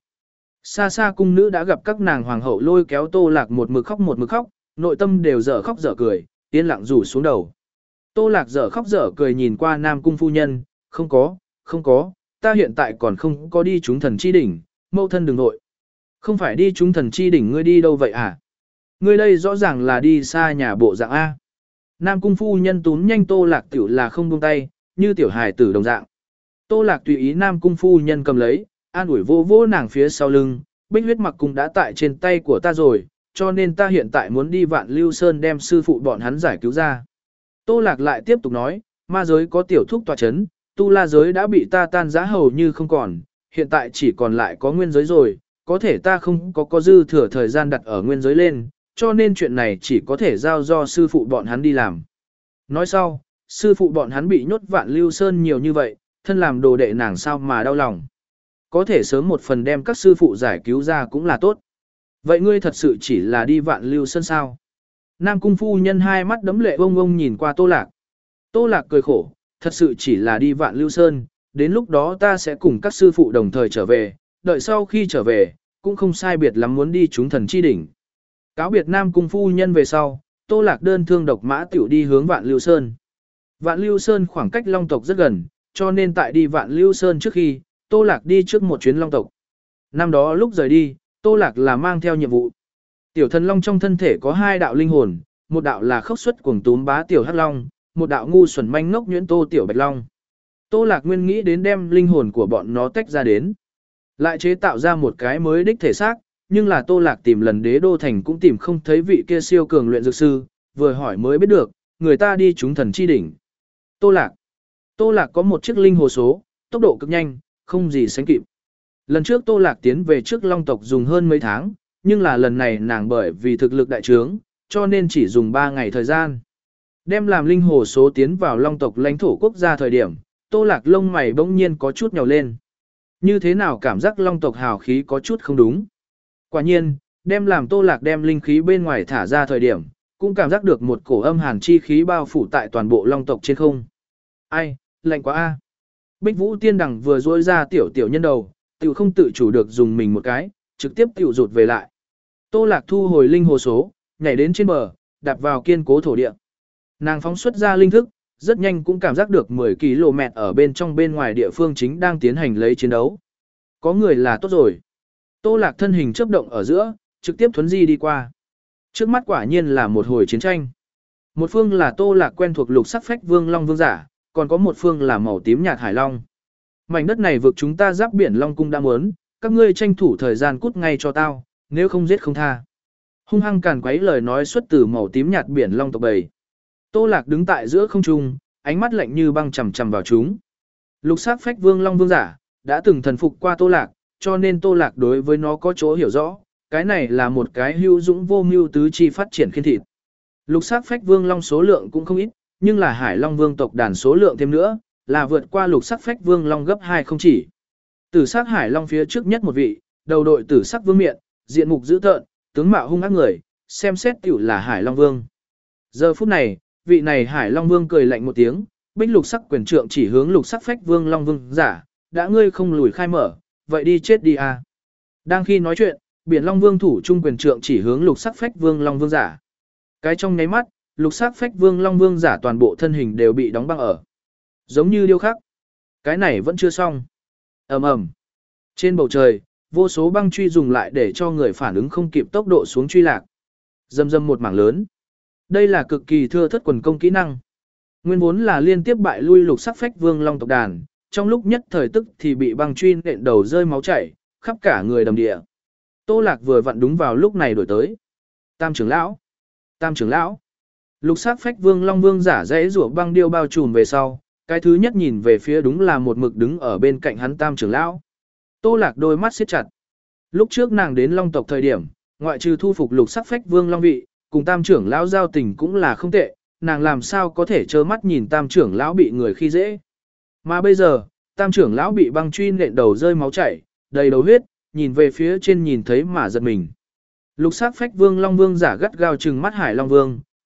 Xa xa cung nữ đã gặp các nàng hoàng hậu lôi kéo Tô Lạc một mực khóc một mực khóc, nội tâm đều dở khóc dở cười, yên lặng rủ xuống đầu. Tô Lạc dở khóc dở cười nhìn qua Nam cung phu nhân, không có, không có, ta hiện tại còn không có đi chúng thần chi đỉnh, mâu thân đừng nội. Không phải đi chúng thần chi đỉnh ngươi đi đâu vậy à? Ngươi đây rõ ràng là đi xa nhà bộ dạng A. Nam cung phu nhân túm nhanh Tô Lạc tiểu là không buông tay, như tiểu hài tử đồng dạng. Tô Lạc tùy ý Nam cung phu nhân cầm lấy, an ủi vô vô nàng phía sau lưng, bích huyết mặc cung đã tại trên tay của ta rồi, cho nên ta hiện tại muốn đi Vạn Lưu Sơn đem sư phụ bọn hắn giải cứu ra. Tô Lạc lại tiếp tục nói, ma giới có tiểu thúc tòa chấn, tu la giới đã bị ta tan rã hầu như không còn, hiện tại chỉ còn lại có nguyên giới rồi, có thể ta không có có dư thừa thời gian đặt ở nguyên giới lên, cho nên chuyện này chỉ có thể giao do sư phụ bọn hắn đi làm. Nói sau, sư phụ bọn hắn bị nhốt Vạn Lưu Sơn nhiều như vậy, thân làm đồ đệ nàng sao mà đau lòng. Có thể sớm một phần đem các sư phụ giải cứu ra cũng là tốt. Vậy ngươi thật sự chỉ là đi Vạn Lưu Sơn sao? Nam cung phu nhân hai mắt đấm lệ bông bông nhìn qua Tô Lạc. Tô Lạc cười khổ, thật sự chỉ là đi Vạn Lưu Sơn, đến lúc đó ta sẽ cùng các sư phụ đồng thời trở về, đợi sau khi trở về, cũng không sai biệt lắm muốn đi chúng thần chi đỉnh. Cáo biệt Nam cung phu nhân về sau, Tô Lạc đơn thương độc mã tiểu đi hướng Vạn Lưu Sơn. Vạn Lưu Sơn khoảng cách Long tộc rất gần, cho nên tại đi Vạn Lưu Sơn trước khi, Tô Lạc đi trước một chuyến Long tộc. Năm đó lúc rời đi, Tô Lạc là mang theo nhiệm vụ. Tiểu thần long trong thân thể có hai đạo linh hồn, một đạo là khốc xuất cuồng túm bá tiểu hắc long, một đạo ngu xuẩn manh ngốc nhuyễn Tô tiểu bạch long. Tô Lạc nguyên nghĩ đến đem linh hồn của bọn nó tách ra đến, lại chế tạo ra một cái mới đích thể xác, nhưng là Tô Lạc tìm lần đế đô thành cũng tìm không thấy vị kia siêu cường luyện dược sư, vừa hỏi mới biết được, người ta đi chúng thần chi đỉnh. Tô Lạc. Tô Lạc có một chiếc linh hồ số, tốc độ cực nhanh, không gì sánh kịp. Lần trước Tô Lạc tiến về trước Long tộc dùng hơn mấy tháng, nhưng là lần này nàng bởi vì thực lực đại trướng, cho nên chỉ dùng ba ngày thời gian. Đem làm linh hồ số tiến vào Long tộc lãnh thổ quốc gia thời điểm, Tô Lạc lông mày bỗng nhiên có chút nhào lên. Như thế nào cảm giác Long tộc hào khí có chút không đúng. Quả nhiên, đem làm Tô Lạc đem linh khí bên ngoài thả ra thời điểm, cũng cảm giác được một cổ âm hàn chi khí bao phủ tại toàn bộ Long tộc trên không. Ai, lạnh quá a. Bích Vũ Tiên Đằng vừa duỗi ra tiểu tiểu nhân đầu, tiểu không tự chủ được dùng mình một cái, trực tiếp tiểu rụt về lại. Tô Lạc thu hồi linh hồ số, nhảy đến trên bờ, đạp vào kiên cố thổ địa. Nàng phóng xuất ra linh thức, rất nhanh cũng cảm giác được mười ki lô mét ở bên trong bên ngoài địa phương chính đang tiến hành lấy chiến đấu. Có người là tốt rồi. Tô Lạc thân hình chớp động ở giữa, trực tiếp thuấn di đi qua. Trước mắt quả nhiên là một hồi chiến tranh. Một phương là Tô Lạc quen thuộc lục sắc phách vương long vương giả, còn có một phương là màu tím nhạt hải long. Mảnh đất này vực chúng ta giáp biển Long cung đã muốn, các ngươi tranh thủ thời gian cút ngay cho tao, nếu không giết không tha. Hung hăng càn quấy lời nói xuất từ màu tím nhạt biển Long tộc bầy. Tô Lạc đứng tại giữa không trung, ánh mắt lạnh như băng chằm chằm vào chúng. Lục sắc phách vương Long vương giả đã từng thần phục qua Tô Lạc, cho nên Tô Lạc đối với nó có chỗ hiểu rõ, cái này là một cái hữu dũng vô mưu tứ chi phát triển khiên thịt. Lục sắc phách vương Long số lượng cũng không ít, nhưng là Hải Long vương tộc đàn số lượng thêm nữa, là vượt qua lục sắc phách vương Long gấp hai không chỉ. Tử sắc Hải Long phía trước nhất một vị, đầu đội tử sắc vương miện, diện mục dữ tợn, tướng mạo hung ác người, xem xét tiểu là Hải Long vương. Giờ phút này, vị này Hải Long vương cười lạnh một tiếng, bích lục sắc quyền trượng chỉ hướng lục sắc phách vương Long vương giả, đã ngươi không lùi khai mở, vậy đi chết đi à. Đang khi nói chuyện, biển Long vương thủ trung quyền trượng chỉ hướng lục sắc phách vương Long vương giả. Cái trong nháy mắt, lục sắc phách vương Long vương giả toàn bộ thân hình đều bị đóng băng ở. Giống như điêu khắc. Cái này vẫn chưa xong. Ầm ầm. Trên bầu trời, vô số băng truy dùng lại để cho người phản ứng không kịp tốc độ xuống truy lạc. Dầm dầm một mảng lớn. Đây là cực kỳ thưa thất quần công kỹ năng. Nguyên vốn là liên tiếp bại lui lục sắc phách vương Long tộc đàn, trong lúc nhất thời tức thì bị băng truy nện đầu rơi máu chảy, khắp cả người đầm địa. Tô Lạc vừa vặn đúng vào lúc này đổi tới. Tam trưởng lão. Tam trưởng lão. Lục sắc phách vương Long vương giả dễ rủa băng điêu bao trùm về sau, cái thứ nhất nhìn về phía đúng là một mực đứng ở bên cạnh hắn Tam trưởng lão. Tô Lạc đôi mắt siết chặt. Lúc trước nàng đến Long tộc thời điểm, ngoại trừ thu phục lục sắc phách vương Long vị, cùng Tam trưởng lão giao tình cũng là không tệ, nàng làm sao có thể trơ mắt nhìn Tam trưởng lão bị người khi dễ. Mà bây giờ, Tam trưởng lão bị băng truy nện đầu rơi máu chảy, đầy đầu huyết, nhìn về phía trên nhìn thấy mà giật mình. Lục sắc phách vương Long vương giả gắt gao trừng mắt Hải Long vương,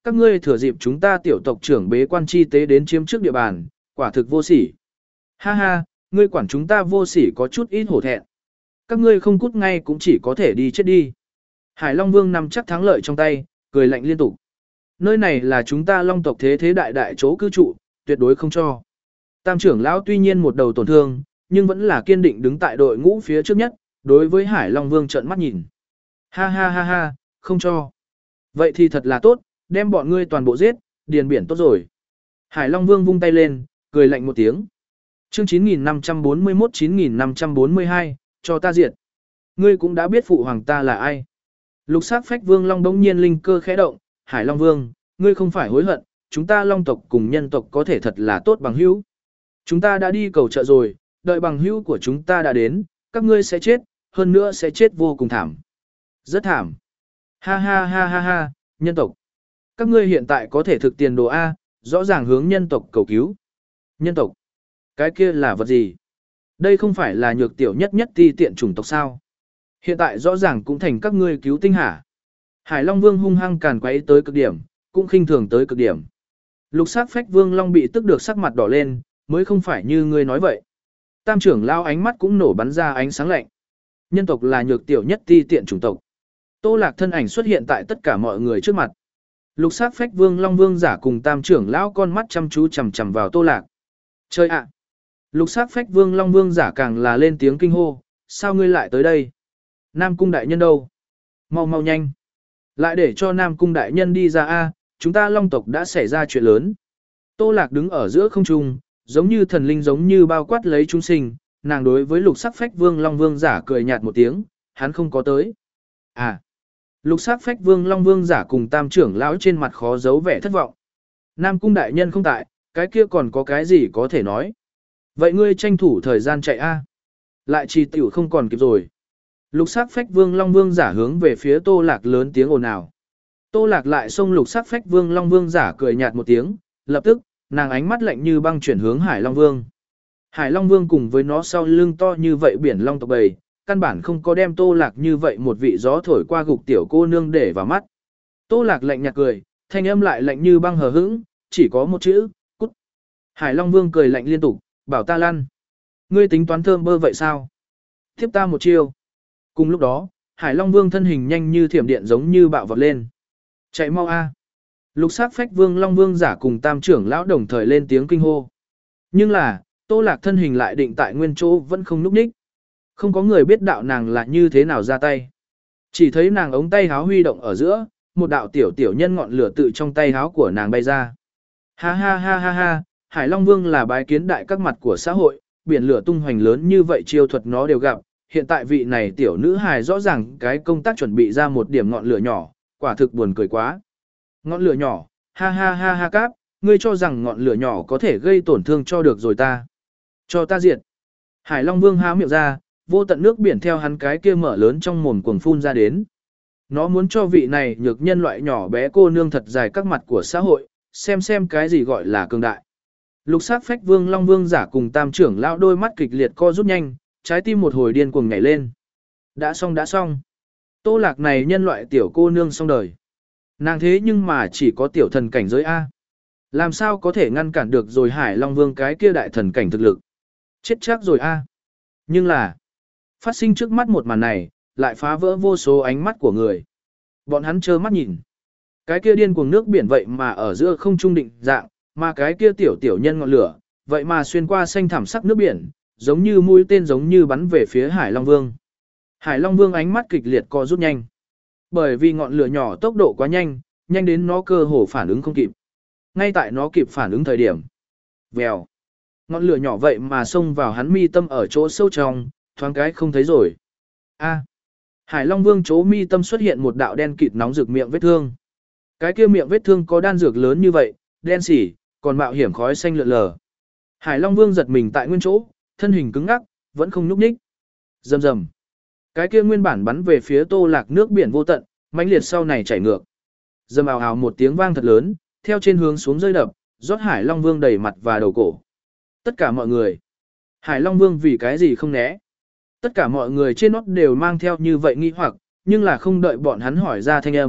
các ngươi thừa dịp chúng ta tiểu tộc trưởng bế quan chi tế đến chiếm trước địa bàn, quả thực vô sỉ. Ha ha, ngươi quản chúng ta vô sỉ có chút ít hổ thẹn. Các ngươi không cút ngay cũng chỉ có thể đi chết đi. Hải Long Vương nằm chắc thắng lợi trong tay, cười lạnh liên tục. Nơi này là chúng ta Long tộc thế thế đại đại chỗ cư trụ, tuyệt đối không cho. Tam trưởng lão tuy nhiên một đầu tổn thương, nhưng vẫn là kiên định đứng tại đội ngũ phía trước nhất, đối với Hải Long Vương trợn mắt nhìn. Ha ha ha ha, không cho. Vậy thì thật là tốt, đem bọn ngươi toàn bộ giết, điền biển tốt rồi. Hải Long Vương vung tay lên, cười lạnh một tiếng. Chương chín nghìn năm trăm bốn mươi mốt chín nghìn năm trăm bốn mươi hai, cho ta diệt. Ngươi cũng đã biết phụ hoàng ta là ai. Lục sắc phách Vương Long bỗng nhiên linh cơ khẽ động, Hải Long Vương, ngươi không phải hối hận, chúng ta Long tộc cùng nhân tộc có thể thật là tốt bằng hữu. Chúng ta đã đi cầu trợ rồi, đợi bằng hữu của chúng ta đã đến, các ngươi sẽ chết, hơn nữa sẽ chết vô cùng thảm. Rất thảm. Ha ha ha ha ha, nhân tộc. Các ngươi hiện tại có thể thực tiền đồ A, rõ ràng hướng nhân tộc cầu cứu. Nhân tộc. Cái kia là vật gì? Đây không phải là nhược tiểu nhất nhất ti tiện chủng tộc sao? Hiện tại rõ ràng cũng thành các ngươi cứu tinh hả? Hải Long Vương hung hăng càn quấy tới cực điểm, cũng khinh thường tới cực điểm. Lục sắc phách Vương Long bị tức được sắc mặt đỏ lên, mới không phải như ngươi nói vậy. Tam trưởng lao ánh mắt cũng nổ bắn ra ánh sáng lạnh. Nhân tộc là nhược tiểu nhất ti tiện chủng tộc. Tô Lạc thân ảnh xuất hiện tại tất cả mọi người trước mặt. Lục sắc phách Vương Long Vương giả cùng tam trưởng lão con mắt chăm chú chằm chằm vào Tô Lạc. Chơi ạ! Lục sắc phách Vương Long Vương giả càng là lên tiếng kinh hô, sao ngươi lại tới đây? Nam cung đại nhân đâu? Mau mau nhanh! Lại để cho Nam cung đại nhân đi ra a, chúng ta Long tộc đã xảy ra chuyện lớn. Tô Lạc đứng ở giữa không trung, giống như thần linh giống như bao quát lấy chúng sinh, nàng đối với lục sắc phách Vương Long Vương giả cười nhạt một tiếng, hắn không có tới. À! Lục sắc phách Vương Long Vương giả cùng tam trưởng lão trên mặt khó giấu vẻ thất vọng. Nam cung đại nhân không tại, cái kia còn có cái gì có thể nói. Vậy ngươi tranh thủ thời gian chạy a. Lại trì tiểu không còn kịp rồi. Lục sắc phách Vương Long Vương giả hướng về phía Tô Lạc lớn tiếng ồn ào. Tô Lạc lại xông lục sắc phách Vương Long Vương giả cười nhạt một tiếng, lập tức, nàng ánh mắt lạnh như băng chuyển hướng Hải Long Vương. Hải Long Vương cùng với nó sau lưng to như vậy biển long tộc bầy, căn bản không có đem Tô Lạc như vậy một vị gió thổi qua gục tiểu cô nương để vào mắt. Tô Lạc lạnh nhạt cười, thanh âm lại lạnh như băng hờ hững, chỉ có một chữ, cút. Hải Long Vương cười lạnh liên tục, bảo ta lăn. Ngươi tính toán thơm bơ vậy sao? Tiếp ta một chiêu. Cùng lúc đó, Hải Long Vương thân hình nhanh như thiểm điện giống như bạo vọt lên. Chạy mau a! Lục sắc phách Vương Long Vương giả cùng tam trưởng lão đồng thời lên tiếng kinh hô. Nhưng là, Tô Lạc thân hình lại định tại nguyên chỗ vẫn không núp ních. Không có người biết đạo nàng là như thế nào ra tay. Chỉ thấy nàng ống tay háo huy động ở giữa, một đạo tiểu tiểu nhân ngọn lửa tự trong tay háo của nàng bay ra. Ha ha ha ha ha, Hải Long Vương là bái kiến đại các mặt của xã hội, biển lửa tung hoành lớn như vậy chiêu thuật nó đều gặp. Hiện tại vị này tiểu nữ hài rõ ràng cái công tác chuẩn bị ra một điểm ngọn lửa nhỏ, quả thực buồn cười quá. Ngọn lửa nhỏ, ha ha ha ha cáp, ngươi cho rằng ngọn lửa nhỏ có thể gây tổn thương cho được rồi ta. Cho ta diệt. Hải Long Vương há miệng ra, vô tận nước biển theo hắn cái kia mở lớn trong mồm cuồng phun ra đến. Nó muốn cho vị này nhược nhân loại nhỏ bé cô nương thật dài các mặt của xã hội, xem xem cái gì gọi là cường đại. Lục sắc phách Vương Long Vương giả cùng tam trưởng lão đôi mắt kịch liệt co rút nhanh, trái tim một hồi điên cuồng nhảy lên. Đã xong đã xong. Tô Lạc này nhân loại tiểu cô nương xong đời. Nàng thế nhưng mà chỉ có tiểu thần cảnh giới A. Làm sao có thể ngăn cản được rồi Hải Long Vương cái kia đại thần cảnh thực lực. Chết chắc rồi A. Nhưng là, phát sinh trước mắt một màn này, lại phá vỡ vô số ánh mắt của người. Bọn hắn trơ mắt nhìn. Cái kia điên cuồng nước biển vậy mà ở giữa không trung định dạng, mà cái kia tiểu tiểu nhân ngọn lửa, vậy mà xuyên qua xanh thảm sắc nước biển, giống như mũi tên giống như bắn về phía Hải Long Vương. Hải Long Vương ánh mắt kịch liệt co rút nhanh. Bởi vì ngọn lửa nhỏ tốc độ quá nhanh, nhanh đến nó cơ hồ phản ứng không kịp. Ngay tại nó kịp phản ứng thời điểm. Vèo. Ngọn lửa nhỏ vậy mà xông vào hắn mi tâm ở chỗ sâu trong, thoáng cái không thấy rồi. A. Hải Long Vương chỗ mi tâm xuất hiện một đạo đen kịt nóng rực miệng vết thương. Cái kia miệng vết thương có đan dược lớn như vậy, đen xỉ, còn mạo hiểm khói xanh lượn lờ. Hải Long Vương giật mình tại nguyên chỗ, thân hình cứng ngắc, vẫn không nhúc nhích. Rầm rầm. Cái kia nguyên bản bắn về phía Tô Lạc nước biển vô tận, mãnh liệt sau này chảy ngược. Rầm ào ào một tiếng vang thật lớn, theo trên hướng xuống rơi đập, rót Hải Long Vương đầy mặt và đầu cổ. Tất cả mọi người. Hải Long Vương vì cái gì không né? Tất cả mọi người trên nót đều mang theo như vậy nghi hoặc, nhưng là không đợi bọn hắn hỏi ra thanh âm,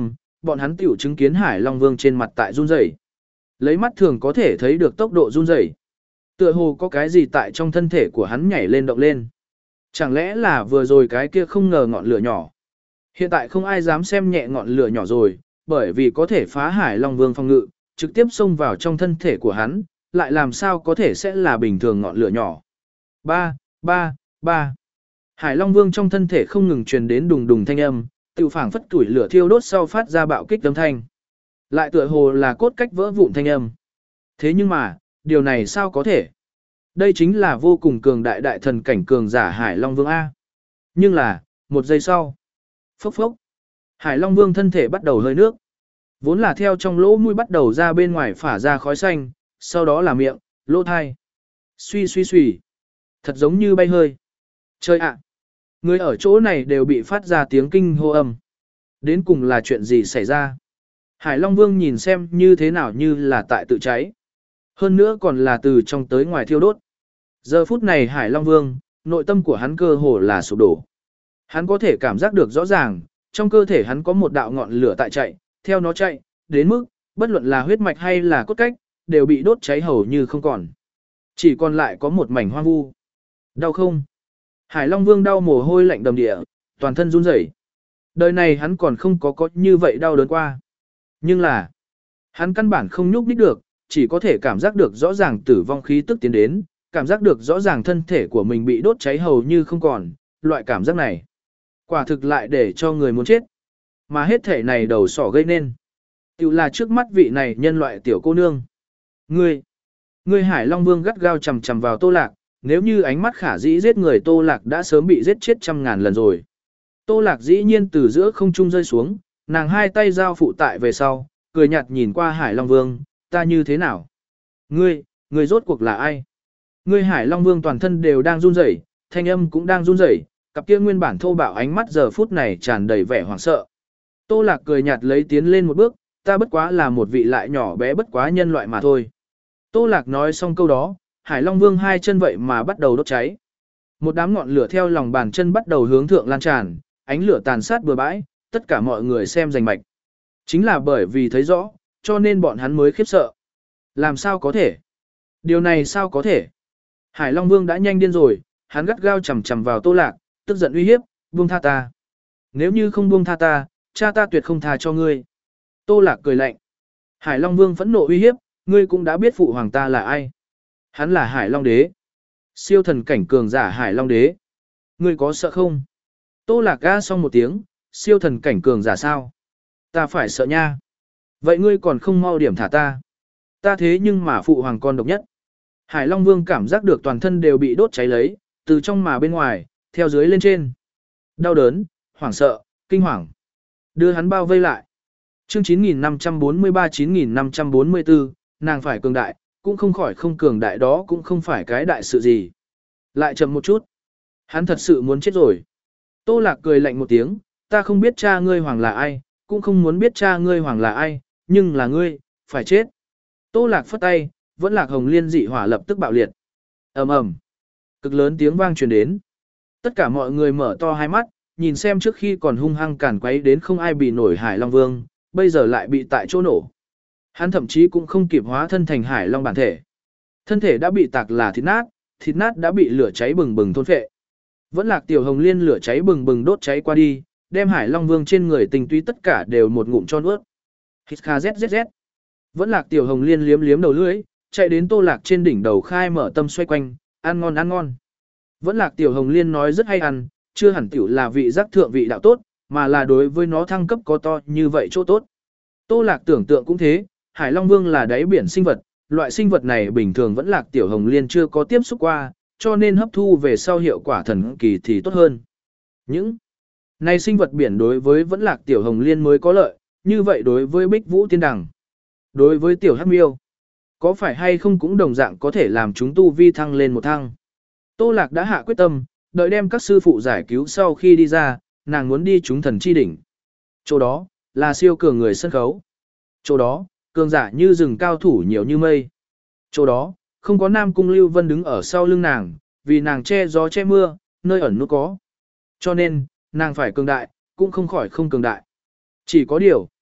bọn hắn tiểu chứng kiến Hải Long Vương trên mặt tại run rẩy. Lấy mắt thường có thể thấy được tốc độ run rẩy. Tựa hồ có cái gì tại trong thân thể của hắn nhảy lên động lên. Chẳng lẽ là vừa rồi cái kia không ngờ ngọn lửa nhỏ. Hiện tại không ai dám xem nhẹ ngọn lửa nhỏ rồi, bởi vì có thể phá Hải Long Vương phòng ngự, trực tiếp xông vào trong thân thể của hắn, lại làm sao có thể sẽ là bình thường ngọn lửa nhỏ. Ba, ba, ba. Hải Long Vương trong thân thể không ngừng truyền đến đùng đùng thanh âm, tự phảng phất tuổi lửa thiêu đốt sau phát ra bạo kích âm thanh. Lại tựa hồ là cốt cách vỡ vụn thanh âm. Thế nhưng mà, điều này sao có thể? Đây chính là vô cùng cường đại đại thần cảnh cường giả Hải Long Vương A. Nhưng là, một giây sau. Phốc phốc. Hải Long Vương thân thể bắt đầu hơi nước. Vốn là theo trong lỗ mũi bắt đầu ra bên ngoài phả ra khói xanh, sau đó là miệng, lỗ thai. Suy suy suy. Thật giống như bay hơi. Trời ạ. Người ở chỗ này đều bị phát ra tiếng kinh hô âm. Đến cùng là chuyện gì xảy ra? Hải Long Vương nhìn xem như thế nào như là tại tự cháy. Hơn nữa còn là từ trong tới ngoài thiêu đốt. Giờ phút này Hải Long Vương, nội tâm của hắn cơ hồ là sụp đổ. Hắn có thể cảm giác được rõ ràng, trong cơ thể hắn có một đạo ngọn lửa tại chạy, theo nó chạy, đến mức, bất luận là huyết mạch hay là cốt cách, đều bị đốt cháy hầu như không còn. Chỉ còn lại có một mảnh hoang vu. Đau không? Hải Long Vương đau mồ hôi lạnh đầm địa, toàn thân run rẩy. Đời này hắn còn không có có như vậy đau đớn qua. Nhưng là, hắn căn bản không nhúc nhích được, chỉ có thể cảm giác được rõ ràng tử vong khí tức tiến đến, cảm giác được rõ ràng thân thể của mình bị đốt cháy hầu như không còn, loại cảm giác này. Quả thực lại để cho người muốn chết. Mà hết thể này đầu sỏ gây nên. Tiểu là trước mắt vị này nhân loại tiểu cô nương. Ngươi, ngươi Hải Long Vương gắt gao chầm chầm vào Tô Lạc, nếu như ánh mắt khả dĩ giết người Tô Lạc đã sớm bị giết chết trăm ngàn lần rồi. Tô Lạc dĩ nhiên từ giữa không trung rơi xuống, nàng hai tay giao phụ tại về sau, cười nhạt nhìn qua Hải Long Vương, ta như thế nào? Ngươi, ngươi rốt cuộc là ai? Ngươi Hải Long Vương toàn thân đều đang run rẩy, thanh âm cũng đang run rẩy, cặp kia nguyên bản thô bạo ánh mắt giờ phút này tràn đầy vẻ hoảng sợ. Tô Lạc cười nhạt lấy tiến lên một bước, ta bất quá là một vị lại nhỏ bé bất quá nhân loại mà thôi. Tô Lạc nói xong câu đó, Hải Long Vương hai chân vậy mà bắt đầu đốt cháy. Một đám ngọn lửa theo lòng bàn chân bắt đầu hướng thượng lan tràn, ánh lửa tàn sát bừa bãi, tất cả mọi người xem rành mạch. Chính là bởi vì thấy rõ, cho nên bọn hắn mới khiếp sợ. Làm sao có thể? Điều này sao có thể? Hải Long Vương đã nhanh điên rồi, hắn gắt gao chầm chầm vào Tô Lạc, tức giận uy hiếp, buông tha ta. Nếu như không buông tha ta, cha ta tuyệt không tha cho ngươi. Tô Lạc cười lạnh. Hải Long Vương phẫn nộ uy hiếp, ngươi cũng đã biết phụ hoàng ta là ai. Hắn là Hải Long Đế. Siêu thần cảnh cường giả Hải Long Đế. Ngươi có sợ không? Tô Lạc ga xong một tiếng, siêu thần cảnh cường giả sao? Ta phải sợ nha. Vậy ngươi còn không mau điểm thả ta. Ta thế nhưng mà phụ hoàng con độc nhất. Hải Long Vương cảm giác được toàn thân đều bị đốt cháy lấy, từ trong mà bên ngoài, theo dưới lên trên. Đau đớn, hoảng sợ, kinh hoàng. Đưa hắn bao vây lại. Chương chín nghìn năm trăm bốn mươi ba chín nghìn năm trăm bốn mươi tư, nàng phải cường đại, cũng không khỏi không cường đại đó cũng không phải cái đại sự gì. Lại chậm một chút. Hắn thật sự muốn chết rồi. Tô Lạc cười lạnh một tiếng, ta không biết cha ngươi hoàng là ai, cũng không muốn biết cha ngươi hoàng là ai, nhưng là ngươi, phải chết. Tô Lạc phất tay, vẫn Lạc Hồng Liên dị hỏa lập tức bạo liệt. Ầm ầm. Cực lớn tiếng vang truyền đến. Tất cả mọi người mở to hai mắt, nhìn xem trước khi còn hung hăng càn quấy đến không ai bị nổi Hải Long Vương, bây giờ lại bị tại chỗ nổ. Hắn thậm chí cũng không kịp hóa thân thành Hải Long bản thể. Thân thể đã bị tạc là thịt nát, thịt nát đã bị lửa cháy bừng bừng thôn phệ. Vẫn Lạc Tiểu Hồng Liên lửa cháy bừng bừng đốt cháy qua đi, đem Hải Long Vương trên người tình túy tất cả đều một ngụm cho nuốt. Hít kha zzz. Vẫn Lạc Tiểu Hồng Liên liếm liếm đầu lưỡi, chạy đến Tô Lạc trên đỉnh đầu khai mở tâm xoay quanh, ăn ngon ăn ngon. Vẫn Lạc Tiểu Hồng Liên nói rất hay ăn, chưa hẳn tiểu là vị giác thượng vị đạo tốt, mà là đối với nó thăng cấp có to như vậy chỗ tốt. Tô Lạc tưởng tượng cũng thế, Hải Long Vương là đáy biển sinh vật, loại sinh vật này bình thường Vẫn Lạc Tiểu Hồng Liên chưa có tiếp xúc qua, cho nên hấp thu về sau hiệu quả thần kỳ thì tốt hơn. Những này sinh vật biển đối với Vẫn Lạc Tiểu Hồng Liên mới có lợi, như vậy đối với Bích Vũ Tiên Đằng, đối với Tiểu Hắc Miêu, có phải hay không cũng đồng dạng có thể làm chúng tu vi thăng lên một thăng. Tô Lạc đã hạ quyết tâm, đợi đem các sư phụ giải cứu sau khi đi ra, nàng muốn đi chúng thần chi đỉnh. Chỗ đó, là siêu cường người sân khấu. Chỗ đó, cường giả như rừng cao thủ nhiều như mây. Chỗ đó, không có Nam Cung Lưu Vân đứng ở sau lưng nàng, vì nàng che gió che mưa, nơi ẩn nút có. Cho nên, nàng phải cường đại, cũng không khỏi không cường đại. Chỉ có điều,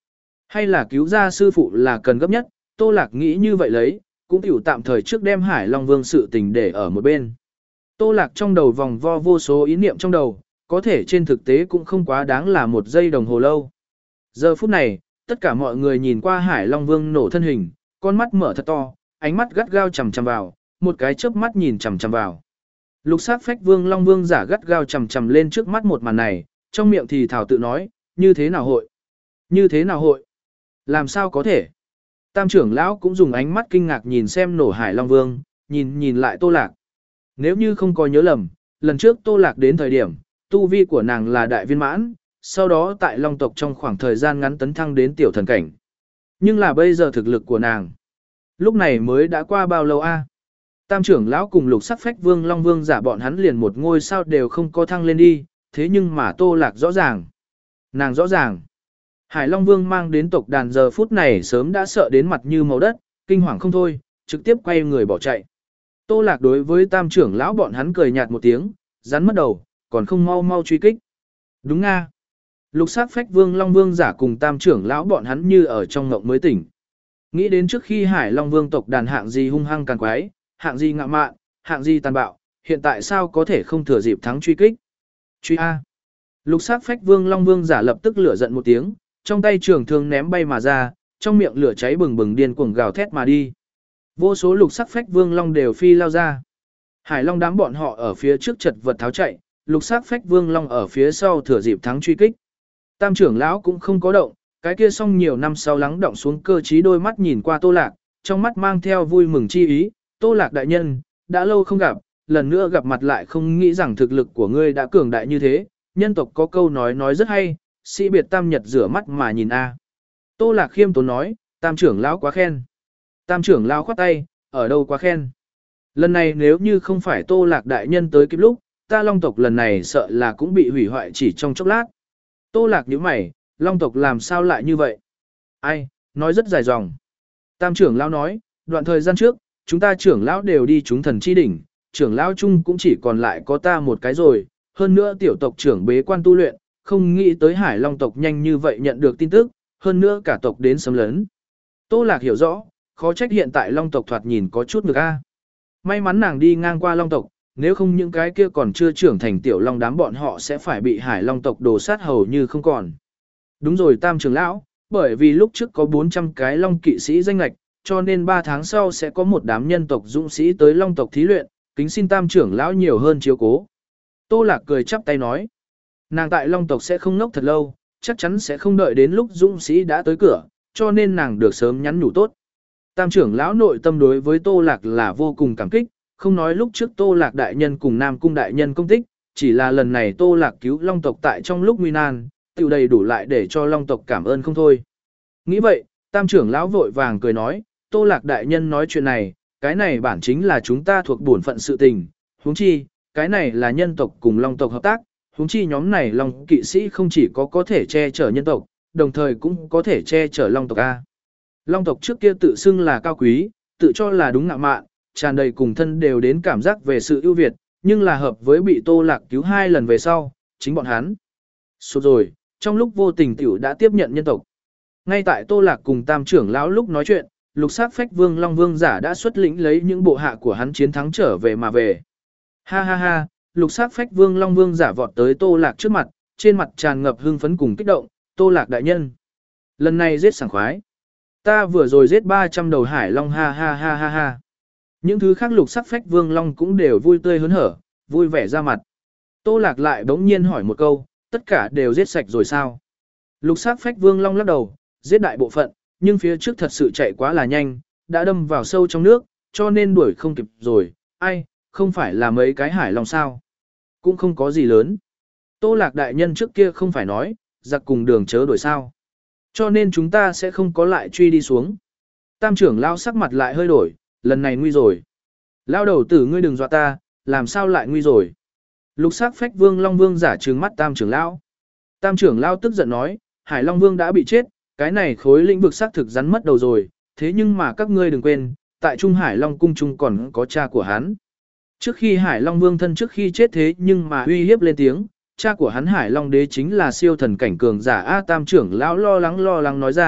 Hay là cứu ra sư phụ là cần gấp nhất, Tô Lạc nghĩ như vậy lấy, cũng tiểu tạm thời trước đem Hải Long Vương sự tình để ở một bên. Tô Lạc trong đầu vòng vo vô số ý niệm trong đầu, có thể trên thực tế cũng không quá đáng là một giây đồng hồ lâu. Giờ phút này, tất cả mọi người nhìn qua Hải Long Vương nổ thân hình, con mắt mở thật to, ánh mắt gắt gao chằm chằm vào, một cái chớp mắt nhìn chằm chằm vào. Lục Sắc Phách Vương Long Vương giả gắt gao chằm chằm lên trước mắt một màn này, trong miệng thì thảo tự nói, như thế nào hội? Như thế nào hội? Làm sao có thể? Tam trưởng lão cũng dùng ánh mắt kinh ngạc nhìn xem nổ Hải Long Vương, nhìn nhìn lại Tô Lạc. Nếu như không có nhớ lầm, lần trước Tô Lạc đến thời điểm, tu vi của nàng là đại viên mãn, sau đó tại Long tộc trong khoảng thời gian ngắn tấn thăng đến tiểu thần cảnh. Nhưng là bây giờ thực lực của nàng, lúc này mới đã qua bao lâu a? Tam trưởng lão cùng Lục Sắc Phách Vương Long Vương giả bọn hắn liền một ngôi sao đều không có thăng lên đi, thế nhưng mà Tô Lạc rõ ràng. Nàng rõ ràng. Hải Long Vương mang đến tộc đàn giờ phút này sớm đã sợ đến mặt như màu đất, kinh hoàng không thôi, trực tiếp quay người bỏ chạy. Tô Lạc đối với tam trưởng lão bọn hắn cười nhạt một tiếng, rắn mất đầu, còn không mau mau truy kích. Đúng nga. Lục Sắc Phách Vương Long Vương giả cùng tam trưởng lão bọn hắn như ở trong ngộng mới tỉnh. Nghĩ đến trước khi Hải Long Vương tộc đàn hạng gì hung hăng càng quái, hạng gì ngạ mạn, hạng gì tàn bạo, hiện tại sao có thể không thừa dịp thắng truy kích. Truy A. Lục Sắc Phách Vương Long Vương giả lập tức lửa giận một tiếng, trong tay trường thương ném bay mà ra, trong miệng lửa cháy bừng bừng điên cuồng gào thét mà đi. Vô số Lục Sắc Phách Vương Long đều phi lao ra. Hải Long đám bọn họ ở phía trước chật vật tháo chạy, Lục Sắc Phách Vương Long ở phía sau thừa dịp thắng truy kích. Tam trưởng lão cũng không có động, cái kia xong nhiều năm sau lắng động xuống cơ trí đôi mắt nhìn qua Tô Lạc, trong mắt mang theo vui mừng chi ý, Tô Lạc đại nhân, đã lâu không gặp, lần nữa gặp mặt lại không nghĩ rằng thực lực của ngươi đã cường đại như thế, nhân tộc có câu nói nói rất hay, sĩ biệt tam nhật rửa mắt mà nhìn a. Tô Lạc khiêm tốn nói, tam trưởng lão quá khen. Tam trưởng lão khoát tay, ở đâu quá khen. Lần này nếu như không phải Tô Lạc đại nhân tới kịp lúc, ta Long tộc lần này sợ là cũng bị hủy hoại chỉ trong chốc lát. Tô Lạc nhíu mày, Long tộc làm sao lại như vậy? Ai, nói rất dài dòng. Tam trưởng lão nói, đoạn thời gian trước, chúng ta trưởng lão đều đi chúng thần chi đỉnh, trưởng lão chung cũng chỉ còn lại có ta một cái rồi, hơn nữa tiểu tộc trưởng bế quan tu luyện, không nghĩ tới Hải Long tộc nhanh như vậy nhận được tin tức, hơn nữa cả tộc đến xâm lấn. Tô Lạc hiểu rõ, khó trách hiện tại Long tộc thoạt nhìn có chút ngược a. May mắn nàng đi ngang qua Long tộc, nếu không những cái kia còn chưa trưởng thành tiểu Long đám bọn họ sẽ phải bị Hải Long tộc đổ sát hầu như không còn. Đúng rồi tam trưởng lão, bởi vì lúc trước có bốn trăm cái Long kỵ sĩ danh lạch, cho nên ba tháng sau sẽ có một đám nhân tộc dũng sĩ tới Long tộc thí luyện, kính xin tam trưởng lão nhiều hơn chiếu cố. Tô Lạc cười chắp tay nói, nàng tại Long tộc sẽ không ngốc thật lâu, chắc chắn sẽ không đợi đến lúc dũng sĩ đã tới cửa, cho nên nàng được sớm nhắn nhủ tốt. Tam trưởng lão nội tâm đối với Tô Lạc là vô cùng cảm kích, không nói lúc trước Tô Lạc đại nhân cùng Nam cung đại nhân công tích, chỉ là lần này Tô Lạc cứu Long tộc tại trong lúc nguy nan, tiêu đầy đủ lại để cho Long tộc cảm ơn không thôi. Nghĩ vậy, tam trưởng lão vội vàng cười nói, Tô Lạc đại nhân nói chuyện này, cái này bản chính là chúng ta thuộc bổn phận sự tình, huống chi, cái này là nhân tộc cùng Long tộc hợp tác, huống chi nhóm này Long kỵ sĩ không chỉ có có thể che chở nhân tộc, đồng thời cũng có thể che chở Long tộc A. Long tộc trước kia tự xưng là cao quý, tự cho là đúng ngạo mạn, tràn đầy cùng thân đều đến cảm giác về sự ưu việt, nhưng là hợp với bị Tô Lạc cứu hai lần về sau, chính bọn hắn. Số rồi, trong lúc vô tình tiểu đã tiếp nhận nhân tộc. Ngay tại Tô Lạc cùng tam trưởng lão lúc nói chuyện, Lục Sắc Phách Vương Long Vương giả đã xuất lĩnh lấy những bộ hạ của hắn chiến thắng trở về mà về. Ha ha ha, Lục Sắc Phách Vương Long Vương giả vọt tới Tô Lạc trước mặt, trên mặt tràn ngập hưng phấn cùng kích động, Tô Lạc đại nhân. Lần này giết sảng khoái. Ta vừa rồi giết ba trăm đầu hải long ha ha ha ha ha. Những thứ khác Lục Sắc Phách Vương Long cũng đều vui tươi hớn hở, vui vẻ ra mặt. Tô Lạc lại bỗng nhiên hỏi một câu, tất cả đều giết sạch rồi sao? Lục Sắc Phách Vương Long lắc đầu, giết đại bộ phận, nhưng phía trước thật sự chạy quá là nhanh, đã đâm vào sâu trong nước, cho nên đuổi không kịp rồi. Ai, không phải là mấy cái hải long sao? Cũng không có gì lớn. Tô Lạc đại nhân trước kia không phải nói, giặc cùng đường chớ đuổi sao. Cho nên chúng ta sẽ không có lại truy đi xuống. Tam trưởng lao sắc mặt lại hơi đổi, lần này nguy rồi. Lao đầu tử ngươi đừng dọa ta, làm sao lại nguy rồi. Lục Sắc Phách Vương Long Vương giả trừng mắt tam trưởng lão. Tam trưởng lão tức giận nói, Hải Long Vương đã bị chết, cái này khối lĩnh vực xác thực rắn mất đầu rồi, thế nhưng mà các ngươi đừng quên, tại Trung Hải Long cung trung còn có cha của hắn. Trước khi Hải Long Vương thân trước khi chết thế nhưng mà uy hiếp lên tiếng, cha của hắn Hải Long đế chính là siêu thần cảnh cường giả A. Tam trưởng lão lo lắng lo lắng nói ra,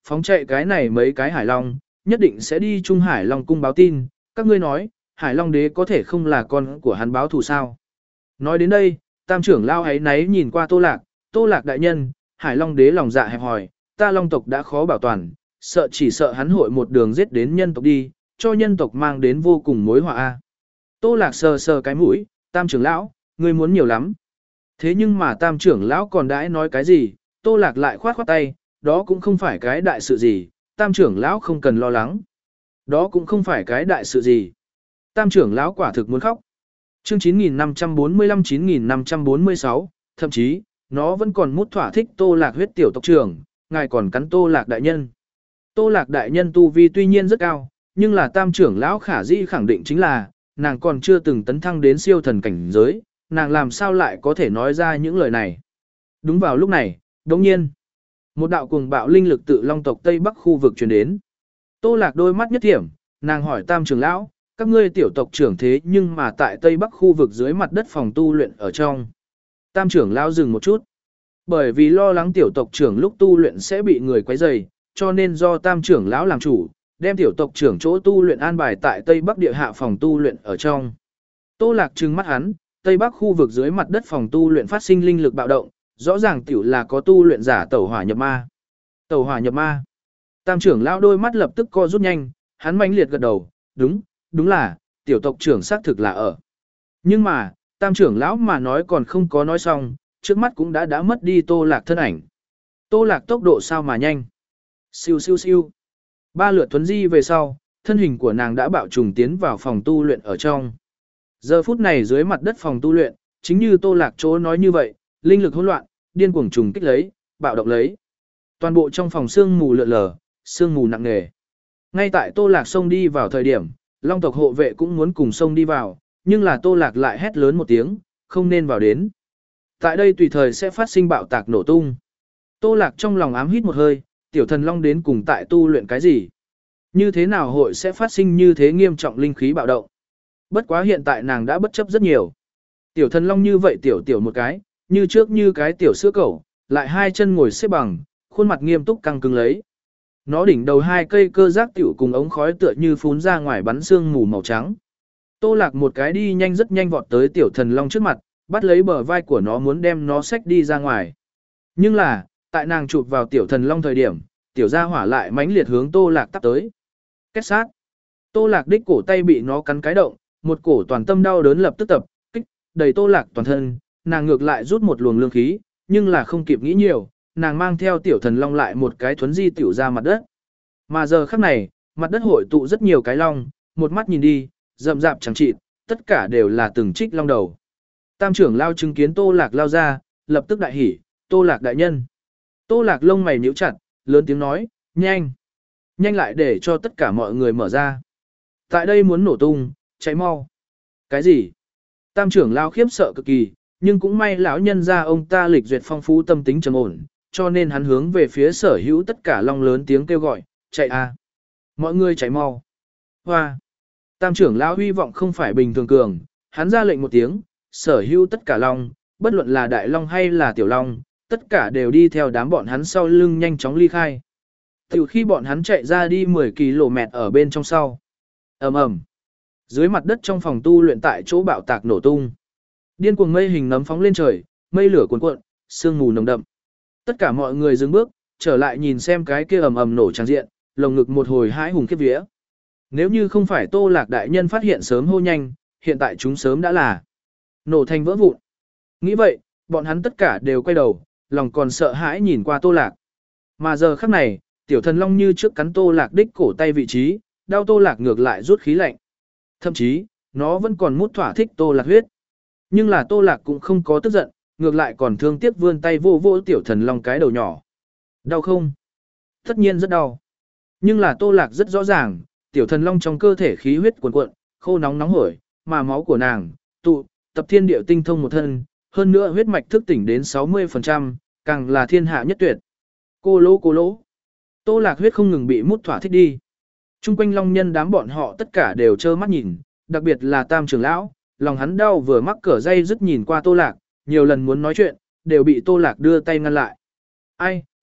phóng chạy cái này mấy cái Hải Long, nhất định sẽ đi Trung Hải Long cung báo tin, các ngươi nói, Hải Long đế có thể không là con của hắn báo thù sao. Nói đến đây, tam trưởng lao ấy náy nhìn qua Tô Lạc, Tô Lạc đại nhân, Hải Long đế lòng dạ hẹp hòi, ta Long tộc đã khó bảo toàn, sợ chỉ sợ hắn hội một đường giết đến nhân tộc đi, cho nhân tộc mang đến vô cùng mối họa a. Tô Lạc sờ sờ cái mũi, tam trưởng lão, ngươi muốn nhiều lắm. Thế nhưng mà tam trưởng lão còn đãi nói cái gì, Tô Lạc lại khoát khoát tay, đó cũng không phải cái đại sự gì, tam trưởng lão không cần lo lắng. Đó cũng không phải cái đại sự gì. Tam trưởng lão quả thực muốn khóc. Chương chín nghìn năm trăm bốn mươi lăm chín nghìn năm trăm bốn mươi sáu, thậm chí, nó vẫn còn mút thỏa thích Tô Lạc huyết tiểu tộc trưởng, ngài còn cắn Tô Lạc đại nhân. Tô Lạc đại nhân tu vi tuy nhiên rất cao, nhưng là tam trưởng lão khả dĩ khẳng định chính là, nàng còn chưa từng tấn thăng đến siêu thần cảnh giới, nàng làm sao lại có thể nói ra những lời này. Đúng vào lúc này, đồng nhiên, một đạo cuồng bạo linh lực tự Long tộc Tây Bắc khu vực truyền đến. Tô Lạc đôi mắt nhất thiểm, nàng hỏi tam trưởng lão, các ngươi tiểu tộc trưởng thế nhưng mà tại Tây Bắc khu vực dưới mặt đất phòng tu luyện ở trong. Tam trưởng lão dừng một chút. Bởi vì lo lắng tiểu tộc trưởng lúc tu luyện sẽ bị người quấy rầy, cho nên do tam trưởng lão làm chủ, đem tiểu tộc trưởng chỗ tu luyện an bài tại Tây Bắc địa hạ phòng tu luyện ở trong. Tô Lạc trừng mắt hắn, Tây Bắc khu vực dưới mặt đất phòng tu luyện phát sinh linh lực bạo động, rõ ràng tiểu là có tu luyện giả tẩu hỏa nhập ma. Tẩu hỏa nhập ma. Tam trưởng lão đôi mắt lập tức co rút nhanh, hắn mãnh liệt gật đầu, đúng, đúng là, tiểu tộc trưởng xác thực là ở. Nhưng mà, tam trưởng lão mà nói còn không có nói xong, trước mắt cũng đã đã mất đi Tô Lạc thân ảnh. Tô Lạc tốc độ sao mà nhanh. Siêu siêu siêu. Ba lượt thuấn di về sau, thân hình của nàng đã bạo trùng tiến vào phòng tu luyện ở trong. Giờ phút này dưới mặt đất phòng tu luyện, chính như Tô Lạc chỗ nói như vậy, linh lực hỗn loạn, điên cuồng trùng kích lấy, bạo động lấy. Toàn bộ trong phòng sương mù lượn lờ, sương mù nặng nề. Ngay tại Tô Lạc xông đi vào thời điểm, Long tộc hộ vệ cũng muốn cùng xông đi vào, nhưng là Tô Lạc lại hét lớn một tiếng, không nên vào đến. Tại đây tùy thời sẽ phát sinh bạo tạc nổ tung. Tô Lạc trong lòng ám hít một hơi, tiểu thần Long đến cùng tại tu luyện cái gì? Như thế nào hội sẽ phát sinh như thế nghiêm trọng linh khí bạo động? Bất quá hiện tại nàng đã bất chấp rất nhiều. Tiểu thần Long như vậy tiểu tiểu một cái, như trước như cái tiểu sữa cẩu, lại hai chân ngồi xếp bằng, khuôn mặt nghiêm túc căng cứng lấy. Nó đỉnh đầu hai cây cơ giác tiểu cùng ống khói tựa như phún ra ngoài bắn sương mù màu trắng. Tô Lạc một cái đi nhanh rất nhanh vọt tới tiểu thần Long trước mặt, bắt lấy bờ vai của nó muốn đem nó xách đi ra ngoài. Nhưng là, tại nàng chụp vào tiểu thần Long thời điểm, tiểu gia hỏa lại mãnh liệt hướng Tô Lạc tắp tới. Kết sát. Tô Lạc đích cổ tay bị nó cắn cái động, một cổ toàn tâm đau đớn lập tức tập kích, đầy Tô Lạc toàn thân, nàng ngược lại rút một luồng lương khí, nhưng là không kịp nghĩ nhiều, nàng mang theo tiểu thần Long lại một cái thuấn di tiểu ra mặt đất. Mà giờ khắc này, mặt đất hội tụ rất nhiều cái long, một mắt nhìn đi, rậm rạp chẳng chịt, tất cả đều là từng trích long đầu. Tam trưởng lao chứng kiến Tô Lạc lao ra, lập tức đại hỉ, Tô Lạc đại nhân. Tô Lạc lông mày nhíu chặt, lớn tiếng nói, nhanh, nhanh lại để cho tất cả mọi người mở ra. Tại đây muốn nổ tung, cháy mau. Cái gì? Tam trưởng lao khiếp sợ cực kỳ, nhưng cũng may lão nhân ra ông ta lịch duyệt phong phú tâm tính trầm ổn, cho nên hắn hướng về phía sở hữu tất cả long lớn tiếng kêu gọi, chạy a, mọi người chạy mau. Hoa. Tam trưởng lão hy vọng không phải bình thường cường, hắn ra lệnh một tiếng, sở hữu tất cả long, bất luận là đại long hay là tiểu long, tất cả đều đi theo đám bọn hắn sau lưng nhanh chóng ly khai. Từ khi bọn hắn chạy ra đi mười ki lô mét ở bên trong sau. Ầm ầm. Dưới mặt đất trong phòng tu luyện tại chỗ bạo tạc nổ tung. Điên cuồng mây hình nấm phóng lên trời, mây lửa cuồn cuộn, sương mù nồng đậm. Tất cả mọi người dừng bước, trở lại nhìn xem cái kia ầm ầm nổ tràn diện, lồng ngực một hồi hãi hùng khiếp vía. Nếu như không phải Tô Lạc đại nhân phát hiện sớm hô nhanh, hiện tại chúng sớm đã là nổ thành vỡ vụn. Nghĩ vậy, bọn hắn tất cả đều quay đầu, lòng còn sợ hãi nhìn qua Tô Lạc. Mà giờ khắc này, tiểu thần Long như trước cắn Tô Lạc đích cổ tay vị trí, đau Tô Lạc ngược lại rút khí lạnh. Thậm chí, nó vẫn còn mút thỏa thích Tô Lạc huyết. Nhưng là Tô Lạc cũng không có tức giận, ngược lại còn thương tiếc vươn tay vô vô tiểu thần Long cái đầu nhỏ. Đau không? Tất nhiên rất đau. Nhưng là Tô Lạc rất rõ ràng, tiểu thần Long trong cơ thể khí huyết cuồn cuộn, khô nóng nóng hổi, mà máu của nàng, tụ, tập thiên điệu tinh thông một thân, hơn nữa huyết mạch thức tỉnh đến sáu mươi phần trăm, càng là thiên hạ nhất tuyệt. Cô lỗ cô lỗ. Tô Lạc huyết không ngừng bị mút thỏa thích đi. Trung quanh long nhân đám bọn họ tất cả đều trơ mắt nhìn, đặc biệt là Tam trưởng lão, lòng hắn đau vừa mắc cỡ dây dứt nhìn qua Tô Lạc, nhiều lần muốn nói chuyện, đều bị Tô Lạc đưa tay ngăn lại. Ai,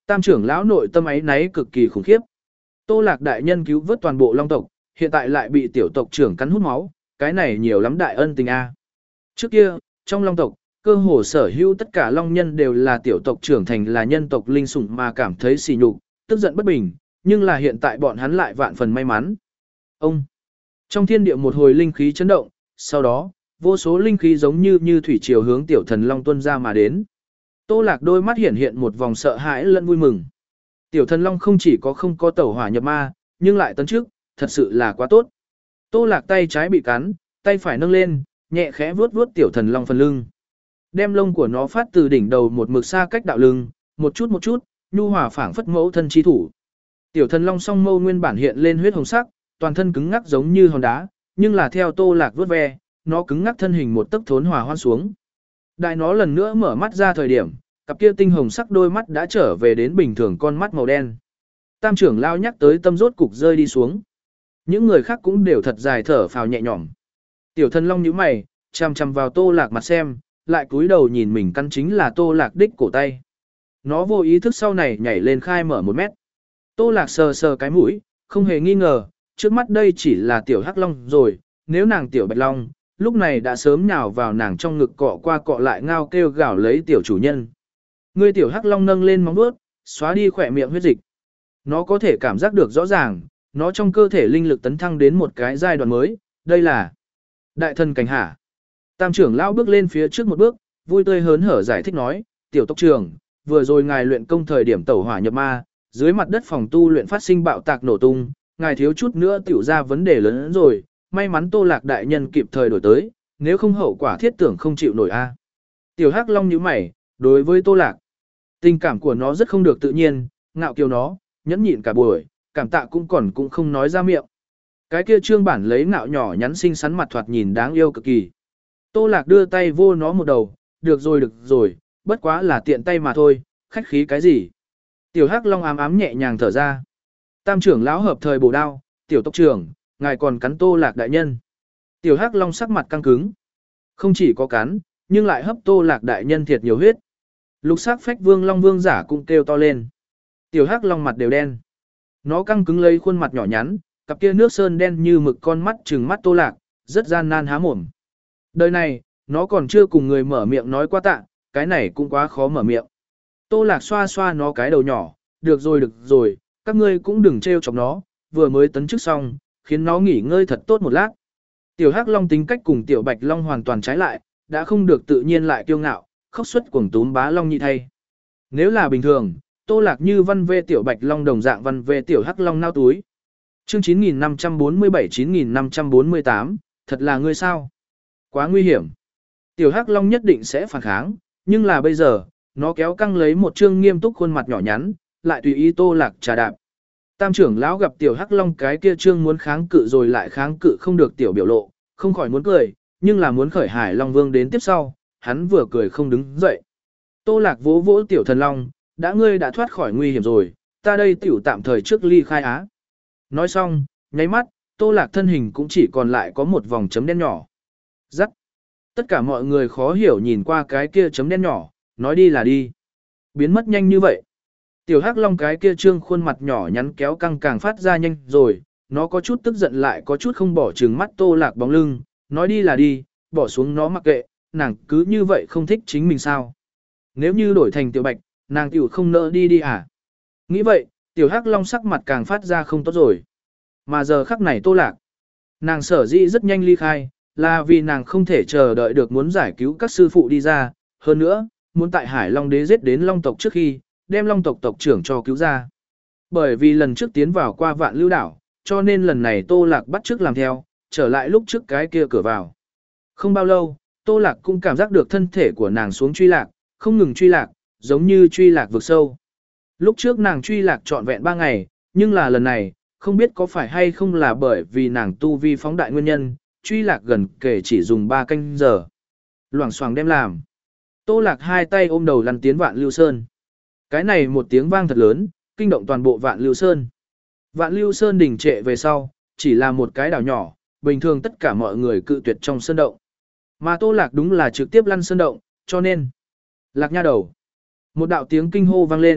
Tam trưởng lão nội tâm ấy náy cực kỳ khủng khiếp. Tô Lạc đại nhân cứu vớt toàn bộ Long tộc, hiện tại lại bị tiểu tộc trưởng cắn hút máu, cái này nhiều lắm đại ân tình a. Trước kia, trong Long tộc, cơ hồ sở hữu tất cả Long nhân đều là tiểu tộc trưởng thành là nhân tộc linh sủng mà cảm thấy sỉ nhục, tức giận bất bình, nhưng là hiện tại bọn hắn lại vạn phần may mắn. Ông, trong thiên địa một hồi linh khí chấn động, sau đó, vô số linh khí giống như như thủy triều hướng tiểu thần Long tuôn ra mà đến. Tô Lạc đôi mắt hiện hiện một vòng sợ hãi lẫn vui mừng. Tiểu thần Long không chỉ có không có tẩu hỏa nhập ma, nhưng lại tấn trước, thật sự là quá tốt. Tô Lạc tay trái bị cắn, tay phải nâng lên, nhẹ khẽ vuốt vuốt tiểu thần Long phần lưng. Đem lông của nó phát từ đỉnh đầu một mực xa cách đạo lưng, một chút một chút, nhu hòa phảng phất mẫu thân chi thủ. Tiểu thần Long song mâu nguyên bản hiện lên huyết hồng sắc, toàn thân cứng ngắc giống như hòn đá, nhưng là theo Tô Lạc vuốt ve, nó cứng ngắc thân hình một tấc thốn hòa hoan xuống. Đại nó lần nữa mở mắt ra thời điểm, cặp kia tinh hồng sắc đôi mắt đã trở về đến bình thường con mắt màu đen. Tam trưởng lao nhắc tới tâm rốt cục rơi đi xuống. Những người khác cũng đều thật dài thở phào nhẹ nhõm. Tiểu thần Long nhíu mày, chằm chằm vào Tô Lạc mặt xem, lại cúi đầu nhìn mình căn chính là Tô Lạc đích cổ tay. Nó vô ý thức sau này nhảy lên khai mở một mét. Tô Lạc sờ sờ cái mũi, không hề nghi ngờ, trước mắt đây chỉ là tiểu hắc long rồi, nếu nàng tiểu bạch long, lúc này đã sớm nhào vào nàng trong ngực cọ qua cọ lại ngao kêu gào lấy tiểu chủ nhân. Người tiểu hắc long nâng lên móng vuốt, xóa đi khỏe miệng huyết dịch. Nó có thể cảm giác được rõ ràng, nó trong cơ thể linh lực tấn thăng đến một cái giai đoạn mới, đây là đại thần cảnh hả. Tam trưởng lão bước lên phía trước một bước, vui tươi hớn hở giải thích nói, tiểu tộc trưởng, vừa rồi ngài luyện công thời điểm tẩu hỏa nhập ma, dưới mặt đất phòng tu luyện phát sinh bạo tạc nổ tung, ngài thiếu chút nữa tiểu ra vấn đề lớn hơn rồi, may mắn Tô Lạc đại nhân kịp thời đổi tới, nếu không hậu quả thiết tưởng không chịu nổi a. Tiểu Hắc Long nhíu mày, đối với Tô Lạc, tình cảm của nó rất không được tự nhiên, ngạo kiều nó, nhẫn nhịn cả buổi, cảm tạ cũng còn cũng không nói ra miệng. Cái kia trương bản lấy ngạo nhỏ nhắn xinh xắn mặt thoạt nhìn đáng yêu cực kỳ. Tô Lạc đưa tay vô nó một đầu, được rồi được rồi, bất quá là tiện tay mà thôi, khách khí cái gì. Tiểu Hắc Long ám ám nhẹ nhàng thở ra. Tam trưởng lão hợp thời bổ đao, tiểu tộc trưởng, ngài còn cắn Tô Lạc đại nhân. Tiểu Hắc Long sắc mặt căng cứng. Không chỉ có cắn, nhưng lại hấp Tô Lạc đại nhân thiệt nhiều huyết. Lục sắc phách vương long vương giả cũng kêu to lên. Tiểu Hắc Long mặt đều đen. Nó căng cứng lấy khuôn mặt nhỏ nhắn, cặp kia nước sơn đen như mực con mắt trừng mắt Tô Lạc, rất gian nan há mồm. Đời này, nó còn chưa cùng người mở miệng nói qua tạ, cái này cũng quá khó mở miệng. Tô Lạc xoa xoa nó cái đầu nhỏ, được rồi được rồi, các ngươi cũng đừng trêu chọc nó, vừa mới tấn chức xong, khiến nó nghỉ ngơi thật tốt một lát. Tiểu Hắc Long tính cách cùng Tiểu Bạch Long hoàn toàn trái lại, đã không được tự nhiên lại kiêu ngạo, khóc xuất cuồng túm bá Long nhị thay. Nếu là bình thường, Tô Lạc như văn vê Tiểu Bạch Long đồng dạng văn vê Tiểu Hắc Long nao túi. Chương chín nghìn năm trăm bốn mươi bảy chín nghìn năm trăm bốn mươi tám, thật là ngươi sao? Quá nguy hiểm. Tiểu Hắc Long nhất định sẽ phản kháng, nhưng là bây giờ, nó kéo căng lấy một trương nghiêm túc khuôn mặt nhỏ nhắn, lại tùy ý Tô Lạc trà đạp. Tam trưởng lão gặp Tiểu Hắc Long cái kia trương muốn kháng cự rồi lại kháng cự không được tiểu biểu lộ, không khỏi muốn cười, nhưng là muốn khởi Hải Long Vương đến tiếp sau, hắn vừa cười không đứng dậy. Tô Lạc vỗ vỗ Tiểu Thần Long, đã ngươi đã thoát khỏi nguy hiểm rồi, ta đây tiểu tạm thời trước ly khai á. Nói xong, nháy mắt, Tô Lạc thân hình cũng chỉ còn lại có một vòng chấm đen nhỏ. Rắc. Tất cả mọi người khó hiểu nhìn qua cái kia chấm đen nhỏ, nói đi là đi. Biến mất nhanh như vậy. Tiểu Hắc Long cái kia trương khuôn mặt nhỏ nhắn kéo căng càng phát ra nhanh rồi, nó có chút tức giận lại có chút không bỏ trừng mắt Tô Lạc bóng lưng, nói đi là đi, bỏ xuống nó mặc kệ, nàng cứ như vậy không thích chính mình sao. Nếu như đổi thành Tiểu Bạch, nàng tiểu không nỡ đi đi à. Nghĩ vậy, Tiểu Hắc Long sắc mặt càng phát ra không tốt rồi. Mà giờ khắc này Tô Lạc, nàng sở dĩ rất nhanh ly khai, là vì nàng không thể chờ đợi được muốn giải cứu các sư phụ đi ra, hơn nữa, muốn tại Hải Long Đế giết đến Long tộc trước khi, đem Long tộc tộc trưởng cho cứu ra. Bởi vì lần trước tiến vào qua Vạn Lưu đảo, cho nên lần này Tô Lạc bắt trước làm theo, trở lại lúc trước cái kia cửa vào. Không bao lâu, Tô Lạc cũng cảm giác được thân thể của nàng xuống truy lạc, không ngừng truy lạc, giống như truy lạc vực sâu. Lúc trước nàng truy lạc trọn vẹn ba ngày, nhưng là lần này, không biết có phải hay không là bởi vì nàng tu vi phóng đại nguyên nhân, truy lạc gần kể chỉ dùng ba canh giờ. Loảng xoảng đem làm. Tô Lạc hai tay ôm đầu lăn tiến Vạn Lưu Sơn. Cái này một tiếng vang thật lớn, kinh động toàn bộ Vạn Lưu Sơn. Vạn Lưu Sơn đình trệ về sau, chỉ là một cái đảo nhỏ, bình thường tất cả mọi người cự tuyệt trong sơn động. Mà Tô Lạc đúng là trực tiếp lăn sơn động, cho nên Lạc nha đầu. Một đạo tiếng kinh hô vang lên,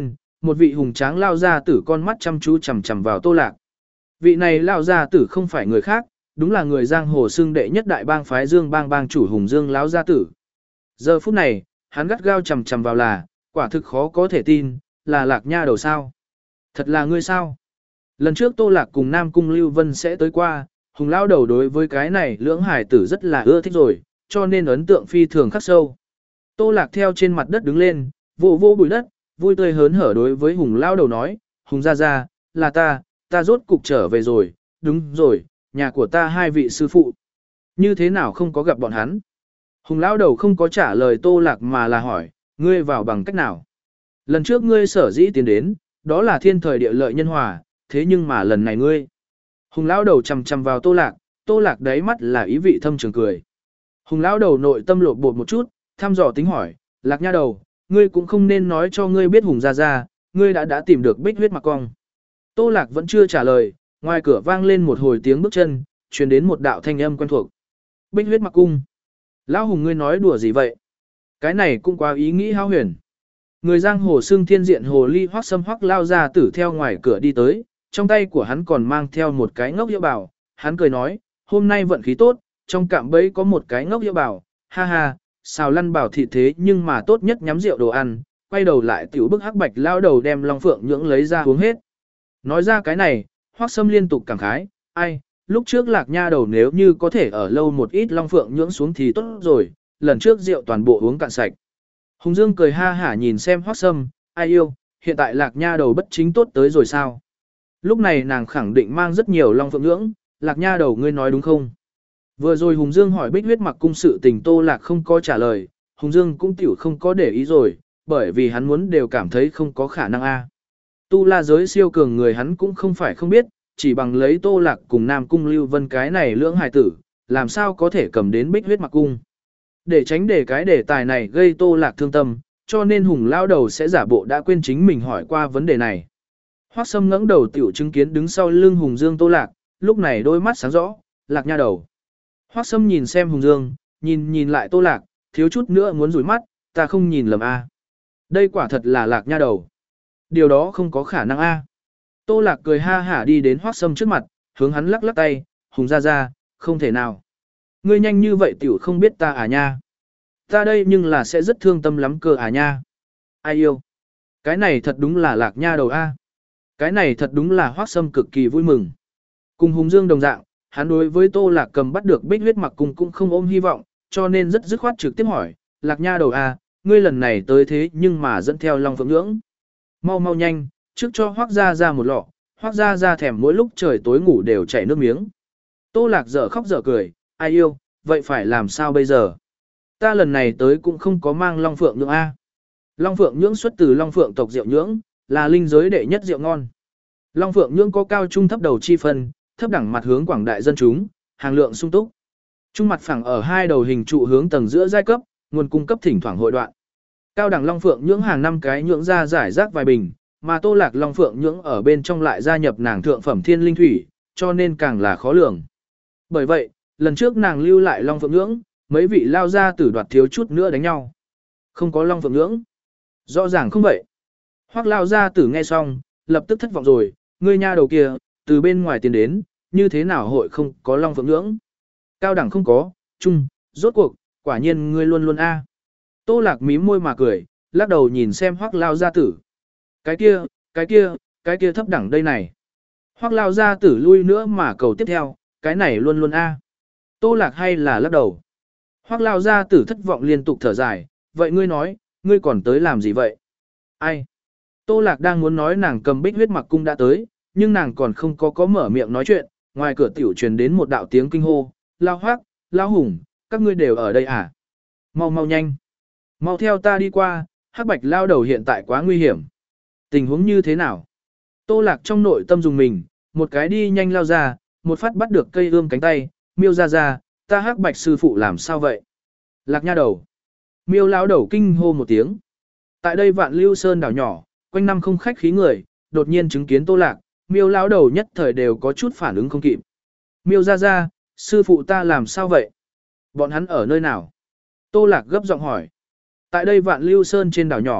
một vị hùng tráng lao gia tử con mắt chăm chú chằm chằm vào Tô Lạc. Vị này lao gia tử không phải người khác, đúng là người giang hồ xưng đệ nhất đại bang phái Dương Bang bang chủ Hùng Dương lão gia tử. Giờ phút này, hắn gắt gao chằm chằm vào là, quả thực khó có thể tin, là Lạc Nha đầu sao? Thật là ngươi sao? Lần trước Tô Lạc cùng Nam Cung Lưu Vân sẽ tới qua, Hùng lão đầu đối với cái này lưỡng hải tử rất là ưa thích rồi, cho nên ấn tượng phi thường khắc sâu. Tô Lạc theo trên mặt đất đứng lên, vỗ vỗ bụi đất, vui tươi hớn hở đối với Hùng lão đầu nói, Hùng gia gia, là ta, ta rốt cục trở về rồi, đúng rồi, nhà của ta hai vị sư phụ. Như thế nào không có gặp bọn hắn? Hùng lão đầu không có trả lời Tô Lạc mà là hỏi, ngươi vào bằng cách nào? Lần trước ngươi sở dĩ tiến đến, đó là thiên thời địa lợi nhân hòa, thế nhưng mà lần này ngươi. Hùng lão đầu chằm chằm vào Tô Lạc, Tô Lạc đáy mắt là ý vị thâm trường cười. Hùng lão đầu nội tâm lột bột một chút, thăm dò tính hỏi, Lạc Nha đầu, ngươi cũng không nên nói cho ngươi biết Hùng gia gia, ngươi đã đã tìm được Bích Huyết Mặc Cong. Tô Lạc vẫn chưa trả lời, ngoài cửa vang lên một hồi tiếng bước chân, truyền đến một đạo thanh âm quen thuộc. Bích Huyết Mặc Cung. Lão Hùng ngươi nói đùa gì vậy? Cái này cũng quá ý nghĩ hao huyền. Người giang hồ xưng thiên diện hồ ly hoắc sâm hoắc lao ra tử theo ngoài cửa đi tới, trong tay của hắn còn mang theo một cái ngốc hiệu bảo, hắn cười nói, hôm nay vận khí tốt, trong cạm bẫy có một cái ngốc hiệu bảo, ha ha, xào lăn bảo thị thế nhưng mà tốt nhất nhắm rượu đồ ăn, quay đầu lại tiểu bức hắc bạch lao đầu đem long phượng nhưỡng lấy ra uống hết. Nói ra cái này, hoắc sâm liên tục cảm khái, ai, lúc trước Lạc Nha đầu nếu như có thể ở lâu một ít long phượng nhưỡng xuống thì tốt rồi, lần trước rượu toàn bộ uống cạn sạch. Hùng Dương cười ha hả nhìn xem hoắc sâm, ai yêu, hiện tại Lạc Nha đầu bất chính tốt tới rồi sao? Lúc này nàng khẳng định mang rất nhiều long phượng nhưỡng, Lạc Nha đầu ngươi nói đúng không? Vừa rồi Hùng Dương hỏi Bích Huyết Mặc Cung sự tình Tô Lạc không có trả lời, Hùng Dương cũng tiểu không có để ý rồi, bởi vì hắn muốn đều cảm thấy không có khả năng a. Tu La giới siêu cường người hắn cũng không phải không biết, chỉ bằng lấy Tô Lạc cùng Nam Cung Lưu Vân cái này lưỡng hài tử, làm sao có thể cầm đến Bích Huyết Mặc Cung. Để tránh để cái đề tài này gây Tô Lạc thương tâm, cho nên Hùng lao đầu sẽ giả bộ đã quên chính mình hỏi qua vấn đề này. Hoắc Sâm ngẩng đầu tiểu chứng kiến đứng sau lưng Hùng Dương Tô Lạc, lúc này đôi mắt sáng rõ, Lạc Nha đầu. Hoắc Sâm nhìn xem Hùng Dương, nhìn nhìn lại Tô Lạc, thiếu chút nữa muốn rủi mắt, ta không nhìn lầm a. Đây quả thật là Lạc Nha đầu. Điều đó không có khả năng a. Tô Lạc cười ha hả đi đến Hoắc Sâm trước mặt, hướng hắn lắc lắc tay, Hùng gia gia, không thể nào. Ngươi nhanh như vậy tiểu không biết ta à nha. Ta đây nhưng là sẽ rất thương tâm lắm cơ à nha. Ai yêu. Cái này thật đúng là Lạc Nha đầu a. Cái này thật đúng là Hoắc Sâm cực kỳ vui mừng. Cùng Hùng Dương đồng dạng, hắn đối với Tô Lạc cầm bắt được Bích Huyết Mặc Cung cũng không ôm hy vọng, cho nên rất dứt khoát trực tiếp hỏi, Lạc Nha đầu a, ngươi lần này tới thế nhưng mà dẫn theo Long Phượng Nhưỡng. Mau mau nhanh, trước cho Hoắc gia gia một lọ, Hoắc gia gia thèm mỗi lúc trời tối ngủ đều chảy nước miếng. Tô Lạc dở khóc dở cười, ai yêu, vậy phải làm sao bây giờ? Ta lần này tới cũng không có mang Long Phượng Nhưỡng a. Long Phượng Nhưỡng xuất từ Long Phượng tộc rượu nhưỡng, là linh giới đệ nhất rượu ngon. Long Phượng Nhưỡng có cao trung thấp đầu chi phân, thấp đẳng mặt hướng quảng đại dân chúng, hàng lượng sung túc. Trung mặt phẳng ở hai đầu hình trụ hướng tầng giữa giai cấp, nguồn cung cấp thỉnh thoảng hội đoạn. Cao đẳng Long Phượng Nhưỡng hàng năm cái nhưỡng ra giải rác vài bình, mà Tô Lạc Long Phượng Nhưỡng ở bên trong lại gia nhập nàng thượng phẩm thiên linh thủy, cho nên càng là khó lường. Bởi vậy, lần trước nàng lưu lại Long Phượng Nhưỡng, mấy vị lao ra tử đoạt thiếu chút nữa đánh nhau. Không có Long Phượng Nhưỡng. Rõ ràng không vậy. Hoắc lao ra tử nghe xong, lập tức thất vọng rồi, ngươi nha đầu kia, từ bên ngoài tiến đến, như thế nào hội không có Long Phượng Nhưỡng. Cao đẳng không có, trung, rốt cuộc, quả nhiên ngươi luôn luôn a. Tô Lạc mím môi mà cười, lắc đầu nhìn xem Hoắc lao gia tử. Cái kia, cái kia, cái kia thấp đẳng đây này. Hoắc lao gia tử lui nữa mà cầu tiếp theo, cái này luôn luôn a. Tô Lạc hay là lắc đầu. Hoắc lao gia tử thất vọng liên tục thở dài, vậy ngươi nói, ngươi còn tới làm gì vậy? Ai? Tô Lạc đang muốn nói nàng cầm Bích Huyết Mặc Cung đã tới, nhưng nàng còn không có có mở miệng nói chuyện, ngoài cửa tiểu truyền đến một đạo tiếng kinh hô, lao Hoắc, lao Hùng, các ngươi đều ở đây à? Mau mau nhanh. Mau theo ta đi qua, hắc bạch lao đầu hiện tại quá nguy hiểm. Tình huống như thế nào? Tô Lạc trong nội tâm dùng mình, một cái đi nhanh lao ra, một phát bắt được cây ươm cánh tay, miêu ra ra, ta hắc bạch sư phụ làm sao vậy? Lạc Nha đầu. Miêu lão đầu kinh hô một tiếng. Tại đây Vạn Lưu Sơn đảo nhỏ, quanh năm không khách khí người, đột nhiên chứng kiến Tô Lạc, miêu lão đầu nhất thời đều có chút phản ứng không kịp. Miêu ra ra, sư phụ ta làm sao vậy? Bọn hắn ở nơi nào? Tô Lạc gấp giọng hỏi. Tại đây Vạn Lưu Sơn trên đảo nhỏ,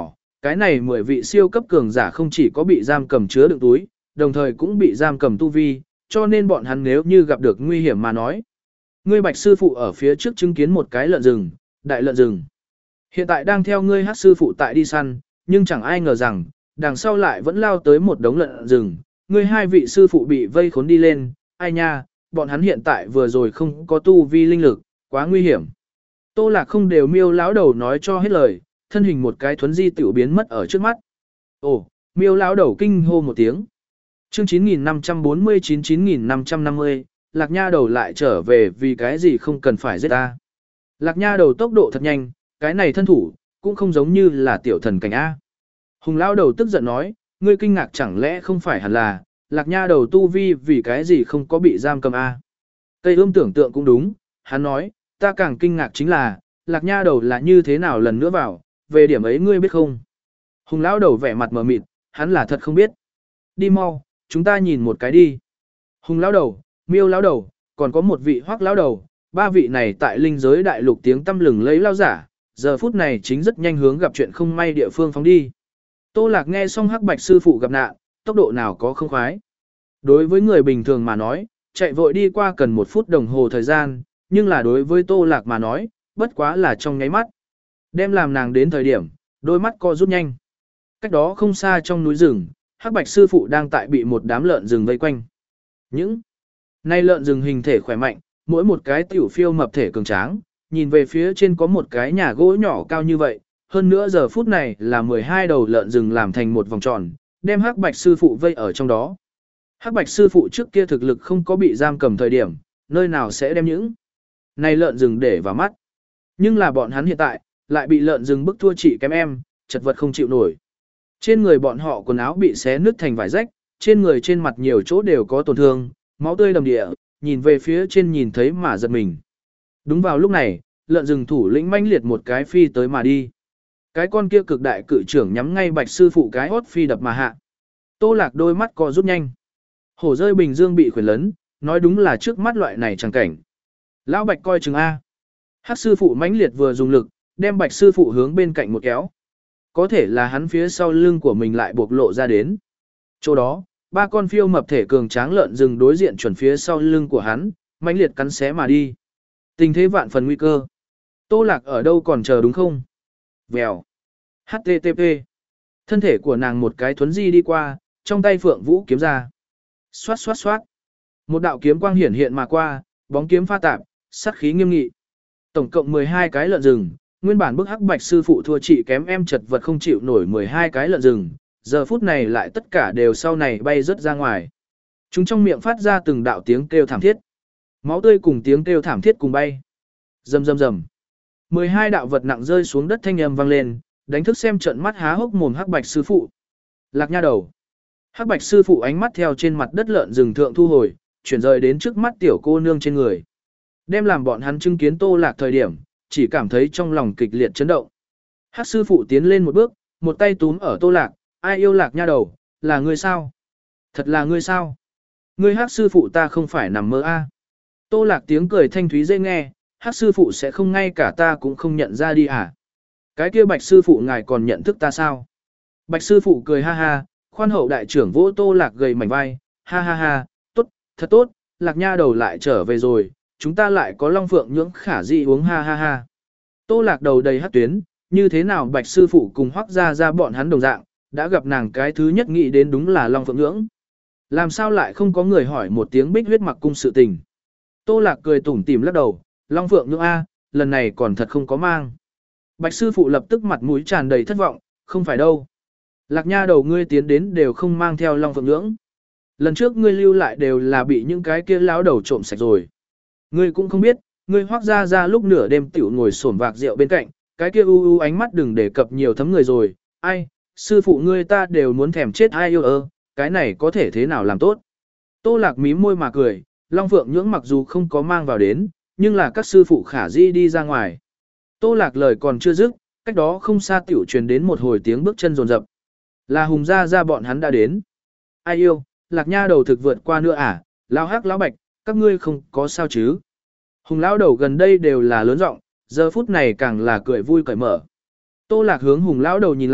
Cái này mười vị siêu cấp cường giả không chỉ có bị giam cầm chứa đựng túi, đồng thời cũng bị giam cầm tu vi, cho nên bọn hắn nếu như gặp được nguy hiểm mà nói. Ngươi Bạch sư phụ ở phía trước chứng kiến một cái lợn rừng, đại lợn rừng. Hiện tại đang theo ngươi Hắc sư phụ tại đi săn, nhưng chẳng ai ngờ rằng, đằng sau lại vẫn lao tới một đống lợn rừng, ngươi hai vị sư phụ bị vây khốn đi lên, ai nha, bọn hắn hiện tại vừa rồi không có tu vi linh lực, quá nguy hiểm. Tô Lạc không đều Miêu lão đầu nói cho hết lời, thân hình một cái thuấn di tiểu biến mất ở trước mắt. Ồ, Miêu lão đầu kinh hô một tiếng. Chương chín nghìn năm trăm bốn mươi chín chín nghìn năm trăm năm mươi, Lạc Nha đầu lại trở về vì cái gì không cần phải giết ta. Lạc Nha đầu tốc độ thật nhanh, cái này thân thủ, cũng không giống như là tiểu thần cảnh A. Hùng lão đầu tức giận nói, ngươi kinh ngạc chẳng lẽ không phải hẳn là, Lạc Nha đầu tu vi vì cái gì không có bị giam cầm A. Cây ươm tưởng tượng cũng đúng, hắn nói, ta càng kinh ngạc chính là, Lạc Nha đầu là như thế nào lần nữa vào, về điểm ấy ngươi biết không? Hùng lão đầu vẻ mặt mờ mịt, hắn là thật không biết. Đi mau, chúng ta nhìn một cái đi. Hùng lão đầu, Miêu lão đầu, còn có một vị Hoắc lão đầu, ba vị này tại linh giới đại lục tiếng tăm lừng lấy lao giả, giờ phút này chính rất nhanh hướng gặp chuyện không may địa phương phóng đi. Tô Lạc nghe xong Hắc Bạch sư phụ gặp nạn, tốc độ nào có không khoái. Đối với người bình thường mà nói, chạy vội đi qua cần một phút đồng hồ thời gian, nhưng là đối với Tô Lạc mà nói, bất quá là trong nháy mắt. Đem làm nàng đến thời điểm, đôi mắt co rút nhanh. Cách đó không xa trong núi rừng, Hắc Bạch sư phụ đang tại bị một đám lợn rừng vây quanh. Những nay lợn rừng hình thể khỏe mạnh, mỗi một cái tiểu phiêu mập thể cường tráng, nhìn về phía trên có một cái nhà gỗ nhỏ cao như vậy, hơn nữa giờ phút này là mười hai đầu lợn rừng làm thành một vòng tròn, đem Hắc Bạch sư phụ vây ở trong đó. Hắc Bạch sư phụ trước kia thực lực không có bị giam cầm thời điểm, nơi nào sẽ đem những này lợn rừng để vào mắt. Nhưng là bọn hắn hiện tại, lại bị lợn rừng bức thua chị kém em, chật vật không chịu nổi. Trên người bọn họ quần áo bị xé nứt thành vải rách, trên người trên mặt nhiều chỗ đều có tổn thương, máu tươi đầm địa, nhìn về phía trên nhìn thấy mà giật mình. Đúng vào lúc này, lợn rừng thủ lĩnh manh liệt một cái phi tới mà đi. Cái con kia cực đại cự trưởng nhắm ngay Bạch sư phụ cái hốt phi đập mà hạ. Tô Lạc đôi mắt co rút nhanh. Hổ rơi bình dương bị khuyển lấn, nói đúng là trước mắt loại này chẳng cảnh. Lão Bạch coi chừng A. Hắc sư phụ mãnh liệt vừa dùng lực, đem Bạch sư phụ hướng bên cạnh một kéo. Có thể là hắn phía sau lưng của mình lại buộc lộ ra đến. Chỗ đó, ba con phiêu mập thể cường tráng lợn rừng đối diện chuẩn phía sau lưng của hắn, mãnh liệt cắn xé mà đi. Tình thế vạn phần nguy cơ. Tô Lạc ở đâu còn chờ đúng không? Vèo. hát tê tê pê. Thân thể của nàng một cái thuấn di đi qua, trong tay phượng vũ kiếm ra. Xoát xoát xoát. Một đạo kiếm quang hiển hiện mà qua, bóng kiếm pha tạp, sát khí nghiêm nghị. Tổng cộng mười hai cái lợn rừng, nguyên bản bức Hắc Bạch sư phụ thua chị kém em chật vật không chịu nổi mười hai cái lợn rừng, giờ phút này lại tất cả đều sau này bay rớt ra ngoài. Chúng trong miệng phát ra từng đạo tiếng kêu thảm thiết. Máu tươi cùng tiếng kêu thảm thiết cùng bay. Rầm rầm rầm. mười hai đạo vật nặng rơi xuống đất thanh âm vang lên, đánh thức xem trận mắt há hốc mồm Hắc Bạch sư phụ. Lạc Nha đầu. Hắc Bạch sư phụ ánh mắt theo trên mặt đất lợn rừng thượng thu hồi, chuyển rời đến trước mắt tiểu cô nương trên người. Đem làm bọn hắn chứng kiến Tô Lạc thời điểm, chỉ cảm thấy trong lòng kịch liệt chấn động. Hắc sư phụ tiến lên một bước, một tay túm ở Tô Lạc, ai yêu Lạc Nha đầu, là ngươi sao? Thật là ngươi sao? Ngươi Hắc sư phụ ta không phải nằm mơ a. À. Tô Lạc tiếng cười thanh thúy dễ nghe, Hắc sư phụ sẽ không ngay cả ta cũng không nhận ra đi à? Cái kia Bạch sư phụ ngài còn nhận thức ta sao? Bạch sư phụ cười ha ha, khoan hậu đại trưởng vỗ Tô Lạc gầy mảnh vai, ha ha ha, tốt, thật tốt, Lạc Nha đầu lại trở về rồi, chúng ta lại có long phượng nhưỡng khả di uống ha ha ha. Tô Lạc đầu đầy hắc tuyến, như thế nào Bạch sư phụ cùng Hoắc gia gia bọn hắn đồng dạng, đã gặp nàng cái thứ nhất nghĩ đến đúng là long phượng nhưỡng. Làm sao lại không có người hỏi một tiếng Bích Huyết Mặc cung sự tình. Tô Lạc cười tủm tỉm lắc đầu, long phượng nhưỡng a, lần này còn thật không có mang. Bạch sư phụ lập tức mặt mũi tràn đầy thất vọng, không phải đâu. Lạc Nha đầu ngươi tiến đến đều không mang theo long phượng nhưỡng. Lần trước ngươi lưu lại đều là bị những cái kia lão đầu trộm sạch rồi. Ngươi cũng không biết, ngươi Hoắc gia gia lúc nửa đêm tiểu ngồi xổm vạc rượu bên cạnh, cái kia u u ánh mắt đừng đề cập nhiều thấm người rồi, ai, sư phụ ngươi ta đều muốn thèm chết ai yêu ơ, cái này có thể thế nào làm tốt. Tô Lạc mím môi mà cười, long phượng nhưỡng mặc dù không có mang vào đến, nhưng là các sư phụ khả di đi ra ngoài. Tô Lạc lời còn chưa dứt, cách đó không xa tiểu truyền đến một hồi tiếng bước chân rồn rập. Là Hùng gia gia bọn hắn đã đến. Ai yêu, Lạc Nha đầu thực vượt qua nữa à, lão Hắc lão Bạch, các ngươi không có sao chứ. Hùng lão đầu gần đây đều là lớn giọng, giờ phút này càng là cười vui cởi mở. Tô Lạc hướng Hùng lão đầu nhìn lại,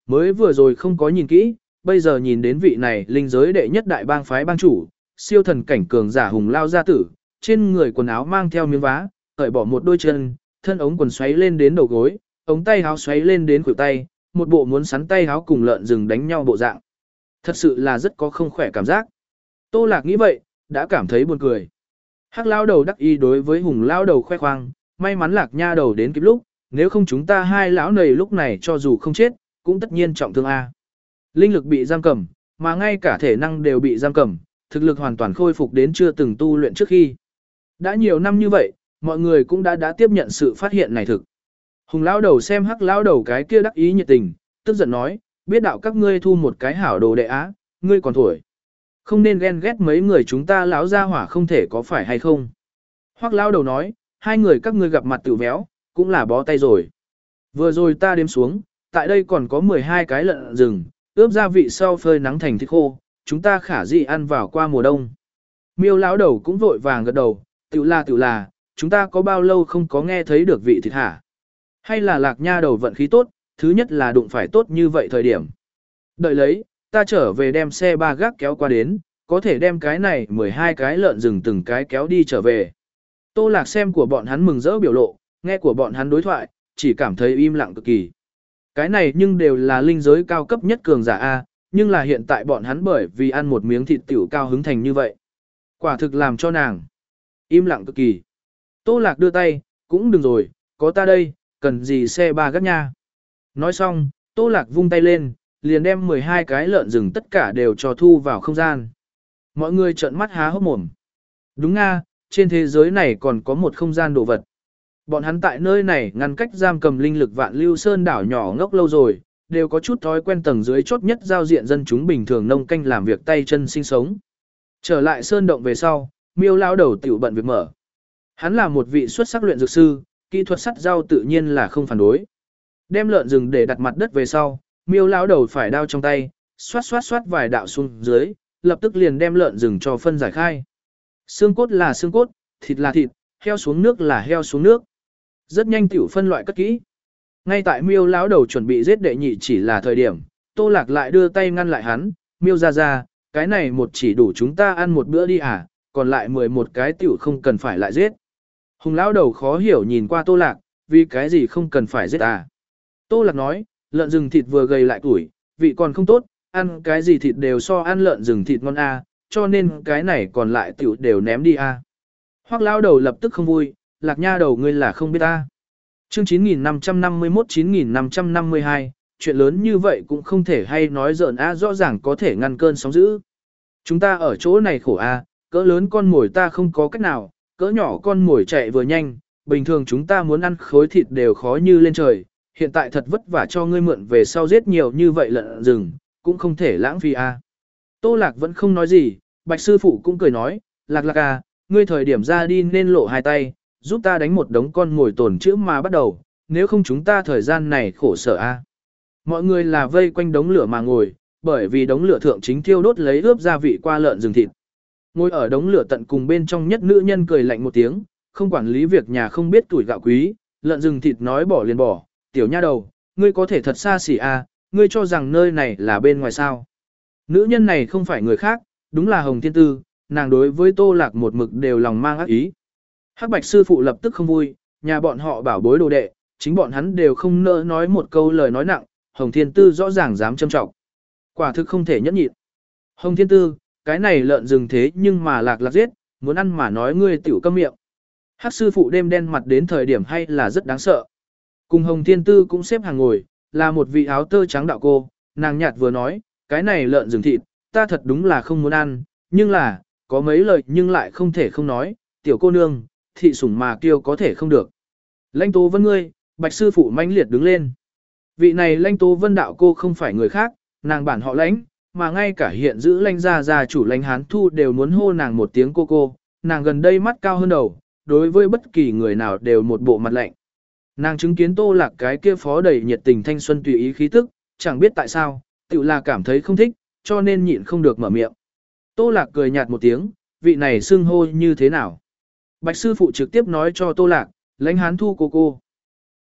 Mới vừa rồi không có nhìn kỹ, bây giờ nhìn đến vị này linh giới đệ nhất đại bang phái bang chủ, siêu thần cảnh cường giả hùng lao gia tử, trên người quần áo mang theo miếng vá, cởi bỏ một đôi chân, thân ống quần xoáy lên đến đầu gối, ống tay áo xoáy lên đến khuỷu tay, một bộ muốn sắn tay áo cùng lợn rừng đánh nhau bộ dạng. Thật sự là rất có không khỏe cảm giác. Tô Lạc nghĩ vậy, đã cảm thấy buồn cười. Hắc lao đầu đắc ý đối với hùng lao đầu khoe khoang, may mắn Lạc Nha đầu đến kịp lúc, nếu không chúng ta hai lão nầy lúc này cho dù không chết, cũng tất nhiên trọng thương a. Linh lực bị giam cầm, mà ngay cả thể năng đều bị giam cầm, thực lực hoàn toàn khôi phục đến chưa từng tu luyện trước khi. Đã nhiều năm như vậy, mọi người cũng đã đã tiếp nhận sự phát hiện này thực. Hùng lão đầu xem Hắc lão đầu cái kia đắc ý nhiệt tình, tức giận nói, biết đạo các ngươi thu một cái hảo đồ đệ á, ngươi còn thổi. Không nên ghen ghét mấy người chúng ta lão gia hỏa không thể có phải hay không. Hoắc lão đầu nói, hai người các ngươi gặp mặt tự véo, cũng là bó tay rồi. Vừa rồi ta đếm xuống, tại đây còn có mười hai cái lợn rừng, ướp gia vị sau phơi nắng thành thịt khô, chúng ta khả dị ăn vào qua mùa đông. Miêu lão đầu cũng vội vàng gật đầu, tự là tự là, chúng ta có bao lâu không có nghe thấy được vị thịt hả? Hay là Lạc Nha đầu vận khí tốt, thứ nhất là đụng phải tốt như vậy thời điểm. Đợi lấy, ta trở về đem xe ba gác kéo qua đến, có thể đem cái này mười hai cái lợn rừng từng cái kéo đi trở về. Tô Lạc xem của bọn hắn mừng rỡ biểu lộ, nghe của bọn hắn đối thoại, chỉ cảm thấy im lặng cực kỳ. Cái này nhưng đều là linh giới cao cấp nhất cường giả A, nhưng là hiện tại bọn hắn bởi vì ăn một miếng thịt tiểu cao hứng thành như vậy. Quả thực làm cho nàng im lặng cực kỳ. Tô Lạc đưa tay, cũng đừng rồi, có ta đây, cần gì xe ba gác nha. Nói xong, Tô Lạc vung tay lên, liền đem mười hai cái lợn rừng tất cả đều cho thu vào không gian. Mọi người trợn mắt há hốc mồm. Đúng nga, trên thế giới này còn có một không gian đồ vật. Bọn hắn tại nơi này ngăn cách giam cầm linh lực vạn lưu sơn đảo nhỏ ngốc lâu rồi, đều có chút thói quen tầng dưới chốt nhất giao diện dân chúng bình thường nông canh làm việc tay chân sinh sống. Trở lại sơn động về sau, Miêu lão đầu tiểu bận việc mở. Hắn là một vị xuất sắc luyện dược sư, kỹ thuật sắt rau tự nhiên là không phản đối. Đem lợn rừng để đặt mặt đất về sau, Miêu lão đầu phải đao trong tay, xoát xoát xoát vài đạo xuống dưới, lập tức liền đem lợn rừng cho phân giải khai. Xương cốt là xương cốt, thịt là thịt, heo xuống nước là heo xuống nước. Rất nhanh tiểu phân loại cất kỹ. Ngay tại Miêu lão đầu chuẩn bị giết đệ nhị chỉ là thời điểm, Tô Lạc lại đưa tay ngăn lại hắn, Miêu ra ra, cái này một chỉ đủ chúng ta ăn một bữa đi à, còn lại mười một cái tiểu không cần phải lại giết. Hùng lão đầu khó hiểu nhìn qua Tô Lạc, vì cái gì không cần phải giết à. Tô Lạc nói, lợn rừng thịt vừa gầy lại tuổi, vị còn không tốt, ăn cái gì thịt đều so ăn lợn rừng thịt ngon a, cho nên cái này còn lại tiểu đều ném đi a. Hoắc lão đầu lập tức không vui, Lạc Nha đầu ngươi là không biết ta. Chương chín nghìn năm trăm năm mươi mốt chín nghìn năm trăm năm mươi hai, chuyện lớn như vậy cũng không thể hay nói giỡn a, rõ ràng có thể ngăn cơn sóng dữ. Chúng ta ở chỗ này khổ a, cỡ lớn con mồi ta không có cách nào, cỡ nhỏ con mồi chạy vừa nhanh, bình thường chúng ta muốn ăn khối thịt đều khó như lên trời, hiện tại thật vất vả cho ngươi mượn về sau giết nhiều như vậy lợn rừng, cũng không thể lãng phí a. Tô Lạc vẫn không nói gì, Bạch sư phụ cũng cười nói, Lạc Lạc à, ngươi thời điểm ra đi nên lộ hai tay, giúp ta đánh một đống con ngồi tồn chữ mà bắt đầu, nếu không chúng ta thời gian này khổ sở a. Mọi người là vây quanh đống lửa mà ngồi, bởi vì đống lửa thượng chính thiêu đốt lấy ướp gia vị qua lợn rừng thịt. Ngồi ở đống lửa tận cùng bên trong nhất nữ nhân cười lạnh một tiếng, không quản lý việc nhà không biết tuổi gạo quý, lợn rừng thịt nói bỏ liền bỏ, tiểu nha đầu, ngươi có thể thật xa xỉ a, ngươi cho rằng nơi này là bên ngoài sao. Nữ nhân này không phải người khác, đúng là Hồng Thiên Tư, nàng đối với Tô Lạc một mực đều lòng mang ác ý. Hắc Bạch sư phụ lập tức không vui, nhà bọn họ bảo bối đồ đệ, chính bọn hắn đều không nỡ nói một câu lời nói nặng, Hồng Thiên Tư rõ ràng dám châm trọng. Quả thực không thể nhẫn nhịn. Hồng Thiên Tư, cái này lợn rừng thế nhưng mà Lạc Lạc giết, muốn ăn mà nói ngươi tiểu câm miệng. Hắc sư phụ đêm đen mặt đến thời điểm hay là rất đáng sợ. Cùng Hồng Thiên Tư cũng xếp hàng ngồi, là một vị áo tơ trắng đạo cô, nàng nhạt vừa nói, cái này lợn rừng thịt, ta thật đúng là không muốn ăn, nhưng là, có mấy lời nhưng lại không thể không nói, tiểu cô nương, thị sủng mà kêu có thể không được. Lãnh Tố Vân ngươi, Bạch sư phụ mãnh liệt đứng lên. Vị này Lãnh Tố Vân đạo cô không phải người khác, nàng bản họ Lãnh, mà ngay cả hiện giữ Lãnh gia gia chủ Lãnh Hán Thu đều muốn hô nàng một tiếng cô cô, nàng gần đây mắt cao hơn đầu, đối với bất kỳ người nào đều một bộ mặt lạnh. Nàng chứng kiến Tô Lạc cái kia phó đầy nhiệt tình thanh xuân tùy ý khí tức, chẳng biết tại sao, tự là cảm thấy không thích, cho nên nhịn không được mở miệng. Tô Lạc cười nhạt một tiếng, vị này xưng hô như thế nào? Bạch sư phụ trực tiếp nói cho Tô Lạc, Lãnh Hán Thu cô cô.